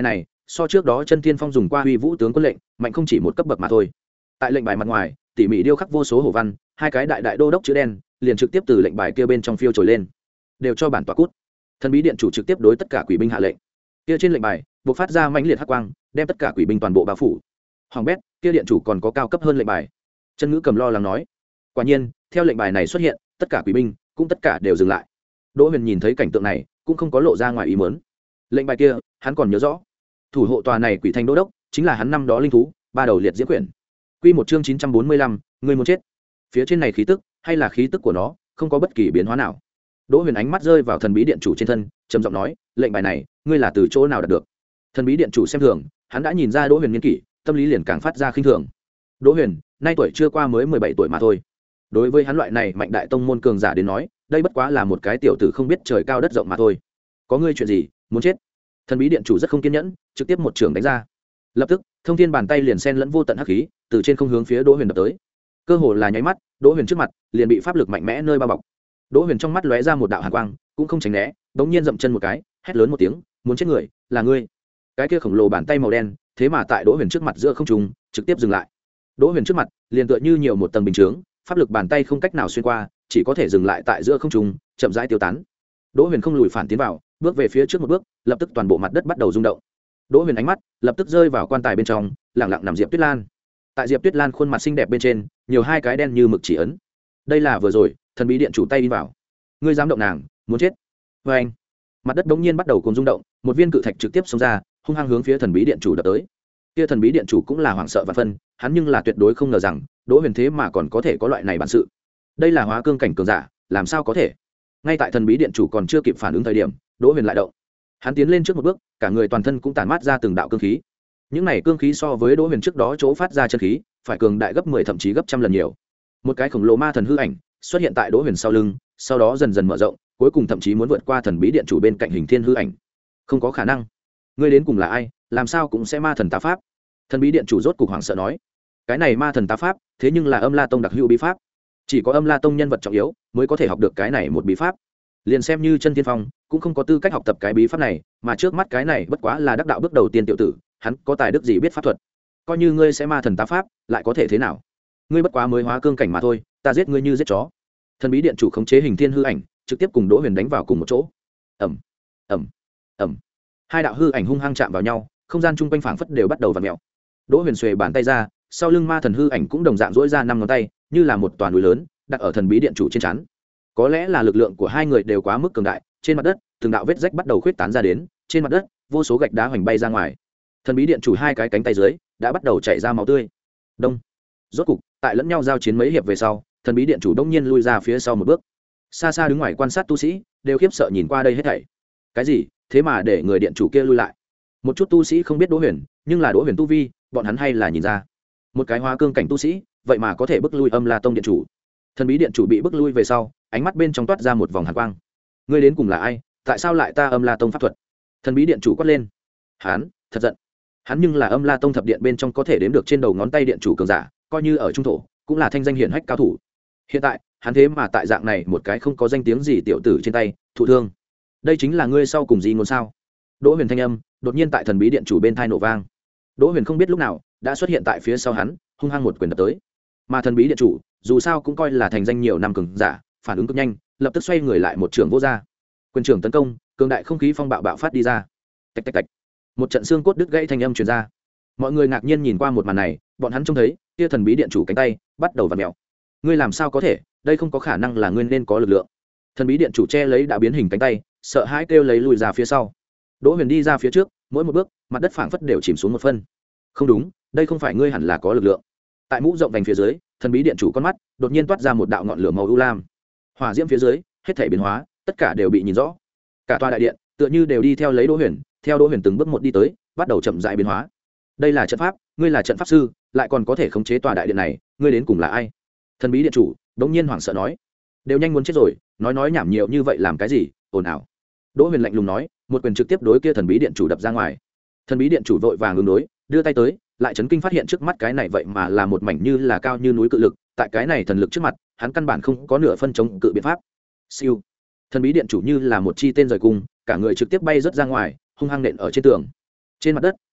so trước đó chân thiên phong dùng qua huy vũ tướng quân lệnh mạnh không chỉ một cấp bậc mà thôi. Tại lệnh bài mặt ngoài tỉ mỉ điêu khắc vô số hổ văn, hai cái đại đại đô đốc chữ đen liền trực tiếp từ lệnh bài kia bên trong phiêu trồi lên, đều cho bản tọa cút. Thần bí điện chủ trực tiếp đối tất cả quỷ binh hạ lệnh. Kia trên lệnh bài bộc phát ra mãnh liệt hắc quang, đem tất cả quỷ binh toàn bộ bao phủ. Hoàng bét, kia điện chủ còn có cao cấp hơn lệnh bài. Chân Ngữ Cầm lo lắng nói. Quả nhiên, theo lệnh bài này xuất hiện, tất cả quỷ binh cũng tất cả đều dừng lại. Đỗ Huyền nhìn thấy cảnh tượng này, cũng không có lộ ra ngoài ý muốn. Lệnh bài kia, hắn còn nhớ rõ. Thủ hộ tòa này quỷ thanh đô đốc, chính là hắn năm đó linh thú, ba đầu liệt diễm quyển. Quy một chương chín trăm bốn mươi lăm, người muốn chết. Phía trên này khí tức, hay là khí tức của nó, không có bất kỳ biến hóa nào. Đỗ Huyền ánh mắt rơi vào thần bí điện chủ trên thân, trầm giọng nói, lệnh bài này, ngươi là từ chỗ nào đạt được? Thần bí điện chủ xem thường, hắn đã nhìn ra Đỗ Huyền niên kỷ, tâm lý liền càng phát ra khinh thường. Đỗ Huyền, nay tuổi chưa qua mới mười bảy tuổi mà thôi. Đối với hắn loại này mạnh đại tông môn cường giả đến nói, đây bất quá là một cái tiểu tử không biết trời cao đất rộng mà thôi. Có ngươi chuyện gì, muốn chết? Thần bí điện chủ rất không kiên nhẫn, trực tiếp một trường đánh ra. Lập tức, thông thiên bàn tay liền xen lẫn vô tận hắc khí, từ trên không hướng phía Đỗ Huyền đập tới. Cơ hồ là nháy mắt, Đỗ Huyền trước mặt liền bị pháp lực mạnh mẽ nơi bao bọc. Đỗ Huyền trong mắt lóe ra một đạo hàn quang, cũng không tránh né, bỗng nhiên dậm chân một cái, hét lớn một tiếng, muốn chết người, là ngươi. Cái kia khổng lồ bàn tay màu đen, thế mà tại Đỗ Huyền trước mặt giữa không trung, trực tiếp dừng lại. Đỗ Huyền trước mặt, liền tựa như nhiều một tầng bình chướng, pháp lực bàn tay không cách nào xuyên qua, chỉ có thể dừng lại tại giữa không trung, chậm rãi tiêu tán. Đỗ Huyền không lùi phản tiến vào, bước về phía trước một bước, lập tức toàn bộ mặt đất bắt đầu rung động. Đỗ Huyền ánh mắt lập tức rơi vào quan tài bên trong, lặng lặng nằm Diệp Tuyết Lan. Tại Diệp Tuyết Lan khuôn mặt xinh đẹp bên trên, nhiều hai cái đen như mực chỉ ấn. Đây là vừa rồi, thần bí điện chủ tay đi vào. Ngươi dám động nàng, muốn chết. Và anh, mặt đất đống nhiên bắt đầu cùng rung động, một viên cự thạch trực tiếp xông ra, hung hăng hướng phía thần bí điện chủ đập tới. Kia thần bí điện chủ cũng là hoảng sợ vạn phân, hắn nhưng là tuyệt đối không ngờ rằng Đỗ Huyền thế mà còn có thể có loại này bản sự. Đây là hóa cương cảnh cường giả, làm sao có thể? Ngay tại thần bí điện chủ còn chưa kịp phản ứng thời điểm, Đỗ Huyền lại động. Hắn tiến lên trước một bước, cả người toàn thân cũng tản mát ra từng đạo cương khí. Những này cương khí so với Đỗ Huyền trước đó chỗ phát ra chân khí, phải cường đại gấp mười thậm chí gấp trăm lần nhiều. Một cái khổng lồ ma thần hư ảnh xuất hiện tại Đỗ Huyền sau lưng, sau đó dần dần mở rộng, cuối cùng thậm chí muốn vượt qua thần bí điện chủ bên cạnh hình thiên hư ảnh. Không có khả năng. Ngươi đến cùng là ai, làm sao cũng sẽ ma thần tá pháp? Thần bí điện chủ rốt cục hoảng sợ nói. Cái này ma thần tá pháp, thế nhưng là Âm La Tông đặc hữu bí pháp. Chỉ có Âm La Tông nhân vật trọng yếu mới có thể học được cái này một bí pháp. Liền xem như chân tiên phong, cũng không có tư cách học tập cái bí pháp này, mà trước mắt cái này bất quá là đắc đạo bước đầu tiên tiểu tử, hắn có tài đức gì biết pháp thuật? Coi như ngươi sẽ ma thần tá pháp, lại có thể thế nào? Ngươi bất quá mới hóa cương cảnh mà thôi, ta giết ngươi như giết chó. Thần bí điện chủ khống chế hình thiên hư ảnh, trực tiếp cùng Đỗ Huyền đánh vào cùng một chỗ. Ầm, ầm, ầm. Hai đạo hư ảnh hung hăng chạm vào nhau, không gian chung quanh phảng phất đều bắt đầu vặn mèo. Đỗ Huyền xuề bàn tay ra, sau lưng ma thần hư ảnh cũng đồng dạng duỗi ra năm ngón tay, như là một toàn núi lớn, đặt ở thần bí điện chủ trên trán. Có lẽ là lực lượng của hai người đều quá mức cường đại, trên mặt đất, từng đạo vết rách bắt đầu khuyết tán ra đến, trên mặt đất, vô số gạch đá hoành bay ra ngoài. Thần bí điện chủ hai cái cánh tay dưới đã bắt đầu chảy ra máu tươi. Đông. Rốt cục, tại lẫn nhau giao chiến mấy hiệp về sau, thần bí điện chủ đông nhiên lui ra phía sau một bước. Xa xa đứng ngoài quan sát tu sĩ, đều khiếp sợ nhìn qua đây hết thảy. Cái gì? Thế mà để người điện chủ kia lui lại? Một chút tu sĩ không biết Đỗ Huyền, nhưng là Đỗ Huyền tu vi, bọn hắn hay là nhìn ra. Một cái hóa cương cảnh tu sĩ, vậy mà có thể bức lui Âm La Tông điện chủ. Thần bí điện chủ bị bức lui về sau, ánh mắt bên trong toát ra một vòng hàn quang. Ngươi đến cùng là ai? Tại sao lại ta Âm La Tông pháp thuật? Thần bí điện chủ quát lên. Hắn thật giận. Hắn nhưng là Âm La Tông thập điện bên trong có thể đếm được trên đầu ngón tay điện chủ cường giả, coi như ở trung thổ, cũng là thanh danh hiển hách cao thủ. Hiện tại, hắn thế mà tại dạng này một cái không có danh tiếng gì tiểu tử trên tay, thụ thương. Đây chính là ngươi sau cùng gì ngôn sao? Đỗ Huyền thanh âm đột nhiên tại thần bí điện chủ bên tai nổ vang. Đỗ Huyền không biết lúc nào đã xuất hiện tại phía sau hắn, hung hăng một quyền đập tới. Mà thần bí điện chủ, dù sao cũng coi là thành danh nhiều năm cường giả, phản ứng cực nhanh, lập tức xoay người lại một trường vô ra. Quyền trưởng tấn công, cường đại không khí phong bạo bạo phát đi ra. Tạch tạch tạch. Một trận xương cốt đứt gãy thanh âm truyền ra. Mọi người ngạc nhiên nhìn qua một màn này, bọn hắn trông thấy, kia thần bí điện chủ cánh tay bắt đầu vặn mèo. Ngươi làm sao có thể, đây không có khả năng là ngươi nên có lực lượng. Thần bí điện chủ che lấy đã biến hình cánh tay, sợ hãi kêu lấy lùi ra phía sau. Đỗ Huyền đi ra phía trước, mỗi một bước, mặt đất phảng phất đều chìm xuống một phân. Không đúng, đây không phải ngươi hẳn là có lực lượng. Tại mũ rộng vành phía dưới, thần bí điện chủ con mắt đột nhiên toát ra một đạo ngọn lửa màu u lam. Hỏa diễm phía dưới, hết thảy biến hóa, tất cả đều bị nhìn rõ. Cả tòa đại điện, tựa như đều đi theo lấy Đỗ Huyền, theo Đỗ Huyền từng bước một đi tới, bắt đầu chậm rãi biến hóa. Đây là trận pháp, ngươi là trận pháp sư, lại còn có thể khống chế tòa đại điện này, ngươi đến cùng là ai? Thần bí điện chủ đống nhiên hoảng sợ nói. Đều nhanh muốn chết rồi, nói nói nhảm nhiều như vậy làm cái gì? Ồn ào. Đỗ Huyền lạnh lùng nói, một quyền trực tiếp đối kia thần bí điện chủ đập ra ngoài. Thần bí điện chủ vội vàng ứng đối, đưa tay tới, lại chấn kinh phát hiện trước mắt cái này vậy mà là một mảnh như là cao như núi cự lực, tại cái này thần lực trước mặt, hắn căn bản không có nửa phân chống cự biện pháp. Siêu. Thần bí điện chủ như là một chi tên rời cung, cả người trực tiếp bay rớt ra ngoài, hung hăng nện ở trên tường. Trên mặt đất,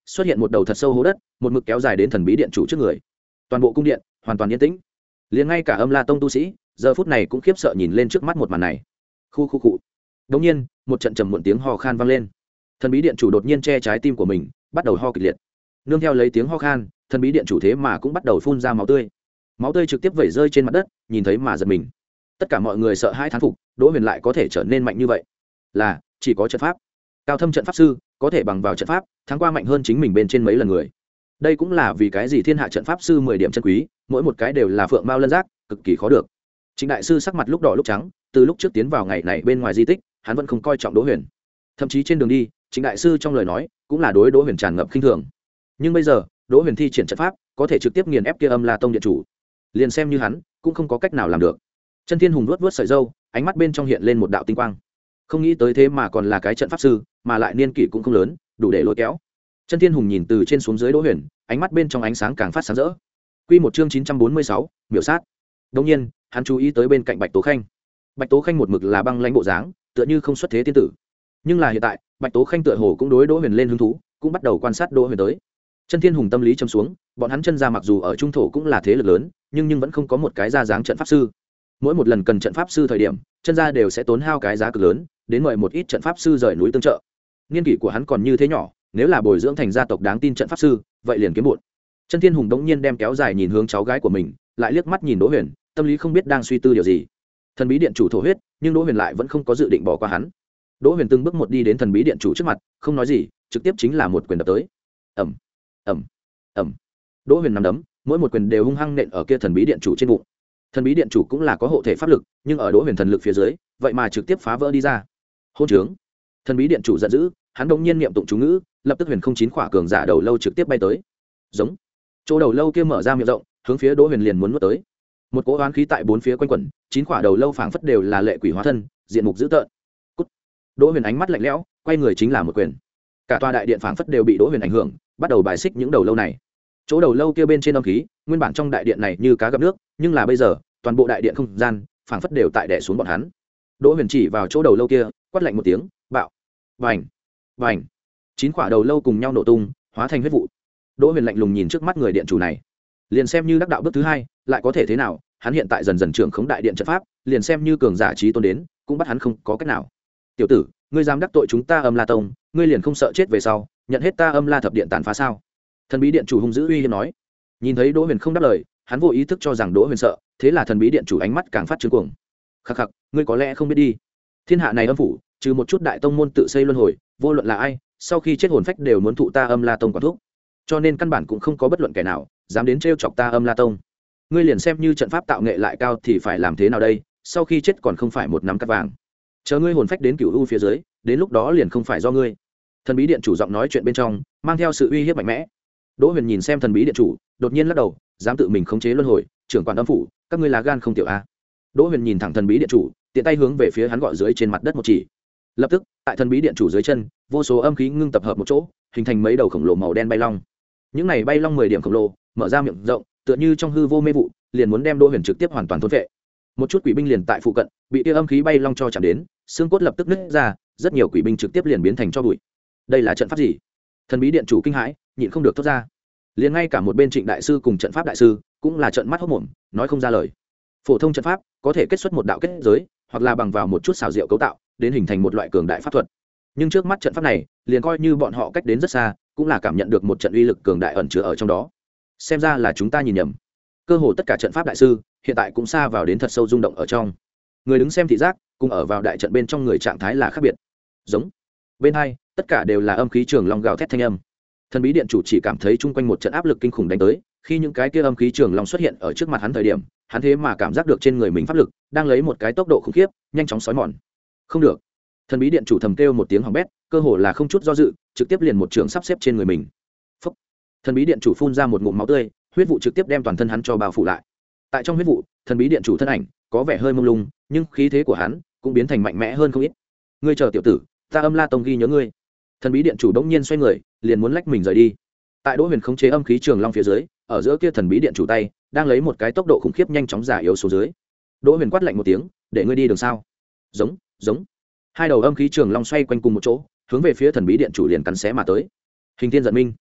xuất hiện một đầu thật sâu hố đất, một mực kéo dài đến thần bí điện chủ trước người. Toàn bộ cung điện hoàn toàn yên tĩnh, liền ngay cả Âm La Tông tu sĩ giờ phút này cũng khiếp sợ nhìn lên trước mắt một màn này. Khu khu cụ. Đột nhiên, một trận trầm muộn tiếng ho khan vang lên. Thần bí điện chủ đột nhiên che trái tim của mình, bắt đầu ho kịch liệt. Nương theo lấy tiếng ho khan, thần bí điện chủ thế mà cũng bắt đầu phun ra máu tươi. Máu tươi trực tiếp vẩy rơi trên mặt đất, nhìn thấy mà giật mình. Tất cả mọi người sợ hãi thán phục, Đỗ Huyền lại có thể trở nên mạnh như vậy, là chỉ có trận pháp. Cao thâm trận pháp sư có thể bằng vào trận pháp thắng qua mạnh hơn chính mình bên trên mấy lần người. Đây cũng là vì cái gì thiên hạ trận pháp sư mười điểm chân quý, mỗi một cái đều là phượng mao lân giác, cực kỳ khó được. Trịnh đại sư sắc mặt lúc đỏ lúc trắng, từ lúc trước tiến vào ngày này bên ngoài di tích, hắn vẫn không coi trọng Đỗ Huyền. Thậm chí trên đường đi, Trịnh đại sư trong lời nói cũng là đối Đỗ Huyền tràn ngập khinh thường. Nhưng bây giờ, Đỗ Huyền thi triển trận pháp, có thể trực tiếp nghiền ép kia Âm La Tông điện chủ. Liền xem như hắn, cũng không có cách nào làm được. Chân Thiên Hùng vuốt vuốt sợi râu, ánh mắt bên trong hiện lên một đạo tinh quang. Không nghĩ tới thế mà còn là cái trận pháp sư, mà lại niên kỷ cũng không lớn, đủ để lôi kéo. Chân Thiên Hùng nhìn từ trên xuống dưới Đỗ Huyền, ánh mắt bên trong ánh sáng càng phát sáng rỡ. Quy một chương chín trăm bốn mươi sáu, miểu sát. Đương nhiên, hắn chú ý tới bên cạnh Bạch Tố Khanh. Bạch Tố Khanh một mực là băng lãnh bộ dáng, tựa như không xuất thế tiên tử. Nhưng là hiện tại, Bạch Tố Khanh tựa hồ cũng đối Đỗ Huyền lên hứng thú, cũng bắt đầu quan sát Đỗ Huyền tới. Chân Thiên Hùng tâm lý trầm xuống, bọn hắn chân gia mặc dù ở trung thổ cũng là thế lực lớn, nhưng nhưng vẫn không có một cái ra dáng trận pháp sư. Mỗi một lần cần trận pháp sư thời điểm, chân gia đều sẽ tốn hao cái giá cực lớn, đến mời một ít trận pháp sư rời núi tương trợ. Niên kỷ của hắn còn như thế nhỏ, nếu là bồi dưỡng thành gia tộc đáng tin trận pháp sư, vậy liền kiếm bộn. Chân Thiên Hùng đống nhiên đem kéo dài nhìn hướng cháu gái của mình, lại liếc mắt nhìn Đỗ Huyền, tâm lý không biết đang suy tư điều gì. Thần bí điện chủ thổ huyết, nhưng Đỗ Huyền lại vẫn không có dự định bỏ qua hắn. Đỗ Huyền từng bước một đi đến thần bí điện chủ trước mặt, không nói gì, trực tiếp chính là một quyền đập tới. Ầm, ầm, ầm. Đỗ Huyền nắm đấm, mỗi một quyền đều hung hăng nện ở kia thần bí điện chủ trên bụng. Thần bí điện chủ cũng là có hộ thể pháp lực, nhưng ở Đỗ Huyền thần lực phía dưới, vậy mà trực tiếp phá vỡ đi ra. Hôn trướng! Thần bí điện chủ giận dữ, hắn đột nhiên niệm tụng chú ngữ, lập tức huyền không chín khỏa cường giả đầu lâu trực tiếp bay tới. Giống. Chỗ đầu lâu kia mở ra miệng rộng, hướng phía Đỗ Huyền liền muốn nuốt tới. Một cỗ oán khí tại bốn phía quanh quẩn, chín khỏa đầu lâu phảng phất đều là lệ quỷ hóa thân, diện mục dữ tợn. Cút. Đỗ Huyền ánh mắt lạnh lẽo, quay người chính là một quyền. Cả tòa đại điện phảng phất đều bị Đỗ Huyền ảnh hưởng, bắt đầu bài xích những đầu lâu này. Chỗ đầu lâu kia bên trên âm khí, nguyên bản trong đại điện này như cá gặp nước, nhưng là bây giờ, toàn bộ đại điện không gian phảng phất đều tại đè xuống bọn hắn. Đỗ Huyền chỉ vào chỗ đầu lâu kia, quát lạnh một tiếng, bạo. Vành, vành. Chín quả đầu lâu cùng nhau nổ tung, hóa thành huyết vụ. Đỗ Huyền lạnh lùng nhìn trước mắt người điện chủ này, liền xem như đắc đạo bước thứ hai, lại có thể thế nào? Hắn hiện tại dần dần trưởng khống đại điện trận pháp, liền xem như cường giả trí tôn đến, cũng bắt hắn không có cách nào. Tiểu tử, ngươi dám đắc tội chúng ta Âm La Tông, ngươi liền không sợ chết về sau, nhận hết ta Âm La thập điện tàn phá sao? Thần bí điện chủ hung dữ uy hiếp nói. Nhìn thấy Đỗ Huyền không đáp lời, hắn vô ý thức cho rằng Đỗ Huyền sợ, thế là thần bí điện chủ ánh mắt càng phát trương cuồng. Khắc khắc, ngươi có lẽ không biết đi, thiên hạ này âm phủ, trừ một chút đại tông môn tự xây luân hồi, vô luận là ai, sau khi chết hồn phách đều muốn thụ ta Âm La Tông quản thúc, cho nên căn bản cũng không có bất luận kẻ nào dám đến trêu chọc ta Âm La Tông. Ngươi liền xem như trận pháp tạo nghệ lại cao thì phải làm thế nào đây? Sau khi chết còn không phải một nắm cát vàng. Chờ ngươi hồn phách đến cửu u phía dưới, đến lúc đó liền không phải do ngươi. Thần bí điện chủ giọng nói chuyện bên trong mang theo sự uy hiếp mạnh mẽ. Đỗ Huyền nhìn xem thần bí điện chủ, đột nhiên lắc đầu, dám tự mình khống chế luân hồi, trưởng quản âm phủ, các ngươi là gan không tiểu a. Đỗ Huyền nhìn thẳng thần bí điện chủ, tiện tay hướng về phía hắn gọi dưới trên mặt đất một chỉ. Lập tức, tại thần bí điện chủ dưới chân, vô số âm khí ngưng tập hợp một chỗ, hình thành mấy đầu khổng lồ màu đen bay long. Những này bay long mười điểm khổng lồ, mở ra miệng rộng, tựa như trong hư vô mê vụ, liền muốn đem Đỗ Huyền trực tiếp hoàn toàn thôn phệ. Một chút quỷ binh liền tại phụ cận, bị tia âm khí bay long cho chạm đến, xương cốt lập tức nứt ra, rất nhiều quỷ binh trực tiếp liền biến thành tro bụi. Đây là trận pháp gì? Thần bí điện chủ kinh hãi, nhịn không được thốt ra. Liền ngay cả một bên Trịnh đại sư cùng trận pháp đại sư cũng là trợn mắt hốt mồm, nói không ra lời. Phổ thông trận pháp có thể kết xuất một đạo kết giới, hoặc là bằng vào một chút xảo diệu cấu tạo, đến hình thành một loại cường đại pháp thuật. Nhưng trước mắt trận pháp này, liền coi như bọn họ cách đến rất xa, cũng là cảm nhận được một trận uy lực cường đại ẩn chứa ở trong đó. Xem ra là chúng ta nhìn nhầm. Cơ hồ tất cả trận pháp đại sư hiện tại cũng xa vào đến thật sâu rung động ở trong. Người đứng xem thị giác, cùng ở vào đại trận bên trong người trạng thái là khác biệt. Giống. Bên hai, tất cả đều là âm khí trường long gào thét thanh âm. Thần bí điện chủ chỉ cảm thấy chung quanh một trận áp lực kinh khủng đánh tới, khi những cái kia âm khí trường long xuất hiện ở trước mặt hắn thời điểm, hắn thế mà cảm giác được trên người mình pháp lực đang lấy một cái tốc độ khủng khiếp, nhanh chóng xói mòn. Không được. Thần bí điện chủ thầm kêu một tiếng hỏng bét, cơ hồ là không chút do dự, trực tiếp liền một trường sắp xếp trên người mình. Phốc. Thần bí điện chủ phun ra một ngụm máu tươi, huyết vụ trực tiếp đem toàn thân hắn cho bao phủ lại. Tại trong huyết vụ, thần bí điện chủ thân ảnh có vẻ hơi mông lung, nhưng khí thế của hắn cũng biến thành mạnh mẽ hơn không ít. Ngươi chờ tiểu tử, ta Âm La Tông ghi nhớ ngươi. Thần bí điện chủ đống nhiên xoay người, liền muốn lách mình rời đi. Tại Đỗ Huyền khống chế âm khí trường long phía dưới, ở giữa kia thần bí điện chủ tay đang lấy một cái tốc độ khủng khiếp nhanh chóng giả yếu xuống dưới. Đỗ Huyền quát lạnh một tiếng, để ngươi đi đường sao? Giống, giống. Hai đầu âm khí trường long xoay quanh cùng một chỗ, hướng về phía thần bí điện chủ liền cắn xé mà tới. Hình thiên giận minh.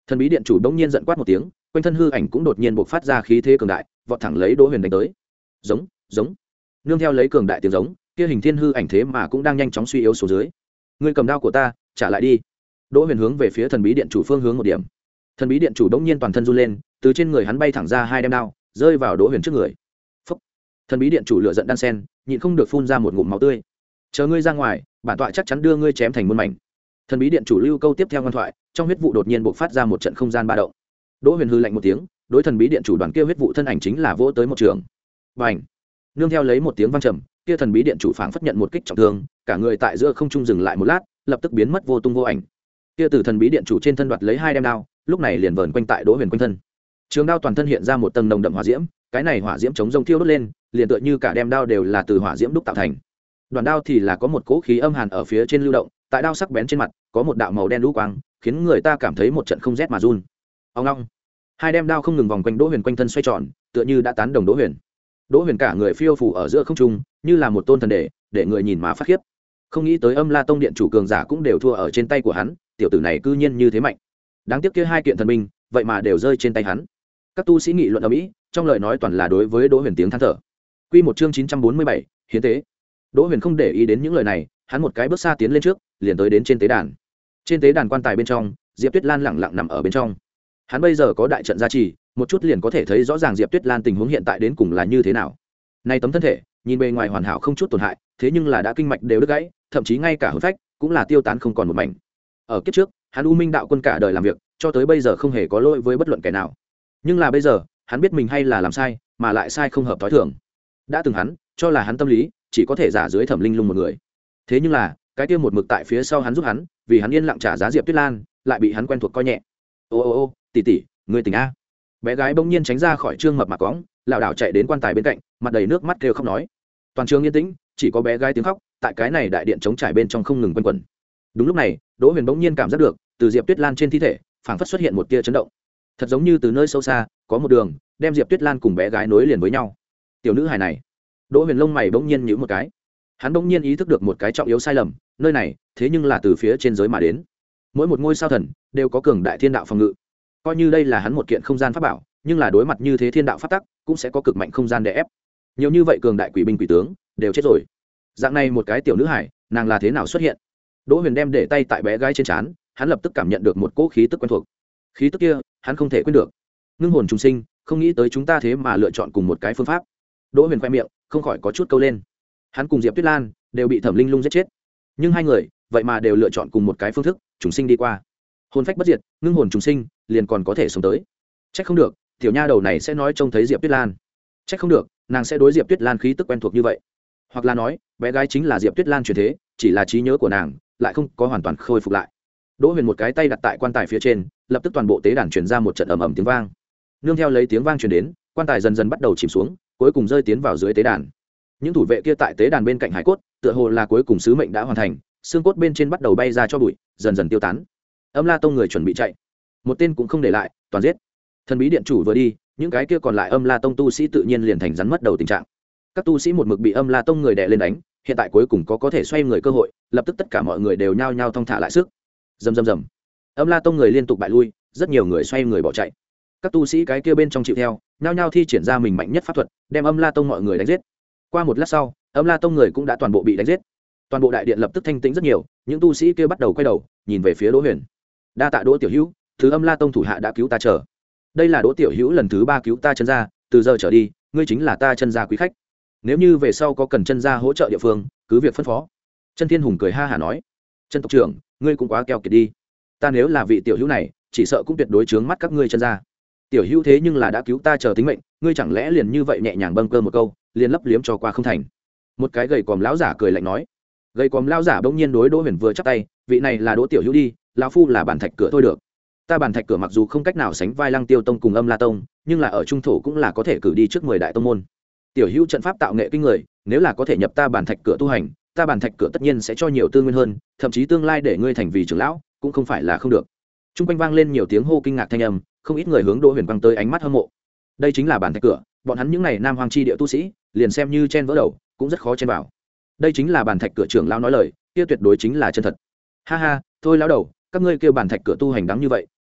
Thần bí điện chủ đống nhiên giận quát một tiếng, quanh thân hư ảnh cũng đột nhiên bộc phát ra khí thế cường đại, vọt thẳng lấy Đỗ Huyền đánh tới. Giống, giống. Nương theo lấy cường đại tiếng giống, kia hình thiên hư ảnh thế mà cũng đang nhanh chóng suy yếu xuống dưới. Ngươi cầm đao của ta, trả lại đi. Đỗ Huyền hướng về phía thần bí điện chủ phương hướng một điểm. Thần bí điện chủ đống nhiên toàn thân run lên, từ trên người hắn bay thẳng ra hai đem đao, rơi vào Đỗ Huyền trước người. Phốc. Thần bí điện chủ lửa giận đan sen, nhịn không được phun ra một ngụm máu tươi. Chờ ngươi ra ngoài, bản tọa chắc chắn đưa ngươi chém thành muôn mảnh. Thần bí điện chủ lưu câu tiếp theo ngoan thoại, trong huyết vụ đột nhiên bộc phát ra một trận không gian ba động. Đỗ Huyền hư lạnh một tiếng, đối thần bí điện chủ đoàn kia huyết vụ thân ảnh chính là vỗ tới một trường. Bành! Nương theo lấy một tiếng vang trầm, kia thần bí điện chủ phảng phất nhận một kích trọng thương, cả người tại giữa không trung dừng lại một lát, lập tức biến mất vô tung vô ảnh. Kia từ thần bí điện chủ trên thân đoạt lấy hai đem đao, lúc này liền vờn quanh tại Đỗ Huyền quanh thân. Trường đao toàn thân hiện ra một tầng nồng đậm hỏa diễm, cái này hỏa diễm chống rông thiêu đốt lên, liền tựa như cả đem đao đều là từ hỏa diễm đúc tạo thành. Đoạn đao thì là có một cỗ khí âm hàn ở phía trên lưu động, tại đao sắc bén trên mặt có một đạo màu đen lũ quang, khiến người ta cảm thấy một trận không rét mà run. Ông long, hai đem đao không ngừng vòng quanh Đỗ Huyền quanh thân xoay tròn, tựa như đã tán đồng Đỗ Huyền. Đỗ Huyền cả người phiêu phù ở giữa không trung, như là một tôn thần đệ, để người nhìn mà phát khiếp. Không nghĩ tới Âm La Tông điện chủ cường giả cũng đều thua ở trên tay của hắn, tiểu tử này cư nhiên như thế mạnh. Đáng tiếc kia hai kiện thần binh, vậy mà đều rơi trên tay hắn. Các tu sĩ nghị luận ầm ĩ, trong lời nói toàn là đối với Đỗ Huyền tiếng than thở. Quy một chương chín trăm bốn mươi bảy, hiến tế. Đỗ Huyền không để ý đến những lời này, hắn một cái bước xa tiến lên trước, liền tới đến trên tế đàn. Trên tế đàn quan tài bên trong, Diệp Tuyết Lan lẳng lặng nằm ở bên trong. Hắn bây giờ có đại trận gia trì, một chút liền có thể thấy rõ ràng Diệp Tuyết Lan tình huống hiện tại đến cùng là như thế nào. Nay tấm thân thể, nhìn bề ngoài hoàn hảo không chút tổn hại, thế nhưng là đã kinh mạch đều đứt gãy, thậm chí ngay cả hồn phách cũng là tiêu tán không còn một mảnh. Ở kiếp trước, hắn U Minh đạo quân cả đời làm việc, cho tới bây giờ không hề có lỗi với bất luận kẻ nào. Nhưng là bây giờ, hắn biết mình hay là làm sai, mà lại sai không hợp tối thường. Đã từng hắn cho là hắn tâm lý chỉ có thể giả dưới Thẩm Linh Lung một người. Thế nhưng là, cái kia một mực tại phía sau hắn giúp hắn, vì hắn yên lặng trả giá Diệp Tuyết Lan, lại bị hắn quen thuộc coi nhẹ. Ô ô ô, tỷ tỷ, ngươi tỉnh a? Bé gái bỗng nhiên tránh ra khỏi trương mập mạp cõng, lảo đảo chạy đến quan tài bên cạnh, mặt đầy nước mắt kêu khóc nói. Toàn trường yên tĩnh, chỉ có bé gái tiếng khóc, tại cái này đại điện chống trải bên trong không ngừng quanh quẩn. Đúng lúc này, Đỗ Huyền bỗng nhiên cảm giác được, từ Diệp Tuyết Lan trên thi thể, phảng phất xuất hiện một tia chấn động. Thật giống như từ nơi sâu xa, có một đường đem Diệp Tuyết Lan cùng bé gái nối liền với nhau. Tiểu nữ hài này, Đỗ Huyền lông mày bỗng nhiên nhíu một cái. Hắn bỗng nhiên ý thức được một cái trọng yếu sai lầm, nơi này, thế nhưng là từ phía trên giới mà đến. Mỗi một ngôi sao thần đều có cường đại thiên đạo phòng ngự. Coi như đây là hắn một kiện không gian pháp bảo, nhưng là đối mặt như thế thiên đạo pháp tắc, cũng sẽ có cực mạnh không gian đè ép. Nhiều như vậy cường đại quỷ binh quỷ tướng đều chết rồi. Dạng này một cái tiểu nữ hải, nàng là thế nào xuất hiện? Đỗ Huyền đem để tay tại bé gái trên trán, hắn lập tức cảm nhận được một cỗ khí tức quen thuộc. Khí tức kia, hắn không thể quên được. Ngưng hồn trùng sinh, không nghĩ tới chúng ta thế mà lựa chọn cùng một cái phương pháp. Đỗ Huyền khoe miệng, không khỏi có chút câu lên. Hắn cùng Diệp Tuyết Lan đều bị Thẩm Linh Lung giết chết, nhưng hai người vậy mà đều lựa chọn cùng một cái phương thức trùng sinh đi qua. Hồn phách bất diệt, ngưng hồn trùng sinh, liền còn có thể sống tới. Trách không được, tiểu nha đầu này sẽ nói trông thấy Diệp Tuyết Lan. Trách không được, nàng sẽ đối Diệp Tuyết Lan khí tức quen thuộc như vậy. Hoặc là nói, bé gái chính là Diệp Tuyết Lan truyền thế, chỉ là trí nhớ của nàng lại không có hoàn toàn khôi phục lại. Đỗ Huyền một cái tay đặt tại quan tài phía trên, lập tức toàn bộ tế đàn truyền ra một trận ầm ầm tiếng vang. Nương theo lấy tiếng vang truyền đến, quan tài dần dần bắt đầu chìm xuống, cuối cùng rơi tiến vào dưới tế đàn. Những thủ vệ kia tại tế đàn bên cạnh hải cốt, tựa hồ là cuối cùng sứ mệnh đã hoàn thành, xương cốt bên trên bắt đầu bay ra cho bụi, dần dần tiêu tán. Âm La Tông người chuẩn bị chạy, một tên cũng không để lại, toàn giết. Thần bí điện chủ vừa đi, những cái kia còn lại Âm La Tông tu sĩ tự nhiên liền thành rắn mất đầu tình trạng. Các tu sĩ một mực bị Âm La Tông người đè lên đánh, hiện tại cuối cùng có có thể xoay người cơ hội, lập tức tất cả mọi người đều nhao nhao thong thả lại sức. Rầm rầm rầm. Âm La Tông người liên tục bại lui, rất nhiều người xoay người bỏ chạy. Các tu sĩ cái kia bên trong chịu theo, nhao nhao thi triển ra mình mạnh nhất pháp thuật, đem Âm La Tông mọi người đánh giết. Qua một lát sau, Âm La Tông người cũng đã toàn bộ bị đánh giết. Toàn bộ đại điện lập tức thanh tĩnh rất nhiều, những tu sĩ kia bắt đầu quay đầu, nhìn về phía Đỗ Huyền. Đa tạ Đỗ tiểu hữu, thứ Âm La Tông thủ hạ đã cứu ta chờ. Đây là Đỗ tiểu hữu lần thứ ba cứu ta chân gia, từ giờ trở đi, ngươi chính là ta chân gia quý khách. Nếu như về sau có cần chân gia hỗ trợ địa phương, cứ việc phân phó. Chân Thiên Hùng cười ha hả nói. Chân tộc trưởng, ngươi cũng quá keo kiệt đi. Ta nếu là vị tiểu hữu này, chỉ sợ cũng tuyệt đối chướng mắt các ngươi chân gia. Tiểu hữu thế nhưng là đã cứu ta chờ tính mệnh, ngươi chẳng lẽ liền như vậy nhẹ nhàng bâng cơ một câu, liền lấp liếm cho qua không thành. Một cái gầy còm lão giả cười lạnh nói. Gầy còm lão giả bỗng nhiên đối Đỗ Huyền vừa chắp tay, vị này là Đỗ tiểu hữu đi, lão phu là bản thạch cửa thôi được. Ta bản thạch cửa mặc dù không cách nào sánh vai Lăng Tiêu Tông cùng Âm La Tông, nhưng là ở trung thổ cũng là có thể cử đi trước mười đại tông môn. Tiểu hữu trận pháp tạo nghệ kinh người, nếu là có thể nhập ta bản thạch cửa tu hành, ta bản thạch cửa tất nhiên sẽ cho nhiều tư nguyên hơn, thậm chí tương lai để ngươi thành vì trưởng lão, cũng không phải là không được. Trung quanh vang lên nhiều tiếng hô kinh ngạc thanh âm, không ít người hướng Đỗ Huyền quăng tới ánh mắt hâm mộ. Đây chính là bản thạch cửa, bọn hắn những này Nam Hoang chi địa tu sĩ, liền xem như chen vỡ đầu, cũng rất khó chen vào. Đây chính là bản thạch cửa trưởng lão nói lời, kia tuyệt đối chính là chân thật. Ha ha, thôi lão đầu, các ngươi kêu bản thạch cửa tu hành đáng như vậy,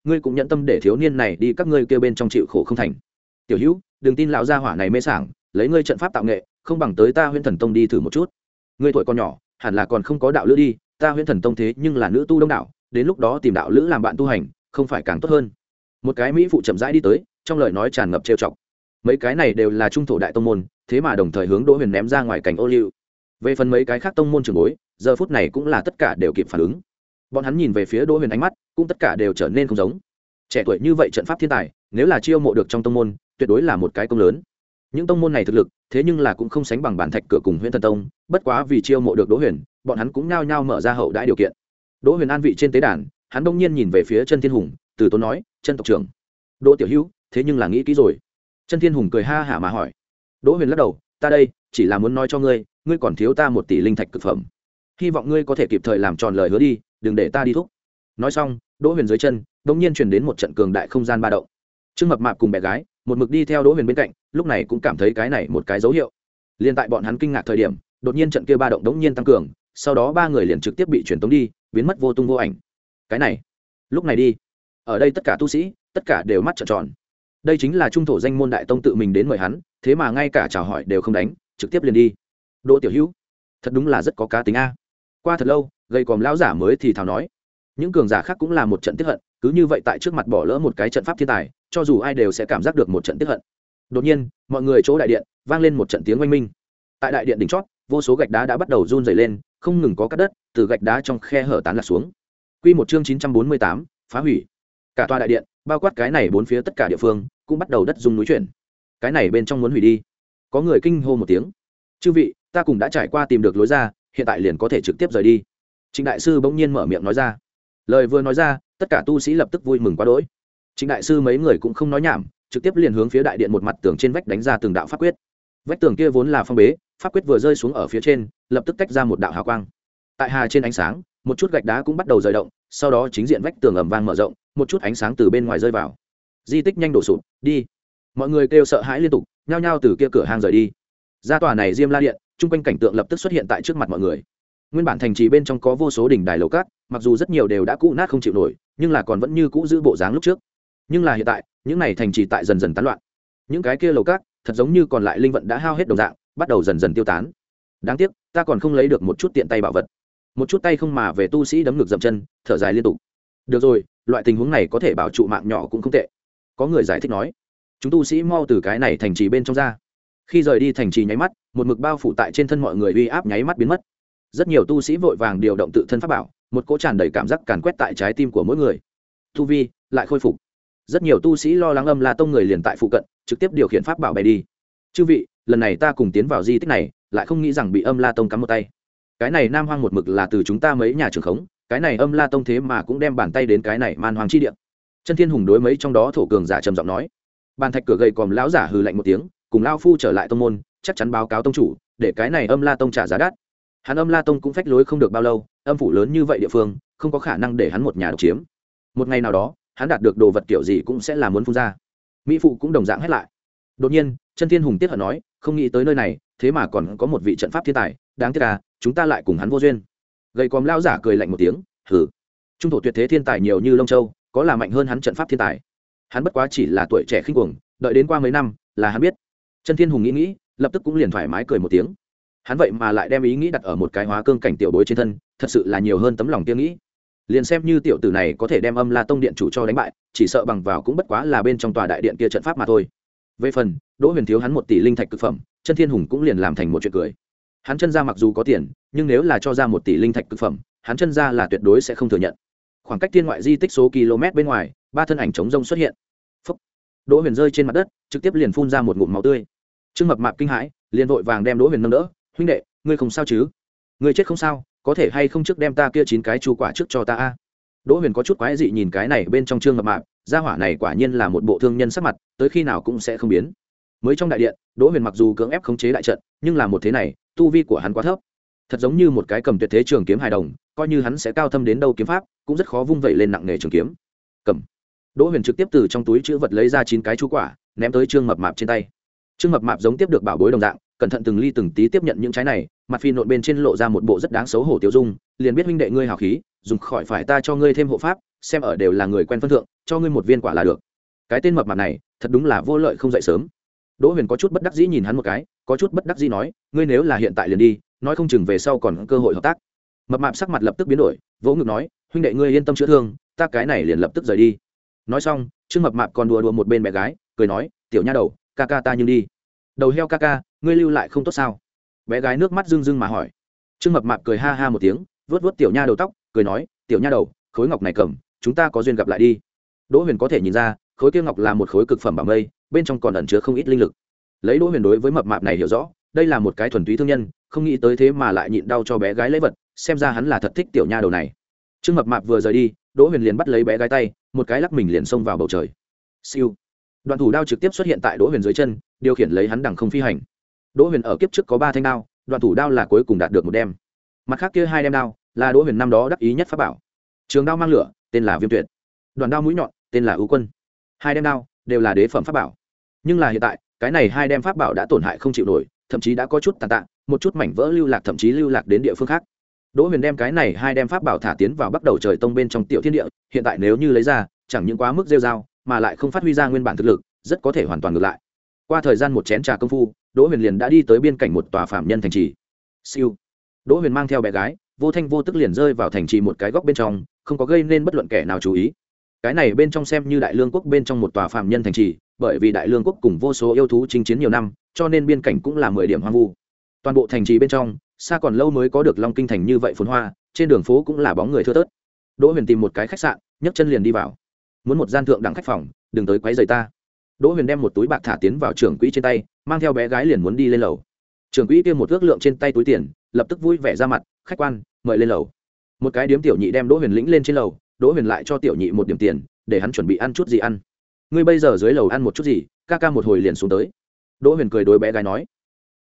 ngươi cũng nhẫn tâm để thiếu niên này đi các ngươi kêu bên trong chịu khổ không thành. Tiểu hữu, đừng tin lão gia hỏa này mê sảng, lấy ngươi trận pháp tạo nghệ không bằng tới ta Huyễn Thần Tông đi thử một chút. Ngươi tuổi còn nhỏ hẳn là còn không có đạo lữ đi, ta Huyễn Thần Tông thế nhưng là nữ tu đông đảo, đến lúc đó tìm đạo lữ làm bạn tu hành không phải càng tốt hơn. Một cái mỹ phụ chậm rãi đi tới, trong lời nói tràn ngập trêu chọc. Mấy cái này đều là trung thổ đại tông môn, thế mà đồng thời hướng Đỗ Huyền ném ra ngoài cảnh ô liu. Về phần mấy cái khác tông môn trưởng bối, giờ phút này cũng là tất cả đều kịp phản ứng. Bọn hắn nhìn về phía Đỗ Huyền ánh mắt cũng tất cả đều trở nên không giống. Trẻ tuổi như vậy trận pháp thiên tài, nếu là chiêu mộ được trong tông môn, tuyệt đối là một cái công lớn. Những tông môn này thực lực, thế nhưng là cũng không sánh bằng Bản Thạch Cửa cùng Huyễn Thần Tông, bất quá vì chiêu mộ được Đỗ Huyền, bọn hắn cũng nhao nhao mở ra hậu đãi điều kiện. Đỗ Huyền an vị trên tế đàn, hắn đông nhiên nhìn về phía Chân Thiên Hùng, từ tốn nói, "Chân tộc trưởng, Đỗ tiểu hữu, thế nhưng là nghĩ kỹ rồi." Chân Thiên Hùng cười ha hả mà hỏi. Đỗ Huyền lắc đầu, "Ta đây, chỉ là muốn nói cho ngươi, ngươi còn thiếu ta một tỷ linh thạch cực phẩm. Hy vọng ngươi có thể kịp thời làm tròn lời hứa đi, đừng để ta đi thúc." Nói xong, Đỗ Huyền dưới chân đông nhiên truyền đến một trận cường đại không gian ba động. Trương Mập Mạp cùng bé gái một mực đi theo Đỗ Huyền bên cạnh, lúc này cũng cảm thấy cái này một cái dấu hiệu. Liên tại bọn hắn kinh ngạc thời điểm, đột nhiên trận kia ba động đống nhiên tăng cường, sau đó ba người liền trực tiếp bị truyền tống đi, biến mất vô tung vô ảnh. Cái này, lúc này đi, ở đây tất cả tu sĩ, tất cả đều mắt trợn tròn. Đây chính là trung thổ danh môn đại tông tự mình đến mời hắn, thế mà ngay cả chào hỏi đều không đánh, trực tiếp liền đi. Đỗ tiểu hữu, thật đúng là rất có cá tính a. Qua thật lâu, gầy còm lão giả mới thì thào nói. Những cường giả khác cũng là một trận tiếc hận, cứ như vậy tại trước mặt bỏ lỡ một cái trận pháp thiên tài, cho dù ai đều sẽ cảm giác được một trận tiếc hận. Đột nhiên, mọi người chỗ đại điện vang lên một trận tiếng oanh minh. Tại đại điện đỉnh chót, vô số gạch đá đã bắt đầu run rẩy lên, không ngừng có cát đất từ gạch đá trong khe hở tán lạc xuống. Quy một chương chín trăm bốn mươi tám, phá hủy. Cả tòa đại điện, bao quát cái này bốn phía tất cả địa phương, cũng bắt đầu đất rung núi chuyển. Cái này bên trong muốn hủy đi. Có người kinh hô một tiếng. "Chư vị, ta cũng đã trải qua tìm được lối ra, hiện tại liền có thể trực tiếp rời đi." Trịnh đại sư bỗng nhiên mở miệng nói ra. Lời vừa nói ra, tất cả tu sĩ lập tức vui mừng quá đỗi. Trịnh đại sư mấy người cũng không nói nhảm, trực tiếp liền hướng phía đại điện một mặt tường trên vách đánh ra từng đạo pháp quyết. Vách tường kia vốn là phong bế, pháp quyết vừa rơi xuống ở phía trên, lập tức tách ra một đạo hào quang. Tại hà trên ánh sáng, một chút gạch đá cũng bắt đầu rời động, sau đó chính diện vách tường ầm vang mở rộng, một chút ánh sáng từ bên ngoài rơi vào. Di tích nhanh đổ sụp, đi. Mọi người kêu sợ hãi liên tục, nhao nhao từ kia cửa hang rời đi. Ra tòa này Diêm La điện, trung quanh cảnh tượng lập tức xuất hiện tại trước mặt mọi người. Nguyên bản thành trì bên trong có vô số đỉnh đài lầu cát, mặc dù rất nhiều đều đã cũ nát không chịu nổi, nhưng là còn vẫn như cũ giữ bộ dáng lúc trước. Nhưng là hiện tại, những này thành trì tại dần dần tán loạn. Những cái kia lầu cát, thật giống như còn lại linh vận đã hao hết đồng dạng, bắt đầu dần dần tiêu tán. Đáng tiếc, ta còn không lấy được một chút tiện tay bảo vật. Một chút tay không mà về tu sĩ đấm ngược dậm chân, thở dài liên tục. Được rồi, loại tình huống này có thể bảo trụ mạng nhỏ cũng không tệ. Có người giải thích nói, chúng tu sĩ mau từ cái này thành trì bên trong ra. Khi rời đi thành trì nháy mắt, một mực bao phủ tại trên thân mọi người uy áp nháy mắt biến mất. Rất nhiều tu sĩ vội vàng điều động tự thân pháp bảo, một cỗ tràn đầy cảm giác càn quét tại trái tim của mỗi người. Tu vi lại khôi phục. Rất nhiều tu sĩ lo lắng Âm La Tông người liền tại phụ cận, trực tiếp điều khiển pháp bảo bay đi. Chư vị, lần này ta cùng tiến vào di tích này, lại không nghĩ rằng bị Âm La Tông cắm một tay. Cái này Nam Hoang một mực là từ chúng ta mấy nhà trưởng khống, cái này Âm La Tông thế mà cũng đem bàn tay đến cái này Man Hoang chi địa. Chân Thiên Hùng đối mấy trong đó thổ cường giả trầm giọng nói. Bàn Thạch Cửa gầy còm lão giả hừ lạnh một tiếng, cùng lão phu trở lại tông môn, chắc chắn báo cáo tông chủ, để cái này Âm La Tông trả giá đắt. Hắn Âm La Tông cũng phách lối không được bao lâu, âm phủ lớn như vậy địa phương, không có khả năng để hắn một nhà độc chiếm. Một ngày nào đó, hắn đạt được đồ vật kiểu gì cũng sẽ là muốn phun ra. Mỹ phụ cũng đồng dạng hết lại. Đột nhiên, Chân Thiên Hùng tiếc hận nói, không nghĩ tới nơi này, thế mà còn có một vị trận pháp thiên tài, đáng tiếc à, chúng ta lại cùng hắn vô duyên. Gầy còm lão giả cười lạnh một tiếng, hừ. Trung thổ tuyệt thế thiên tài nhiều như Long Châu, có là mạnh hơn hắn trận pháp thiên tài. Hắn bất quá chỉ là tuổi trẻ khinh cuồng, đợi đến qua mấy năm, là hắn biết. Chân Thiên Hùng nghĩ nghĩ, lập tức cũng liền thoải mái cười một tiếng. Hắn vậy mà lại đem ý nghĩ đặt ở một cái hóa cương cảnh tiểu bối trên thân, thật sự là nhiều hơn tấm lòng tiêu nghĩ. Liền xem như tiểu tử này có thể đem Âm La Tông điện chủ cho đánh bại, chỉ sợ bằng vào cũng bất quá là bên trong tòa đại điện kia trận pháp mà thôi. Về phần Đỗ Huyền thiếu hắn một tỷ linh thạch cực phẩm, Chân Thiên Hùng cũng liền làm thành một chuyện cười. Hắn chân gia mặc dù có tiền, nhưng nếu là cho ra một tỷ linh thạch cực phẩm, hắn chân gia là tuyệt đối sẽ không thừa nhận. Khoảng cách thiên ngoại di tích số km bên ngoài, ba thân ảnh chống rông xuất hiện. Phúc. Đỗ Huyền rơi trên mặt đất, trực tiếp liền phun ra một ngụm máu tươi. Trương Mập Mạp kinh hãi, liền vội vàng đem Đỗ Huyền nâng đỡ, huynh đệ, ngươi không sao chứ? Ngươi chết không sao, có thể hay không trước đem ta kia chín cái chu quả trước cho ta a? Đỗ Huyền có chút quái dị nhìn cái này bên trong Trương Mập Mạp, gia hỏa này quả nhiên là một bộ thương nhân sắc mặt, tới khi nào cũng sẽ không biến. Mới trong đại điện, Đỗ Huyền mặc dù cưỡng ép khống chế đại trận, nhưng là một thế này, tu vi của hắn quá thấp, thật giống như một cái cầm tuyệt thế trường kiếm hài đồng, coi như hắn sẽ cao thâm đến đâu kiếm pháp, cũng rất khó vung vẩy lên nặng nghề trường kiếm. Cầm. Đỗ Huyền trực tiếp từ trong túi trữ vật lấy ra chín cái chu quả, ném tới Trương Mập Mạp trên tay. Trương Mập Mạp giống tiếp được bảo bối đồng dạng, cẩn thận từng ly từng tí tiếp nhận những trái này, mặt phi nộn bên trên lộ ra một bộ rất đáng xấu hổ tiêu dung, liền biết huynh đệ ngươi hào khí, dùng khỏi phải ta cho ngươi thêm hộ pháp, xem ở đều là người quen phân thượng, cho ngươi một viên quả là được. Cái tên mập mạp này thật đúng là vô lợi không dậy sớm. Đỗ Huyền có chút bất đắc dĩ nhìn hắn một cái, có chút bất đắc dĩ nói, ngươi nếu là hiện tại liền đi, nói không chừng về sau còn có cơ hội hợp tác. Mập mạp sắc mặt lập tức biến đổi, vỗ ngực nói, huynh đệ ngươi yên tâm chữa thương, ta cái này liền lập tức rời đi. Nói xong, Trương Mập mạp còn đùa đùa một bên bé gái, cười nói, tiểu nha đầu, ca ca ta nhưng đi. Đầu heo ca ca, ngươi lưu lại không tốt sao? Bé gái nước mắt rưng rưng mà hỏi. Trương Mập mạp cười ha ha một tiếng, vuốt vuốt tiểu nha đầu tóc, cười nói, tiểu nha đầu, khối ngọc này cầm, chúng ta có duyên gặp lại đi. Đỗ Huyền có thể nhìn ra, khối kia ngọc là một khối cực phẩm bảo mây, bên trong còn ẩn chứa không ít linh lực. Lấy Đỗ Huyền đối với mập mạp này hiểu rõ, đây là một cái thuần túy thương nhân, không nghĩ tới thế mà lại nhịn đau cho bé gái lấy vật, xem ra hắn là thật thích tiểu nha đầu này. Trương Mập mạp vừa rời đi, Đỗ Huyền liền bắt lấy bé gái tay, một cái lắc mình liền xông vào bầu trời. Siêu. Đoạn thủ đao trực tiếp xuất hiện tại Đỗ Huyền dưới chân, điều khiển lấy hắn đằng không phi hành. Đỗ Huyền ở kiếp trước có ba thanh đao, đoạn thủ đao là cuối cùng đạt được một đem. Mặt khác kia hai đem đao là Đỗ Huyền năm đó đắc ý nhất pháp bảo. Trường đao mang lửa, tên là Viêm Tuyệt. Đoạn đao mũi nhọn, tên là Ưu Quân. Hai đem đao đều là đế phẩm pháp bảo. Nhưng là hiện tại, cái này hai đem pháp bảo đã tổn hại không chịu nổi, thậm chí đã có chút tàn tạ, một chút mảnh vỡ lưu lạc, thậm chí lưu lạc đến địa phương khác. Đỗ Huyền đem cái này hai đem pháp bảo thả tiến vào Bắc Đầu Trời Tông bên trong tiểu thiên địa, hiện tại nếu như lấy ra, chẳng những quá mức rêu rao, mà lại không phát huy ra nguyên bản thực lực, rất có thể hoàn toàn ngược lại. Qua thời gian một chén trà công phu, Đỗ Huyền liền đã đi tới biên cảnh một tòa phạm nhân thành trì. Siêu. Đỗ Huyền mang theo bé gái, vô thanh vô tức liền rơi vào thành trì một cái góc bên trong, không có gây nên bất luận kẻ nào chú ý. Cái này bên trong xem như Đại Lương quốc bên trong một tòa phạm nhân thành trì, bởi vì Đại Lương quốc cùng vô số yêu thú chinh chiến nhiều năm, cho nên biên cảnh cũng là mười điểm hoang vu. Toàn bộ thành trì bên trong, xa còn lâu mới có được Long Kinh thành như vậy phồn hoa, trên đường phố cũng là bóng người thưa thớt. Đỗ Huyền tìm một cái khách sạn, nhấc chân liền đi vào. Muốn một gian thượng đẳng khách phòng, đừng tới quấy rầy ta. Đỗ Huyền đem một túi bạc thả tiến vào trưởng quỹ trên tay, mang theo bé gái liền muốn đi lên lầu. Trưởng quỹ kia một ước lượng trên tay túi tiền, lập tức vui vẻ ra mặt, khách quan, mời lên lầu. Một cái điếm tiểu nhị đem Đỗ Huyền lĩnh lên trên lầu, Đỗ Huyền lại cho tiểu nhị một điểm tiền, để hắn chuẩn bị ăn chút gì ăn. Ngươi bây giờ dưới lầu ăn một chút gì, ca ca một hồi liền xuống tới. Đỗ Huyền cười đối bé gái nói.